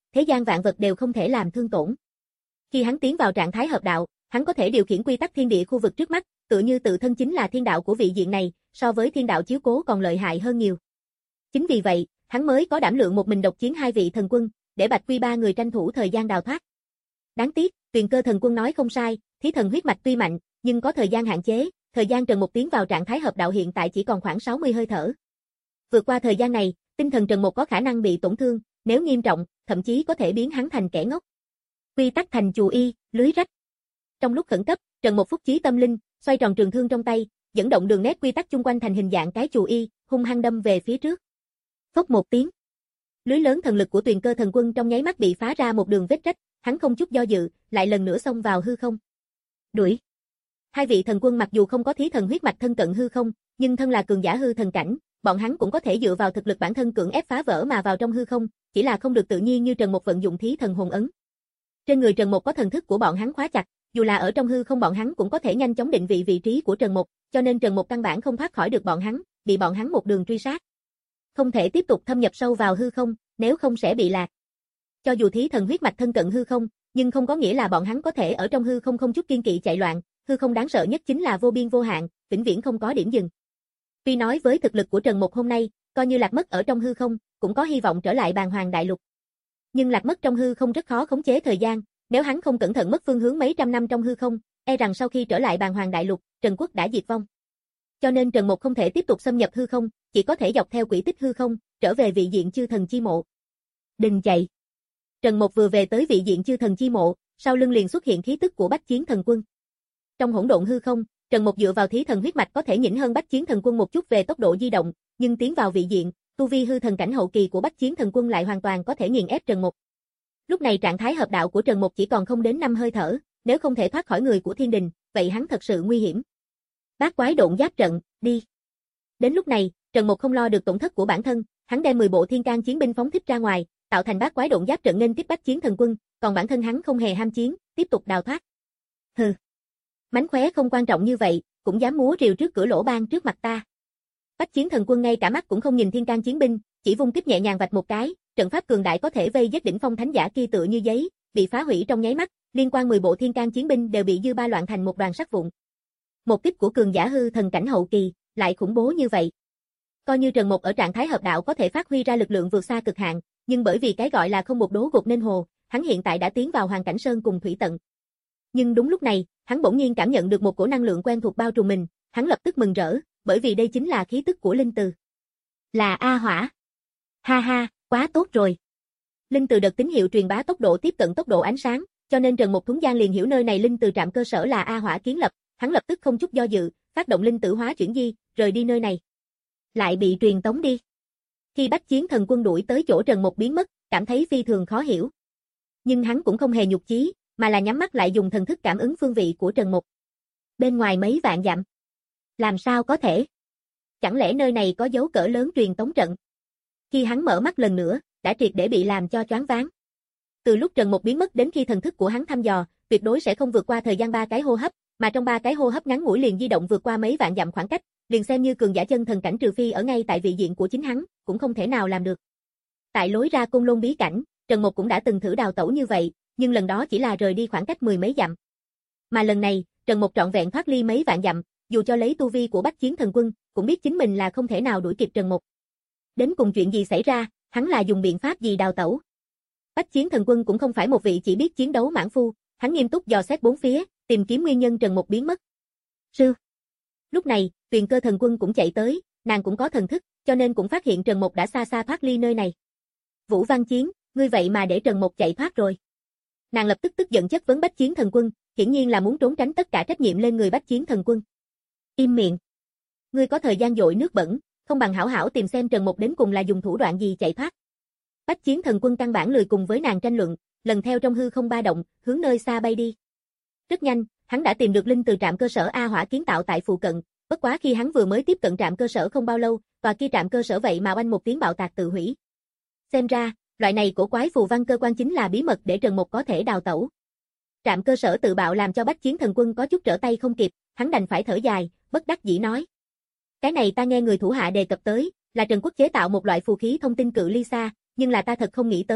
thế gian vạn vật đều không thể làm thương tổn. Khi hắn tiến vào trạng thái hợp đạo, hắn có thể điều khiển quy tắc thiên địa khu vực trước mắt, tựa như tự thân chính là thiên đạo của vị diện này, so với thiên đạo chiếu cố còn lợi hại hơn nhiều. Chính vì vậy, hắn mới có đảm lượng một mình độc chiến hai vị thần quân, để Bạch Quy ba người tranh thủ thời gian đào thoát. Đáng tiếc, Tuyền Cơ thần quân nói không sai, thí thần huyết mạch tuy mạnh, nhưng có thời gian hạn chế, thời gian Trần Mục tiến vào trạng thái hợp đạo hiện tại chỉ còn khoảng sáu mươi hơi thở. Vượt qua thời gian này, tinh thần Trần Mục có khả năng bị tổn thương, nếu nghiêm trọng, thậm chí có thể biến hắn thành kẻ ngốc. Quy tắc thành chù y, lưới rách. Trong lúc khẩn cấp, Trần Mục phúc chí tâm linh, xoay tròn trường thương trong tay, dẫn động đường nét quy tắc chung quanh thành hình dạng cái chù y, hung hăng đâm về phía trước. Phốc một tiếng. Lưới lớn thần lực của Tuyền Cơ thần quân trong nháy mắt bị phá ra một đường vết rách, hắn không chút do dự, lại lần nữa xông vào hư không. Đuổi. Hai vị thần quân mặc dù không có thí thần huyết mạch thân cận hư không, nhưng thân là cường giả hư thần cảnh, bọn hắn cũng có thể dựa vào thực lực bản thân cưỡng ép phá vỡ mà vào trong hư không, chỉ là không được tự nhiên như Trần Mục vận dụng thí thần hồn ấn. Trên người Trần Mục có thần thức của bọn hắn khóa chặt, dù là ở trong hư không bọn hắn cũng có thể nhanh chóng định vị vị trí của Trần Mục, cho nên Trần Mục căn bản không thoát khỏi được bọn hắn, bị bọn hắn một đường truy sát. Không thể tiếp tục thâm nhập sâu vào hư không, nếu không sẽ bị lạc. Cho dù thí thần huyết mạch thân cận hư không, nhưng không có nghĩa là bọn hắn có thể ở trong hư không không chút kiên kỵ chạy loạn, hư không đáng sợ nhất chính là vô biên vô hạn, vĩnh viễn không có điểm dừng. Tuy nói với thực lực của Trần Mục hôm nay, coi như lạc mất ở trong hư không, cũng có hy vọng trở lại Bàn Hoàng Đại Lục. Nhưng lạc mất trong hư không rất khó khống chế thời gian, nếu hắn không cẩn thận mất phương hướng mấy trăm năm trong hư không, e rằng sau khi trở lại Bàn Hoàng Đại Lục, Trần Quốc đã diệt vong. Cho nên Trần Mục không thể tiếp tục xâm nhập hư không, chỉ có thể dọc theo quỹ tích hư không, trở về vị diện chư thần chi mộ. Đừng chạy. Trần Mục vừa về tới vị diện chư thần chi mộ, sau lưng liền xuất hiện khí tức của Bách Chiến thần quân. Trong hỗn độn hư không, Trần Mục dựa vào thí thần huyết mạch có thể nhỉnh hơn Bách Chiến thần quân một chút về tốc độ di động, nhưng tiến vào vị diện, tu vi hư thần cảnh hậu kỳ của Bách Chiến thần quân lại hoàn toàn có thể nghiền ép Trần Mục. Lúc này trạng thái hợp đạo của Trần Mục chỉ còn không đến năm hơi thở, nếu không thể thoát khỏi người của thiên đình, vậy hắn thật sự nguy hiểm. Bát quái độn giáp trận, đi. Đến lúc này, Trần Mục không lo được tổn thất của bản thân, hắn đem mười bộ thiên can chiến binh phóng thích ra ngoài, tạo thành bát quái độn giáp trận nên tiếp Bách Chiến thần quân, còn bản thân hắn không hề ham chiến, tiếp tục đào thoát. Hừ. Mánh khóe không quan trọng như vậy, cũng dám múa rìu trước cửa lỗ ban trước mặt ta. Bách Chiến thần quân ngay cả mắt cũng không nhìn thiên can chiến binh, chỉ vung tiếp nhẹ nhàng vạch một cái, trận pháp cường đại có thể vây giết đỉnh phong thánh giả kia tựa như giấy, bị phá hủy trong nháy mắt, liên quan mười bộ thiên can chiến binh đều bị dư ba loạn thành một đoàn sắt vụn. Một kích của cường giả hư thần cảnh hậu kỳ, lại khủng bố như vậy. Coi như Trần Mục ở trạng thái hợp đạo có thể phát huy ra lực lượng vượt xa cực hạn, nhưng bởi vì cái gọi là không một đố gục nên hồ, hắn hiện tại đã tiến vào hoàn cảnh sơn cùng thủy tận. Nhưng đúng lúc này, hắn bỗng nhiên cảm nhận được một cổ năng lượng quen thuộc bao trùm mình, hắn lập tức mừng rỡ, bởi vì đây chính là khí tức của linh từ. Là A Hỏa. Ha ha, quá tốt rồi. Linh từ đợt tín hiệu truyền bá tốc độ tiếp cận tốc độ ánh sáng, cho nên Trần Mục Thúng Giang liền hiểu nơi này linh từ trạm cơ sở là A Hỏa kiến lập, hắn lập tức không chút do dự, phát động linh tử hóa chuyển di, rời đi nơi này. Lại bị truyền tống đi. Khi Bách Chiến thần quân đuổi tới chỗ Trần Mục biến mất, cảm thấy phi thường khó hiểu. Nhưng hắn cũng không hề nhục chí, mà là nhắm mắt lại dùng thần thức cảm ứng phương vị của Trần Mục. Bên ngoài mấy vạn dặm. Làm sao có thể? Chẳng lẽ nơi này có dấu cỡ lớn truyền tống trận? Khi hắn mở mắt lần nữa, đã triệt để bị làm cho choáng váng. Từ lúc Trần Mục biến mất đến khi thần thức của hắn thăm dò, tuyệt đối sẽ không vượt qua thời gian ba cái hô hấp, mà trong ba cái hô hấp ngắn ngủi liền di động vượt qua mấy vạn dặm khoảng cách, liền xem như cường giả chân thần cảnh trừ phi ở ngay tại vị diện của chính hắn, cũng không thể nào làm được. Tại lối ra Côn Lôn bí cảnh, Trần Mục cũng đã từng thử đào tẩu như vậy, nhưng lần đó chỉ là rời đi khoảng cách mười mấy dặm. Mà lần này, Trần Mục trọn vẹn thoát ly mấy vạn dặm, dù cho lấy tu vi của Bách Chiến thần quân, cũng biết chính mình là không thể nào đuổi kịp Trần Mục. Đến cùng chuyện gì xảy ra, hắn là dùng biện pháp gì đào tẩu? Bách Chiến thần quân cũng không phải một vị chỉ biết chiến đấu mãn phu, hắn nghiêm túc dò xét bốn phía, tìm kiếm nguyên nhân Trần Mục biến mất. Sư. Lúc này, Tuyền Cơ thần quân cũng chạy tới, nàng cũng có thần thức, cho nên cũng phát hiện Trần Mục đã xa xa thoát ly nơi này. Vũ Văn Chiến, ngươi vậy mà để Trần Mục chạy thoát rồi. Nàng lập tức tức giận chất vấn Bách Chiến thần quân, hiển nhiên là muốn trốn tránh tất cả trách nhiệm lên người Bách Chiến thần quân. Im miệng. Ngươi có thời gian dội nước bẩn, không bằng hảo hảo tìm xem Trần Mục đến cùng là dùng thủ đoạn gì chạy thoát. Bách Chiến thần quân căn bản lười cùng với nàng tranh luận, lần theo trong hư không ba động, hướng nơi xa bay đi. Rất nhanh, hắn đã tìm được linh từ trạm cơ sở A Hỏa kiến tạo tại phụ cận, bất quá khi hắn vừa mới tiếp cận trạm cơ sở không bao lâu, tòa kia trạm cơ sở vậy mà oanh một tiếng bạo tạc tự hủy. Xem ra, loại này cổ quái phù văn cơ quan chính là bí mật để Trần Mục có thể đào tẩu. Trạm cơ sở tự bạo làm cho Bách Chiến thần quân có chút trở tay không kịp, hắn đành phải thở dài, bất đắc dĩ nói. Cái này ta nghe người thủ hạ đề cập tới, là Trần Quốc chế tạo một loại phù khí thông tin cự ly xa, nhưng là ta thật không nghĩ tới, nó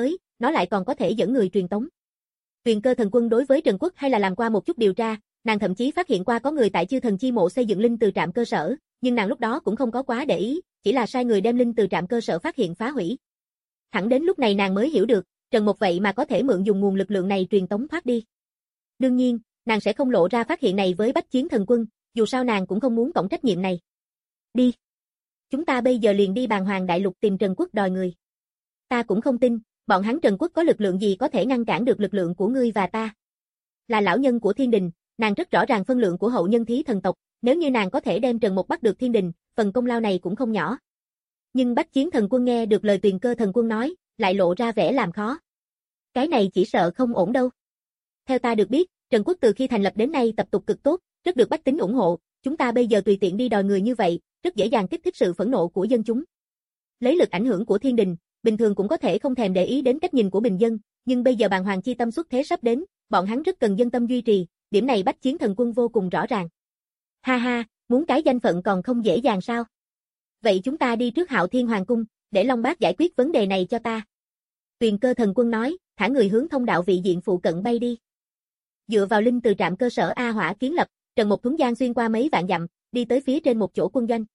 nó lại còn có thể dẫn người truyền tống. Tuyền Cơ Thần Quân đối với Trần Quốc hay là làm qua một chút điều tra, nàng thậm chí phát hiện qua có người tại Chư Thần Chi Mộ xây dựng linh từ trạm cơ sở, nhưng nàng lúc đó cũng không có quá để ý, chỉ là sai người đem linh từ trạm cơ sở phát hiện phá hủy. Thẳng đến lúc này nàng mới hiểu được, Trần Mục vậy mà có thể mượn dùng nguồn lực lượng này truyền tống thoát đi. Đương nhiên, nàng sẽ không lộ ra phát hiện này với Bách Chiến Thần Quân, dù sao nàng cũng không muốn cõng trách nhiệm này. Đi. Chúng ta bây giờ liền đi Bàn Hoàng Đại Lục tìm Trần Quốc đòi người. Ta cũng không tin, bọn hắn Trần Quốc có lực lượng gì có thể ngăn cản được lực lượng của ngươi và ta. Là lão nhân của Thiên Đình, nàng rất rõ ràng phân lượng của hậu nhân thí thần tộc, nếu như nàng có thể đem Trần Mục bắt được Thiên Đình, phần công lao này cũng không nhỏ. Nhưng Bách Chiến Thần Quân nghe được lời Tuyền Cơ Thần Quân nói, lại lộ ra vẻ làm khó. Cái này chỉ sợ không ổn đâu. Theo ta được biết, Trần Quốc từ khi thành lập đến nay tập tục cực tốt, rất được bách tính ủng hộ, chúng ta bây giờ tùy tiện đi đòi người như vậy, rất dễ dàng kích thích sự phẫn nộ của dân chúng. Lấy lực ảnh hưởng của Thiên Đình, bình thường cũng có thể không thèm để ý đến cách nhìn của bình dân, nhưng bây giờ Bàn Hoàng chi tâm xuất thế sắp đến, bọn hắn rất cần dân tâm duy trì, điểm này Bách Chiến Thần Quân vô cùng rõ ràng. Ha ha, muốn cái danh phận còn không dễ dàng sao? Vậy chúng ta đi trước Hạo Thiên Hoàng cung, để Long Bác giải quyết vấn đề này cho ta. Tuyền Cơ Thần Quân nói, thả người hướng thông đạo vị diện phụ cận bay đi. Dựa vào linh từ trạm cơ sở A Hỏa kiến lập, Trần Mục thuấn gian xuyên qua mấy vạn dặm, đi tới phía trên một chỗ quân doanh.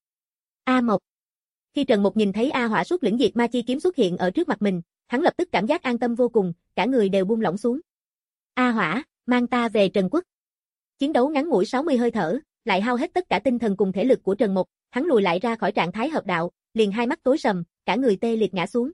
A Mộc. Khi Trần Mục nhìn thấy A Hỏa xuất lĩnh diệt ma chi kiếm xuất hiện ở trước mặt mình, hắn lập tức cảm giác an tâm vô cùng, cả người đều buông lỏng xuống. A Hỏa, mang ta về Trần Quốc. Chiến đấu ngắn ngủi sáu mươi hơi thở, lại hao hết tất cả tinh thần cùng thể lực của Trần Mục, hắn lùi lại ra khỏi trạng thái hợp đạo, liền hai mắt tối sầm, cả người tê liệt ngã xuống.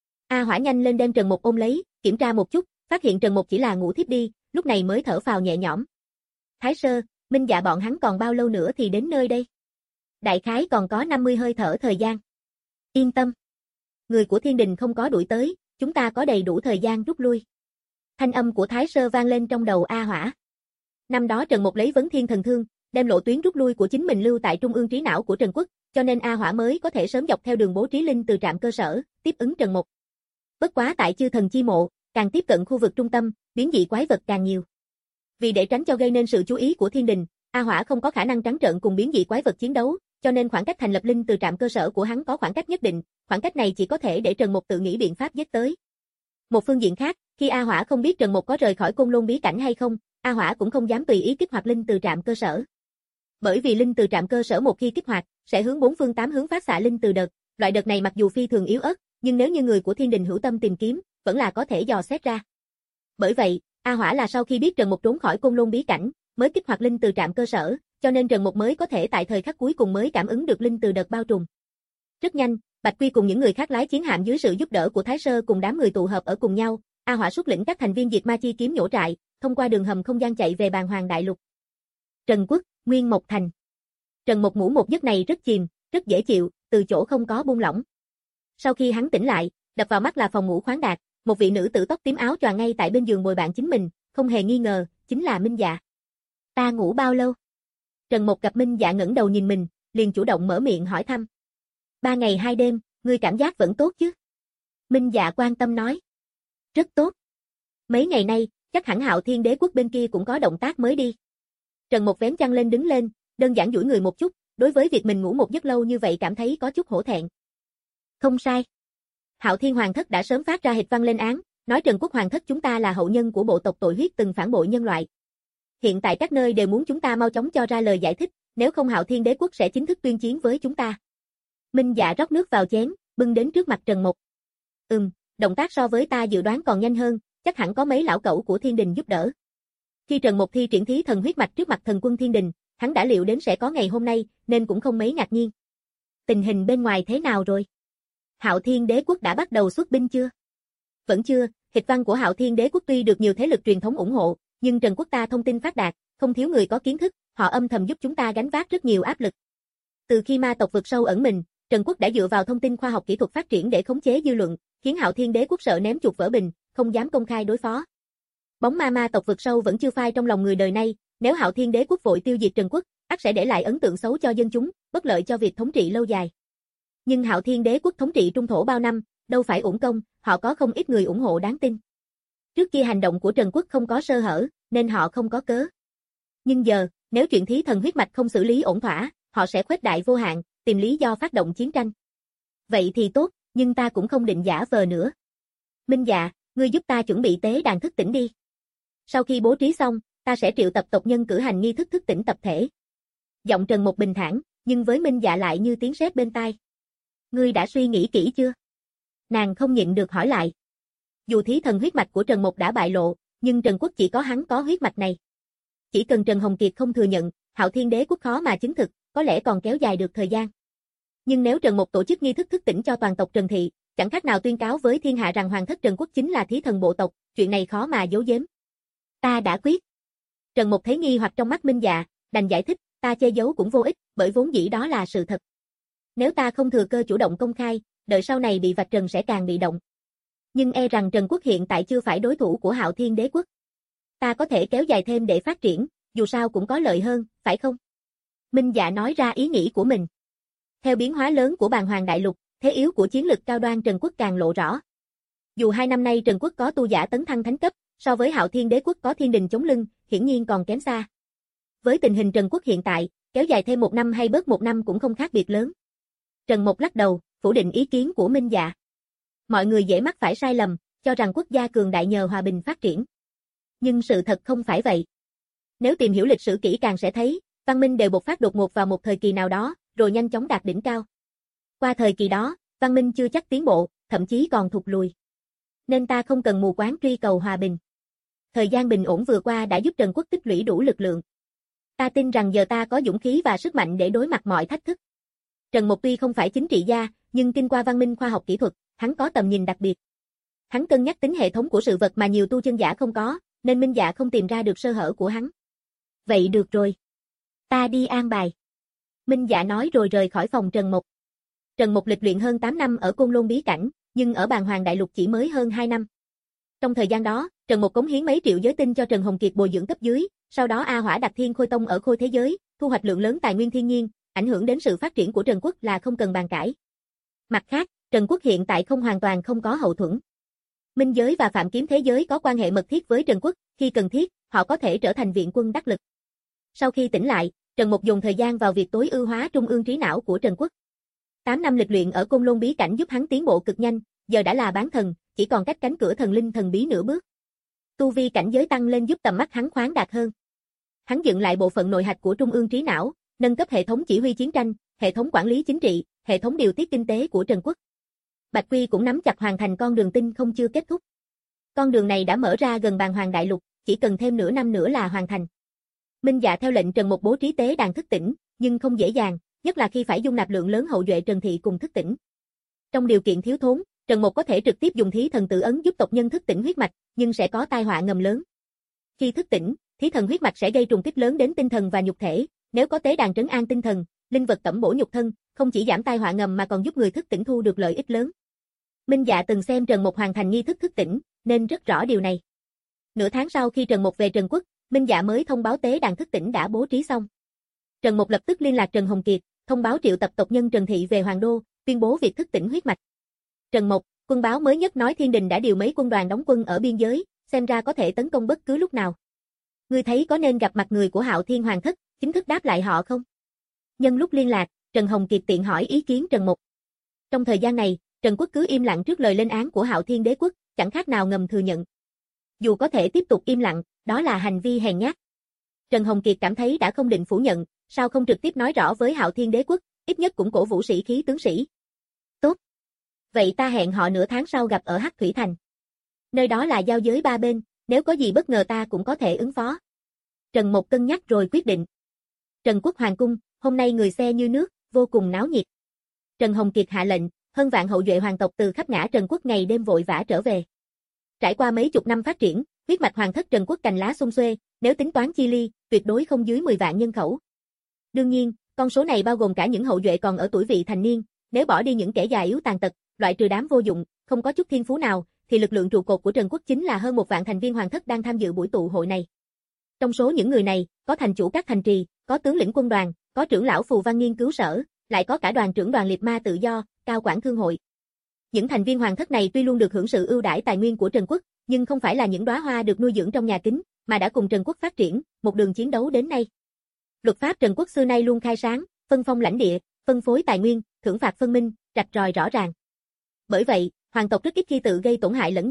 A Hỏa nhanh lên đem Trần Mục ôm lấy, kiểm tra một chút, phát hiện Trần Mục chỉ là ngủ thiếp đi, lúc này mới thở phào nhẹ nhõm. Thái Sơ, Minh Dạ bọn hắn còn bao lâu nữa thì đến nơi đây? Đại khái còn có năm mươi hơi thở thời gian. Yên tâm. Người của Thiên Đình không có đuổi tới, chúng ta có đầy đủ thời gian rút lui. Thanh âm của Thái Sơ vang lên trong đầu A Hỏa. Năm đó Trần Mục lấy vấn thiên thần thương, đem lộ tuyến rút lui của chính mình lưu tại trung ương trí não của Trần Quốc, cho nên A Hỏa mới có thể sớm dọc theo đường bố trí linh từ trạm cơ sở, tiếp ứng Trần Mục. Bất quá tại Chư Thần Chi Mộ, càng tiếp cận khu vực trung tâm, biến dị quái vật càng nhiều. Vì để tránh cho gây nên sự chú ý của Thiên Đình, A Hỏa không có khả năng trắng trợn cùng biến dị quái vật chiến đấu, cho nên khoảng cách thành lập linh từ trạm cơ sở của hắn có khoảng cách nhất định, khoảng cách này chỉ có thể để Trần Mục tự nghĩ biện pháp giết tới. Một phương diện khác, khi A Hỏa không biết Trần Mục có rời khỏi Côn Lôn bí cảnh hay không, A Hỏa cũng không dám tùy ý kích hoạt linh từ trạm cơ sở. Bởi vì linh từ trạm cơ sở một khi kích hoạt, sẽ hướng bốn phương tám hướng phát xạ linh từ đợt, loại đợt này mặc dù phi thường yếu ớt, nhưng nếu như người của Thiên Đình hữu tâm tìm kiếm, vẫn là có thể dò xét ra. Bởi vậy, A Hỏa là sau khi biết Trần Mục trốn khỏi Côn Lôn bí cảnh, mới kích hoạt linh từ trạm cơ sở, cho nên Trần Mục mới có thể tại thời khắc cuối cùng mới cảm ứng được linh từ đợt bao trùm. Rất nhanh, Bạch Quy cùng những người khác lái chiến hạm dưới sự giúp đỡ của Thái Sơ cùng đám người tụ hợp ở cùng nhau, A Hỏa xuất lĩnh các thành viên diệt ma chi kiếm nhổ trại, thông qua đường hầm không gian chạy về Bàn Hoàng Đại Lục. Trần Quốc, Nguyên Mộc Thành. Trần Mục ngủ một giấc này rất chìm, rất dễ chịu, từ chỗ không có buông lỏng. Sau khi hắn tỉnh lại, đập vào mắt là phòng ngủ khoáng đạt, một vị nữ tử tóc tím áo choàng ngay tại bên giường bồi bạn chính mình, không hề nghi ngờ, chính là Minh Dạ. Ta ngủ bao lâu? Trần Mục gặp Minh Dạ ngẩng đầu nhìn mình, liền chủ động mở miệng hỏi thăm. Ba ngày hai đêm, ngươi cảm giác vẫn tốt chứ? Minh Dạ quan tâm nói. Rất tốt. Mấy ngày nay, chắc hẳn Hạo Thiên Đế Quốc bên kia cũng có động tác mới đi. Trần Mục vén chăn lên đứng lên, đơn giản duỗi người một chút, đối với việc mình ngủ một giấc lâu như vậy cảm thấy có chút hổ thẹn. Không sai. Hạo Thiên Hoàng thất đã sớm phát ra hịch văn lên án, nói Trần Quốc Hoàng thất chúng ta là hậu nhân của bộ tộc tội huyết từng phản bội nhân loại. Hiện tại các nơi đều muốn chúng ta mau chóng cho ra lời giải thích, nếu không Hạo Thiên Đế Quốc sẽ chính thức tuyên chiến với chúng ta. Minh Dạ rót nước vào chén, bưng đến trước mặt Trần Mục. Ừm, động tác so với ta dự đoán còn nhanh hơn, chắc hẳn có mấy lão cẩu của Thiên Đình giúp đỡ. Khi Trần Mục thi triển thí thần huyết mạch trước mặt thần quân Thiên Đình, hắn đã liệu đến sẽ có ngày hôm nay, nên cũng không mấy ngạc nhiên. Tình hình bên ngoài thế nào rồi? Hạo Thiên Đế Quốc đã bắt đầu xuất binh chưa? Vẫn chưa, hịch văn của Hạo Thiên Đế Quốc tuy được nhiều thế lực truyền thống ủng hộ, nhưng Trần Quốc ta thông tin phát đạt, không thiếu người có kiến thức, họ âm thầm giúp chúng ta gánh vác rất nhiều áp lực. Từ khi ma tộc vượt sâu ẩn mình, Trần Quốc đã dựa vào thông tin khoa học kỹ thuật phát triển để khống chế dư luận, khiến Hạo Thiên Đế Quốc sợ ném chuột vỡ bình, không dám công khai đối phó. Bóng ma ma tộc vượt sâu vẫn chưa phai trong lòng người đời nay, nếu Hạo Thiên Đế Quốc vội tiêu diệt Trần Quốc, ắt sẽ để lại ấn tượng xấu cho dân chúng, bất lợi cho việc thống trị lâu dài. Nhưng Hạo Thiên Đế Quốc thống trị trung thổ bao năm, đâu phải uổng công, họ có không ít người ủng hộ đáng tin. Trước kia hành động của Trần Quốc không có sơ hở, nên họ không có cớ. Nhưng giờ, nếu chuyện thí thần huyết mạch không xử lý ổn thỏa, họ sẽ khuếch đại vô hạn, tìm lý do phát động chiến tranh. Vậy thì tốt, nhưng ta cũng không định giả vờ nữa. Minh Dạ, Ngươi giúp ta chuẩn bị tế đàn thức tỉnh đi. Sau khi bố trí xong, ta sẽ triệu tập tộc nhân cử hành nghi thức thức tỉnh tập thể. Giọng Trần Mục bình thản, nhưng với Minh Dạ lại như tiếng sét bên tai. Ngươi đã suy nghĩ kỹ chưa? Nàng không nhịn được hỏi lại. Dù thí thần huyết mạch của Trần Mục đã bại lộ, nhưng Trần Quốc chỉ có hắn có huyết mạch này. Chỉ cần Trần Hồng Kiệt không thừa nhận, Hạo Thiên Đế Quốc khó mà chứng thực, có lẽ còn kéo dài được thời gian. Nhưng nếu Trần Mục tổ chức nghi thức thức tỉnh cho toàn tộc Trần Thị, chẳng khác nào tuyên cáo với thiên hạ rằng hoàng thất Trần Quốc chính là thí thần bộ tộc, chuyện này khó mà giấu giếm. Ta đã quyết. Trần Mục thấy nghi hoặc trong mắt Minh Dạ, đành giải thích, ta che giấu cũng vô ích, bởi vốn dĩ đó là sự thật. Nếu ta không thừa cơ chủ động công khai, đợi sau này bị vạch trần sẽ càng bị động. Nhưng e rằng Trần Quốc hiện tại chưa phải đối thủ của Hạo Thiên Đế Quốc. Ta có thể kéo dài thêm để phát triển, dù sao cũng có lợi hơn, phải không? Minh Dạ nói ra ý nghĩ của mình. Theo biến hóa lớn của Bàn Hoàng Đại Lục, thế yếu của chiến lực cao đoan Trần Quốc càng lộ rõ. Dù hai năm nay Trần Quốc có tu giả tấn thăng thánh cấp, so với Hạo Thiên Đế Quốc có thiên đình chống lưng, hiển nhiên còn kém xa. Với tình hình Trần Quốc hiện tại, kéo dài thêm một năm hay bớt một năm cũng không khác biệt lớn. Trần Mục lắc đầu, phủ định ý kiến của Minh Dạ. Mọi người dễ mắc phải sai lầm, cho rằng quốc gia cường đại nhờ hòa bình phát triển. Nhưng sự thật không phải vậy. Nếu tìm hiểu lịch sử kỹ càng sẽ thấy, văn minh đều bộc phát đột ngột vào một thời kỳ nào đó, rồi nhanh chóng đạt đỉnh cao. Qua thời kỳ đó, văn minh chưa chắc tiến bộ, thậm chí còn thụt lùi. Nên ta không cần mù quáng truy cầu hòa bình. Thời gian bình ổn vừa qua đã giúp Trần Quốc tích lũy đủ lực lượng. Ta tin rằng giờ ta có dũng khí và sức mạnh để đối mặt mọi thách thức. Trần Mục tuy không phải chính trị gia, nhưng kinh qua văn minh khoa học kỹ thuật, hắn có tầm nhìn đặc biệt. Hắn cân nhắc tính hệ thống của sự vật mà nhiều tu chân giả không có, nên Minh Dạ không tìm ra được sơ hở của hắn. Vậy được rồi. Ta đi an bài. Minh Dạ nói rồi rời khỏi phòng Trần Mục. Trần Mục lịch luyện hơn tám năm ở Côn Lôn bí cảnh, nhưng ở Bàn Hoàng Đại Lục chỉ mới hơn hai năm. Trong thời gian đó, Trần Mục cống hiến mấy triệu giới tinh cho Trần Hồng Kiệt bồi dưỡng cấp dưới, sau đó A Hỏa đặt Thiên Khôi Tông ở Khôi Thế Giới, thu hoạch lượng lớn tài nguyên thiên nhiên, ảnh hưởng đến sự phát triển của Trần Quốc là không cần bàn cãi. Mặt khác, Trần Quốc hiện tại không hoàn toàn không có hậu thuẫn. Minh Giới và Phạm Kiếm Thế Giới có quan hệ mật thiết với Trần Quốc, khi cần thiết, họ có thể trở thành viện quân đắc lực. Sau khi tỉnh lại, Trần Mục dùng thời gian vào việc tối ưu hóa trung ương trí não của Trần Quốc. tám năm lịch luyện ở Côn Lôn bí cảnh giúp hắn tiến bộ cực nhanh, giờ đã là bán thần, chỉ còn cách cánh cửa thần linh thần bí nửa bước. Tu vi cảnh giới tăng lên giúp tầm mắt hắn khoáng đạt hơn. Hắn dựng lại bộ phận nội hạch của trung ương trí não, nâng cấp hệ thống chỉ huy chiến tranh, hệ thống quản lý chính trị, hệ thống điều tiết kinh tế của Trần Quốc. Bạch Quy cũng nắm chặt hoàn thành con đường tinh không chưa kết thúc. Con đường này đã mở ra gần Bàn Hoàng Đại Lục, chỉ cần thêm nửa năm nữa là hoàn thành. Minh Dạ theo lệnh Trần Mục bố trí tế đàn thức tỉnh, nhưng không dễ dàng, nhất là khi phải dung nạp lượng lớn hậu duệ Trần Thị cùng thức tỉnh. Trong điều kiện thiếu thốn, Trần Mục có thể trực tiếp dùng thí thần tự ấn giúp tộc nhân thức tỉnh huyết mạch, nhưng sẽ có tai họa ngầm lớn. Khi thức tỉnh, thí thần huyết mạch sẽ gây trùng kích lớn đến tinh thần và nhục thể, nếu có tế đàn trấn an tinh thần, linh vật tẩm bổ nhục thân, không chỉ giảm tai họa ngầm mà còn giúp người thức tỉnh thu được lợi ích lớn. Minh Dạ từng xem Trần Mục hoàn thành nghi thức thức tỉnh, nên rất rõ điều này. Nửa tháng sau khi Trần Mục về Trần Quốc, Minh Dạ mới thông báo tế đàn thức tỉnh đã bố trí xong. Trần Mục lập tức liên lạc Trần Hồng Kiệt, thông báo triệu tập tộc nhân Trần Thị về Hoàng Đô, tuyên bố việc thức tỉnh huyết mạch. Trần Mục, quân báo mới nhất nói Thiên Đình đã điều mấy quân đoàn đóng quân ở biên giới, xem ra có thể tấn công bất cứ lúc nào. Ngươi thấy có nên gặp mặt người của Hạo Thiên Hoàng thất, chính thức đáp lại họ không? Nhân lúc liên lạc, Trần Hồng Kiệt tiện hỏi ý kiến Trần Mục. Trong thời gian này, Trần Quốc cứ im lặng trước lời lên án của Hạo Thiên Đế Quốc, chẳng khác nào ngầm thừa nhận. Dù có thể tiếp tục im lặng, đó là hành vi hèn nhát. Trần Hồng Kiệt cảm thấy đã không định phủ nhận, sao không trực tiếp nói rõ với Hạo Thiên Đế Quốc, ít nhất cũng cổ vũ sĩ khí tướng sĩ. Tốt. Vậy ta hẹn họ nửa tháng sau gặp ở Hắc Thủy Thành. Nơi đó là giao giới ba bên, nếu có gì bất ngờ ta cũng có thể ứng phó. Trần Mục cân nhắc rồi quyết định. Trần Quốc Hoàng cung, hôm nay người xe như nước, vô cùng náo nhiệt. Trần Hồng Kiệt hạ lệnh, hơn vạn hậu duệ hoàng tộc từ khắp ngã Trần Quốc ngày đêm vội vã trở về. Trải qua mấy chục năm phát triển, huyết mạch hoàng thất Trần Quốc cành lá xum xuê, nếu tính toán chi ly, tuyệt đối không dưới mười vạn nhân khẩu. Đương nhiên, con số này bao gồm cả những hậu duệ còn ở tuổi vị thành niên, nếu bỏ đi những kẻ già yếu tàn tật, loại trừ đám vô dụng, không có chút thiên phú nào, thì lực lượng trụ cột của Trần Quốc chính là hơn một vạn thành viên hoàng thất đang tham dự buổi tụ hội này. Trong số những người này, có thành chủ các thành trì, có tướng lĩnh quân đoàn, có trưởng lão phù văn nghiên cứu sở, lại có cả đoàn trưởng đoàn liệt ma tự do, cao quản thương hội. Những thành viên hoàng thất này tuy luôn được hưởng sự ưu đãi tài nguyên của Trần Quốc, nhưng không phải là những đóa hoa được nuôi dưỡng trong nhà kính, mà đã cùng Trần Quốc phát triển, một đường chiến đấu đến nay. Luật pháp Trần Quốc xưa nay luôn khai sáng, phân phong lãnh địa, phân phối tài nguyên, thưởng phạt phân minh, rạch ròi rõ ràng. Bởi vậy, hoàng tộc rất ít khi tự gây tổn hại lẫn nhau,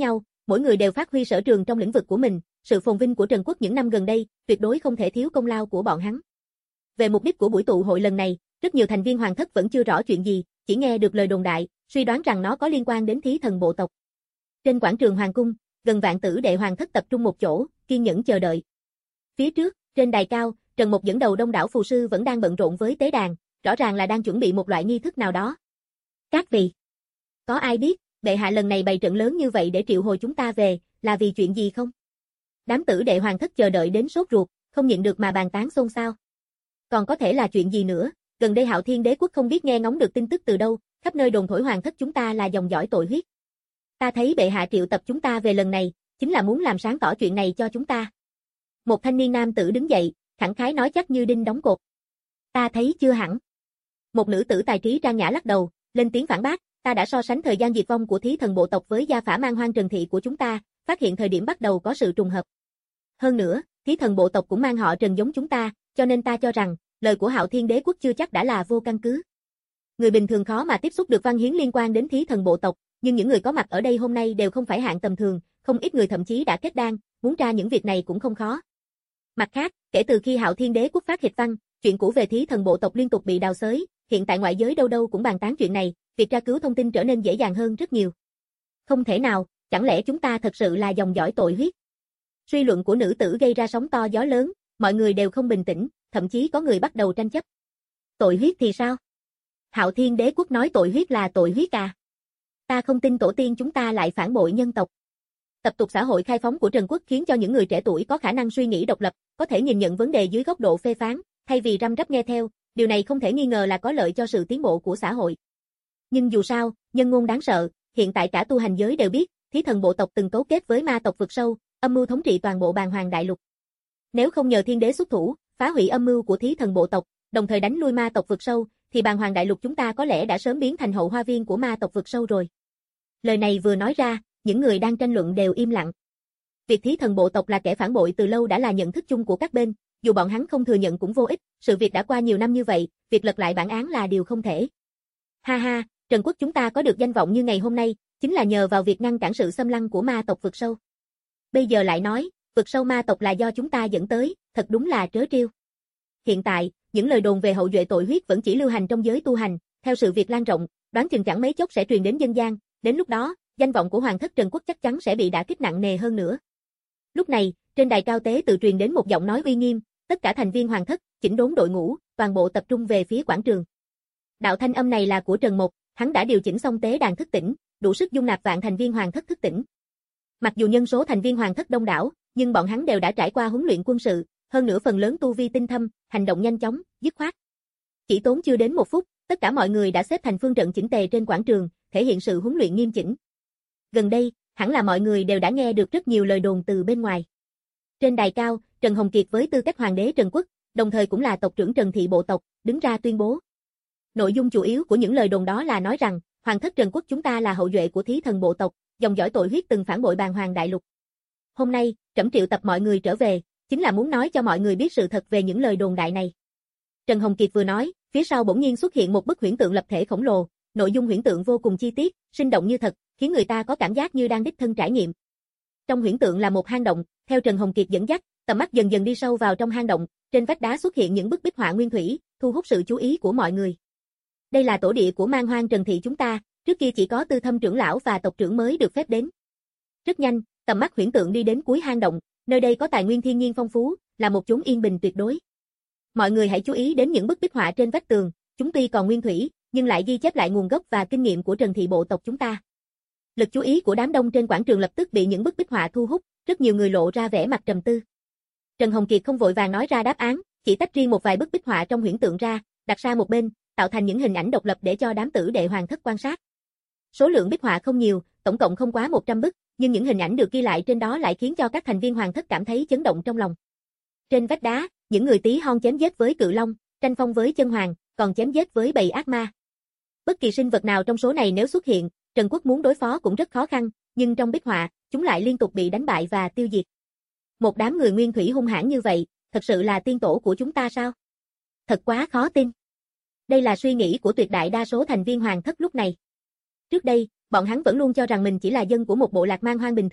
mỗi người đều phát huy sở trường trong lĩnh vực của mình, sự phồn vinh của Trần Quốc những năm gần đây, tuyệt đối không thể thiếu công lao của bọn hắn. Về mục đích của buổi tụ hội lần này, rất nhiều thành viên hoàng thất vẫn chưa rõ chuyện gì, chỉ nghe được lời đồn đại, suy đoán rằng nó có liên quan đến thí thần bộ tộc. Trên quảng trường hoàng cung, gần vạn tử đệ hoàng thất tập trung một chỗ, kiên nhẫn chờ đợi. Phía trước, trên đài cao, Trần Mộc dẫn đầu đông đảo phù sư vẫn đang bận rộn với tế đàn, rõ ràng là đang chuẩn bị một loại nghi thức nào đó. Các vị, có ai biết, bệ hạ lần này bày trận lớn như vậy để triệu hồi chúng ta về, là vì chuyện gì không? Đám tử đệ hoàng thất chờ đợi đến sốt ruột, không nhịn được mà bàn tán xôn xao. Còn có thể là chuyện gì nữa, gần đây Hạo Thiên Đế quốc không biết nghe ngóng được tin tức từ đâu, khắp nơi đồn thổi hoàng thất chúng ta là dòng dõi tội huyết. Ta thấy bệ hạ triệu tập chúng ta về lần này, chính là muốn làm sáng tỏ chuyện này cho chúng ta. Một thanh niên nam tử đứng dậy, khẳng khái nói chắc như đinh đóng cột. Ta thấy chưa hẳn. Một nữ tử tài trí trang nhã lắc đầu, lên tiếng phản bác, ta đã so sánh thời gian diệt vong của thí thần bộ tộc với gia phả man hoang Trần thị của chúng ta, phát hiện thời điểm bắt đầu có sự trùng hợp. Hơn nữa, thí thần bộ tộc cũng mang họ Trần giống chúng ta, cho nên ta cho rằng, lời của Hạo Thiên Đế quốc chưa chắc đã là vô căn cứ. Người bình thường khó mà tiếp xúc được văn hiến liên quan đến thí thần bộ tộc, nhưng những người có mặt ở đây hôm nay đều không phải hạng tầm thường, không ít người thậm chí đã kết đan, muốn tra những việc này cũng không khó. Mặt khác, kể từ khi Hạo Thiên Đế quốc phát hịch văn, chuyện cũ về thí thần bộ tộc liên tục bị đào xới, hiện tại ngoại giới đâu đâu cũng bàn tán chuyện này, việc tra cứu thông tin trở nên dễ dàng hơn rất nhiều. Không thể nào, chẳng lẽ chúng ta thật sự là dòng dõi tội huyết? Suy luận của nữ tử gây ra sóng to gió lớn, mọi người đều không bình tĩnh, thậm chí có người bắt đầu tranh chấp. Tội huyết thì sao? Hạo Thiên Đế quốc nói tội huyết là tội huyết à? Ta không tin tổ tiên chúng ta lại phản bội nhân tộc. Tập tục xã hội khai phóng của Trần Quốc khiến cho những người trẻ tuổi có khả năng suy nghĩ độc lập, có thể nhìn nhận vấn đề dưới góc độ phê phán, thay vì răm rắp nghe theo, điều này không thể nghi ngờ là có lợi cho sự tiến bộ của xã hội. Nhưng dù sao, nhân ngôn đáng sợ, hiện tại cả tu hành giới đều biết, thí thần bộ tộc từng cấu kết với ma tộc vực sâu, âm mưu thống trị toàn bộ Bàn Hoàng đại lục. Nếu không nhờ Thiên Đế xuất thủ, phá hủy âm mưu của thí thần bộ tộc, đồng thời đánh lui ma tộc vực sâu, thì Bàn Hoàng đại lục chúng ta có lẽ đã sớm biến thành hậu hoa viên của ma tộc vực sâu rồi. Lời này vừa nói ra, những người đang tranh luận đều im lặng. Việc thí thần bộ tộc là kẻ phản bội từ lâu đã là nhận thức chung của các bên, dù bọn hắn không thừa nhận cũng vô ích, sự việc đã qua nhiều năm như vậy, việc lật lại bản án là điều không thể. Ha ha, Trần Quốc chúng ta có được danh vọng như ngày hôm nay, chính là nhờ vào việc ngăn cản sự xâm lăng của ma tộc vực sâu. Bây giờ lại nói, vực sâu ma tộc là do chúng ta dẫn tới, thật đúng là trớ trêu. Hiện tại, những lời đồn về hậu duệ tội huyết vẫn chỉ lưu hành trong giới tu hành, theo sự việc lan rộng, đoán chừng chẳng mấy chốc sẽ truyền đến dân gian, đến lúc đó, danh vọng của Hoàng thất Trần Quốc chắc chắn sẽ bị đả kích nặng nề hơn nữa. Lúc này, trên đài cao tế tự truyền đến một giọng nói uy nghiêm, tất cả thành viên Hoàng thất, chỉnh đốn đội ngũ, toàn bộ tập trung về phía quảng trường. Đạo thanh âm này là của Trần Mộc, hắn đã điều chỉnh xong tế đàn thức tỉnh, đủ sức dung nạp vạn thành viên Hoàng thất thức tỉnh. Mặc dù nhân số thành viên Hoàng thất đông đảo, nhưng bọn hắn đều đã trải qua huấn luyện quân sự, hơn nữa phần lớn tu vi tinh thâm, hành động nhanh chóng, dứt khoát. Chỉ tốn chưa đến một phút, tất cả mọi người đã xếp thành phương trận chỉnh tề trên quảng trường, thể hiện sự huấn luyện nghiêm chỉnh. Gần đây, hẳn là mọi người đều đã nghe được rất nhiều lời đồn từ bên ngoài. Trên đài cao, Trần Hồng Kiệt với tư cách hoàng đế Trần Quốc, đồng thời cũng là tộc trưởng Trần thị bộ tộc, đứng ra tuyên bố. Nội dung chủ yếu của những lời đồn đó là nói rằng, Hoàng thất Trần Quốc chúng ta là hậu duệ của thí thần bộ tộc, dòng dõi tội huyết từng phản bội Bàn Hoàng đại lục. Hôm nay, trẫm triệu tập mọi người trở về, chính là muốn nói cho mọi người biết sự thật về những lời đồn đại này. Trần Hồng Kiệt vừa nói, phía sau bỗng nhiên xuất hiện một bức huyễn tượng lập thể khổng lồ, nội dung huyễn tượng vô cùng chi tiết, sinh động như thật, khiến người ta có cảm giác như đang đích thân trải nghiệm. Trong huyễn tượng là một hang động, theo Trần Hồng Kiệt dẫn dắt, tầm mắt dần dần đi sâu vào trong hang động, trên vách đá xuất hiện những bức bích họa nguyên thủy, thu hút sự chú ý của mọi người. Đây là tổ địa của Man Hoang Trần thị chúng ta, trước kia chỉ có tư thâm trưởng lão và tộc trưởng mới được phép đến. Rất nhanh, tầm mắt huyễn tượng đi đến cuối hang động, nơi đây có tài nguyên thiên nhiên phong phú, là một chốn yên bình tuyệt đối. Mọi người hãy chú ý đến những bức bích họa trên vách tường, chúng tuy còn nguyên thủy, nhưng lại ghi chép lại nguồn gốc và kinh nghiệm của Trần thị bộ tộc chúng ta. Lực chú ý của đám đông trên quảng trường lập tức bị những bức bích họa thu hút, rất nhiều người lộ ra vẻ mặt trầm tư. Trần Hồng Kiệt không vội vàng nói ra đáp án, chỉ tách riêng một vài bức bích họa trong huyễn tượng ra, đặt sang một bên, tạo thành những hình ảnh độc lập để cho đám tử đệ hoàng thất quan sát. Số lượng bích họa không nhiều, tổng cộng không quá một trăm bức, nhưng những hình ảnh được ghi lại trên đó lại khiến cho các thành viên hoàng thất cảm thấy chấn động trong lòng. Trên vách đá, những người tí hon chém giết với cự long, tranh phong với chân hoàng, còn chém giết với bầy ác ma. Bất kỳ sinh vật nào trong số này nếu xuất hiện, Trần Quốc muốn đối phó cũng rất khó khăn, nhưng trong bích họa, chúng lại liên tục bị đánh bại và tiêu diệt. Một đám người nguyên thủy hung hãn như vậy, thật sự là tiên tổ của chúng ta sao? Thật quá khó tin. Đây là suy nghĩ của tuyệt đại đa số thành viên hoàng thất lúc này. Trước đây, bọn hắn vẫn luôn cho rằng mình chỉ là dân của một bộ lạc man hoang bình thường,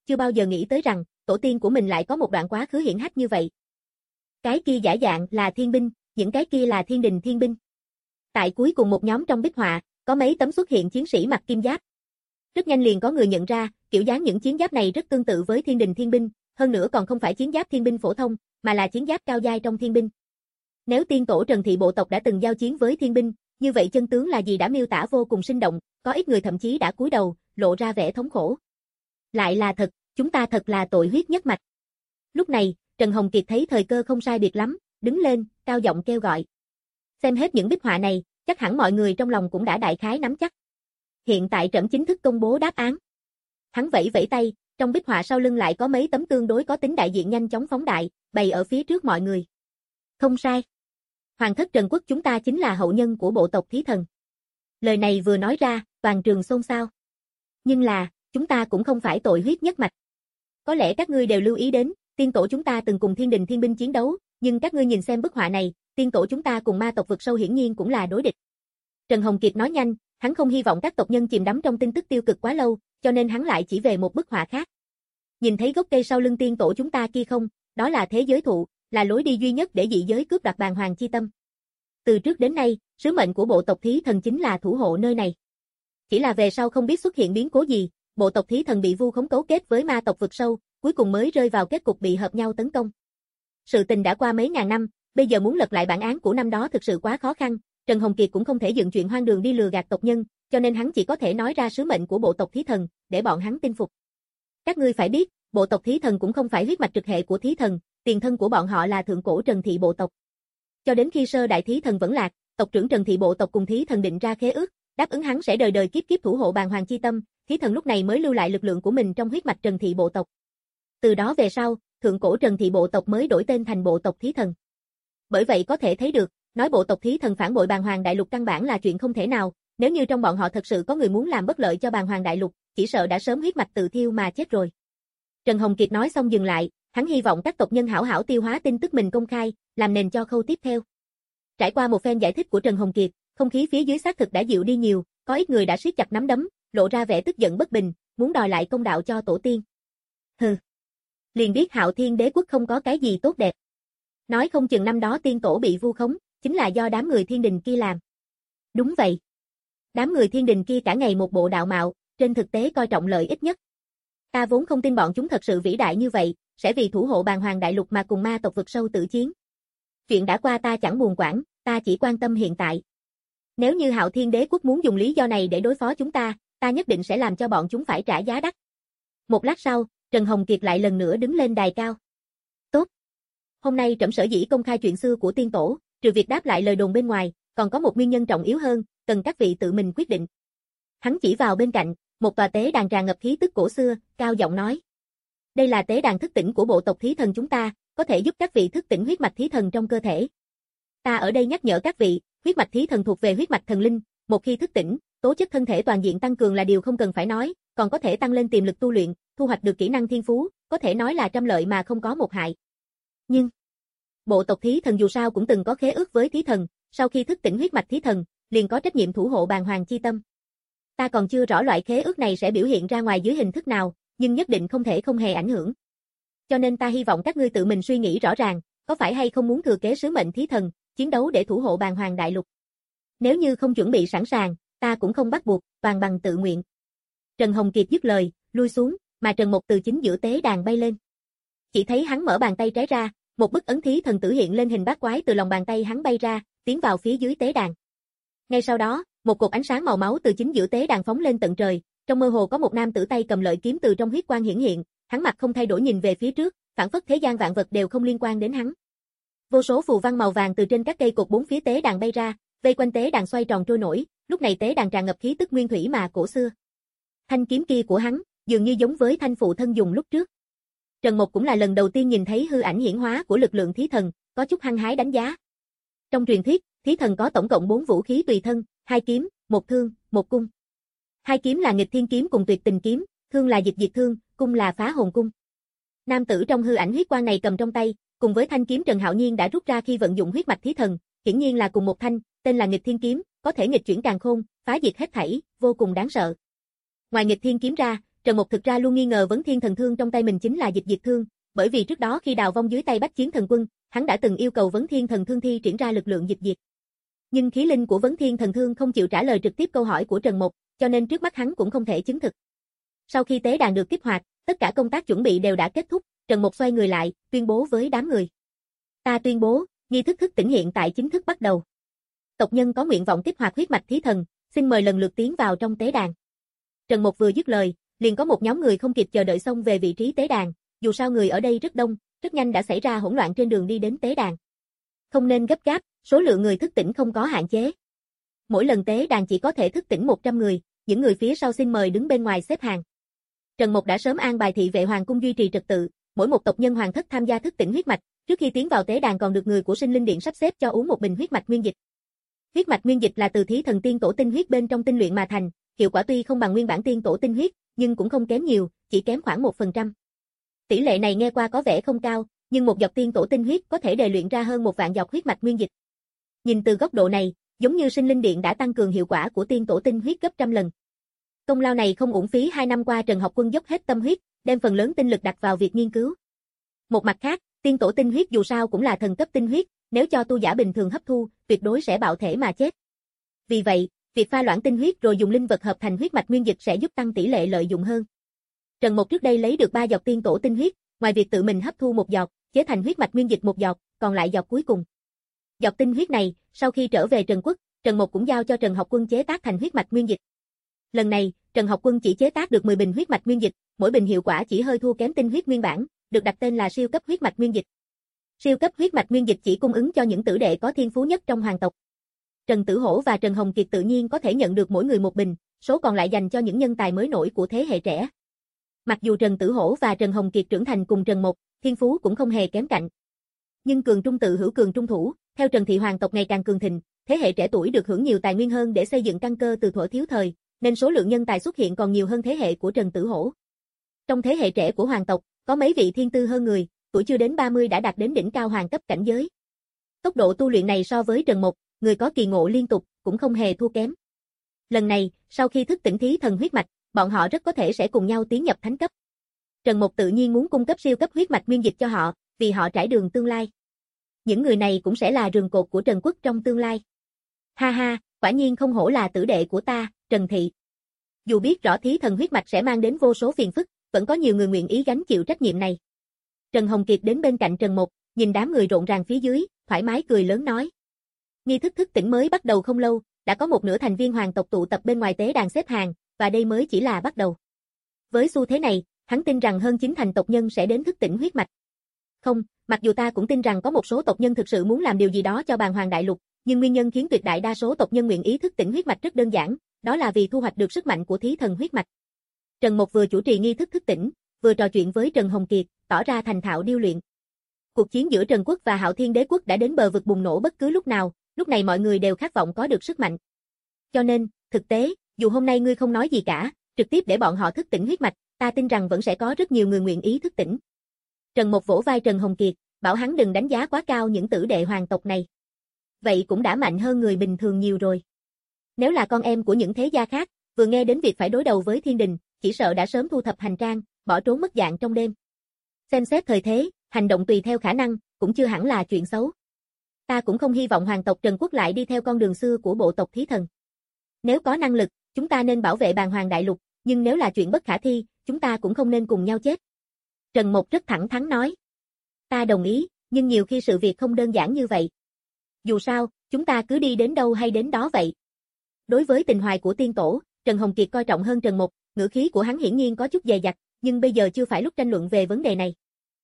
chưa bao giờ nghĩ tới rằng, tổ tiên của mình lại có một đoạn quá khứ hiển hách như vậy. Cái kia giả dạng là thiên binh, những cái kia là thiên đình thiên binh. Tại cuối cùng một nhóm trong bích họa, có mấy tấm xuất hiện chiến sĩ mặc kim giáp. Rất nhanh liền có người nhận ra, kiểu dáng những chiến giáp này rất tương tự với thiên đình thiên binh, hơn nữa còn không phải chiến giáp thiên binh phổ thông, mà là chiến giáp cao giai trong thiên binh. Nếu tiên tổ Trần Thị bộ tộc đã từng giao chiến với thiên binh, như vậy chân tướng là gì đã miêu tả vô cùng sinh động, có ít người thậm chí đã cúi đầu, lộ ra vẻ thống khổ. Lại là thật, chúng ta thật là tội huyết nhất mạch. Lúc này, Trần Hồng Kiệt thấy thời cơ không sai biệt lắm, đứng lên, cao giọng kêu gọi. Xem hết những bích họa này, chắc hẳn mọi người trong lòng cũng đã đại khái nắm chắc. Hiện tại trẫm chính thức công bố đáp án. Hắn vẫy vẫy tay, trong bích họa sau lưng lại có mấy tấm tương đối có tính đại diện nhanh chóng phóng đại, bày ở phía trước mọi người. Không sai. Hoàng thất Trần Quốc chúng ta chính là hậu nhân của bộ tộc Thí Thần. Lời này vừa nói ra, toàn trường xôn xao. Nhưng là, chúng ta cũng không phải tội huyết nhất mạch. Có lẽ các ngươi đều lưu ý đến, tiên tổ chúng ta từng cùng thiên đình thiên binh chiến đấu, nhưng các ngươi nhìn xem bức họa này, tiên tổ chúng ta cùng ma tộc vực sâu hiển nhiên cũng là đối địch. Trần Hồng Kiệt nói nhanh, hắn không hy vọng các tộc nhân chìm đắm trong tin tức tiêu cực quá lâu, cho nên hắn lại chỉ về một bức họa khác. Nhìn thấy gốc cây sau lưng tiên tổ chúng ta kia không, đó là thế giới thụ, là lối đi duy nhất để dị giới cướp đoạt bàng hoàng chi tâm. Từ trước đến nay, sứ mệnh của bộ tộc Thí Thần chính là thủ hộ nơi này. Chỉ là về sau không biết xuất hiện biến cố gì, bộ tộc Thí Thần bị vu khống cấu kết với ma tộc vực sâu, cuối cùng mới rơi vào kết cục bị hợp nhau tấn công. Sự tình đã qua mấy ngàn năm, bây giờ muốn lật lại bản án của năm đó thực sự quá khó khăn, Trần Hồng Kiệt cũng không thể dựng chuyện hoang đường đi lừa gạt tộc nhân, cho nên hắn chỉ có thể nói ra sứ mệnh của bộ tộc Thí Thần, để bọn hắn tin phục. Các ngươi phải biết, bộ tộc Thí Thần cũng không phải huyết mạch trực hệ của Thí Thần, tiền thân của bọn họ là thượng cổ Trần Thị bộ tộc. Cho đến khi sơ đại Thí Thần vẫn lạc, tộc trưởng Trần Thị bộ tộc cùng Thí Thần định ra khế ước, đáp ứng hắn sẽ đời đời kiếp kiếp thủ hộ bàng hoàng chi tâm, Thí Thần lúc này mới lưu lại lực lượng của mình trong huyết mạch Trần Thị bộ tộc. Từ đó về sau, thượng cổ Trần Thị bộ tộc mới đổi tên thành bộ tộc Thí Thần. Bởi vậy có thể thấy được, nói bộ tộc Thí Thần phản bội bàng hoàng đại lục căn bản là chuyện không thể nào, nếu như trong bọn họ thật sự có người muốn làm bất lợi cho bàng hoàng đại lục, chỉ sợ đã sớm huyết mạch tự thiêu mà chết rồi. Trần Hồng Kiệt nói xong dừng lại, hắn hy vọng các tộc nhân hảo hảo tiêu hóa tin tức mình công khai, làm nền cho khâu tiếp theo. Trải qua một phen giải thích của Trần Hồng Kiệt, không khí phía dưới xác thực đã dịu đi nhiều, có ít người đã siết chặt nắm đấm, lộ ra vẻ tức giận bất bình, muốn đòi lại công đạo cho tổ tiên. Hừ. Liền biết Hạo Thiên Đế quốc không có cái gì tốt đẹp. Nói không chừng năm đó tiên tổ bị vu khống, chính là do đám người thiên đình kia làm. Đúng vậy. Đám người thiên đình kia cả ngày một bộ đạo mạo, trên thực tế coi trọng lợi ích nhất. Ta vốn không tin bọn chúng thật sự vĩ đại như vậy, sẽ vì thủ hộ bàng hoàng đại lục mà cùng ma tộc vực sâu tự chiến. Chuyện đã qua ta chẳng buồn quản, ta chỉ quan tâm hiện tại. Nếu như Hạo Thiên Đế quốc muốn dùng lý do này để đối phó chúng ta, ta nhất định sẽ làm cho bọn chúng phải trả giá đắt. Một lát sau, Trần Hồng Kiệt lại lần nữa đứng lên đài cao. Tốt. Hôm nay trẫm sở dĩ công khai chuyện xưa của tiên tổ, trừ việc đáp lại lời đồn bên ngoài, còn có một nguyên nhân trọng yếu hơn, cần các vị tự mình quyết định. Hắn chỉ vào bên cạnh, một tòa tế đàn tràn ngập khí tức cổ xưa, cao giọng nói. Đây là tế đàn thức tỉnh của bộ tộc Thí Thần chúng ta, có thể giúp các vị thức tỉnh huyết mạch Thí Thần trong cơ thể. Ta ở đây nhắc nhở các vị, huyết mạch Thí Thần thuộc về huyết mạch thần linh, một khi thức tỉnh, tố chất thân thể toàn diện tăng cường là điều không cần phải nói, còn có thể tăng lên tiềm lực tu luyện, thu hoạch được kỹ năng thiên phú, có thể nói là trăm lợi mà không có một hại. Nhưng, bộ tộc Thí Thần dù sao cũng từng có khế ước với Thí Thần, sau khi thức tỉnh huyết mạch Thí Thần, liền có trách nhiệm thủ hộ bàng hoàng chi tâm. Ta còn chưa rõ loại khế ước này sẽ biểu hiện ra ngoài dưới hình thức nào, nhưng nhất định không thể không hề ảnh hưởng. Cho nên ta hy vọng các ngươi tự mình suy nghĩ rõ ràng, có phải hay không muốn thừa kế sứ mệnh Thí Thần, chiến đấu để thủ hộ bàng hoàng đại lục. Nếu như không chuẩn bị sẵn sàng, ta cũng không bắt buộc, toàn bằng tự nguyện. Trần Hồng Kiệt dứt lời, lui xuống, mà Trần Mộc từ chính giữa tế đàn bay lên. Chỉ thấy hắn mở bàn tay trái ra, một bức ấn Thí Thần tử hiện lên hình bát quái từ lòng bàn tay hắn bay ra, tiến vào phía dưới tế đàn. Ngay sau đó, một cột ánh sáng màu máu từ chính giữa tế đàn phóng lên tận trời, trong mơ hồ có một nam tử tay cầm lợi kiếm từ trong huyết quang hiển hiện, hắn mặt không thay đổi nhìn về phía trước, phản phất thế gian vạn vật đều không liên quan đến hắn. Vô số phù văn màu vàng từ trên các cây cột bốn phía tế đàn bay ra, vây quanh tế đàn xoay tròn trôi nổi, lúc này tế đàn tràn ngập khí tức nguyên thủy mà cổ xưa. Thanh kiếm kia của hắn, dường như giống với thanh phụ thân dùng lúc trước. Trần Mộc cũng là lần đầu tiên nhìn thấy hư ảnh hiển hóa của lực lượng Thí Thần, có chút hăng hái đánh giá. Trong truyền thuyết, Thí Thần có tổng cộng bốn vũ khí tùy thân, hai kiếm, một thương, một cung. Hai kiếm là nghịch thiên kiếm cùng tuyệt tình kiếm, thương là dịch diệt thương, cung là phá hồn cung. Nam tử trong hư ảnh huyết quang này cầm trong tay, cùng với thanh kiếm Trần Hạo Nhiên đã rút ra khi vận dụng huyết mạch Thí Thần, hiển nhiên là cùng một thanh, tên là nghịch thiên kiếm, có thể nghịch chuyển càn khôn, phá diệt hết thảy, vô cùng đáng sợ. Ngoài nghịch thiên kiếm ra, Trần Mục thực ra luôn nghi ngờ Vấn Thiên Thần Thương trong tay mình chính là Dịch Diệt Thương, bởi vì trước đó khi đào vong dưới tay Bách Chiến Thần Quân, hắn đã từng yêu cầu Vấn Thiên Thần Thương thi triển ra lực lượng dịch diệt. Nhưng khí linh của Vấn Thiên Thần Thương không chịu trả lời trực tiếp câu hỏi của Trần Mục, cho nên trước mắt hắn cũng không thể chứng thực. Sau khi tế đàn được kích hoạt, tất cả công tác chuẩn bị đều đã kết thúc, Trần Mục xoay người lại, tuyên bố với đám người. Ta tuyên bố, nghi thức thức tỉnh hiện tại chính thức bắt đầu. Tộc nhân có nguyện vọng kích hoạt huyết mạch thí thần, xin mời lần lượt tiến vào trong tế đàn. Trần Mục vừa dứt lời, liền có một nhóm người không kịp chờ đợi xông về vị trí tế đàn, dù sao người ở đây rất đông, rất nhanh đã xảy ra hỗn loạn trên đường đi đến tế đàn. Không nên gấp gáp, số lượng người thức tỉnh không có hạn chế. Mỗi lần tế đàn chỉ có thể thức tỉnh một trăm người, những người phía sau xin mời đứng bên ngoài xếp hàng. Trần Mục đã sớm an bài thị vệ hoàng cung duy trì trật tự, mỗi một tộc nhân hoàng thất tham gia thức tỉnh huyết mạch, trước khi tiến vào tế đàn còn được người của Sinh Linh Điện sắp xếp cho uống một bình huyết mạch nguyên dịch. Huyết mạch nguyên dịch là từ thí thần tiên tổ tinh huyết bên trong tinh luyện mà thành, hiệu quả tuy không bằng nguyên bản tiên tổ tinh huyết, nhưng cũng không kém nhiều, chỉ kém khoảng một phần trăm. Tỷ lệ này nghe qua có vẻ không cao, nhưng một giọt tiên tổ tinh huyết có thể đề luyện ra hơn một vạn giọt huyết mạch nguyên dịch. Nhìn từ góc độ này, giống như Sinh Linh Điện đã tăng cường hiệu quả của tiên tổ tinh huyết gấp trăm lần. Công lao này không uổng phí hai năm qua Trần Học Quân dốc hết tâm huyết, đem phần lớn tinh lực đặt vào việc nghiên cứu. Một mặt khác, tiên tổ tinh huyết dù sao cũng là thần cấp tinh huyết, nếu cho tu giả bình thường hấp thu, tuyệt đối sẽ bạo thể mà chết. Vì vậy, việc pha loãng tinh huyết rồi dùng linh vật hợp thành huyết mạch nguyên dịch sẽ giúp tăng tỷ lệ lợi dụng hơn. Trần Mục trước đây lấy được ba giọt tiên tổ tinh huyết, ngoài việc tự mình hấp thu một giọt, chế thành huyết mạch nguyên dịch một giọt, còn lại giọt cuối cùng. Giọt tinh huyết này, sau khi trở về Trần Quốc, Trần Mục cũng giao cho Trần Học Quân chế tác thành huyết mạch nguyên dịch. Lần này, Trần Học Quân chỉ chế tác được mười bình huyết mạch nguyên dịch, mỗi bình hiệu quả chỉ hơi thua kém tinh huyết nguyên bản, được đặt tên là siêu cấp huyết mạch nguyên dịch. Siêu cấp huyết mạch nguyên dịch chỉ cung ứng cho những tử đệ có thiên phú nhất trong hoàng tộc. Trần Tử Hổ và Trần Hồng Kiệt tự nhiên có thể nhận được mỗi người một bình, số còn lại dành cho những nhân tài mới nổi của thế hệ trẻ. Mặc dù Trần Tử Hổ và Trần Hồng Kiệt trưởng thành cùng Trần Mục, thiên phú cũng không hề kém cạnh. Nhưng cường trung tự hữu cường trung thủ, theo Trần thị hoàng tộc ngày càng cường thịnh, thế hệ trẻ tuổi được hưởng nhiều tài nguyên hơn để xây dựng căn cơ từ thuở thiếu thời, nên số lượng nhân tài xuất hiện còn nhiều hơn thế hệ của Trần Tử Hổ. Trong thế hệ trẻ của hoàng tộc, có mấy vị thiên tư hơn người, tuổi chưa đến ba mươi đã đạt đến đỉnh cao hoàng cấp cảnh giới. Tốc độ tu luyện này so với Trần Mục, người có kỳ ngộ liên tục, cũng không hề thua kém. Lần này, sau khi thức tỉnh thí thần huyết mạch, bọn họ rất có thể sẽ cùng nhau tiến nhập thánh cấp. Trần Mục tự nhiên muốn cung cấp siêu cấp huyết mạch nguyên dịch cho họ, vì họ trải đường tương lai. Những người này cũng sẽ là rường cột của Trần Quốc trong tương lai. Ha ha, quả nhiên không hổ là tử đệ của ta, Trần Thị. Dù biết rõ thí thần huyết mạch sẽ mang đến vô số phiền phức, vẫn có nhiều người nguyện ý gánh chịu trách nhiệm này. Trần Hồng Kiệt đến bên cạnh Trần Mục, nhìn đám người rộn ràng phía dưới, thoải mái cười lớn nói. Nghi thức thức tỉnh mới bắt đầu không lâu, đã có một nửa thành viên hoàng tộc tụ tập bên ngoài tế đàn xếp hàng, và đây mới chỉ là bắt đầu. Với xu thế này, hắn tin rằng hơn chín thành tộc nhân sẽ đến thức tỉnh huyết mạch. Không, mặc dù ta cũng tin rằng có một số tộc nhân thực sự muốn làm điều gì đó cho bàn hoàng đại lục, nhưng nguyên nhân khiến tuyệt đại đa số tộc nhân nguyện ý thức tỉnh huyết mạch rất đơn giản, đó là vì thu hoạch được sức mạnh của thí thần huyết mạch. Trần Mục vừa chủ trì nghi thức thức tỉnh, vừa trò chuyện với Trần Hồng Kiệt, tỏ ra thành thạo điêu luyện. Cuộc chiến giữa Trần Quốc và Hạo Thiên Đế Quốc đã đến bờ vực bùng nổ bất cứ lúc nào, lúc này mọi người đều khát vọng có được sức mạnh. Cho nên, thực tế, dù hôm nay ngươi không nói gì cả, trực tiếp để bọn họ thức tỉnh huyết mạch, ta tin rằng vẫn sẽ có rất nhiều người nguyện ý thức tỉnh. Trần Mục vỗ vai Trần Hồng Kiệt, bảo hắn đừng đánh giá quá cao những tử đệ hoàng tộc này. Vậy cũng đã mạnh hơn người bình thường nhiều rồi. Nếu là con em của những thế gia khác, vừa nghe đến việc phải đối đầu với thiên đình, chỉ sợ đã sớm thu thập hành trang, bỏ trốn mất dạng trong đêm. Xem xét thời thế, hành động tùy theo khả năng, cũng chưa hẳn là chuyện xấu. Ta cũng không hy vọng hoàng tộc Trần Quốc lại đi theo con đường xưa của bộ tộc thí thần. Nếu có năng lực, chúng ta nên bảo vệ bàn hoàng đại lục, nhưng nếu là chuyện bất khả thi, chúng ta cũng không nên cùng nhau chết. Trần Mục rất thẳng thắn nói. Ta đồng ý, nhưng nhiều khi sự việc không đơn giản như vậy. Dù sao, chúng ta cứ đi đến đâu hay đến đó vậy. Đối với tình hoài của tiên tổ, Trần Hồng Kiệt coi trọng hơn Trần Mục, ngữ khí của hắn hiển nhiên có chút dè dặt, nhưng bây giờ chưa phải lúc tranh luận về vấn đề này.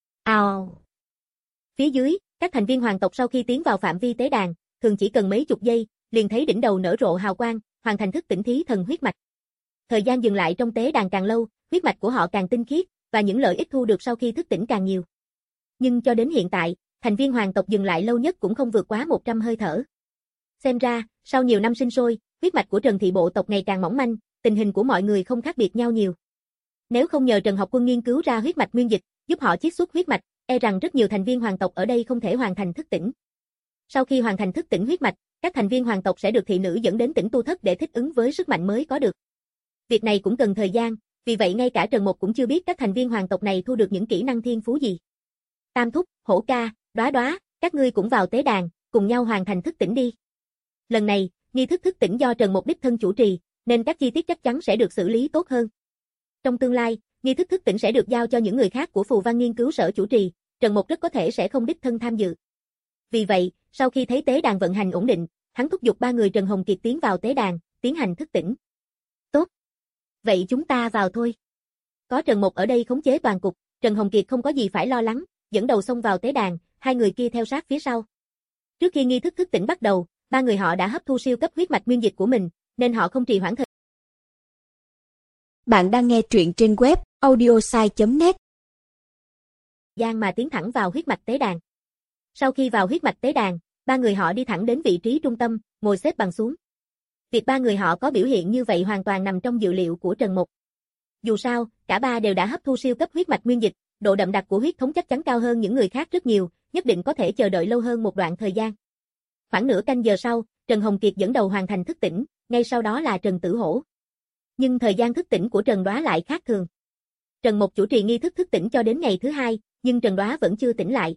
Ào! Phía dưới, các thành viên hoàng tộc sau khi tiến vào phạm vi tế đàn, thường chỉ cần mấy chục giây, liền thấy đỉnh đầu nở rộ hào quang, hoàn thành thức tỉnh thí thần huyết mạch. Thời gian dừng lại trong tế đàn càng lâu, huyết mạch của họ càng tinh khiết, và những lợi ích thu được sau khi thức tỉnh càng nhiều. Nhưng cho đến hiện tại, thành viên hoàng tộc dừng lại lâu nhất cũng không vượt quá một trăm hơi thở. Xem ra, sau nhiều năm sinh sôi, huyết mạch của Trần thị bộ tộc ngày càng mỏng manh, tình hình của mọi người không khác biệt nhau nhiều. Nếu không nhờ Trần Học Quân nghiên cứu ra huyết mạch nguyên dịch, giúp họ chiết xuất huyết mạch, e rằng rất nhiều thành viên hoàng tộc ở đây không thể hoàn thành thức tỉnh. Sau khi hoàn thành thức tỉnh huyết mạch, các thành viên hoàng tộc sẽ được thị nữ dẫn đến tỉnh tu thất để thích ứng với sức mạnh mới có được. Việc này cũng cần thời gian, Vì vậy ngay cả Trần Mục cũng chưa biết các thành viên hoàng tộc này thu được những kỹ năng thiên phú gì. Tam thúc, Hổ ca, Đóa Đóa, các ngươi cũng vào tế đàn, cùng nhau hoàn thành thức tỉnh đi. Lần này, nghi thức thức tỉnh do Trần Mục đích thân chủ trì, nên các chi tiết chắc chắn sẽ được xử lý tốt hơn. Trong tương lai, nghi thức thức tỉnh sẽ được giao cho những người khác của Phù Văn nghiên cứu sở chủ trì, Trần Mục rất có thể sẽ không đích thân tham dự. Vì vậy, sau khi thấy tế đàn vận hành ổn định, hắn thúc giục ba người Trần Hồng Kiệt tiến vào tế đàn, tiến hành thức tỉnh. Tốt. Vậy chúng ta vào thôi. Có Trần Mục ở đây khống chế toàn cục, Trần Hồng Kiệt không có gì phải lo lắng, dẫn đầu xông vào tế đàn, hai người kia theo sát phía sau. Trước khi nghi thức thức tỉnh bắt đầu, ba người họ đã hấp thu siêu cấp huyết mạch nguyên dịch của mình, nên họ không trì hoãn thời. Bạn đang nghe truyện trên web audiosai chấm net. Gian mà tiến thẳng vào huyết mạch tế đàn. Sau khi vào huyết mạch tế đàn, ba người họ đi thẳng đến vị trí trung tâm, ngồi xếp bằng xuống. Việc ba người họ có biểu hiện như vậy hoàn toàn nằm trong dự liệu của Trần Mục. Dù sao, cả ba đều đã hấp thu siêu cấp huyết mạch nguyên dịch, độ đậm đặc của huyết thống chắc chắn cao hơn những người khác rất nhiều, nhất định có thể chờ đợi lâu hơn một đoạn thời gian. Khoảng nửa canh giờ sau, Trần Hồng Kiệt dẫn đầu hoàn thành thức tỉnh, ngay sau đó là Trần Tử Hổ. Nhưng thời gian thức tỉnh của Trần Đóa lại khác thường. Trần Mục chủ trì nghi thức thức tỉnh cho đến ngày thứ hai, nhưng Trần Đóa vẫn chưa tỉnh lại.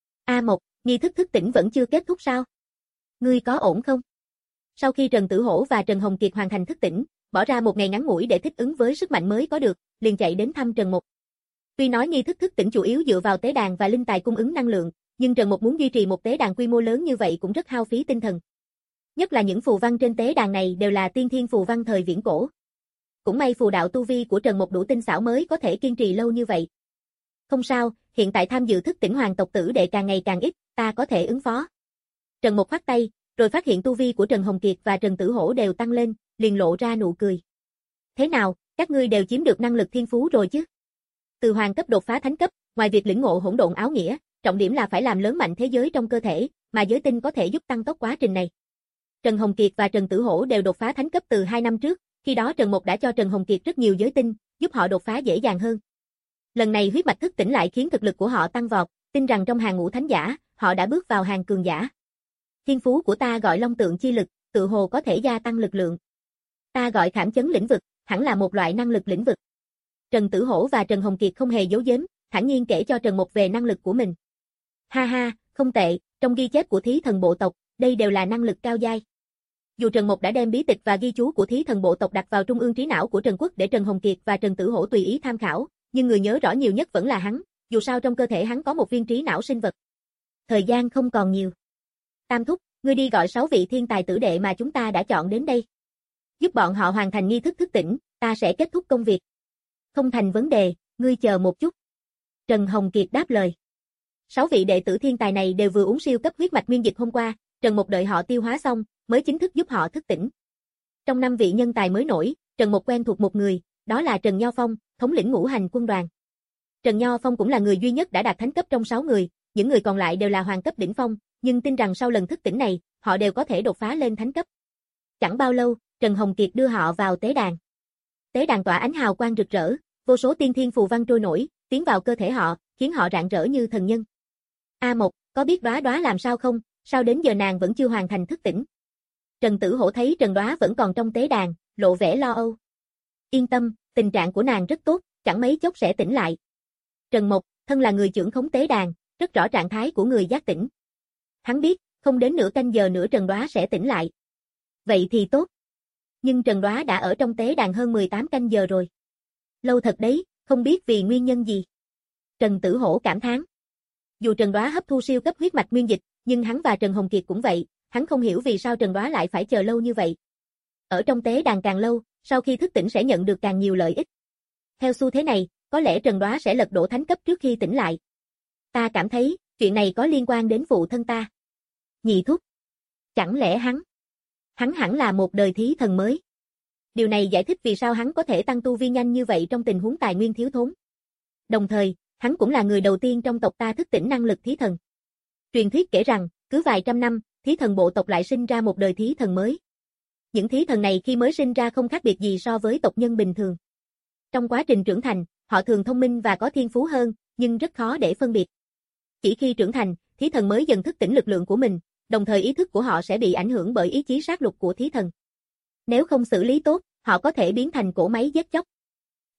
A Mộc, nghi thức thức tỉnh vẫn chưa kết thúc sao? Ngươi có ổn không? Sau khi Trần Tử Hổ và Trần Hồng Kiệt hoàn thành thức tỉnh, bỏ ra một ngày ngắn ngủi để thích ứng với sức mạnh mới có được, liền chạy đến thăm Trần Mục. Tuy nói nghi thức thức tỉnh chủ yếu dựa vào tế đàn và linh tài cung ứng năng lượng, nhưng Trần Mục muốn duy trì một tế đàn quy mô lớn như vậy cũng rất hao phí tinh thần. Nhất là những phù văn trên tế đàn này đều là tiên thiên phù văn thời viễn cổ. Cũng may phù đạo tu vi của Trần Mục đủ tinh xảo mới có thể kiên trì lâu như vậy. Không sao, hiện tại tham dự thức tỉnh hoàng tộc tử đệ càng ngày càng ít, ta có thể ứng phó. Trần Mục khoát tay, rồi phát hiện tu vi của Trần Hồng Kiệt và Trần Tử Hổ đều tăng lên, liền lộ ra nụ cười. Thế nào, các ngươi đều chiếm được năng lực thiên phú rồi chứ? Từ hoàng cấp đột phá thánh cấp, ngoài việc lĩnh ngộ hỗn độn áo nghĩa, trọng điểm là phải làm lớn mạnh thế giới trong cơ thể, mà giới tinh có thể giúp tăng tốc quá trình này. Trần Hồng Kiệt và Trần Tử Hổ đều đột phá thánh cấp từ hai năm trước, khi đó Trần Mục đã cho Trần Hồng Kiệt rất nhiều giới tinh, giúp họ đột phá dễ dàng hơn. Lần này huyết mạch thức tỉnh lại khiến thực lực của họ tăng vọt, tin rằng trong hàng ngũ thánh giả, họ đã bước vào hàng cường giả. Thiên phú của ta gọi long tượng chi lực, tự hồ có thể gia tăng lực lượng. Ta gọi khảm chấn lĩnh vực, hẳn là một loại năng lực lĩnh vực. Trần Tử Hổ và Trần Hồng Kiệt không hề giấu giếm, thản nhiên kể cho Trần Mục về năng lực của mình. Ha ha, không tệ, trong ghi chép của thí thần bộ tộc, đây đều là năng lực cao giai. Dù Trần Mục đã đem bí tịch và ghi chú của thí thần bộ tộc đặt vào trung ương trí não của Trần Quốc để Trần Hồng Kiệt và Trần Tử Hổ tùy ý tham khảo, nhưng người nhớ rõ nhiều nhất vẫn là hắn, dù sao trong cơ thể hắn có một viên trí não sinh vật. Thời gian không còn nhiều. Tam thúc, ngươi đi gọi sáu vị thiên tài tử đệ mà chúng ta đã chọn đến đây. Giúp bọn họ hoàn thành nghi thức thức tỉnh, ta sẽ kết thúc công việc. Không thành vấn đề, ngươi chờ một chút. Trần Hồng Kiệt đáp lời. Sáu vị đệ tử thiên tài này đều vừa uống siêu cấp huyết mạch nguyên dịch hôm qua, Trần Mục đợi họ tiêu hóa xong, mới chính thức giúp họ thức tỉnh. Trong năm vị nhân tài mới nổi, Trần Mục quen thuộc một người, đó là Trần Nho Phong, thống lĩnh ngũ hành quân đoàn. Trần Nho Phong cũng là người duy nhất đã đạt thánh cấp trong sáu người, những người còn lại đều là hoàng cấp đỉnh phong, nhưng tin rằng sau lần thức tỉnh này, họ đều có thể đột phá lên thánh cấp. Chẳng bao lâu, Trần Hồng Kiệt đưa họ vào tế đàn. Tế đàn tỏa ánh hào quang rực rỡ, vô số tiên thiên phù văn trôi nổi, tiến vào cơ thể họ, khiến họ rạng rỡ như thần nhân. A Mộc, có biết Đóa Đóa làm sao không? Sao đến giờ nàng vẫn chưa hoàn thành thức tỉnh? Trần Tử Hổ thấy Trần Đóa vẫn còn trong tế đàn, lộ vẻ lo âu. Yên tâm, tình trạng của nàng rất tốt, chẳng mấy chốc sẽ tỉnh lại. Trần Mộc, thân là người trưởng khống tế đàn, rất rõ trạng thái của người giác tỉnh. Hắn biết, không đến nửa canh giờ nữa Trần Đóa sẽ tỉnh lại. Vậy thì tốt. Nhưng Trần Đóa đã ở trong tế đàn hơn mười tám canh giờ rồi. Lâu thật đấy, không biết vì nguyên nhân gì. Trần Tử Hổ cảm thán. Dù Trần Đóa hấp thu siêu cấp huyết mạch nguyên dịch, nhưng hắn và Trần Hồng Kiệt cũng vậy, hắn không hiểu vì sao Trần Đóa lại phải chờ lâu như vậy. Ở trong tế đàn càng lâu, sau khi thức tỉnh sẽ nhận được càng nhiều lợi ích. Theo xu thế này, có lẽ Trần Đóa sẽ lật đổ thánh cấp trước khi tỉnh lại. Ta cảm thấy, chuyện này có liên quan đến phụ thân ta. Nhị thúc. Chẳng lẽ hắn? Hắn hẳn là một đời thí thần mới. Điều này giải thích vì sao hắn có thể tăng tu vi nhanh như vậy trong tình huống tài nguyên thiếu thốn. Đồng thời, hắn cũng là người đầu tiên trong tộc ta thức tỉnh năng lực thí thần. Truyền thuyết kể rằng, cứ vài trăm năm, thí thần bộ tộc lại sinh ra một đời thí thần mới. Những thí thần này khi mới sinh ra không khác biệt gì so với tộc nhân bình thường. Trong quá trình trưởng thành, họ thường thông minh và có thiên phú hơn, nhưng rất khó để phân biệt. Chỉ khi trưởng thành, thí thần mới dần thức tỉnh lực lượng của mình, đồng thời ý thức của họ sẽ bị ảnh hưởng bởi ý chí sát lục của thí thần. Nếu không xử lý tốt, họ có thể biến thành cỗ máy giết chóc.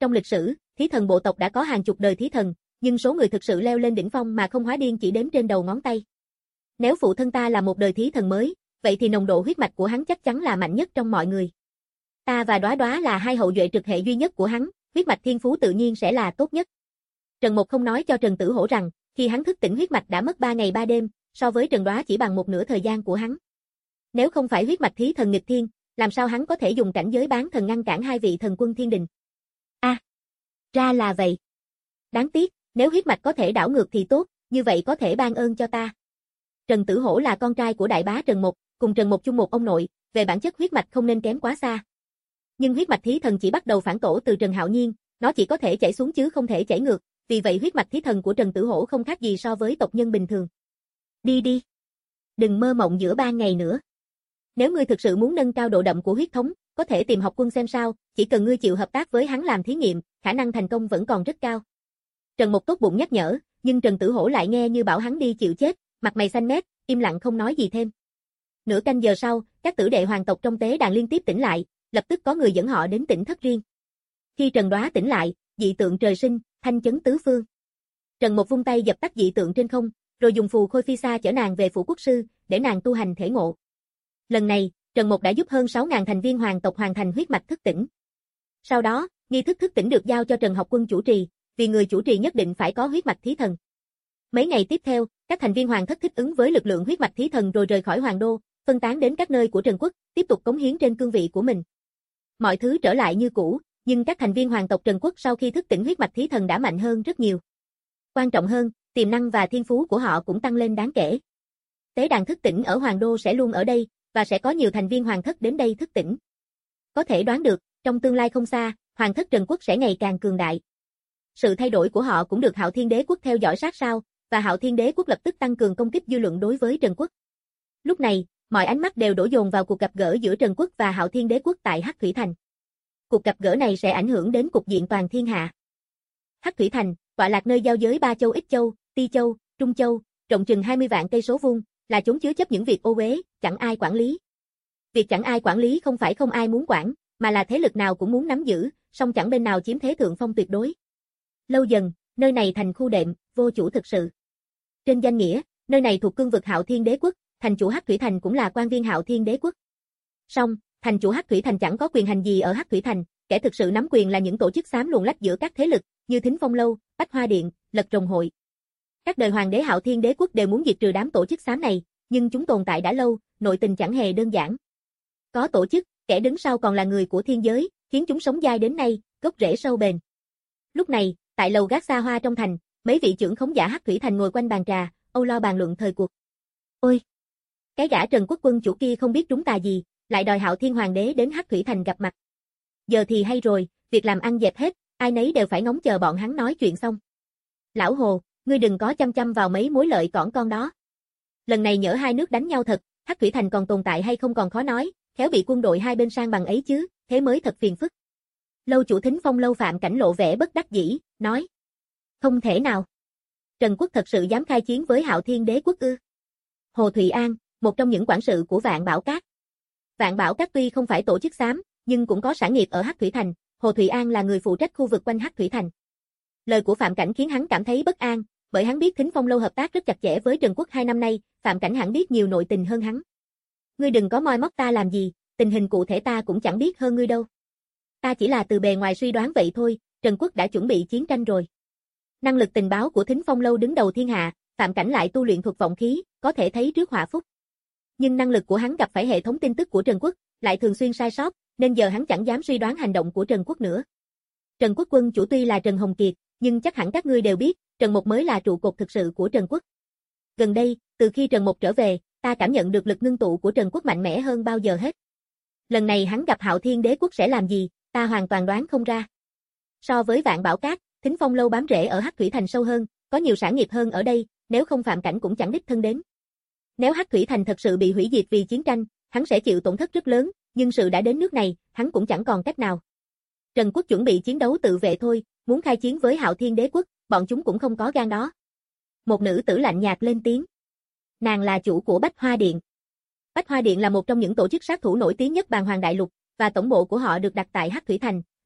Trong lịch sử, thí thần bộ tộc đã có hàng chục đời thí thần, nhưng số người thực sự leo lên đỉnh phong mà không hóa điên chỉ đếm trên đầu ngón tay. Nếu phụ thân ta là một đời thí thần mới, vậy thì nồng độ huyết mạch của hắn chắc chắn là mạnh nhất trong mọi người. Ta và Đóa Đóa là hai hậu duệ trực hệ duy nhất của hắn, huyết mạch thiên phú tự nhiên sẽ là tốt nhất. Trần Mộc không nói cho Trần Tử Hổ rằng, khi hắn thức tỉnh huyết mạch đã mất ba ngày ba đêm, so với Trần Đóa chỉ bằng một nửa thời gian của hắn. Nếu không phải huyết mạch thí thần nghịch thiên, làm sao hắn có thể dùng cảnh giới bán thần ngăn cản hai vị thần quân thiên đình? A, à, ra là vậy. Đáng tiếc, nếu huyết mạch có thể đảo ngược thì tốt, như vậy có thể ban ơn cho ta. Trần Tử Hổ là con trai của đại bá Trần Mộc, cùng Trần Mộc chung một ông nội, về bản chất huyết mạch không nên kém quá xa. Nhưng huyết mạch thí thần chỉ bắt đầu phản tổ từ Trần Hạo Nhiên, nó chỉ có thể chảy xuống chứ không thể chảy ngược, vì vậy huyết mạch thí thần của Trần Tử Hổ không khác gì so với tộc nhân bình thường. Đi đi. Đừng mơ mộng giữa ban ngày nữa. Nếu ngươi thực sự muốn nâng cao độ đậm của huyết thống, có thể tìm học quân xem sao, chỉ cần ngươi chịu hợp tác với hắn làm thí nghiệm, khả năng thành công vẫn còn rất cao. Trần Mộc tốt bụng nhắc nhở, nhưng Trần Tử Hổ lại nghe như bảo hắn đi chịu chết, mặt mày xanh mét, im lặng không nói gì thêm. Nửa canh giờ sau, các tử đệ hoàng tộc trong tế đàn liên tiếp tỉnh lại, lập tức có người dẫn họ đến tỉnh thất riêng. Khi Trần Đóa tỉnh lại, dị tượng trời sinh, thanh chấn tứ phương. Trần Mộc vung tay dập tắt dị tượng trên không, rồi dùng phù khôi phi xa chở nàng về phủ quốc sư, để nàng tu hành thể ngộ. Lần này, Trần Mộc đã giúp hơn sáu nghìn thành viên hoàng tộc hoàn thành huyết mạch thức tỉnh. Sau đó, nghi thức thức tỉnh được giao cho Trần Học Quân chủ trì, vì người chủ trì nhất định phải có huyết mạch thí thần. Mấy ngày tiếp theo, các thành viên hoàng thất thích ứng với lực lượng huyết mạch thí thần rồi rời khỏi hoàng đô, phân tán đến các nơi của Trần Quốc, tiếp tục cống hiến trên cương vị của mình. Mọi thứ trở lại như cũ, nhưng các thành viên hoàng tộc Trần Quốc sau khi thức tỉnh huyết mạch thí thần đã mạnh hơn rất nhiều. Quan trọng hơn, tiềm năng và thiên phú của họ cũng tăng lên đáng kể. Tế đàn thức tỉnh ở hoàng đô sẽ luôn ở đây, và sẽ có nhiều thành viên hoàng thất đến đây thức tỉnh. Có thể đoán được, trong tương lai không xa, hoàng thất Trần Quốc sẽ ngày càng cường đại. Sự thay đổi của họ cũng được Hạo Thiên Đế Quốc theo dõi sát sao, và Hạo Thiên Đế Quốc lập tức tăng cường công kích dư luận đối với Trần Quốc. Lúc này, mọi ánh mắt đều đổ dồn vào cuộc gặp gỡ giữa Trần Quốc và Hạo Thiên Đế Quốc tại Hắc Thủy Thành. Cuộc gặp gỡ này sẽ ảnh hưởng đến cục diện toàn thiên hạ. Hắc Thủy Thành, tọa lạc nơi giao giới ba châu Ích Châu, Ti Châu, Trung Châu, rộng chừng hai mươi vạn cây số vuông, là chốn chứa chấp những việc ô uế, chẳng ai quản lý. Việc chẳng ai quản lý không phải không ai muốn quản, mà là thế lực nào cũng muốn nắm giữ, song chẳng bên nào chiếm thế thượng phong tuyệt đối. Lâu dần, nơi này thành khu đệm, vô chủ thực sự. Trên danh nghĩa, nơi này thuộc cương vực Hạo Thiên Đế Quốc, thành chủ Hắc Thủy Thành cũng là quan viên Hạo Thiên Đế Quốc. Song, thành chủ Hắc Thủy Thành chẳng có quyền hành gì ở Hắc Thủy Thành, kẻ thực sự nắm quyền là những tổ chức xám luồn lách giữa các thế lực, như Thính Phong Lâu, Bách Hoa Điện, Lật Rồng Hội. Các đời hoàng đế Hạo Thiên Đế Quốc đều muốn diệt trừ đám tổ chức xám này, nhưng chúng tồn tại đã lâu, nội tình chẳng hề đơn giản. Có tổ chức, kẻ đứng sau còn là người của thiên giới, khiến chúng sống dai đến nay, gốc rễ sâu bền. Lúc này, tại lầu gác xa hoa trong thành, mấy vị trưởng khống giả Hắc Thủy Thành ngồi quanh bàn trà, âu lo bàn luận thời cuộc. Ôi! Cái gã Trần Quốc quân chủ kia không biết trúng tà gì, lại đòi Hạo Thiên Hoàng đế đến Hắc Thủy Thành gặp mặt. Giờ thì hay rồi, việc làm ăn dẹp hết, ai nấy đều phải ngóng chờ bọn hắn nói chuyện xong. Lão Hồ, ngươi đừng có chăm chăm vào mấy mối lợi cỏn con đó. Lần này nhỡ hai nước đánh nhau thật, Hắc Thủy Thành còn tồn tại hay không còn khó nói, khéo bị quân đội hai bên sang bằng ấy chứ, thế mới thật phiền phức. Lâu chủ Thính Phong Lâu Phạm Cảnh lộ vẻ bất đắc dĩ, nói. Không thể nào. Trần Quốc thật sự dám khai chiến với Hạo Thiên Đế Quốc ư? Hồ Thụy An, một trong những quản sự của Vạn Bảo Các. Vạn Bảo Các tuy không phải tổ chức xám, nhưng cũng có sản nghiệp ở Hắc Thủy Thành, Hồ Thụy An là người phụ trách khu vực quanh Hắc Thủy Thành. Lời của Phạm Cảnh khiến hắn cảm thấy bất an, bởi hắn biết Thính Phong Lâu hợp tác rất chặt chẽ với Trần Quốc hai năm nay, Phạm Cảnh hẳn biết nhiều nội tình hơn hắn. Ngươi đừng có moi móc ta làm gì, tình hình cụ thể ta cũng chẳng biết hơn ngươi đâu. Ta chỉ là từ bề ngoài suy đoán vậy thôi, Trần Quốc đã chuẩn bị chiến tranh rồi. Năng lực tình báo của Thính Phong Lâu đứng đầu thiên hạ, Phạm Cảnh lại tu luyện thuật vọng khí, có thể thấy trước họa phúc. Nhưng năng lực của hắn gặp phải hệ thống tin tức của Trần Quốc, lại thường xuyên sai sót, nên giờ hắn chẳng dám suy đoán hành động của Trần Quốc nữa. Trần Quốc quân chủ tuy là Trần Hồng Kiệt, nhưng chắc hẳn các ngươi đều biết, Trần Mộc mới là trụ cột thực sự của Trần Quốc. Gần đây, từ khi Trần Mộc trở về, ta cảm nhận được lực ngưng tụ của Trần Quốc mạnh mẽ hơn bao giờ hết. Lần này hắn gặp Hạo Thiên Đế Quốc sẽ làm gì, ta hoàn toàn đoán không ra. So với Vạn Bảo Các, Thính Phong Lâu bám rễ ở Hắc Thủy Thành sâu hơn, có nhiều sản nghiệp hơn ở đây, nếu không Phạm Cảnh cũng chẳng đích thân đến. Nếu Hắc Thủy Thành thật sự bị hủy diệt vì chiến tranh, hắn sẽ chịu tổn thất rất lớn, nhưng sự đã đến nước này, hắn cũng chẳng còn cách nào. Trần Quốc chuẩn bị chiến đấu tự vệ thôi, muốn khai chiến với Hạo Thiên Đế Quốc, bọn chúng cũng không có gan đó. Một nữ tử lạnh nhạt lên tiếng. Nàng là chủ của Bách Hoa Điện. Bách Hoa Điện là một trong những tổ chức sát thủ nổi tiếng nhất Bàn Hoàng Đại Lục, và tổng bộ của họ được đặt tại Hắc Thủy Thành,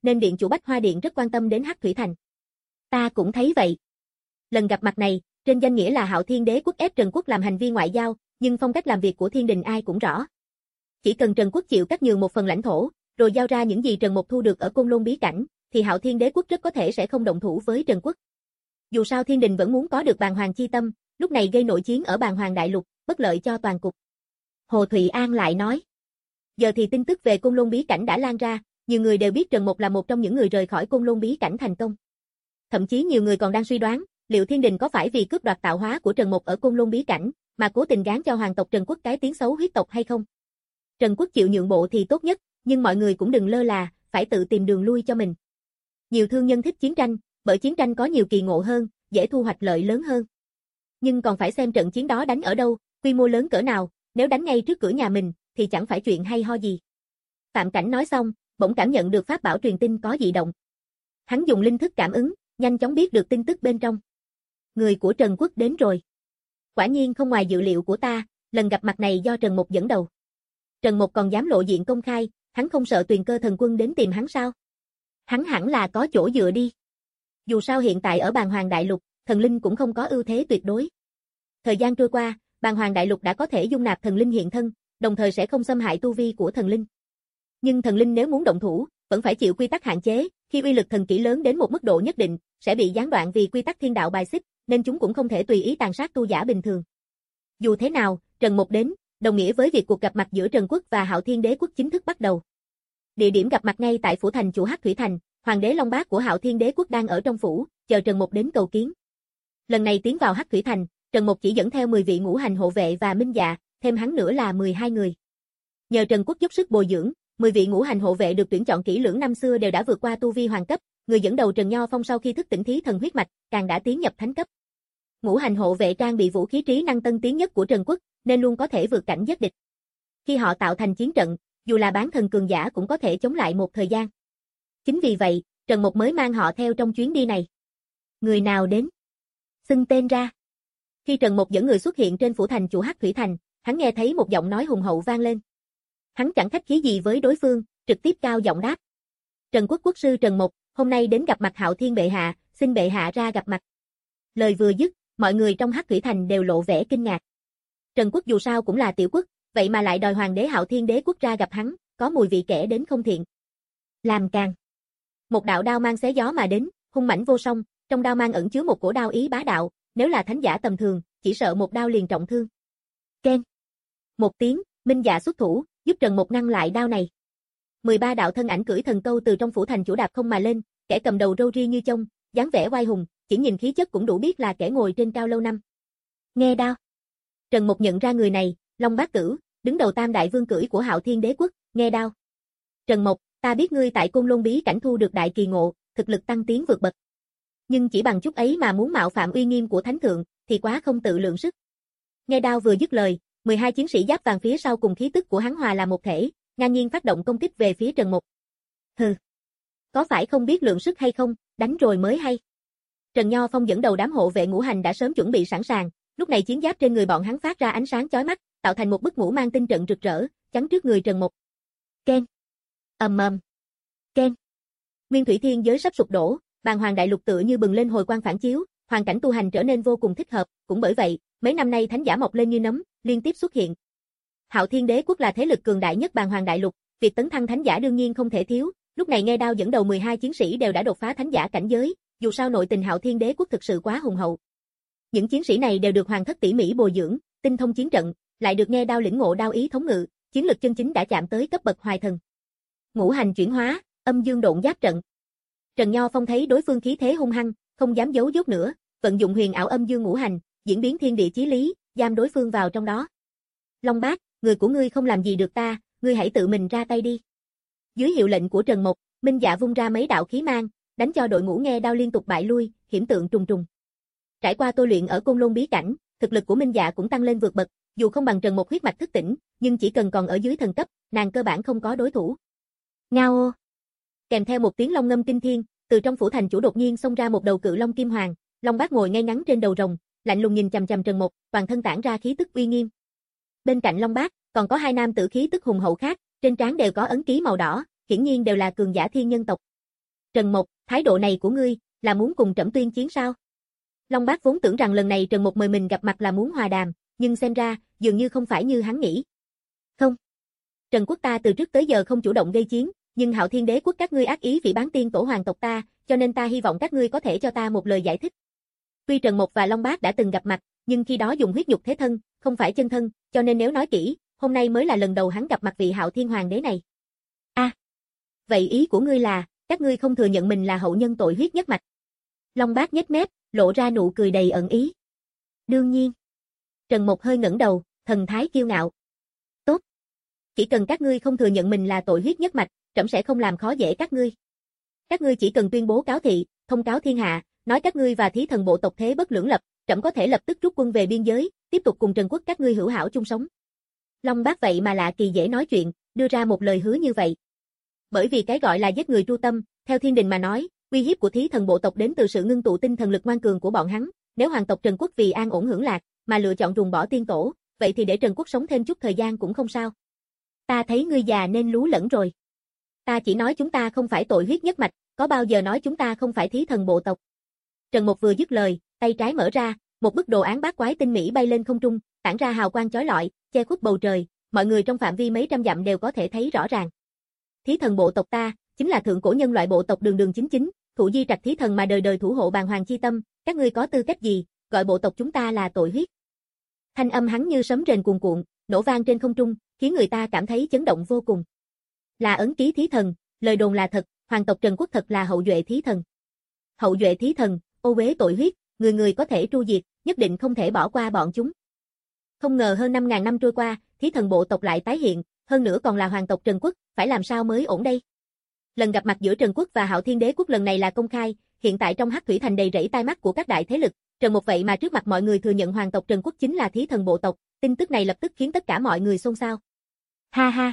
nên điện chủ Bách Hoa Điện rất quan tâm đến Hắc Thủy Thành. Ta cũng thấy vậy. Lần gặp mặt này, trên danh nghĩa là Hạo Thiên Đế quốc ép Trần Quốc làm hành vi ngoại giao, nhưng phong cách làm việc của Thiên Đình ai cũng rõ. Chỉ cần Trần Quốc chịu cắt nhường một phần lãnh thổ, rồi giao ra những gì Trần Mục thu được ở Côn Lôn bí cảnh, thì Hạo Thiên Đế quốc rất có thể sẽ không động thủ với Trần Quốc. Dù sao Thiên Đình vẫn muốn có được Bàng Hoàng chi tâm, lúc này gây nội chiến ở Bàng Hoàng đại lục, bất lợi cho toàn cục. Hồ Thụy An lại nói. Giờ thì tin tức về Côn Lôn bí cảnh đã lan ra, nhiều người đều biết Trần Mục là một trong những người rời khỏi Côn Lôn bí cảnh thành công. Thậm chí nhiều người còn đang suy đoán, liệu Thiên Đình có phải vì cướp đoạt tạo hóa của Trần Mục ở Côn Lôn bí cảnh, mà cố tình gán cho hoàng tộc Trần Quốc cái tiếng xấu huyết tộc hay không? Trần Quốc chịu nhượng bộ thì tốt nhất, nhưng mọi người cũng đừng lơ là, phải tự tìm đường lui cho mình. Nhiều thương nhân thích chiến tranh, bởi chiến tranh có nhiều kỳ ngộ hơn, dễ thu hoạch lợi lớn hơn. Nhưng còn phải xem trận chiến đó đánh ở đâu, quy mô lớn cỡ nào, nếu đánh ngay trước cửa nhà mình, thì chẳng phải chuyện hay ho gì. Phạm Cảnh nói xong, bỗng cảm nhận được pháp bảo truyền tin có dị động. Hắn dùng linh thức cảm ứng, nhanh chóng biết được tin tức bên trong. Người của Trần Quốc đến rồi. Quả nhiên không ngoài dự liệu của ta, lần gặp mặt này do Trần Mục dẫn đầu. Trần Mục còn dám lộ diện công khai, hắn không sợ Tuyền Cơ Thần Quân đến tìm hắn sao? Hắn hẳn là có chỗ dựa đi. Dù sao hiện tại ở Bàng Hoàng đại lục, thần linh cũng không có ưu thế tuyệt đối. Thời gian trôi qua, Bàng Hoàng đại lục đã có thể dung nạp thần linh hiện thân, đồng thời sẽ không xâm hại tu vi của thần linh. Nhưng thần linh nếu muốn động thủ, vẫn phải chịu quy tắc hạn chế, khi uy lực thần kỹ lớn đến một mức độ nhất định, sẽ bị gián đoạn vì quy tắc thiên đạo bài xích, nên chúng cũng không thể tùy ý tàn sát tu giả bình thường. Dù thế nào, Trần Mục đến, đồng nghĩa với việc cuộc gặp mặt giữa Trần Quốc và Hạo Thiên Đế quốc chính thức bắt đầu. Địa điểm gặp mặt ngay tại phủ thành chủ Hắc Thủy Thành, Hoàng đế Long Bác của Hạo Thiên Đế quốc đang ở trong phủ, chờ Trần Mục đến cầu kiến. Lần này tiến vào Hắc Thủy Thành, Trần Mục chỉ dẫn theo mười vị ngũ hành hộ vệ và minh dạ, thêm hắn nữa là mười hai người. Nhờ Trần Quốc dốc sức bồi dưỡng, mười vị ngũ hành hộ vệ được tuyển chọn kỹ lưỡng năm xưa đều đã vượt qua tu vi hoàng cấp, người dẫn đầu Trần Nho Phong sau khi thức tỉnh thí thần huyết mạch, càng đã tiến nhập thánh cấp. Ngũ hành hộ vệ trang bị vũ khí trí năng tân tiến nhất của Trần Quốc, nên luôn có thể vượt cảnh giết địch. Khi họ tạo thành chiến trận, dù là bán thần cường giả cũng có thể chống lại một thời gian. Chính vì vậy, Trần Mục mới mang họ theo trong chuyến đi này. Người nào đến? Xưng tên ra. Khi Trần Mục dẫn người xuất hiện trên phủ thành chủ Hắc Thủy Thành, hắn nghe thấy một giọng nói hùng hậu vang lên. Hắn chẳng khách khí gì với đối phương, trực tiếp cao giọng đáp. Trần Quốc quốc sư Trần Mục, hôm nay đến gặp mặt Hạo Thiên bệ hạ, xin bệ hạ ra gặp mặt. Lời vừa dứt, mọi người trong Hắc Thủy Thành đều lộ vẻ kinh ngạc. Trần Quốc dù sao cũng là tiểu quốc, vậy mà lại đòi hoàng đế Hạo Thiên Đế quốc ra gặp hắn, có mùi vị kẻ đến không thiện. Làm càng. Một đạo đao mang xé gió mà đến, hung mãnh vô song, trong đao mang ẩn chứa một cổ đao ý bá đạo, nếu là thánh giả tầm thường, chỉ sợ một đao liền trọng thương. Ken. Một tiếng, minh dạ xuất thủ, giúp Trần Mục ngăn lại đao này. mười ba đạo thân ảnh cưỡi thần câu từ trong phủ thành chủ đạp không mà lên, kẻ cầm đầu râu ria như chông, dáng vẻ oai hùng, chỉ nhìn khí chất cũng đủ biết là kẻ ngồi trên cao lâu năm. Nghe đao. Trần Mục nhận ra người này, Long Bác Cửu, đứng đầu tam đại vương cưỡi của Hạo Thiên Đế quốc, nghe đao. Trần Mục, ta biết ngươi tại Côn Lôn bí cảnh thu được đại kỳ ngộ, thực lực tăng tiến vượt bậc. Nhưng chỉ bằng chút ấy mà muốn mạo phạm uy nghiêm của thánh thượng, thì quá không tự lượng sức. Nghe đao vừa dứt lời, mười hai chiến sĩ giáp vàng phía sau cùng khí tức của hắn hòa là một thể, ngang nhiên phát động công kích về phía Trần Mục. Hừ, có phải không biết lượng sức hay không, đánh rồi mới hay. Trần Nho Phong dẫn đầu đám hộ vệ ngũ hành đã sớm chuẩn bị sẵn sàng, lúc này chiến giáp trên người bọn hắn phát ra ánh sáng chói mắt, tạo thành một bức ngũ mang tinh trận rực rỡ, chắn trước người Trần Mục. Ken. Ầm ầm. Ken. Nguyên Thủy Thiên giới sắp sụp đổ, Bàng Hoàng đại lục tựa như bừng lên hồi quang phản chiếu, hoàn cảnh tu hành trở nên vô cùng thích hợp, cũng bởi vậy, mấy năm nay thánh giả mọc lên như nấm, liên tiếp xuất hiện. Hạo Thiên Đế quốc là thế lực cường đại nhất Bàng Hoàng đại lục, việc tấn thăng thánh giả đương nhiên không thể thiếu, lúc này nghe đao dẫn đầu mười hai chiến sĩ đều đã đột phá thánh giả cảnh giới, dù sao nội tình Hạo Thiên Đế quốc thực sự quá hùng hậu. Những chiến sĩ này đều được hoàng thất tỉ mỉ bồi dưỡng, tinh thông chiến trận, lại được nghe đao lĩnh ngộ đao ý thống ngự, chiến lực chân chính đã chạm tới cấp bậc hoài thần. Ngũ hành chuyển hóa, âm dương độn giáp trận. Trần Nho Phong thấy đối phương khí thế hung hăng, không dám giấu dốt nữa, vận dụng huyền ảo âm dương ngũ hành, diễn biến thiên địa chí lý, giam đối phương vào trong đó. Long Bác, người của ngươi không làm gì được ta, ngươi hãy tự mình ra tay đi. Dưới hiệu lệnh của Trần Mục, Minh Dạ vung ra mấy đạo khí mang, đánh cho đội ngũ nghe đao liên tục bại lui, hiểm tượng trùng trùng. Trải qua tôi luyện ở Côn Lôn bí cảnh, thực lực của Minh Dạ cũng tăng lên vượt bậc, dù không bằng Trần Mục huyết mạch thức tỉnh, nhưng chỉ cần còn ở dưới thần cấp, nàng cơ bản không có đối thủ. Ngao ô. Kèm theo một tiếng long ngâm kinh thiên, từ trong phủ thành chủ đột nhiên xông ra một đầu cự long kim hoàng, Long Bác ngồi ngay ngắn trên đầu rồng, lạnh lùng nhìn chằm chằm Trần Mục, toàn thân tản ra khí tức uy nghiêm. Bên cạnh Long Bác, còn có hai nam tử khí tức hùng hậu khác, trên trán đều có ấn ký màu đỏ, hiển nhiên đều là cường giả thiên nhân tộc. Trần Mộc, thái độ này của ngươi, là muốn cùng trẫm tuyên chiến sao? Long Bác vốn tưởng rằng lần này Trần Mộc mời mình gặp mặt là muốn hòa đàm, nhưng xem ra, dường như không phải như hắn nghĩ. Không. Trần Quốc ta từ trước tới giờ không chủ động gây chiến, nhưng Hạo Thiên Đế Quốc các ngươi ác ý phỉ báng tiên tổ hoàng tộc ta, cho nên ta hy vọng các ngươi có thể cho ta một lời giải thích. Tuy Trần Mộc và Long Bác đã từng gặp mặt, nhưng khi đó dùng huyết nhục thế thân, không phải chân thân, cho nên nếu nói kỹ, hôm nay mới là lần đầu hắn gặp mặt vị Hạo Thiên Hoàng đế này. A, à, vậy ý của ngươi là, các ngươi không thừa nhận mình là hậu nhân tội huyết nhất mạch. Long Bác nhếch mép, lộ ra nụ cười đầy ẩn ý. Đương nhiên. Trần Mộc hơi ngẩng đầu, thần thái kiêu ngạo. Tốt. Chỉ cần các ngươi không thừa nhận mình là tội huyết nhất mạch, trẫm sẽ không làm khó dễ các ngươi. Các ngươi chỉ cần tuyên bố cáo thị, thông cáo thiên hạ, nói các ngươi và Thí Thần bộ tộc thế bất lưỡng lập, trẫm có thể lập tức rút quân về biên giới, tiếp tục cùng Trần Quốc các ngươi hữu hảo chung sống. Long Bác vậy mà lạ kỳ dễ nói chuyện, đưa ra một lời hứa như vậy. Bởi vì cái gọi là giết người tru tâm, theo thiên đình mà nói, uy hiếp của Thí Thần bộ tộc đến từ sự ngưng tụ tinh thần lực ngoan cường của bọn hắn, nếu hoàng tộc Trần Quốc vì an ổn hưởng lạc, mà lựa chọn ruồng bỏ tiên tổ, vậy thì để Trần Quốc sống thêm chút thời gian cũng không sao. Ta thấy ngươi già nên lú lẫn rồi. Ta chỉ nói chúng ta không phải tội huyết nhất mạch, có bao giờ nói chúng ta không phải Thí Thần bộ tộc. Trần Mộc vừa dứt lời, tay trái mở ra, một bức đồ án bát quái tinh mỹ bay lên không trung, tản ra hào quang chói lọi, che khuất bầu trời, mọi người trong phạm vi mấy trăm dặm đều có thể thấy rõ ràng. Thí Thần bộ tộc ta, chính là thượng cổ nhân loại bộ tộc đường đường chính chính, thụ di trạch Thí Thần mà đời đời thủ hộ bàng hoàng chi tâm, các ngươi có tư cách gì, gọi bộ tộc chúng ta là tội huyết. Thanh âm hắn như sấm rền cuồn cuộn, nổ vang trên không trung, khiến người ta cảm thấy chấn động vô cùng. Là ấn ký Thí Thần, lời đồn là thật, hoàng tộc Trần Quốc thật là hậu duệ Thí Thần. Hậu duệ Thí Thần, ô uế tội huyết, người người có thể tru diệt, nhất định không thể bỏ qua bọn chúng. Không ngờ hơn năm ngàn năm trôi qua, Thí Thần bộ tộc lại tái hiện, hơn nữa còn là hoàng tộc Trần Quốc, phải làm sao mới ổn đây? Lần gặp mặt giữa Trần Quốc và Hạo Thiên Đế Quốc lần này là công khai, hiện tại trong Hắc Thủy Thành đầy rẫy tai mắt của các đại thế lực, Trần Mộc vậy mà trước mặt mọi người thừa nhận hoàng tộc Trần Quốc chính là Thí Thần bộ tộc, tin tức này lập tức khiến tất cả mọi người xôn xao. Ha ha.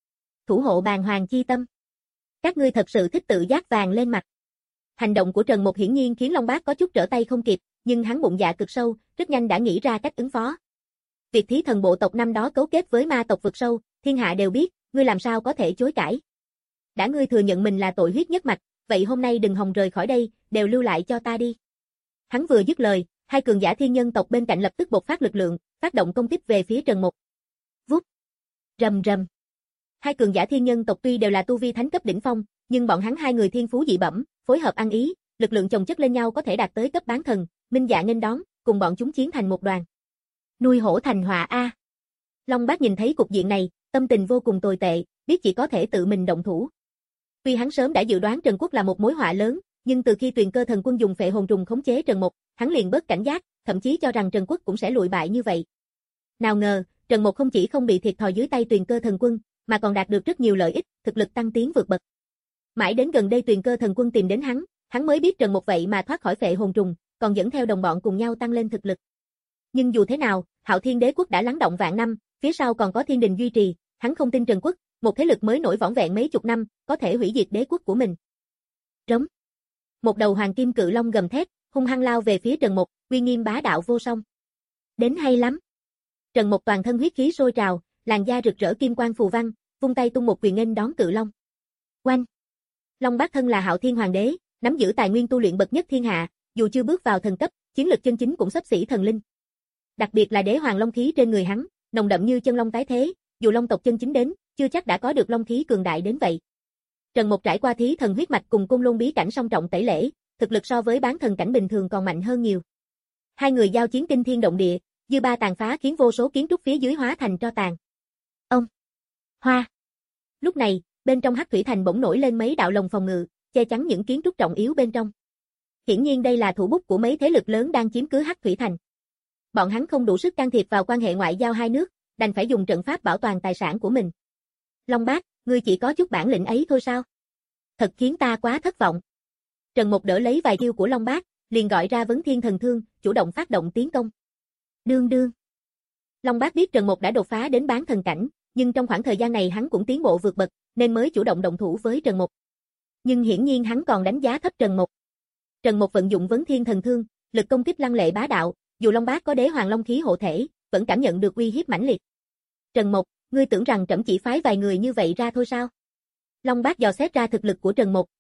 Thủ hộ bàng hoàng chi tâm. Các ngươi thật sự thích tự giác vàng lên mặt. Hành động của Trần Mộc hiển nhiên khiến Long Bác có chút trở tay không kịp, nhưng hắn bụng dạ cực sâu, rất nhanh đã nghĩ ra cách ứng phó. Việc Thí Thần bộ tộc năm đó cấu kết với ma tộc vực sâu, thiên hạ đều biết, ngươi làm sao có thể chối cãi. Đã ngươi thừa nhận mình là tội huyết nhất mạch, vậy hôm nay đừng hòng rời khỏi đây, đều lưu lại cho ta đi. Hắn vừa dứt lời, hai cường giả thiên nhân tộc bên cạnh lập tức bộc phát lực lượng, phát động công kích về phía Trần Mộc. Vút, rầm rầm. Hai cường giả thiên nhân tộc tuy đều là tu vi thánh cấp đỉnh phong, nhưng bọn hắn hai người thiên phú dị bẩm, phối hợp ăn ý, lực lượng chồng chất lên nhau có thể đạt tới cấp bán thần, minh dạ nghênh đón, cùng bọn chúng chiến thành một đoàn. Nuôi hổ thành họa a. Long Bác nhìn thấy cục diện này, tâm tình vô cùng tồi tệ, biết chỉ có thể tự mình động thủ. Tuy hắn sớm đã dự đoán Trần Quốc là một mối họa lớn, nhưng từ khi Tuyền Cơ Thần Quân dùng phệ hồn trùng khống chế Trần Mộc, hắn liền bớt cảnh giác, thậm chí cho rằng Trần Quốc cũng sẽ lụi bại như vậy. Nào ngờ, Trần Mộc không chỉ không bị thiệt thòi dưới tay Tuyền Cơ Thần Quân, mà còn đạt được rất nhiều lợi ích, thực lực tăng tiến vượt bậc. Mãi đến gần đây Tuyền Cơ Thần Quân tìm đến hắn, hắn mới biết Trần Mộc vậy mà thoát khỏi phệ hồn trùng, còn dẫn theo đồng bọn cùng nhau tăng lên thực lực. Nhưng dù thế nào, Hạo Thiên Đế Quốc đã lắng động vạn năm, phía sau còn có thiên đình duy trì, hắn không tin Trần Quốc, một thế lực mới nổi vỏn vẹn mấy chục năm, có thể hủy diệt đế quốc của mình. Trống. Một đầu hoàng kim cự long gầm thét, hung hăng lao về phía Trần Mộc, uy nghiêm bá đạo vô song. Đến hay lắm. Trần Mộc toàn thân huyết khí sôi trào, làn da rực rỡ kim quang phù văn, vung tay tung một quyền nghênh đón cự long. Oanh. Long Bác thân là Hạo Thiên Hoàng đế, nắm giữ tài nguyên tu luyện bậc nhất thiên hạ, dù chưa bước vào thần cấp, chiến lực chân chính cũng xấp xỉ thần linh. Đặc biệt là đế hoàng long khí trên người hắn, nồng đậm như chân long tái thế, dù long tộc chân chính đến, chưa chắc đã có được long khí cường đại đến vậy. Trần Mộc trải qua thí thần huyết mạch cùng côn lôn bí cảnh song trọng tẩy lễ, thực lực so với bán thần cảnh bình thường còn mạnh hơn nhiều. Hai người giao chiến kinh thiên động địa, dư ba tàn phá khiến vô số kiến trúc phía dưới hóa thành tro tàn. Ông. Hoa. Lúc này, bên trong Hắc Thủy Thành bỗng nổi lên mấy đạo lồng phòng ngự, che chắn những kiến trúc trọng yếu bên trong. Hiển nhiên đây là thủ bút của mấy thế lực lớn đang chiếm cứ Hắc Thủy Thành. Bọn hắn không đủ sức can thiệp vào quan hệ ngoại giao hai nước, đành phải dùng trận pháp bảo toàn tài sản của mình. Long Bác, ngươi chỉ có chút bản lĩnh ấy thôi sao? Thật khiến ta quá thất vọng. Trần Mộc đỡ lấy vài chiêu của Long Bác, liền gọi ra Vấn Thiên Thần Thương, chủ động phát động tiến công. Đương đương. Long Bác biết Trần Mộc đã đột phá đến bán thần cảnh, nhưng trong khoảng thời gian này hắn cũng tiến bộ vượt bậc, nên mới chủ động động thủ với Trần Mộc. Nhưng hiển nhiên hắn còn đánh giá thấp Trần Mộc. Trần Mộc vận dụng Vấn Thiên Thần Thương, lực công kích lăng lệ bá đạo, dù Long Bác có đế hoàng long khí hộ thể, vẫn cảm nhận được uy hiếp mãnh liệt. Trần Mộc, ngươi tưởng rằng trẫm chỉ phái vài người như vậy ra thôi sao? Long Bác dò xét ra thực lực của Trần Mộc,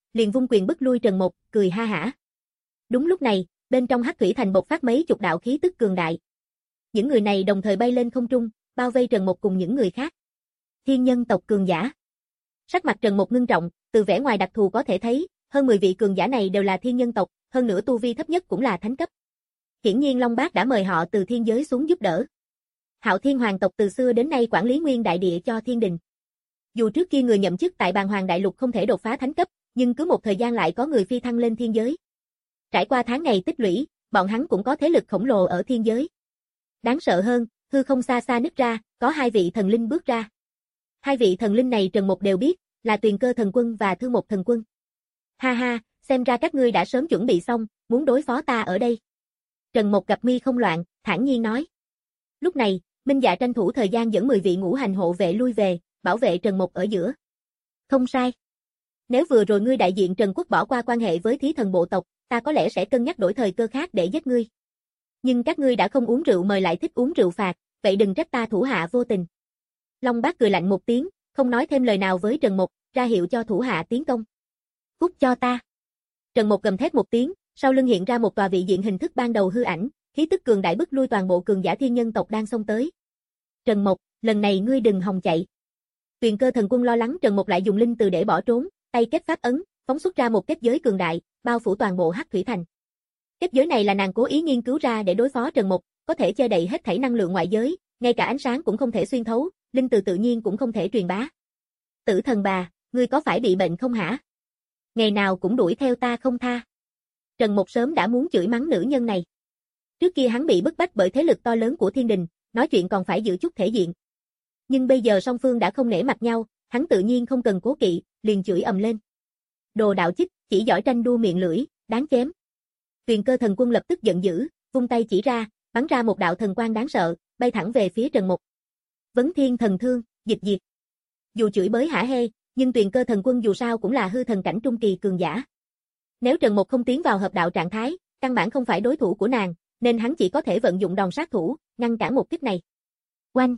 liền vung quyền bức lui Trần Mục, cười ha hả. Đúng lúc này, bên trong Hắc Thủy Thành bộc phát mấy chục đạo khí tức cường đại. Những người này đồng thời bay lên không trung, bao vây Trần Mục cùng những người khác. Thiên nhân tộc cường giả. Sắc mặt Trần Mục ngưng trọng, từ vẻ ngoài đặc thù có thể thấy, hơn mười vị cường giả này đều là thiên nhân tộc, hơn nữa tu vi thấp nhất cũng là thánh cấp. Hiển nhiên Long Bác đã mời họ từ thiên giới xuống giúp đỡ. Hạo Thiên Hoàng tộc từ xưa đến nay quản lý nguyên đại địa cho thiên đình. Dù trước kia người nhậm chức tại Bàn Hoàng Đại Lục không thể đột phá thánh cấp, nhưng cứ một thời gian lại có người phi thăng lên thiên giới. Trải qua tháng ngày tích lũy, bọn hắn cũng có thế lực khổng lồ ở thiên giới. Đáng sợ hơn, hư không xa xa nứt ra, có hai vị thần linh bước ra. Hai vị thần linh này Trần Mục đều biết, là Tuyền Cơ Thần Quân và Thương Một Thần Quân. Ha ha, xem ra các ngươi đã sớm chuẩn bị xong, muốn đối phó ta ở đây. Trần Mục gặp mi không loạn, thản nhiên nói. Lúc này, Minh Dạ tranh thủ thời gian dẫn mười vị ngũ hành hộ vệ lui về, bảo vệ Trần Mục ở giữa. Không sai. Nếu vừa rồi ngươi đại diện Trần Quốc bỏ qua quan hệ với thí thần bộ tộc, ta có lẽ sẽ cân nhắc đổi thời cơ khác để giết ngươi. Nhưng các ngươi đã không uống rượu mời lại thích uống rượu phạt, vậy đừng trách ta thủ hạ vô tình. Long Bác cười lạnh một tiếng, không nói thêm lời nào với Trần Mục, ra hiệu cho thủ hạ tiến công. Cút cho ta. Trần Mục gầm thét một tiếng, sau lưng hiện ra một tòa vị diện hình thức ban đầu hư ảnh, khí tức cường đại bức lui toàn bộ cường giả thiên nhân tộc đang xông tới. Trần Mục, lần này ngươi đừng hòng chạy. Tuyền Cơ Thần Quân lo lắng Trần Mục lại dùng linh từ để bỏ trốn, tay kết pháp ấn, phóng xuất ra một kết giới cường đại, bao phủ toàn bộ Hắc Thủy Thành. Kết giới này là nàng cố ý nghiên cứu ra để đối phó Trần Mục, có thể che đậy hết thảy năng lượng ngoại giới, ngay cả ánh sáng cũng không thể xuyên thấu, linh từ tự nhiên cũng không thể truyền bá. Tử thần bà, ngươi có phải bị bệnh không hả? Ngày nào cũng đuổi theo ta không tha. Trần Mục sớm đã muốn chửi mắng nữ nhân này. Trước kia hắn bị bức bách bởi thế lực to lớn của thiên đình, nói chuyện còn phải giữ chút thể diện. Nhưng bây giờ song phương đã không nể mặt nhau, hắn tự nhiên không cần cố kỵ, liền chửi ầm lên. Đồ đạo chích, chỉ giỏi tranh đua miệng lưỡi, đáng chém. Tuyền Cơ Thần Quân lập tức giận dữ, vung tay chỉ ra, bắn ra một đạo thần quang đáng sợ, bay thẳng về phía Trần Mục. Vấn Thiên Thần Thương, dịch diệt. Dù chửi bới hả hê, nhưng Tuyền Cơ Thần Quân dù sao cũng là hư thần cảnh trung kỳ cường giả. Nếu Trần Mục không tiến vào hợp đạo trạng thái, căn bản không phải đối thủ của nàng, nên hắn chỉ có thể vận dụng đòn sát thủ, ngăn cản một kích này. Oanh!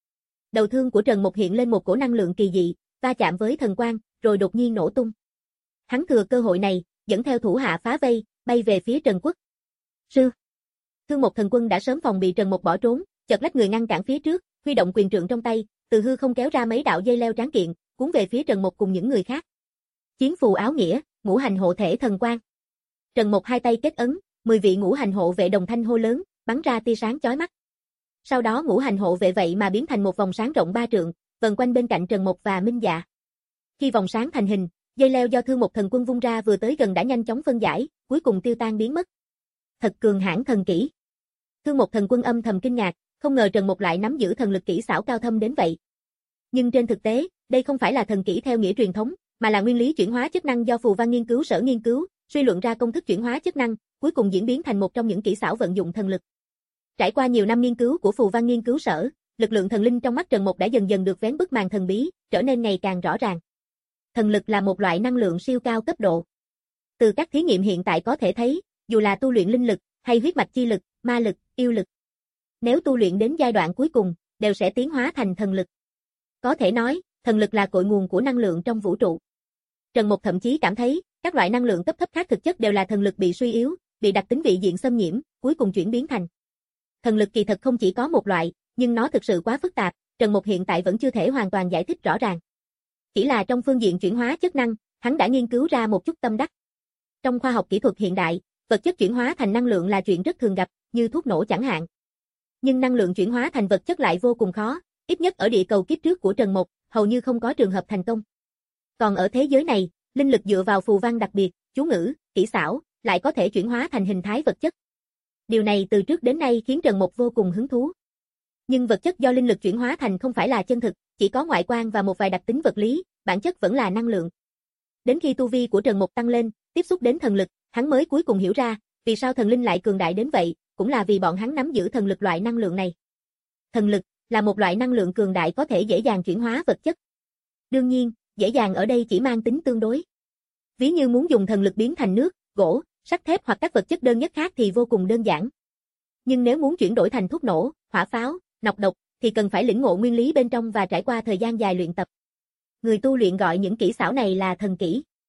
Đầu thương của Trần Mục hiện lên một cổ năng lượng kỳ dị, va chạm với thần quang, rồi đột nhiên nổ tung. Hắn thừa cơ hội này, dẫn theo thủ hạ phá vây, bay về phía Trần Quốc. Sư! Thương Một Thần Quân đã sớm phòng bị Trần Mục bỏ trốn, chợt lách người ngăn cản phía trước, huy động quyền trượng trong tay, từ hư không kéo ra mấy đạo dây leo tráng kiện, cuốn về phía Trần Mục cùng những người khác. Chiến phù áo nghĩa, ngũ hành hộ thể thần quang. Trần Mục hai tay kết ấn, mười vị ngũ hành hộ vệ đồng thanh hô lớn, bắn ra tia sáng chói mắt. Sau đó ngũ hành hộ vệ vậy mà biến thành một vòng sáng rộng ba trượng, vần quanh bên cạnh Trần Mục và Minh Dạ. Khi vòng sáng thành hình, dây leo do Thương Một Thần Quân vung ra vừa tới gần đã nhanh chóng phân giải, cuối cùng tiêu tan biến mất. Thật cường hãn thần kỹ. Thương Một Thần Quân âm thầm kinh ngạc, không ngờ Trần Mục lại nắm giữ thần lực kỹ xảo cao thâm đến vậy. Nhưng trên thực tế, đây không phải là thần kỹ theo nghĩa truyền thống, mà là nguyên lý chuyển hóa chức năng do Phù Văn nghiên cứu sở nghiên cứu, suy luận ra công thức chuyển hóa chức năng, cuối cùng diễn biến thành một trong những kỹ xảo vận dụng thần lực. Trải qua nhiều năm nghiên cứu của Phù Văn nghiên cứu sở, lực lượng thần linh trong mắt Trần Mục đã dần dần được vén bức màn thần bí, trở nên ngày càng rõ ràng. Thần lực là một loại năng lượng siêu cao cấp độ. Từ các thí nghiệm hiện tại có thể thấy, dù là tu luyện linh lực, hay huyết mạch chi lực, ma lực, yêu lực, nếu tu luyện đến giai đoạn cuối cùng, đều sẽ tiến hóa thành thần lực. Có thể nói, thần lực là cội nguồn của năng lượng trong vũ trụ. Trần Mục thậm chí cảm thấy, các loại năng lượng cấp thấp khác thực chất đều là thần lực bị suy yếu, bị đặc tính vị diện xâm nhiễm, cuối cùng chuyển biến thành. Thần lực kỳ thật không chỉ có một loại, nhưng nó thực sự quá phức tạp, Trần Mục hiện tại vẫn chưa thể hoàn toàn giải thích rõ ràng. Chỉ là trong phương diện chuyển hóa chất năng, hắn đã nghiên cứu ra một chút tâm đắc. Trong khoa học kỹ thuật hiện đại, vật chất chuyển hóa thành năng lượng là chuyện rất thường gặp, như thuốc nổ chẳng hạn. Nhưng năng lượng chuyển hóa thành vật chất lại vô cùng khó, ít nhất ở địa cầu kiếp trước của Trần Mục, hầu như không có trường hợp thành công. Còn ở thế giới này, linh lực dựa vào phù văn đặc biệt, chú ngữ, kỹ xảo, lại có thể chuyển hóa thành hình thái vật chất. Điều này từ trước đến nay khiến Trần Mục vô cùng hứng thú. Nhưng vật chất do linh lực chuyển hóa thành không phải là chân thực, chỉ có ngoại quan và một vài đặc tính vật lý, bản chất vẫn là năng lượng. Đến khi tu vi của Trần Mục tăng lên, tiếp xúc đến thần lực, hắn mới cuối cùng hiểu ra, vì sao thần linh lại cường đại đến vậy, cũng là vì bọn hắn nắm giữ thần lực loại năng lượng này. Thần lực là một loại năng lượng cường đại có thể dễ dàng chuyển hóa vật chất. Đương nhiên, dễ dàng ở đây chỉ mang tính tương đối. Ví như muốn dùng thần lực biến thành nước, gỗ, sắt thép hoặc các vật chất đơn nhất khác thì vô cùng đơn giản. Nhưng nếu muốn chuyển đổi thành thuốc nổ, hỏa pháo, nọc độc, thì cần phải lĩnh ngộ nguyên lý bên trong và trải qua thời gian dài luyện tập. Người tu luyện gọi những kỹ xảo này là thần kỹ.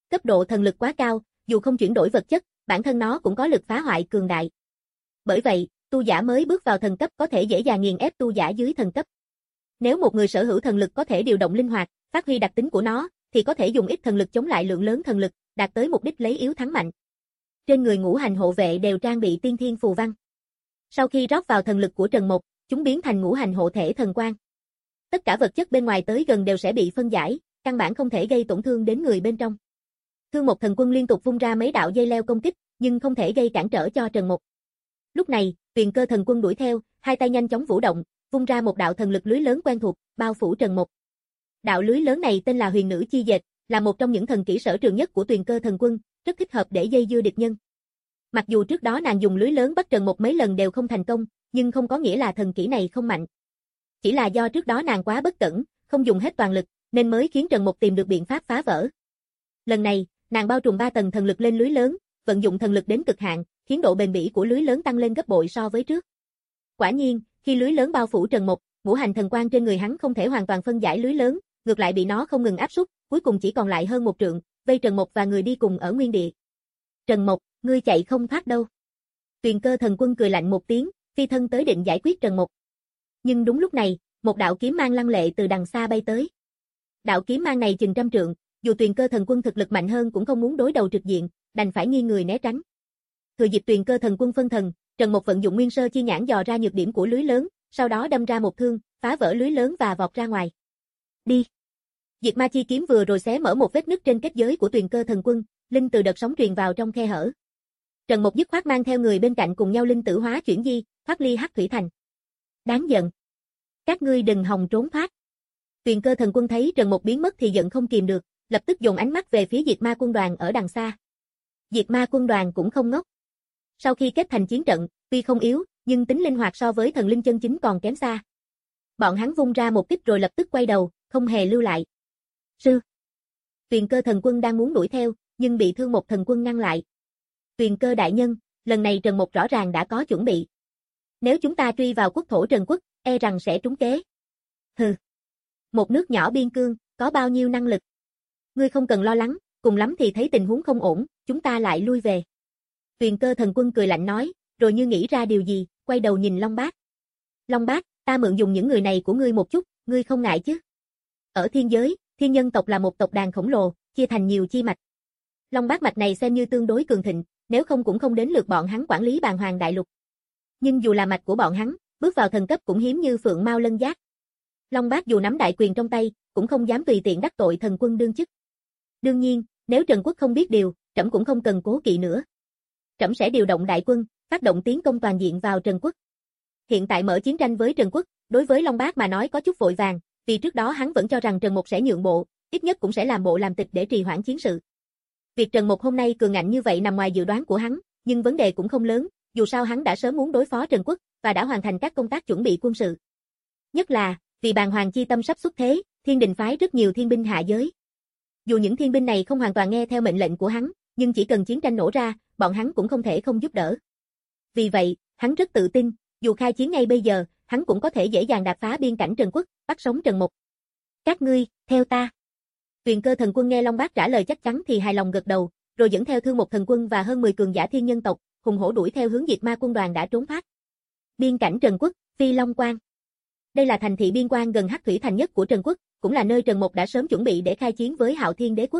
Cấp độ thần lực quá cao, dù không chuyển đổi vật chất, bản thân nó cũng có lực phá hoại cường đại. Bởi vậy, tu giả mới bước vào thần cấp có thể dễ dàng nghiền ép tu giả dưới thần cấp. Nếu một người sở hữu thần lực có thể điều động linh hoạt, phát huy đặc tính của nó, thì có thể dùng ít thần lực chống lại lượng lớn thần lực, đạt tới mục đích lấy yếu thắng mạnh. Trên người ngũ hành hộ vệ đều trang bị tiên thiên phù văn. Sau khi rót vào thần lực của Trần Mộc, chúng biến thành ngũ hành hộ thể thần quang. Tất cả vật chất bên ngoài tới gần đều sẽ bị phân giải, căn bản không thể gây tổn thương đến người bên trong. Thương Mộc Thần Quân liên tục vung ra mấy đạo dây leo công kích, nhưng không thể gây cản trở cho Trần Mộc. Lúc này, Tuyền Cơ Thần Quân đuổi theo, hai tay nhanh chóng vũ động, vung ra một đạo thần lực lưới lớn quen thuộc, bao phủ Trần Mộc. Đạo lưới lớn này tên là Huyền Nữ Chi Dệt, là một trong những thần kỹ sở trường nhất của Tuyền Cơ Thần Quân, rất thích hợp để dây dưa địch nhân. Mặc dù trước đó nàng dùng lưới lớn bắt Trần Mộc mấy lần đều không thành công, nhưng không có nghĩa là thần kỹ này không mạnh. Chỉ là do trước đó nàng quá bất cẩn, không dùng hết toàn lực, nên mới khiến Trần Mộc tìm được biện pháp phá vỡ. Lần này, nàng bao trùm ba tầng thần lực lên lưới lớn, vận dụng thần lực đến cực hạn, khiến độ bền bỉ của lưới lớn tăng lên gấp bội so với trước. Quả nhiên, khi lưới lớn bao phủ Trần Mộc, ngũ hành thần quang trên người hắn không thể hoàn toàn phân giải lưới lớn, ngược lại bị nó không ngừng áp súc, cuối cùng chỉ còn lại hơn một trượng, vây Trần Mộc và người đi cùng ở nguyên địa. Trần Mộc, ngươi chạy không thoát đâu. Tuyền Cơ Thần Quân cười lạnh một tiếng, phi thân tới định giải quyết Trần Mộc. Nhưng đúng lúc này, một đạo kiếm mang lăng lệ từ đằng xa bay tới. Đạo kiếm mang này chừng trăm trượng, dù Tuyền Cơ Thần Quân thực lực mạnh hơn cũng không muốn đối đầu trực diện, đành phải nghiêng người né tránh. Thừa dịp Tuyền Cơ Thần Quân phân thần, Trần Mộc vận dụng Nguyên Sơ Chi Nhãn dò ra nhược điểm của lưới lớn, sau đó đâm ra một thương, phá vỡ lưới lớn và vọt ra ngoài. Đi. Diệt Ma Chi kiếm vừa rồi xé mở một vết nứt trên kết giới của Tuyền Cơ Thần Quân, linh từ đợt sóng truyền vào trong khe hở. Trần Mộc dứt khoát mang theo người bên cạnh cùng nhau linh tử hóa chuyển di, thoát ly Hắc Thủy Thành. Đáng giận. Các ngươi đừng hòng trốn thoát. Tuyền Cơ Thần Quân thấy Trần Mộc biến mất thì giận không kìm được, lập tức dồn ánh mắt về phía Diệt Ma quân đoàn ở đằng xa. Diệt Ma quân đoàn cũng không ngốc. Sau khi kết thành chiến trận, tuy không yếu, nhưng tính linh hoạt so với thần linh chân chính còn kém xa. Bọn hắn vung ra một kích rồi lập tức quay đầu, không hề lưu lại. Sư. Tuyền Cơ Thần Quân đang muốn đuổi theo, nhưng bị Thương Mộc Thần Quân ngăn lại. Tuyền Cơ đại nhân, lần này Trần Mộc rõ ràng đã có chuẩn bị. Nếu chúng ta truy vào quốc thổ Trần Quốc, e rằng sẽ trúng kế. Hừ. Một nước nhỏ biên cương, có bao nhiêu năng lực? Ngươi không cần lo lắng, cùng lắm thì thấy tình huống không ổn, chúng ta lại lui về. Tuyền Cơ Thần Quân cười lạnh nói, rồi như nghĩ ra điều gì, quay đầu nhìn Long Bác. Long Bác, ta mượn dùng những người này của ngươi một chút, ngươi không ngại chứ? Ở thiên giới, thiên nhân tộc là một tộc đàn khổng lồ, chia thành nhiều chi mạch. Long Bác mạch này xem như tương đối cường thịnh, nếu không cũng không đến lượt bọn hắn quản lý Bàn Hoàng Đại Lục. Nhưng dù là mạch của bọn hắn, bước vào thần cấp cũng hiếm như phượng mao lân giác. Long Bác dù nắm đại quyền trong tay, cũng không dám tùy tiện đắc tội thần quân đương chức. Đương nhiên, nếu Trần Quốc không biết điều, trẫm cũng không cần cố kỵ nữa. Trẫm sẽ điều động đại quân, phát động tiến công toàn diện vào Trần Quốc. Hiện tại mở chiến tranh với Trần Quốc, đối với Long Bác mà nói có chút vội vàng, vì trước đó hắn vẫn cho rằng Trần Mộc sẽ nhượng bộ, ít nhất cũng sẽ làm bộ làm tịch để trì hoãn chiến sự. Việc Trần Mộc hôm nay cường ngạnh như vậy nằm ngoài dự đoán của hắn, nhưng vấn đề cũng không lớn, dù sao hắn đã sớm muốn đối phó Trần Quốc và đã hoàn thành các công tác chuẩn bị quân sự. Nhất là, vì Bàn Hoàng chi tâm sắp xuất thế, Thiên Đình phái rất nhiều thiên binh hạ giới. Dù những thiên binh này không hoàn toàn nghe theo mệnh lệnh của hắn, nhưng chỉ cần chiến tranh nổ ra, bọn hắn cũng không thể không giúp đỡ. Vì vậy, hắn rất tự tin, dù khai chiến ngay bây giờ, hắn cũng có thể dễ dàng đạp phá biên cảnh Trần Quốc, bắt sống Trần Mộc. Các ngươi, theo ta. Tuyền Cơ Thần Quân nghe Long Bác trả lời chắc chắn thì hài lòng gật đầu, rồi dẫn theo Thương Mộc Thần Quân và hơn mười cường giả thiên nhân tộc, hùng hổ đuổi theo hướng Diệt Ma quân đoàn đã trốn thoát. Biên cảnh Trần Quốc, Phi Long Quan. Đây là thành thị biên quan gần Hắc Thủy Thành nhất của Trần Quốc, cũng là nơi Trần Mộc đã sớm chuẩn bị để khai chiến với Hạo Thiên Đế quốc.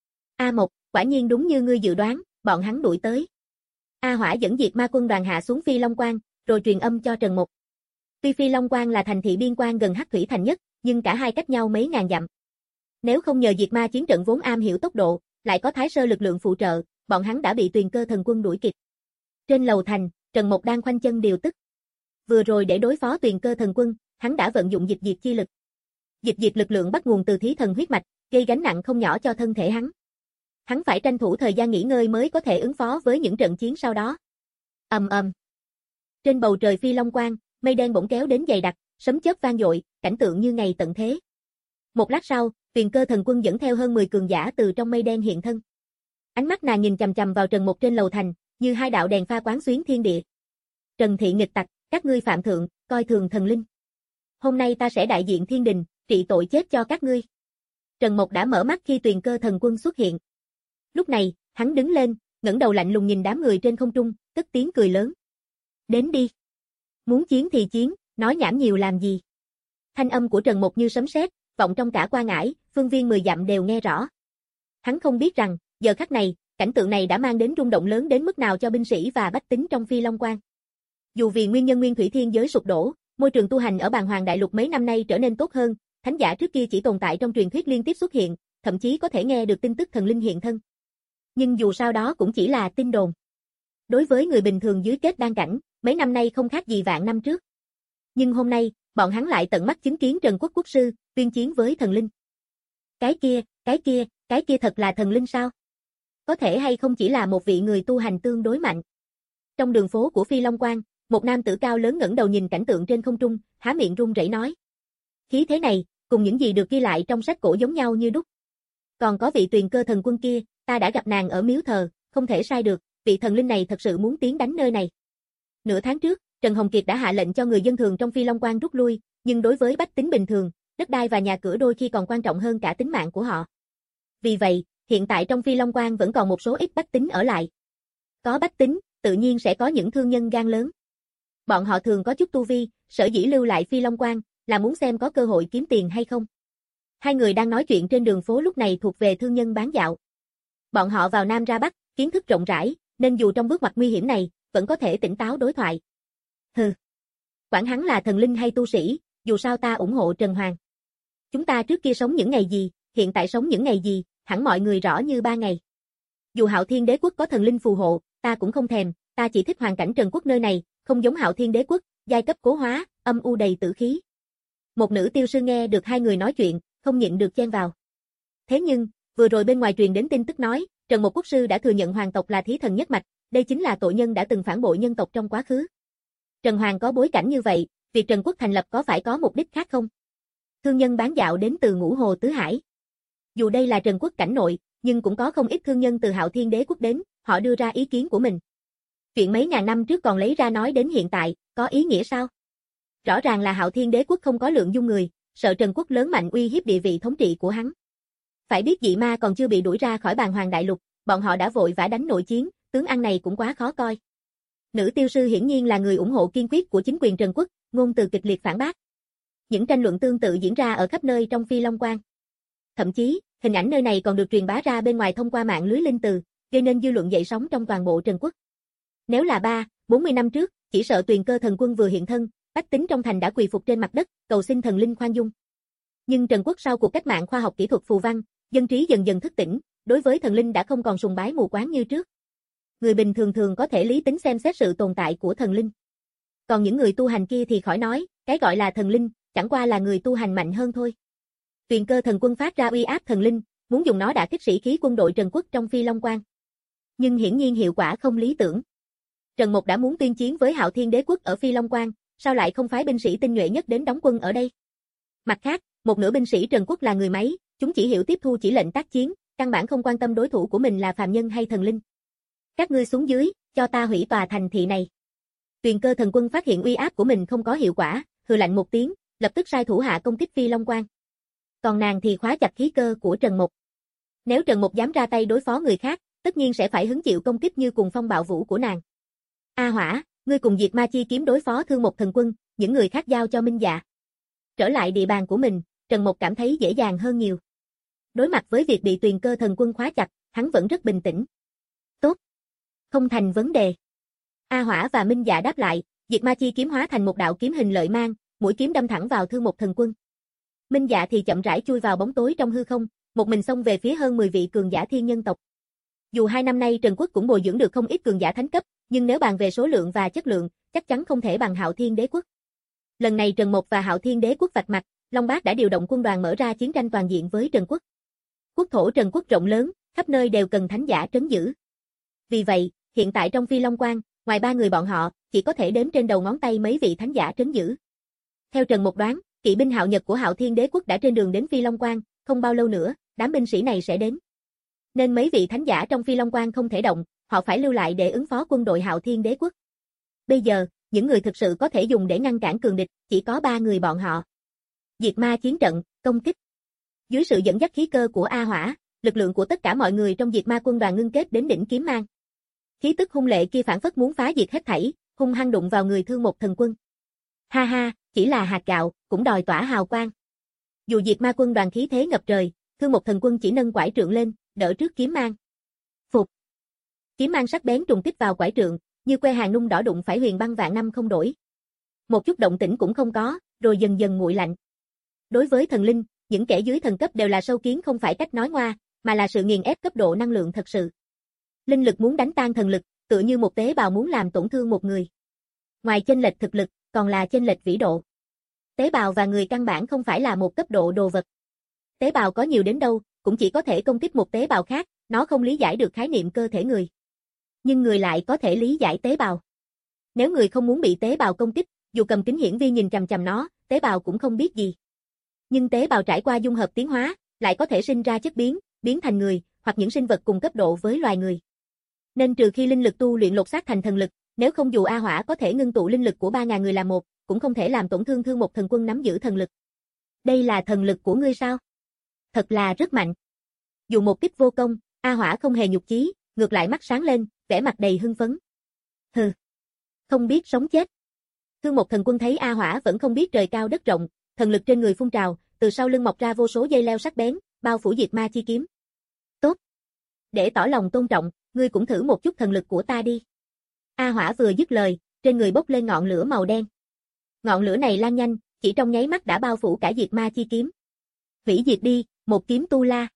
A Mộc, quả nhiên đúng như ngươi dự đoán, bọn hắn đuổi tới. A Hỏa dẫn Diệt Ma quân đoàn hạ xuống Phi Long Quan, rồi truyền âm cho Trần Mộc. Tuy Phi Long Quan là thành thị biên quan gần Hắc Thủy Thành nhất, nhưng cả hai cách nhau mấy ngàn dặm. Nếu không nhờ Diệt Ma chiến trận vốn am hiểu tốc độ, lại có Thái Sơ lực lượng phụ trợ, bọn hắn đã bị Tuyền Cơ Thần Quân đuổi kịp. Trên lầu thành, Trần Mộc đang khoanh chân điều tức. Vừa rồi để đối phó Tuyền Cơ Thần Quân, hắn đã vận dụng dịch diệt chi lực. Dịch diệt lực lượng bắt nguồn từ thí thần huyết mạch, gây gánh nặng không nhỏ cho thân thể hắn. Hắn phải tranh thủ thời gian nghỉ ngơi mới có thể ứng phó với những trận chiến sau đó. Ầm ầm. Trên bầu trời Phi Long Quan, mây đen bỗng kéo đến dày đặc, sấm chớp vang dội, cảnh tượng như ngày tận thế. Một lát sau, Tuyền Cơ Thần Quân dẫn theo hơn mười cường giả từ trong mây đen hiện thân. Ánh mắt nàng nhìn chằm chằm vào Trần Mộc trên lầu thành, như hai đạo đèn pha quán xuyến thiên địa. Trần thị nghịch tặc, các ngươi phạm thượng, coi thường thần linh. Hôm nay ta sẽ đại diện thiên đình, trị tội chết cho các ngươi. Trần Mộc đã mở mắt khi Tuyền Cơ Thần Quân xuất hiện. Lúc này, hắn đứng lên, ngẩng đầu lạnh lùng nhìn đám người trên không trung, cất tiếng cười lớn. Đến đi. Muốn chiến thì chiến, nói nhảm nhiều làm gì. Thanh âm của Trần Mục như sấm sét, vọng trong cả Quan Ải, phương viên mười dặm đều nghe rõ. Hắn không biết rằng, giờ khắc này, cảnh tượng này đã mang đến rung động lớn đến mức nào cho binh sĩ và bách tính trong Phi Long Quan. Dù vì nguyên nhân nguyên thủy thiên giới sụp đổ, môi trường tu hành ở Bàn Hoàng Đại Lục mấy năm nay trở nên tốt hơn, thánh giả trước kia chỉ tồn tại trong truyền thuyết liên tiếp xuất hiện, thậm chí có thể nghe được tin tức thần linh hiện thân. Nhưng dù sao đó cũng chỉ là tin đồn. Đối với người bình thường dưới kết đan cảnh, mấy năm nay không khác gì vạn năm trước. Nhưng hôm nay, bọn hắn lại tận mắt chứng kiến Trần Quốc quốc sư tuyên chiến với thần linh. Cái kia, cái kia, cái kia thật là thần linh sao? Có thể hay không chỉ là một vị người tu hành tương đối mạnh. Trong đường phố của Phi Long Quan, một nam tử cao lớn ngẩng đầu nhìn cảnh tượng trên không trung, há miệng run rẩy nói. Khí thế này, cùng những gì được ghi lại trong sách cổ giống nhau như đúc. Còn có vị Tuyền Cơ thần quân kia, ta đã gặp nàng ở miếu thờ, không thể sai được, vị thần linh này thật sự muốn tiến đánh nơi này. Nửa tháng trước, Trần Hồng Kiệt đã hạ lệnh cho người dân thường trong Phi Long Quan rút lui, nhưng đối với bách tính bình thường, đất đai và nhà cửa đôi khi còn quan trọng hơn cả tính mạng của họ. Vì vậy, hiện tại trong Phi Long Quan vẫn còn một số ít bách tính ở lại. Có bách tính, tự nhiên sẽ có những thương nhân gan lớn. Bọn họ thường có chút tu vi, sở dĩ lưu lại Phi Long Quan, là muốn xem có cơ hội kiếm tiền hay không. Hai người đang nói chuyện trên đường phố lúc này thuộc về thương nhân bán dạo. Bọn họ vào Nam ra Bắc, kiến thức rộng rãi, nên dù trong bước ngoặt nguy hiểm này, vẫn có thể tỉnh táo đối thoại. Hừ. Quản hắn là thần linh hay tu sĩ, dù sao ta ủng hộ Trần Hoàng. Chúng ta trước kia sống những ngày gì, hiện tại sống những ngày gì, hẳn mọi người rõ như ba ngày. Dù Hạo Thiên Đế quốc có thần linh phù hộ, ta cũng không thèm, ta chỉ thích hoàn cảnh Trần quốc nơi này, không giống Hạo Thiên Đế quốc, giai cấp cố hóa, âm u đầy tử khí. Một nữ tiêu sư nghe được hai người nói chuyện, không nhịn được chen vào. Thế nhưng, vừa rồi bên ngoài truyền đến tin tức nói, Trần Một quốc sư đã thừa nhận hoàng tộc là thí thần nhất mạch, đây chính là tội nhân đã từng phản bội nhân tộc trong quá khứ. Trần Hoàng có bối cảnh như vậy, việc Trần quốc thành lập có phải có mục đích khác không? Thương nhân bán dạo đến từ Ngũ Hồ Tứ Hải. Dù đây là Trần quốc cảnh nội, nhưng cũng có không ít thương nhân từ Hạo Thiên Đế quốc đến, họ đưa ra ý kiến của mình. Chuyện mấy ngàn năm trước còn lấy ra nói đến hiện tại, có ý nghĩa sao? Rõ ràng là Hạo Thiên Đế quốc không có lượng dung người, sợ Trần quốc lớn mạnh uy hiếp địa vị thống trị của hắn. Phải biết dị ma còn chưa bị đuổi ra khỏi Bàn Hoàng Đại Lục, bọn họ đã vội vã đánh nội chiến, tướng ăn này cũng quá khó coi. Nữ tiêu sư hiển nhiên là người ủng hộ kiên quyết của chính quyền Trần quốc, ngôn từ kịch liệt phản bác. Những tranh luận tương tự diễn ra ở khắp nơi trong Phi Long Quan. Thậm chí, hình ảnh nơi này còn được truyền bá ra bên ngoài thông qua mạng lưới linh từ, gây nên dư luận dậy sóng trong toàn bộ Trần quốc. Nếu là ba, bốn mươi năm trước, chỉ sợ Tuyền Cơ thần quân vừa hiện thân, bách tính trong thành đã quỳ phục trên mặt đất, cầu xin thần linh khoan dung. Nhưng Trần quốc sau cuộc cách mạng khoa học kỹ thuật phù văn, dân trí dần dần thức tỉnh, đối với thần linh đã không còn sùng bái mù quáng như trước. Người bình thường thường có thể lý tính xem xét sự tồn tại của thần linh. Còn những người tu hành kia thì khỏi nói, cái gọi là thần linh, chẳng qua là người tu hành mạnh hơn thôi. Tuyền Cơ thần quân phát ra uy áp thần linh, muốn dùng nó đả kích sĩ khí quân đội Trần quốc trong Phi Long Quan. Nhưng hiển nhiên hiệu quả không lý tưởng. Trần Mục đã muốn tuyên chiến với Hạo Thiên Đế quốc ở Phi Long Quan, sao lại không phái binh sĩ tinh nhuệ nhất đến đóng quân ở đây? Mặt khác, một nửa binh sĩ Trần quốc là người máy, chúng chỉ hiểu tiếp thu chỉ lệnh tác chiến, căn bản không quan tâm đối thủ của mình là phàm nhân hay thần linh. Các ngươi xuống dưới, cho ta hủy tòa thành thị này. Tuyền Cơ thần quân phát hiện uy áp của mình không có hiệu quả, hừ lạnh một tiếng, lập tức sai thủ hạ công kích Phi Long Quan. Còn nàng thì khóa chặt khí cơ của Trần Mục. Nếu Trần Mục dám ra tay đối phó người khác, tất nhiên sẽ phải hứng chịu công kích như cùng phong bạo vũ của nàng. A Hỏa, ngươi cùng Diệt Ma Chi kiếm đối phó Thương Mộc thần quân, những người khác giao cho Minh Dạ. Trở lại địa bàn của mình, Trần Mục cảm thấy dễ dàng hơn nhiều. Đối mặt với việc bị Tuyền Cơ thần quân khóa chặt, hắn vẫn rất bình tĩnh. Tốt. Không thành vấn đề. A Hỏa và Minh Dạ đáp lại, Diệt Ma Chi kiếm hóa thành một đạo kiếm hình lợi mang, mũi kiếm đâm thẳng vào Thương Mộc thần quân. Minh Dạ thì chậm rãi chui vào bóng tối trong hư không, một mình xông về phía hơn mười vị cường giả thiên nhân tộc. Dù hai năm nay Trần quốc cũng bồi dưỡng được không ít cường giả thánh cấp, nhưng nếu bàn về số lượng và chất lượng, chắc chắn không thể bằng Hạo Thiên Đế quốc. Lần này Trần Mục và Hạo Thiên Đế quốc vạch mặt, Long Bác đã điều động quân đoàn mở ra chiến tranh toàn diện với Trần quốc. Quốc thổ Trần quốc rộng lớn, khắp nơi đều cần thánh giả trấn giữ. Vì vậy, hiện tại trong Phi Long Quan, ngoài ba người bọn họ, chỉ có thể đếm trên đầu ngón tay mấy vị thánh giả trấn giữ. Theo Trần Mục đoán, kỵ binh Hạo Nhật của Hạo Thiên Đế quốc đã trên đường đến Phi Long Quan, không bao lâu nữa, đám binh sĩ này sẽ đến. Nên mấy vị thánh giả trong Phi Long Quan không thể động, họ phải lưu lại để ứng phó quân đội Hạo Thiên Đế quốc. Bây giờ, những người thực sự có thể dùng để ngăn cản cường địch, chỉ có ba người bọn họ. Diệt Ma chiến trận, công kích. Dưới sự dẫn dắt khí cơ của A Hỏa, lực lượng của tất cả mọi người trong diệt ma quân đoàn ngưng kết đến đỉnh kiếm mang. Khí tức hung lệ kia phản phất muốn phá diệt hết thảy, hung hăng đụng vào người Thương Một Thần Quân. Ha ha, chỉ là hạt gạo, cũng đòi tỏa hào quang. Dù diệt ma quân đoàn khí thế ngập trời, Thương Một Thần Quân chỉ nâng quải trượng lên, đỡ trước kiếm mang. Phục. Kiếm mang sắc bén trùng kích vào quải trượng, như que hàng nung đỏ đụng phải huyền băng vạn năm không đổi. Một chút động tĩnh cũng không có, rồi dần dần nguội lạnh. Đối với thần linh, những kẻ dưới thần cấp đều là sâu kiến không phải cách nói ngoa, mà là sự nghiền ép cấp độ năng lượng thật sự. Linh lực muốn đánh tan thần lực, tựa như một tế bào muốn làm tổn thương một người. Ngoài chênh lệch thực lực, còn là chênh lệch vĩ độ. Tế bào và người căn bản không phải là một cấp độ đồ vật. Tế bào có nhiều đến đâu, cũng chỉ có thể công kích một tế bào khác, nó không lý giải được khái niệm cơ thể người. Nhưng người lại có thể lý giải tế bào. Nếu người không muốn bị tế bào công kích, dù cầm kính hiển vi nhìn chằm chằm nó, tế bào cũng không biết gì. Nhưng tế bào trải qua dung hợp tiến hóa, lại có thể sinh ra chất biến, biến thành người, hoặc những sinh vật cùng cấp độ với loài người. Nên trừ khi linh lực tu luyện lột xác thành thần lực, nếu không dù A Hỏa có thể ngưng tụ linh lực của ba ngàn người làm một, cũng không thể làm tổn thương Thương Một Thần Quân nắm giữ thần lực. Đây là thần lực của ngươi sao? Thật là rất mạnh. Dù một kích vô công, A Hỏa không hề nhục chí, ngược lại mắt sáng lên, vẻ mặt đầy hưng phấn. Hừ, không biết sống chết. Thương Một Thần Quân thấy A Hỏa vẫn không biết trời cao đất rộng, thần lực trên người phun trào, từ sau lưng mọc ra vô số dây leo sắc bén, bao phủ diệt ma chi kiếm. Tốt. Để tỏ lòng tôn trọng, ngươi cũng thử một chút thần lực của ta đi. A Hỏa vừa dứt lời, trên người bốc lên ngọn lửa màu đen. Ngọn lửa này lan nhanh, chỉ trong nháy mắt đã bao phủ cả diệt ma chi kiếm. Hủy diệt đi, một kiếm tu la.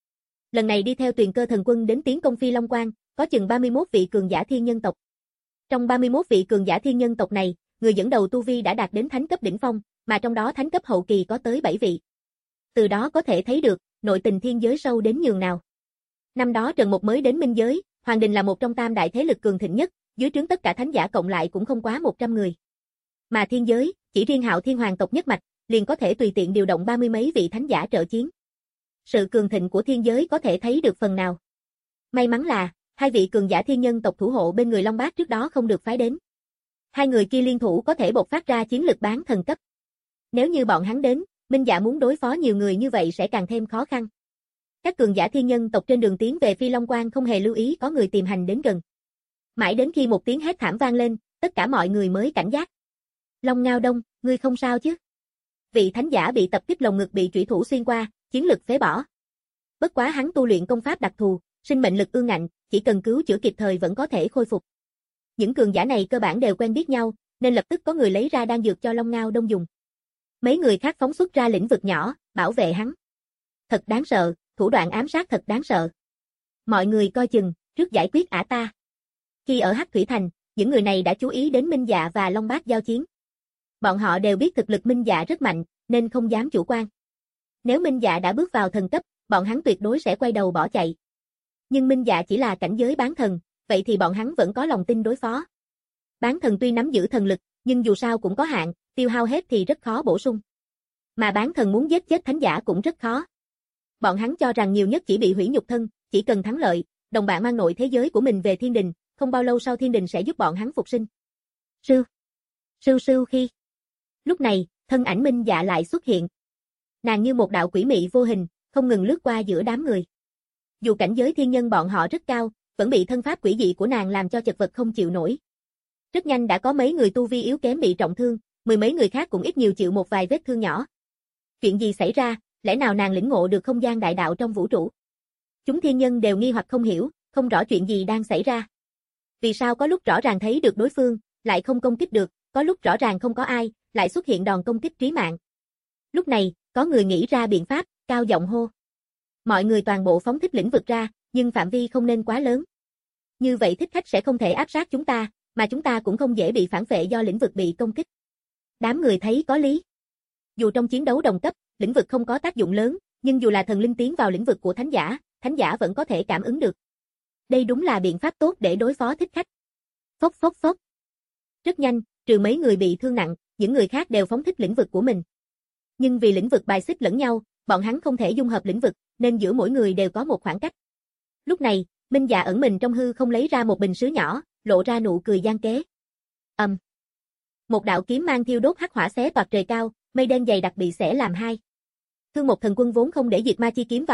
Lần này đi theo Tuyền Cơ Thần Quân đến tiến công Phi Long Quan, có chừng ba mươi mốt vị cường giả thiên nhân tộc. Trong ba mươi mốt vị cường giả thiên nhân tộc này, người dẫn đầu tu vi đã đạt đến thánh cấp đỉnh phong, mà trong đó thánh cấp hậu kỳ có tới bảy vị. Từ đó có thể thấy được, nội tình thiên giới sâu đến nhường nào. Năm đó Trần Mục mới đến minh giới, Hoàng Đình là một trong tam đại thế lực cường thịnh nhất, dưới trướng tất cả thánh giả cộng lại cũng không quá một trăm người. Mà thiên giới, chỉ riêng Hạo Thiên Hoàng tộc nhất mạch, liền có thể tùy tiện điều động ba mươi mấy vị thánh giả trợ chiến. Sự cường thịnh của thiên giới có thể thấy được phần nào. May mắn là, hai vị cường giả thiên nhân tộc thủ hộ bên người Long Bát trước đó không được phái đến. Hai người kia liên thủ có thể bộc phát ra chiến lực bán thần cấp. Nếu như bọn hắn đến, Minh Dạ muốn đối phó nhiều người như vậy sẽ càng thêm khó khăn. Các cường giả thiên nhân tộc trên đường tiến về Phi Long Quan không hề lưu ý có người tìm hành đến gần. Mãi đến khi một tiếng hét thảm vang lên, tất cả mọi người mới cảnh giác. Long Ngao Đông, ngươi không sao chứ? Vị thánh giả bị tập kích lồng ngực bị chủy thủ xuyên qua, chiến lực phế bỏ. Bất quá hắn tu luyện công pháp đặc thù, sinh mệnh lực ương ngạnh, chỉ cần cứu chữa kịp thời vẫn có thể khôi phục. Những cường giả này cơ bản đều quen biết nhau, nên lập tức có người lấy ra đan dược cho Long Ngao Đông dùng. Mấy người khác phóng xuất ra lĩnh vực nhỏ, bảo vệ hắn. Thật đáng sợ, thủ đoạn ám sát thật đáng sợ. Mọi người coi chừng, trước giải quyết ả ta. Khi ở Hắc Thủy Thành, những người này đã chú ý đến Minh Dạ và Long Bát giao chiến. Bọn họ đều biết thực lực Minh Dạ rất mạnh, nên không dám chủ quan. Nếu Minh Dạ đã bước vào thần cấp, bọn hắn tuyệt đối sẽ quay đầu bỏ chạy. Nhưng Minh Dạ chỉ là cảnh giới bán thần, vậy thì bọn hắn vẫn có lòng tin đối phó. Bán thần tuy nắm giữ thần lực, nhưng dù sao cũng có hạn, tiêu hao hết thì rất khó bổ sung. Mà bán thần muốn giết chết thánh giả cũng rất khó. Bọn hắn cho rằng nhiều nhất chỉ bị hủy nhục thân, chỉ cần thắng lợi, đồng bạn mang nội thế giới của mình về thiên đình, không bao lâu sau thiên đình sẽ giúp bọn hắn phục sinh. Sư. Sư sư khi. Lúc này, thân ảnh Minh Dạ lại xuất hiện. Nàng như một đạo quỷ mị vô hình, không ngừng lướt qua giữa đám người. Dù cảnh giới thiên nhân bọn họ rất cao, vẫn bị thân pháp quỷ dị của nàng làm cho chật vật không chịu nổi. Rất nhanh đã có mấy người tu vi yếu kém bị trọng thương, mười mấy người khác cũng ít nhiều chịu một vài vết thương nhỏ. Chuyện gì xảy ra, lẽ nào nàng lĩnh ngộ được không gian đại đạo trong vũ trụ? Chúng thiên nhân đều nghi hoặc không hiểu, không rõ chuyện gì đang xảy ra. Vì sao có lúc rõ ràng thấy được đối phương, lại không công kích được, có lúc rõ ràng không có ai, lại xuất hiện đòn công kích trí mạng. Lúc này, có người nghĩ ra biện pháp, cao giọng hô. Mọi người toàn bộ phóng thích lĩnh vực ra, nhưng phạm vi không nên quá lớn. Như vậy thích khách sẽ không thể áp sát chúng ta, mà chúng ta cũng không dễ bị phản phệ do lĩnh vực bị công kích. Đám người thấy có lý. Dù trong chiến đấu đồng cấp, lĩnh vực không có tác dụng lớn, nhưng dù là thần linh tiến vào lĩnh vực của thánh giả, thánh giả vẫn có thể cảm ứng được. Đây đúng là biện pháp tốt để đối phó thích khách. Phốc phốc phốc. Rất nhanh, trừ mấy người bị thương nặng, những người khác đều phóng thích lĩnh vực của mình. Nhưng vì lĩnh vực bài xích lẫn nhau, bọn hắn không thể dung hợp lĩnh vực, nên giữa mỗi người đều có một khoảng cách. Lúc này, Minh Dạ ẩn mình trong hư không lấy ra một bình sứ nhỏ, lộ ra nụ cười gian kế. Ầm. Um. Một đạo kiếm mang thiêu đốt hắc hỏa xé toạc trời cao, mây đen dày đặc bị xẻ làm hai. Thương Một Thần Quân vốn không để diệt ma chi kiếm vào mắt,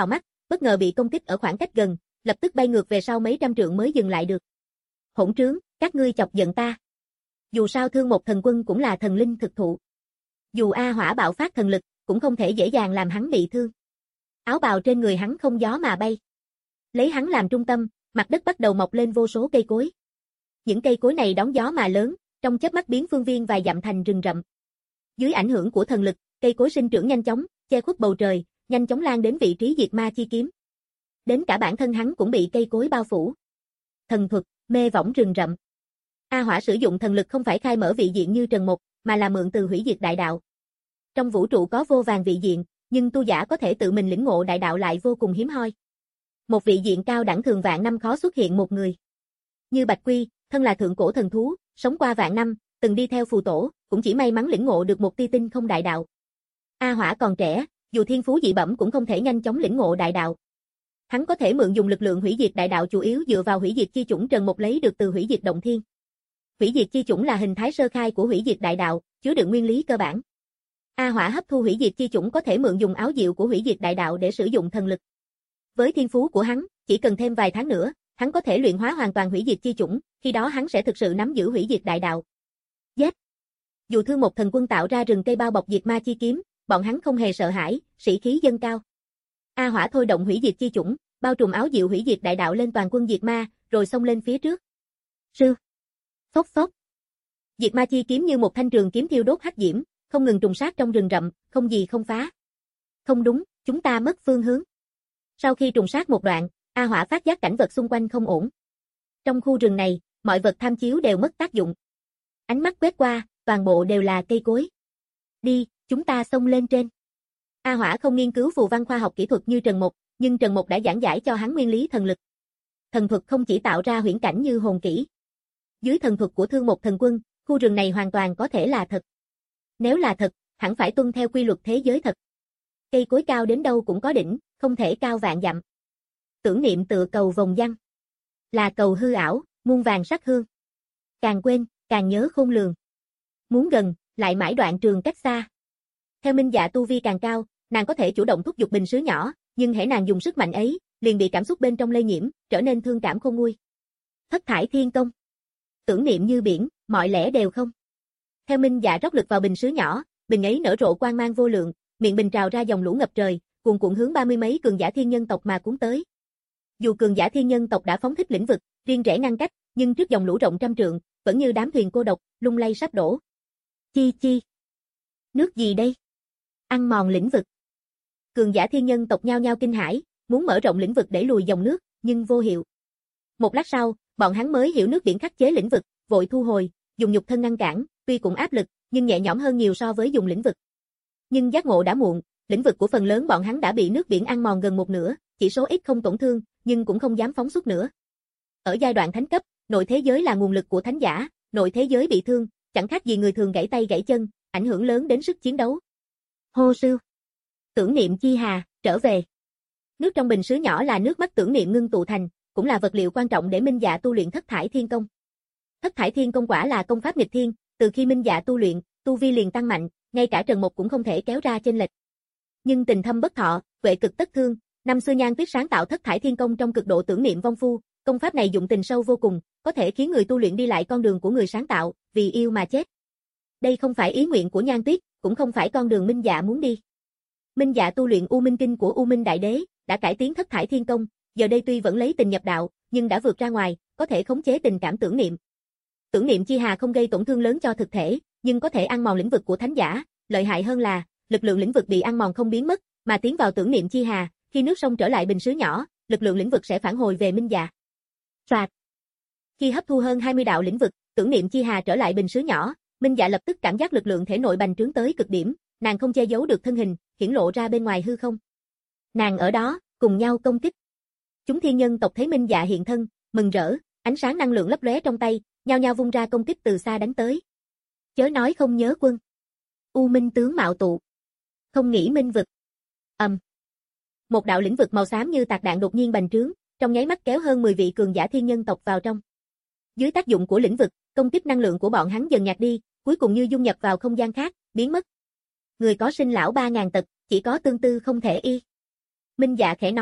bất ngờ bị công kích ở khoảng cách gần, lập tức bay ngược về sau mấy trăm trượng mới dừng lại được. Hỗn trướng, các ngươi chọc giận ta. Dù sao Thương Một Thần Quân cũng là thần linh thực thụ. Dù A Hỏa bạo phát thần lực, cũng không thể dễ dàng làm hắn bị thương. Áo bào trên người hắn không gió mà bay. Lấy hắn làm trung tâm, mặt đất bắt đầu mọc lên vô số cây cối. Những cây cối này đón gió mà lớn, trong chớp mắt biến phương viên vài dặm thành rừng rậm. Dưới ảnh hưởng của thần lực, cây cối sinh trưởng nhanh chóng, che khuất bầu trời, nhanh chóng lan đến vị trí diệt ma chi kiếm. Đến cả bản thân hắn cũng bị cây cối bao phủ. Thần thuật, mê võng rừng rậm. A Hỏa sử dụng thần lực không phải khai mở vị diện như Trần Mục, mà là mượn từ hủy diệt đại đạo. Trong vũ trụ có vô vàn vị diện, nhưng tu giả có thể tự mình lĩnh ngộ đại đạo lại vô cùng hiếm hoi. Một vị diện cao đẳng thường vạn năm khó xuất hiện một người. Như Bạch Quy, thân là thượng cổ thần thú, sống qua vạn năm, từng đi theo phù tổ, cũng chỉ may mắn lĩnh ngộ được một tia tinh không đại đạo. A Hỏa còn trẻ, dù thiên phú dị bẩm cũng không thể nhanh chóng lĩnh ngộ đại đạo. Hắn có thể mượn dùng lực lượng hủy diệt đại đạo chủ yếu dựa vào hủy diệt chi chủng Trần Mục lấy được từ hủy diệt động thiên. Hủy diệt chi chủng là hình thái sơ khai của hủy diệt đại đạo, chứa đựng nguyên lý cơ bản. A Hỏa hấp thu hủy diệt chi chủng có thể mượn dùng áo diệu của hủy diệt đại đạo để sử dụng thần lực. Với thiên phú của hắn, chỉ cần thêm vài tháng nữa, hắn có thể luyện hóa hoàn toàn hủy diệt chi chủng, khi đó hắn sẽ thực sự nắm giữ hủy diệt đại đạo. Giết! Dù Thương Một Thần Quân tạo ra rừng cây bao bọc diệt ma chi kiếm, bọn hắn không hề sợ hãi, sĩ khí dâng cao. A Hỏa thôi động hủy diệt chi chủng, bao trùm áo diệu hủy diệt đại đạo lên toàn quân diệt ma, rồi xông lên phía trước. Sư! Phốc phốc! Diệt ma chi kiếm như một thanh trường kiếm thiêu đốt hắc diễm, không ngừng trùng sát trong rừng rậm, không gì không phá. Không đúng, chúng ta mất phương hướng. Sau khi trùng sát một đoạn, A Hỏa phát giác cảnh vật xung quanh không ổn. Trong khu rừng này, mọi vật tham chiếu đều mất tác dụng. Ánh mắt quét qua, toàn bộ đều là cây cối. Đi, chúng ta xông lên trên. A Hỏa không nghiên cứu phù văn khoa học kỹ thuật như Trần Mục, nhưng Trần Mục đã giảng giải cho hắn nguyên lý thần lực. Thần thuật không chỉ tạo ra huyễn cảnh như hồn kỹ. Dưới thần thuật của Thương Một Thần Quân, khu rừng này hoàn toàn có thể là thật. Nếu là thật, hẳn phải tuân theo quy luật thế giới thật. Cây cối cao đến đâu cũng có đỉnh, không thể cao vạn dặm. Tưởng niệm tựa cầu vòng văn. Là cầu hư ảo, muôn vàng sắc hương. Càng quên, càng nhớ khôn lường. Muốn gần, lại mãi đoạn trường cách xa. Theo Minh Dạ tu vi càng cao, nàng có thể chủ động thúc giục bình sứ nhỏ, nhưng hễ nàng dùng sức mạnh ấy, liền bị cảm xúc bên trong lây nhiễm, trở nên thương cảm khôn nguôi. Thất thải thiên công. Tưởng niệm như biển, mọi lẽ đều không. Theo Minh Dạ rót lực vào bình sứ nhỏ, bình ấy nở rộ quang mang vô lượng, miệng bình trào ra dòng lũ ngập trời, cuồn cuộn hướng ba mươi mấy cường giả thiên nhân tộc mà cuốn tới. Dù cường giả thiên nhân tộc đã phóng thích lĩnh vực, riêng rẽ ngăn cách, nhưng trước dòng lũ rộng trăm trượng, vẫn như đám thuyền cô độc, lung lay sắp đổ. Chi chi. Nước gì đây? Ăn mòn lĩnh vực. Cường giả thiên nhân tộc nhao nhao kinh hãi, muốn mở rộng lĩnh vực để lùi dòng nước, nhưng vô hiệu. Một lát sau, bọn hắn mới hiểu nước biển khắc chế lĩnh vực, vội thu hồi, dùng nhục thân ngăn cản, tuy cũng áp lực, nhưng nhẹ nhõm hơn nhiều so với dùng lĩnh vực. Nhưng giác ngộ đã muộn, lĩnh vực của phần lớn bọn hắn đã bị nước biển ăn mòn gần một nửa, chỉ số ít không tổn thương, nhưng cũng không dám phóng xuất nữa. Ở giai đoạn thánh cấp, nội thế giới là nguồn lực của thánh giả, nội thế giới bị thương, chẳng khác gì người thường gãy tay gãy chân, ảnh hưởng lớn đến sức chiến đấu. Hô sư. Tưởng niệm chi hà, trở về. Nước trong bình sứ nhỏ là nước mắt tưởng niệm ngưng tụ thành, cũng là vật liệu quan trọng để Minh Dạ tu luyện thất thải thiên công. Thất thải thiên công quả là công pháp nghịch thiên, từ khi Minh Dạ tu luyện, tu vi liền tăng mạnh, ngay cả Trần Mục cũng không thể kéo ra chênh lệch. Nhưng tình thâm bất thọ, huệ cực tất thương, năm xưa Nhan Tuyết sáng tạo thất thải thiên công trong cực độ tưởng niệm vong phu, công pháp này dụng tình sâu vô cùng, có thể khiến người tu luyện đi lại con đường của người sáng tạo, vì yêu mà chết. Đây không phải ý nguyện của Nhan Tuyết, cũng không phải con đường Minh Dạ muốn đi. Minh Dạ tu luyện U Minh Kinh của U Minh Đại Đế, đã cải tiến thất thải thiên công, giờ đây tuy vẫn lấy tình nhập đạo, nhưng đã vượt ra ngoài, có thể khống chế tình cảm tưởng niệm. Tưởng niệm chi hà không gây tổn thương lớn cho thực thể, nhưng có thể ăn mòn lĩnh vực của thánh giả, lợi hại hơn là, lực lượng lĩnh vực bị ăn mòn không biến mất, mà tiến vào tưởng niệm chi hà, khi nước sông trở lại bình sứ nhỏ, lực lượng lĩnh vực sẽ phản hồi về Minh Dạ. Soạt. Khi hấp thu hơn hai mươi đạo lĩnh vực, tưởng niệm chi hà trở lại bình sứ nhỏ, Minh Dạ lập tức cảm giác lực lượng thể nội bành trướng tới cực điểm, nàng không che giấu được thân hình, hiển lộ ra bên ngoài hư không. Nàng ở đó, cùng nhau công kích. Chúng thiên nhân tộc thấy Minh Dạ hiện thân, mừng rỡ, ánh sáng năng lượng lấp lóe trong tay, nhao nhao vung ra công kích từ xa đánh tới. Chớ nói không nhớ quân. U Minh tướng mạo tụ. Không nghĩ minh vực. Ầm. Um. Một đạo lĩnh vực màu xám như tạc đạn đột nhiên bành trướng, trong nháy mắt kéo hơn mười vị cường giả thiên nhân tộc vào trong. Dưới tác dụng của lĩnh vực, công kích năng lượng của bọn hắn dần nhạt đi, cuối cùng như dung nhập vào không gian khác, biến mất. Người có sinh lão ba ngàn tật, chỉ có tương tư không thể y. Minh Dạ khẽ nói,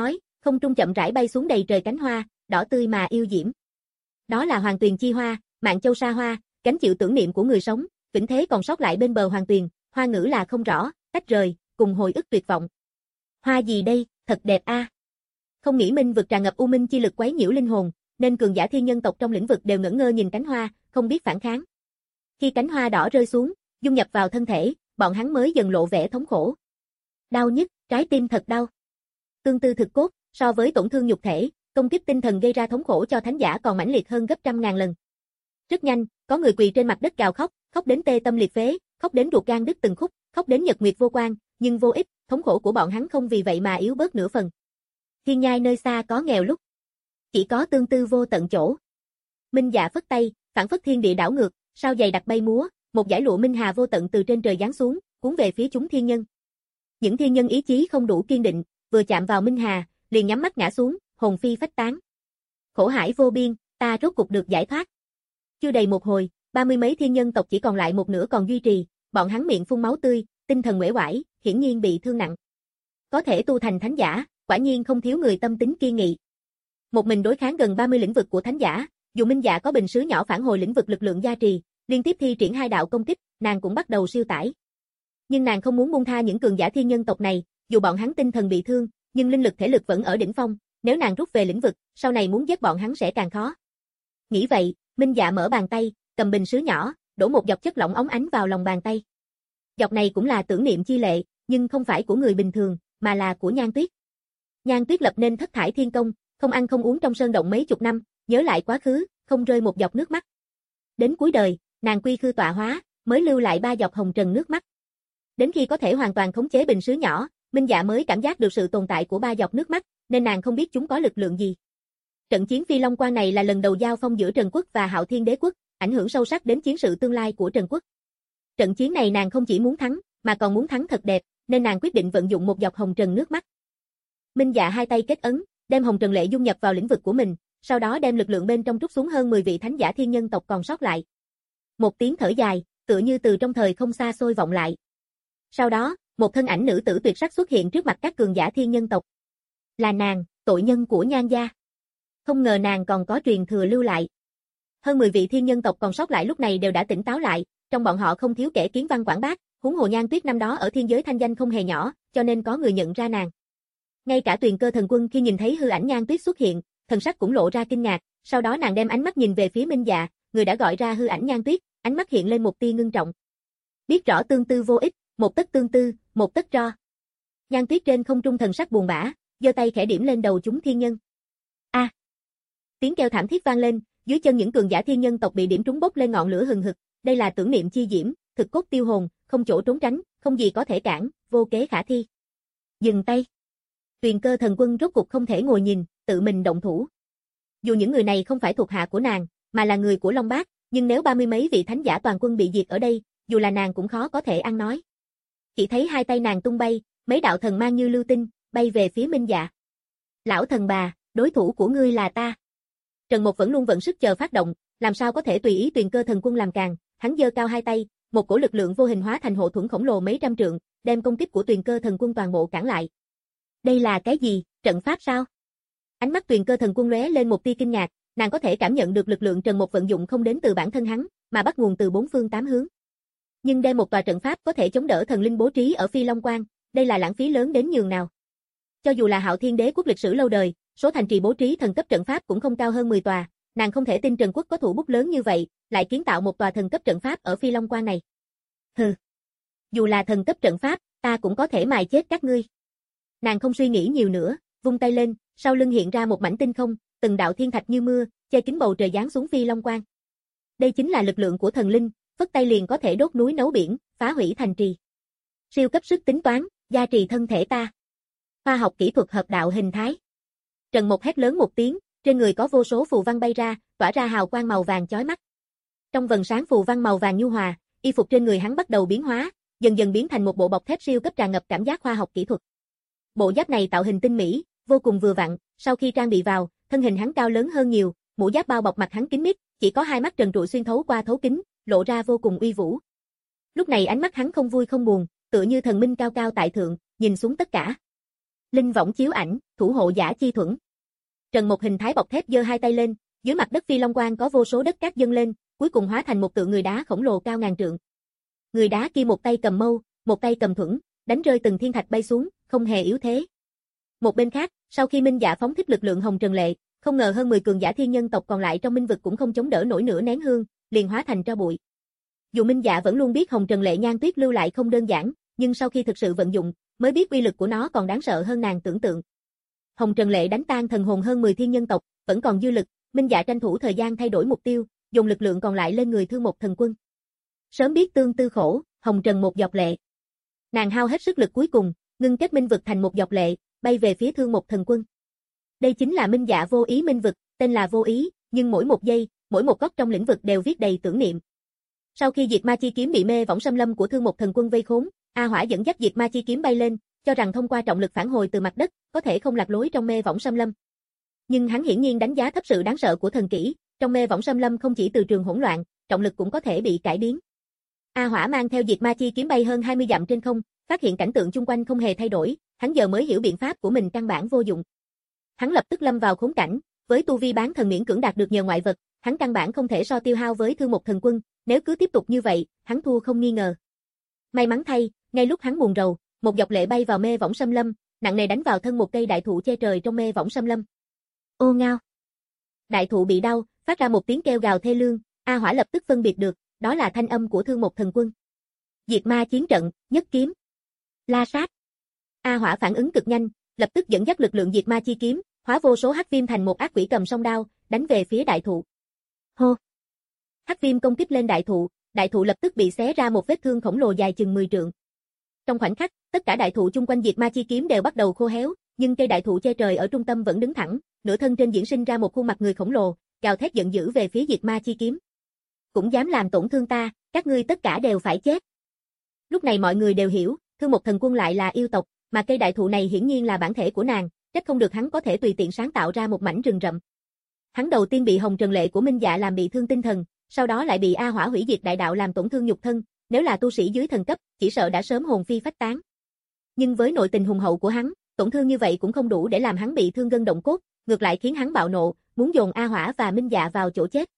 không trung chậm rãi bay xuống đầy trời cánh hoa, đỏ tươi mà yêu diễm. Đó là Hoàng Tuyền chi hoa, Mạn Châu sa hoa, gánh chịu tưởng niệm của người sống, vĩnh thế còn sót lại bên bờ Hoàng Tuyền, hoa ngữ là không rõ, tách rời, cùng hồi ức tuyệt vọng. Hoa gì đây, thật đẹp a. À. Không nghĩ minh vực tràn ngập u minh chi lực quấy nhiễu linh hồn, nên cường giả thiên nhân tộc trong lĩnh vực đều ngẩn ngơ nhìn cánh hoa, không biết phản kháng. Khi cánh hoa đỏ rơi xuống, dung nhập vào thân thể, bọn hắn mới dần lộ vẻ thống khổ. Đau nhức, trái tim thật đau. Tương tư thực cốt, so với tổn thương nhục thể, công kích tinh thần gây ra thống khổ cho thánh giả còn mãnh liệt hơn gấp trăm ngàn lần. Rất nhanh, có người quỳ trên mặt đất gào khóc, khóc đến tê tâm liệt phế, khóc đến ruột gan đứt từng khúc, khóc đến nhật nguyệt vô quang, nhưng vô ích, thống khổ của bọn hắn không vì vậy mà yếu bớt nửa phần. Thiên nhai nơi xa có nghèo lúc, chỉ có tương tư vô tận chỗ. Minh Dạ phất tay, phản phất thiên địa đảo ngược, sao dày đặc bay múa, một dải lụa minh hà vô tận từ trên trời giáng xuống, cuốn về phía chúng thiên nhân. Những thiên nhân ý chí không đủ kiên định, vừa chạm vào minh hà, liền nhắm mắt ngã xuống, hồn phi phách tán. Khổ hải vô biên, ta rốt cục được giải thoát. Chưa đầy một hồi, ba mươi mấy thiên nhân tộc chỉ còn lại một nửa còn duy trì, bọn hắn miệng phun máu tươi, tinh thần uể oải, hiển nhiên bị thương nặng. Có thể tu thành thánh giả, quả nhiên không thiếu người tâm tính kiên nghị. Một mình đối kháng gần ba mươi lĩnh vực của thánh giả, dù Minh Dạ có bình sứ nhỏ phản hồi lĩnh vực lực lượng gia trì, liên tiếp thi triển hai đạo công kích, nàng cũng bắt đầu siêu tải. Nhưng nàng không muốn buông tha những cường giả thiên nhân tộc này, dù bọn hắn tinh thần bị thương, nhưng linh lực thể lực vẫn ở đỉnh phong, nếu nàng rút về lĩnh vực, sau này muốn giết bọn hắn sẽ càng khó. Nghĩ vậy, Minh Dạ mở bàn tay, cầm bình sứ nhỏ, đổ một giọt chất lỏng óng ánh vào lòng bàn tay. Giọt này cũng là tưởng niệm chi lệ, nhưng không phải của người bình thường, mà là của Nhan Tuyết. Nhan Tuyết lập nên thất thải thiên công, không ăn không uống trong sơn động mấy chục năm, nhớ lại quá khứ, không rơi một giọt nước mắt. Đến cuối đời, nàng quy khư tọa hóa, mới lưu lại ba giọt hồng trần nước mắt. Đến khi có thể hoàn toàn khống chế bình sứ nhỏ, Minh Dạ mới cảm giác được sự tồn tại của ba giọt nước mắt, nên nàng không biết chúng có lực lượng gì. Trận chiến Phi Long Quan này là lần đầu giao phong giữa Trần Quốc và Hạo Thiên Đế Quốc, ảnh hưởng sâu sắc đến chiến sự tương lai của Trần Quốc. Trận chiến này nàng không chỉ muốn thắng, mà còn muốn thắng thật đẹp, nên nàng quyết định vận dụng một giọt hồng trần nước mắt. Minh Dạ hai tay kết ấn, đem hồng trần lệ dung nhập vào lĩnh vực của mình, sau đó đem lực lượng bên trong trút xuống hơn mười vị thánh giả thiên nhân tộc còn sót lại. Một tiếng thở dài, tựa như từ trong thời không xa xôi vọng lại. Sau đó, một thân ảnh nữ tử tuyệt sắc xuất hiện trước mặt các cường giả thiên nhân tộc. Là nàng, tội nhân của Nhan gia. Không ngờ nàng còn có truyền thừa lưu lại. Hơn mười vị thiên nhân tộc còn sót lại lúc này đều đã tỉnh táo lại, trong bọn họ không thiếu kẻ kiến văn quảng bác, huống hồ Nhan Tuyết năm đó ở thiên giới thanh danh không hề nhỏ, cho nên có người nhận ra nàng. Ngay cả Tuyền Cơ Thần Quân khi nhìn thấy hư ảnh Nhan Tuyết xuất hiện, thần sắc cũng lộ ra kinh ngạc, sau đó nàng đem ánh mắt nhìn về phía Minh Dạ, người đã gọi ra hư ảnh Nhan Tuyết, ánh mắt hiện lên một tia ngưng trọng. Biết rõ tương tư vô ích, một tấc tương tư, một tấc ro. Nhan Tuyết trên không trung thần sắc buồn bã, giơ tay khẽ điểm lên đầu chúng thiên nhân. A! À. Tiếng kêu thảm thiết vang lên, dưới chân những cường giả thiên nhân tộc bị điểm trúng bốc lên ngọn lửa hừng hực, đây là tưởng niệm chi diễm, thực cốt tiêu hồn, không chỗ trốn tránh, không gì có thể cản, vô kế khả thi. Dừng tay. Tuyền Cơ Thần Quân rốt cục không thể ngồi nhìn, tự mình động thủ. Dù những người này không phải thuộc hạ của nàng, mà là người của Long Bác, nhưng nếu ba mươi mấy vị thánh giả toàn quân bị diệt ở đây, dù là nàng cũng khó có thể ăn nói. Chỉ thấy hai tay nàng tung bay, mấy đạo thần mang như lưu tinh, bay về phía Minh Dạ. Lão thần bà, đối thủ của ngươi là ta. Trần Một vẫn luôn vận sức chờ phát động, làm sao có thể tùy ý Tuyền Cơ Thần Quân làm càng, hắn giơ cao hai tay, một cổ lực lượng vô hình hóa thành hộ thuẫn khổng lồ mấy trăm trượng, đem công kích của Tuyền Cơ Thần Quân toàn bộ cản lại. Đây là cái gì, trận pháp sao? Ánh mắt Tuyền Cơ Thần Quân lóe lên một tia kinh ngạc, nàng có thể cảm nhận được lực lượng Trần Một vận dụng không đến từ bản thân hắn, mà bắt nguồn từ bốn phương tám hướng. Nhưng đem một tòa trận pháp có thể chống đỡ thần linh bố trí ở Phi Long Quan, đây là lãng phí lớn đến nhường nào. Cho dù là Hạo Thiên Đế Quốc lịch sử lâu đời, số thành trì bố trí thần cấp trận pháp cũng không cao hơn mười tòa, nàng không thể tin Trần Quốc có thủ bút lớn như vậy, lại kiến tạo một tòa thần cấp trận pháp ở Phi Long Quan này. Hừ, dù là thần cấp trận pháp, ta cũng có thể mài chết các ngươi. Nàng không suy nghĩ nhiều nữa, vung tay lên, sau lưng hiện ra một mảnh tinh không, từng đạo thiên thạch như mưa, che kín bầu trời giáng xuống Phi Long Quan. Đây chính là lực lượng của thần linh, phất tay liền có thể đốt núi nấu biển, phá hủy thành trì. Siêu cấp sức tính toán, gia trì thân thể ta. Khoa học kỹ thuật hợp đạo hình thái. Trần Một hét lớn một tiếng, trên người có vô số phù văn bay ra, tỏa ra hào quang màu vàng chói mắt. Trong vầng sáng phù văn màu vàng nhu hòa, y phục trên người hắn bắt đầu biến hóa, dần dần biến thành một bộ bọc thép siêu cấp tràn ngập cảm giác khoa học kỹ thuật. Bộ giáp này tạo hình tinh mỹ, vô cùng vừa vặn, sau khi trang bị vào, thân hình hắn cao lớn hơn nhiều, mũ giáp bao bọc mặt hắn kín mít, chỉ có hai mắt trần trụi xuyên thấu qua thấu kính, lộ ra vô cùng uy vũ. Lúc này ánh mắt hắn không vui không buồn, tựa như thần minh cao cao tại thượng, nhìn xuống tất cả. Linh võng chiếu ảnh, thủ hộ giả chi thuẫn. Trần một hình thái bọc thép giơ hai tay lên, dưới mặt đất phi long quang có vô số đất cát dâng lên, cuối cùng hóa thành một tượng người đá khổng lồ cao ngàn trượng. Người đá kia một tay cầm mâu, một tay cầm thuẫn, đánh rơi từng thiên thạch bay xuống, không hề yếu thế. Một bên khác, sau khi Minh Dạ phóng thích lực lượng hồng trần lệ, không ngờ hơn mười cường giả thiên nhân tộc còn lại trong minh vực cũng không chống đỡ nổi nửa nén hương, liền hóa thành tro bụi. Dù Minh Dạ vẫn luôn biết hồng trần lệ nhan tuyết lưu lại không đơn giản, nhưng sau khi thực sự vận dụng, mới biết uy lực của nó còn đáng sợ hơn nàng tưởng tượng. Hồng trần lệ đánh tan thần hồn hơn mười thiên nhân tộc, vẫn còn dư lực, Minh Dạ tranh thủ thời gian thay đổi mục tiêu, dùng lực lượng còn lại lên người Thương Một thần quân. Sớm biết tương tư khổ, hồng trần một giọt lệ. Nàng hao hết sức lực cuối cùng, ngưng kết minh vực thành một giọt lệ, bay về phía Thương Một thần quân. Đây chính là Minh Dạ vô ý minh vực, tên là vô ý, nhưng mỗi một giây, mỗi một góc trong lĩnh vực đều viết đầy tưởng niệm. Sau khi Diệt Ma chi kiếm bị mê võng xâm lâm của Thương Một thần quân vây khốn, A Hỏa dẫn dắt Diệt Ma chi kiếm bay lên, cho rằng thông qua trọng lực phản hồi từ mặt đất, có thể không lạc lối trong mê võng xâm lâm. Nhưng hắn hiển nhiên đánh giá thấp sự đáng sợ của thần kỹ, trong mê võng xâm lâm không chỉ từ trường hỗn loạn, trọng lực cũng có thể bị cải biến. A Hỏa mang theo Diệt Ma chi kiếm bay hơn hai mươi dặm trên không, phát hiện cảnh tượng chung quanh không hề thay đổi, hắn giờ mới hiểu biện pháp của mình căn bản vô dụng. Hắn lập tức lâm vào khốn cảnh, với tu vi bán thần miễn cưỡng đạt được nhờ ngoại vật, hắn căn bản không thể so tiêu hao với Thương Một thần quân, nếu cứ tiếp tục như vậy, hắn thua không nghi ngờ. May mắn thay, ngay lúc hắn buồn rầu, một giọt lệ bay vào mê võng xâm lâm, nặng nề đánh vào thân một cây đại thụ che trời trong mê võng xâm lâm. Ô ngao. Đại thụ bị đau, phát ra một tiếng kêu gào thê lương, A Hỏa lập tức phân biệt được, đó là thanh âm của Thương Một thần quân. Diệt ma chiến trận, nhất kiếm. La sát. A Hỏa phản ứng cực nhanh, lập tức dẫn dắt lực lượng diệt ma chi kiếm, hóa vô số hắc viêm thành một ác quỷ cầm song đao, đánh về phía đại thụ. Hô. Hắc viêm công kích lên đại thụ, đại thụ lập tức bị xé ra một vết thương khổng lồ dài chừng mười trượng. Trong khoảnh khắc, tất cả đại thụ chung quanh diệt ma chi kiếm đều bắt đầu khô héo, nhưng cây đại thụ che trời ở trung tâm vẫn đứng thẳng, nửa thân trên diễn sinh ra một khuôn mặt người khổng lồ, gào thét giận dữ về phía diệt ma chi kiếm. Cũng dám làm tổn thương ta, các ngươi tất cả đều phải chết. Lúc này mọi người đều hiểu, Thương Một thần quân lại là yêu tộc, mà cây đại thụ này hiển nhiên là bản thể của nàng, trách không được hắn có thể tùy tiện sáng tạo ra một mảnh rừng rậm. Hắn đầu tiên bị hồng trần lệ của Minh Dạ làm bị thương tinh thần, sau đó lại bị A Hỏa hủy diệt đại đạo làm tổn thương nhục thân, nếu là tu sĩ dưới thần cấp, chỉ sợ đã sớm hồn phi phách tán. Nhưng với nội tình hùng hậu của hắn, tổn thương như vậy cũng không đủ để làm hắn bị thương gân động cốt, ngược lại khiến hắn bạo nộ, muốn dồn A Hỏa và Minh Dạ vào chỗ chết.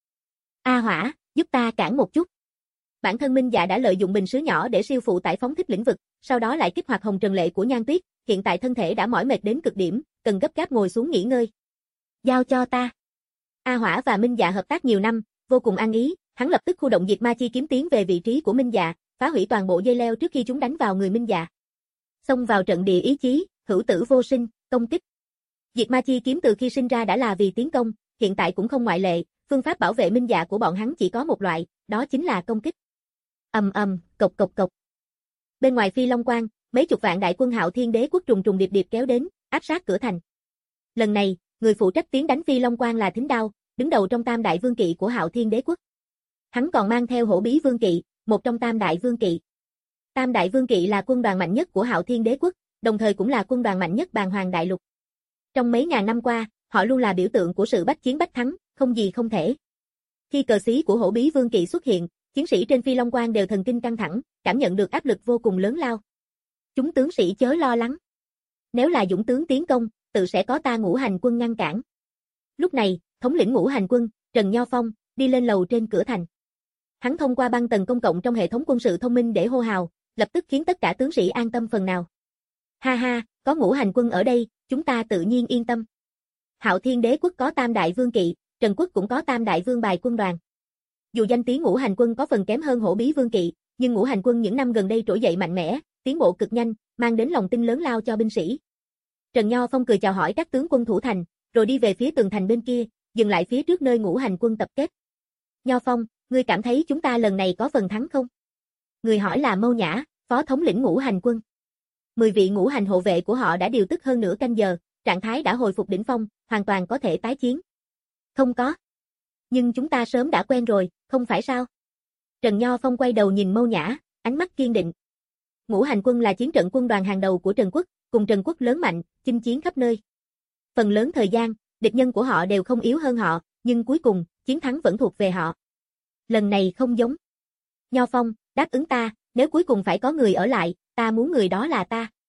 A Hỏa, giúp ta cản một chút. Bản thân Minh Dạ đã lợi dụng bình sứ nhỏ để siêu phụ tải phóng thích lĩnh vực, sau đó lại kích hoạt hồng trần lệ của Nhan Tuyết, hiện tại thân thể đã mỏi mệt đến cực điểm, cần gấp gáp ngồi xuống nghỉ ngơi. Giao cho ta. A Hỏa và Minh Dạ hợp tác nhiều năm, vô cùng ăn ý, hắn lập tức khu động diệt ma chi kiếm tiến về vị trí của Minh Dạ, phá hủy toàn bộ dây leo trước khi chúng đánh vào người Minh Dạ. Xông vào trận địa ý chí, hữu tử vô sinh, công kích. Diệt ma chi kiếm từ khi sinh ra đã là vì tiến công, hiện tại cũng không ngoại lệ, phương pháp bảo vệ Minh Dạ của bọn hắn chỉ có một loại, đó chính là công kích. Ầm ầm, cộc cộc cộc. Bên ngoài Phi Long Quang, mấy chục vạn đại quân Hạo Thiên Đế quốc trùng trùng điệp điệp kéo đến, áp sát cửa thành. Lần này, người phụ trách tiến đánh Phi Long Quang là Thính Đao, đứng đầu trong Tam đại vương kỵ của Hạo Thiên Đế quốc. Hắn còn mang theo Hổ Bí vương kỵ, một trong Tam đại vương kỵ. Tam đại vương kỵ là quân đoàn mạnh nhất của Hạo Thiên Đế quốc, đồng thời cũng là quân đoàn mạnh nhất Bàn Hoàng đại lục. Trong mấy ngàn năm qua, họ luôn là biểu tượng của sự bách chiến bách thắng, không gì không thể. Khi cờ xí của Hổ Bí vương kỵ xuất hiện, chiến sĩ trên Phi Long Quang đều thần kinh căng thẳng, cảm nhận được áp lực vô cùng lớn lao. Chúng tướng sĩ chớ lo lắng. Nếu là dũng tướng tiến công, tự sẽ có ta Ngũ Hành quân ngăn cản. Lúc này, thống lĩnh Ngũ Hành quân, Trần Nho Phong, đi lên lầu trên cửa thành. Hắn thông qua băng tầng công cộng trong hệ thống quân sự thông minh để hô hào, lập tức khiến tất cả tướng sĩ an tâm phần nào. Ha ha, có Ngũ Hành quân ở đây, chúng ta tự nhiên yên tâm. Hạo Thiên Đế quốc có Tam đại vương kỵ, Trần quốc cũng có Tam đại vương bài quân đoàn. Dù danh tiếng Ngũ Hành quân có phần kém hơn Hổ Bí vương kỵ, nhưng Ngũ Hành quân những năm gần đây trỗi dậy mạnh mẽ, tiến bộ cực nhanh, mang đến lòng tin lớn lao cho binh sĩ. Trần Nho Phong cười chào hỏi các tướng quân thủ thành, rồi đi về phía tường thành bên kia, dừng lại phía trước nơi Ngũ Hành quân tập kết. Nho Phong, ngươi cảm thấy chúng ta lần này có phần thắng không? Người hỏi là Mâu Nhã, phó thống lĩnh Ngũ Hành quân. Mười vị ngũ hành hộ vệ của họ đã điều tức hơn nửa canh giờ, trạng thái đã hồi phục đỉnh phong, hoàn toàn có thể tái chiến. Không có. Nhưng chúng ta sớm đã quen rồi, không phải sao? Trần Nho Phong quay đầu nhìn Mâu Nhã, ánh mắt kiên định. Ngũ Hành quân là chiến trận quân đoàn hàng đầu của Trần quốc, cùng Trần quốc lớn mạnh, chinh chiến khắp nơi. Phần lớn thời gian, địch nhân của họ đều không yếu hơn họ, nhưng cuối cùng, chiến thắng vẫn thuộc về họ. Lần này không giống. Nho Phong, đáp ứng ta, nếu cuối cùng phải có người ở lại, ta muốn người đó là ta.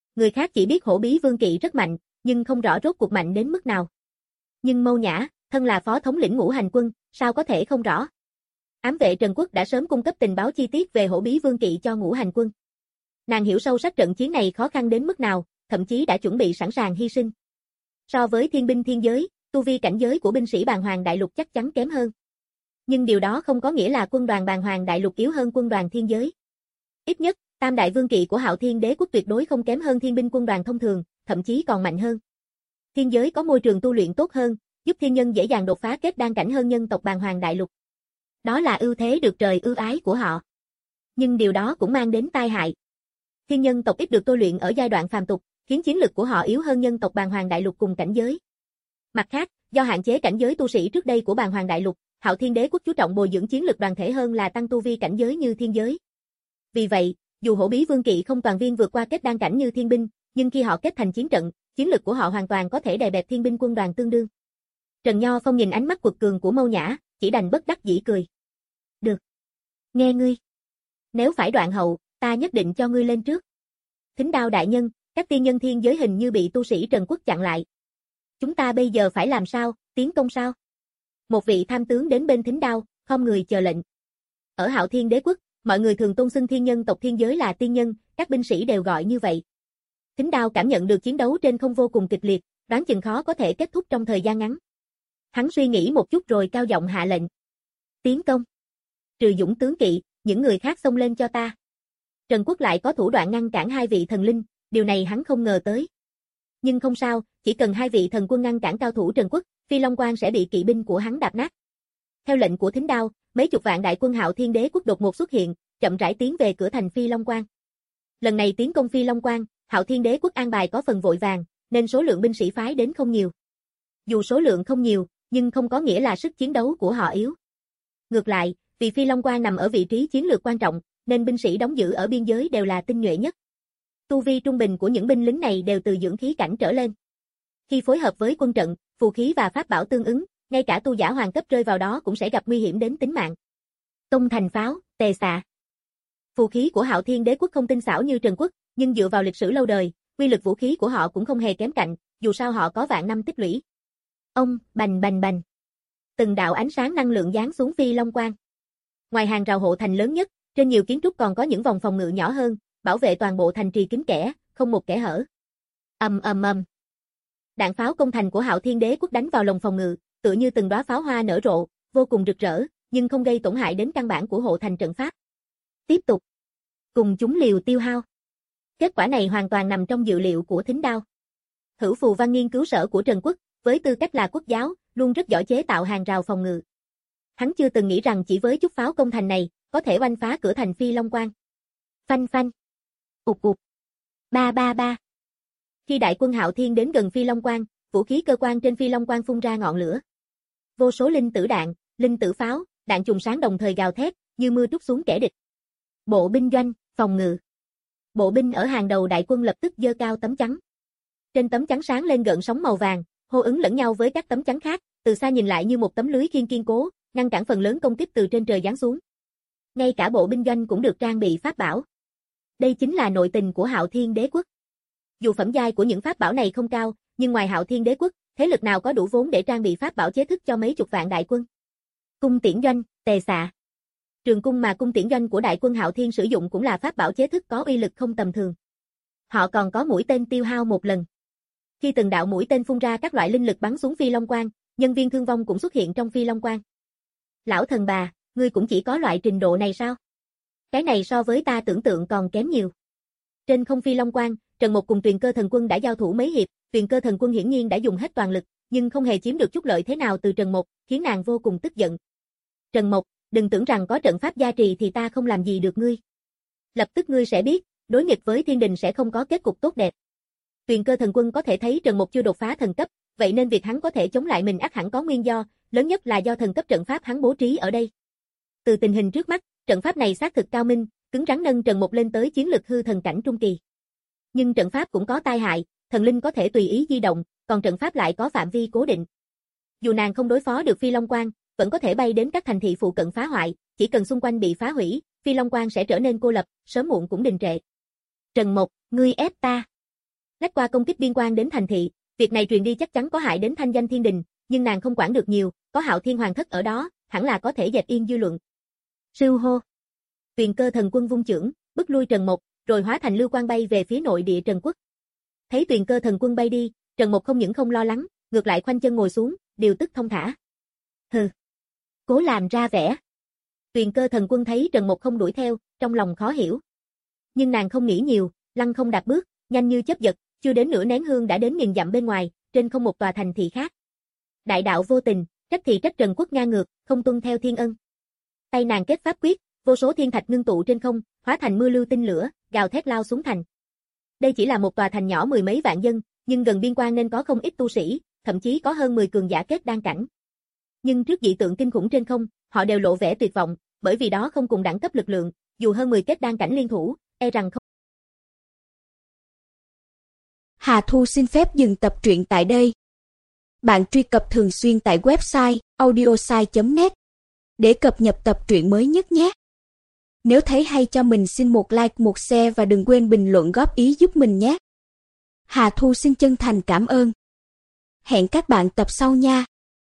Người khác chỉ biết Hổ Bí Vương Kỵ rất mạnh, nhưng không rõ rốt cuộc mạnh đến mức nào. Nhưng Mâu Nhã, thân là phó thống lĩnh Ngũ Hành Quân, sao có thể không rõ. Ám vệ Trần Quốc đã sớm cung cấp tình báo chi tiết về Hổ Bí Vương Kỵ cho Ngũ Hành Quân. Nàng hiểu sâu sắc trận chiến này khó khăn đến mức nào, thậm chí đã chuẩn bị sẵn sàng hy sinh. So với thiên binh thiên giới, tu vi cảnh giới của binh sĩ Bàng Hoàng Đại Lục chắc chắn kém hơn. Nhưng điều đó không có nghĩa là quân đoàn Bàng Hoàng Đại Lục yếu hơn quân đoàn thiên giới. Ít nhất, Tam Đại Vương Kỵ của Hạo Thiên Đế Quốc tuyệt đối không kém hơn thiên binh quân đoàn thông thường, thậm chí còn mạnh hơn. Thiên giới có môi trường tu luyện tốt hơn, giúp thiên nhân dễ dàng đột phá kết đan cảnh hơn nhân tộc Bàng Hoàng Đại Lục. Đó là ưu thế được trời ưu ái của họ. Nhưng điều đó cũng mang đến tai hại. Thiên nhân tộc ít được tu luyện ở giai đoạn phàm tục, khiến chiến lực của họ yếu hơn nhân tộc Bàng Hoàng Đại Lục cùng cảnh giới. Mặt khác, do hạn chế cảnh giới tu sĩ trước đây của Bàng Hoàng Đại Lục, Hạo Thiên Đế Quốc chú trọng bồi dưỡng chiến lực đoàn thể hơn là tăng tu vi cảnh giới như thiên giới. Vì vậy, dù Hổ Bí Vương Kỵ không toàn viên vượt qua kết đan cảnh như thiên binh, nhưng khi họ kết thành chiến trận, chiến lực của họ hoàn toàn có thể đè bẹp thiên binh quân đoàn tương đương. Trần Nho Phong nhìn ánh mắt quật cường của Mâu Nhã, chỉ đành bất đắc dĩ cười. Được. Nghe ngươi. Nếu phải đoạn hậu, ta nhất định cho ngươi lên trước. Thính Đao đại nhân, các tiên nhân thiên giới hình như bị tu sĩ Trần Quốc chặn lại. Chúng ta bây giờ phải làm sao, tiến công sao? Một vị tham tướng đến bên Thính Đao, khom người chờ lệnh. Ở Hạo Thiên Đế Quốc, mọi người thường tôn xưng thiên nhân tộc thiên giới là tiên nhân, các binh sĩ đều gọi như vậy. Thính Đao cảm nhận được chiến đấu trên không vô cùng kịch liệt, đoán chừng khó có thể kết thúc trong thời gian ngắn. Hắn suy nghĩ một chút rồi cao giọng hạ lệnh. Tiến công. Trừ Dũng tướng kỵ, những người khác xông lên cho ta. Trần Quốc lại có thủ đoạn ngăn cản hai vị thần linh, điều này hắn không ngờ tới. Nhưng không sao, chỉ cần hai vị thần quân ngăn cản cao thủ Trần Quốc, Phi Long Quan sẽ bị kỵ binh của hắn đạp nát. Theo lệnh của Thính Đao, mấy chục vạn đại quân Hạo Thiên Đế Quốc đột ngột xuất hiện, chậm rãi tiến về cửa thành Phi Long Quan. Lần này tiến công Phi Long Quan, Hạo Thiên Đế Quốc an bài có phần vội vàng, nên số lượng binh sĩ phái đến không nhiều. Dù số lượng không nhiều, nhưng không có nghĩa là sức chiến đấu của họ yếu. Ngược lại, vì Phi Long Quan nằm ở vị trí chiến lược quan trọng, nên binh sĩ đóng giữ ở biên giới đều là tinh nhuệ nhất. Tu vi trung bình của những binh lính này đều từ dưỡng khí cảnh trở lên. Khi phối hợp với quân trận, phù khí và pháp bảo tương ứng, ngay cả tu giả hoàng cấp rơi vào đó cũng sẽ gặp nguy hiểm đến tính mạng. Công thành pháo, tề xạ. Phù khí của Hạo Thiên Đế Quốc không tinh xảo như Trần Quốc, nhưng dựa vào lịch sử lâu đời, quy lực vũ khí của họ cũng không hề kém cạnh, dù sao họ có vạn năm tích lũy. Ông, bành bành bành. Từng đạo ánh sáng năng lượng giáng xuống Phi Long Quan. Ngoài hàng rào hộ thành lớn nhất, trên nhiều kiến trúc còn có những vòng phòng ngự nhỏ hơn, bảo vệ toàn bộ thành trì kín kẽ, không một kẽ hở. Ầm ầm ầm. Đạn pháo công thành của Hạo Thiên Đế Quốc đánh vào lồng phòng ngự, tựa như từng đóa pháo hoa nở rộ, vô cùng rực rỡ, nhưng không gây tổn hại đến căn bản của hộ thành trận pháp. Tiếp tục. Cùng chúng liều tiêu hao. Kết quả này hoàn toàn nằm trong dự liệu của Thính Đao. Hữu Phù Văn nghiên cứu sở của Trần Quốc, với tư cách là quốc giáo, luôn rất giỏi chế tạo hàng rào phòng ngự. Hắn chưa từng nghĩ rằng chỉ với chút pháo công thành này, có thể oanh phá cửa thành Phi Long Quan. Phanh phanh. Ụt ụt. Ba ba ba. Khi đại quân Hạo Thiên đến gần Phi Long Quan, vũ khí cơ quan trên Phi Long Quan phun ra ngọn lửa. Vô số linh tử đạn, linh tử pháo, đạn trùng sáng đồng thời gào thét, như mưa trút xuống kẻ địch. Bộ binh doanh, phòng ngự. Bộ binh ở hàng đầu đại quân lập tức giơ cao tấm chắn. Trên tấm chắn sáng lên gợn sóng màu vàng, hô ứng lẫn nhau với các tấm chắn khác, từ xa nhìn lại như một tấm lưới khiên kiên cố, ngăn cản phần lớn công kích từ trên trời giáng xuống. Ngay cả bộ binh doanh cũng được trang bị pháp bảo. Đây chính là nội tình của Hạo Thiên Đế Quốc. Dù phẩm giai của những pháp bảo này không cao, nhưng ngoài Hạo Thiên Đế Quốc, thế lực nào có đủ vốn để trang bị pháp bảo chế thức cho mấy chục vạn đại quân. Cung tiễn doanh, tề xạ. Trường cung mà cung tiễn doanh của đại quân Hạo Thiên sử dụng cũng là pháp bảo chế thức có uy lực không tầm thường. Họ còn có mũi tên tiêu hao một lần. Khi từng đạo mũi tên phun ra các loại linh lực bắn xuống Phi Long Quan, nhân viên thương vong cũng xuất hiện trong Phi Long Quan. Lão thần bà, ngươi cũng chỉ có loại trình độ này sao? Cái này so với ta tưởng tượng còn kém nhiều. Trên không Phi Long Quan, Trần Mộc cùng Tuyền Cơ Thần Quân đã giao thủ mấy hiệp, Tuyền Cơ Thần Quân hiển nhiên đã dùng hết toàn lực, nhưng không hề chiếm được chút lợi thế nào từ Trần Mộc, khiến nàng vô cùng tức giận. Trần Mộc, đừng tưởng rằng có trận pháp gia trì thì ta không làm gì được ngươi. Lập tức ngươi sẽ biết, đối nghịch với thiên đình sẽ không có kết cục tốt đẹp. Tuyền Cơ Thần Quân có thể thấy Trần Mộc chưa đột phá thần cấp, vậy nên việc hắn có thể chống lại mình ắt hẳn có nguyên do, lớn nhất là do thần cấp trận pháp hắn bố trí ở đây. Từ tình hình trước mắt, trận pháp này xác thực cao minh, cứng rắn nâng Trần Mộc lên tới chiến lực hư thần cảnh trung kỳ. Nhưng trận pháp cũng có tai hại, thần linh có thể tùy ý di động, còn trận pháp lại có phạm vi cố định. Dù nàng không đối phó được Phi Long Quan, vẫn có thể bay đến các thành thị phụ cận phá hoại, chỉ cần xung quanh bị phá hủy, Phi Long Quan sẽ trở nên cô lập, sớm muộn cũng đình trệ. Trần Mộc, ngươi ép ta. lách qua công kích biên quan đến thành thị, việc này truyền đi chắc chắn có hại đến thanh danh thiên đình, nhưng nàng không quản được nhiều, có Hạo Thiên Hoàng thất ở đó, hẳn là có thể dẹp yên dư luận. Sưu hô. Tuyền Cơ Thần Quân vung chưởng, bức lui Trần Mộc, rồi hóa thành lưu quang bay về phía nội địa Trần Quốc. Thấy Tuyền Cơ Thần Quân bay đi, Trần Mộc không những không lo lắng, ngược lại khoanh chân ngồi xuống, điều tức thông thả. Hừ, cố làm ra vẻ. Tuyền Cơ Thần Quân thấy Trần Mộc không đuổi theo, trong lòng khó hiểu. Nhưng nàng không nghĩ nhiều, lăng không đạp bước, nhanh như chớp giật, chưa đến nửa nén hương đã đến nghìn dặm bên ngoài, trên không một tòa thành thị khác. Đại đạo vô tình, trách thì trách Trần Quốc ngang ngược, không tuân theo thiên ân. Tay nàng kết pháp quyết, vô số thiên thạch ngưng tụ trên không, hóa thành mưa lưu tinh lửa, gào thét lao xuống thành. Đây chỉ là một tòa thành nhỏ mười mấy vạn dân, nhưng gần biên quan nên có không ít tu sĩ, thậm chí có hơn mười cường giả kết đan cảnh. Nhưng trước dị tượng kinh khủng trên không, họ đều lộ vẻ tuyệt vọng, bởi vì đó không cùng đẳng cấp lực lượng, dù hơn mười kết đan cảnh liên thủ, e rằng không. Hà Thu xin phép dừng tập truyện tại đây. Bạn truy cập thường xuyên tại website audiosai chấm net để cập nhật tập truyện mới nhất nhé. Nếu thấy hay cho mình xin một like, một share và đừng quên bình luận góp ý giúp mình nhé. Hà Thu xin chân thành cảm ơn. Hẹn các bạn tập sau nha.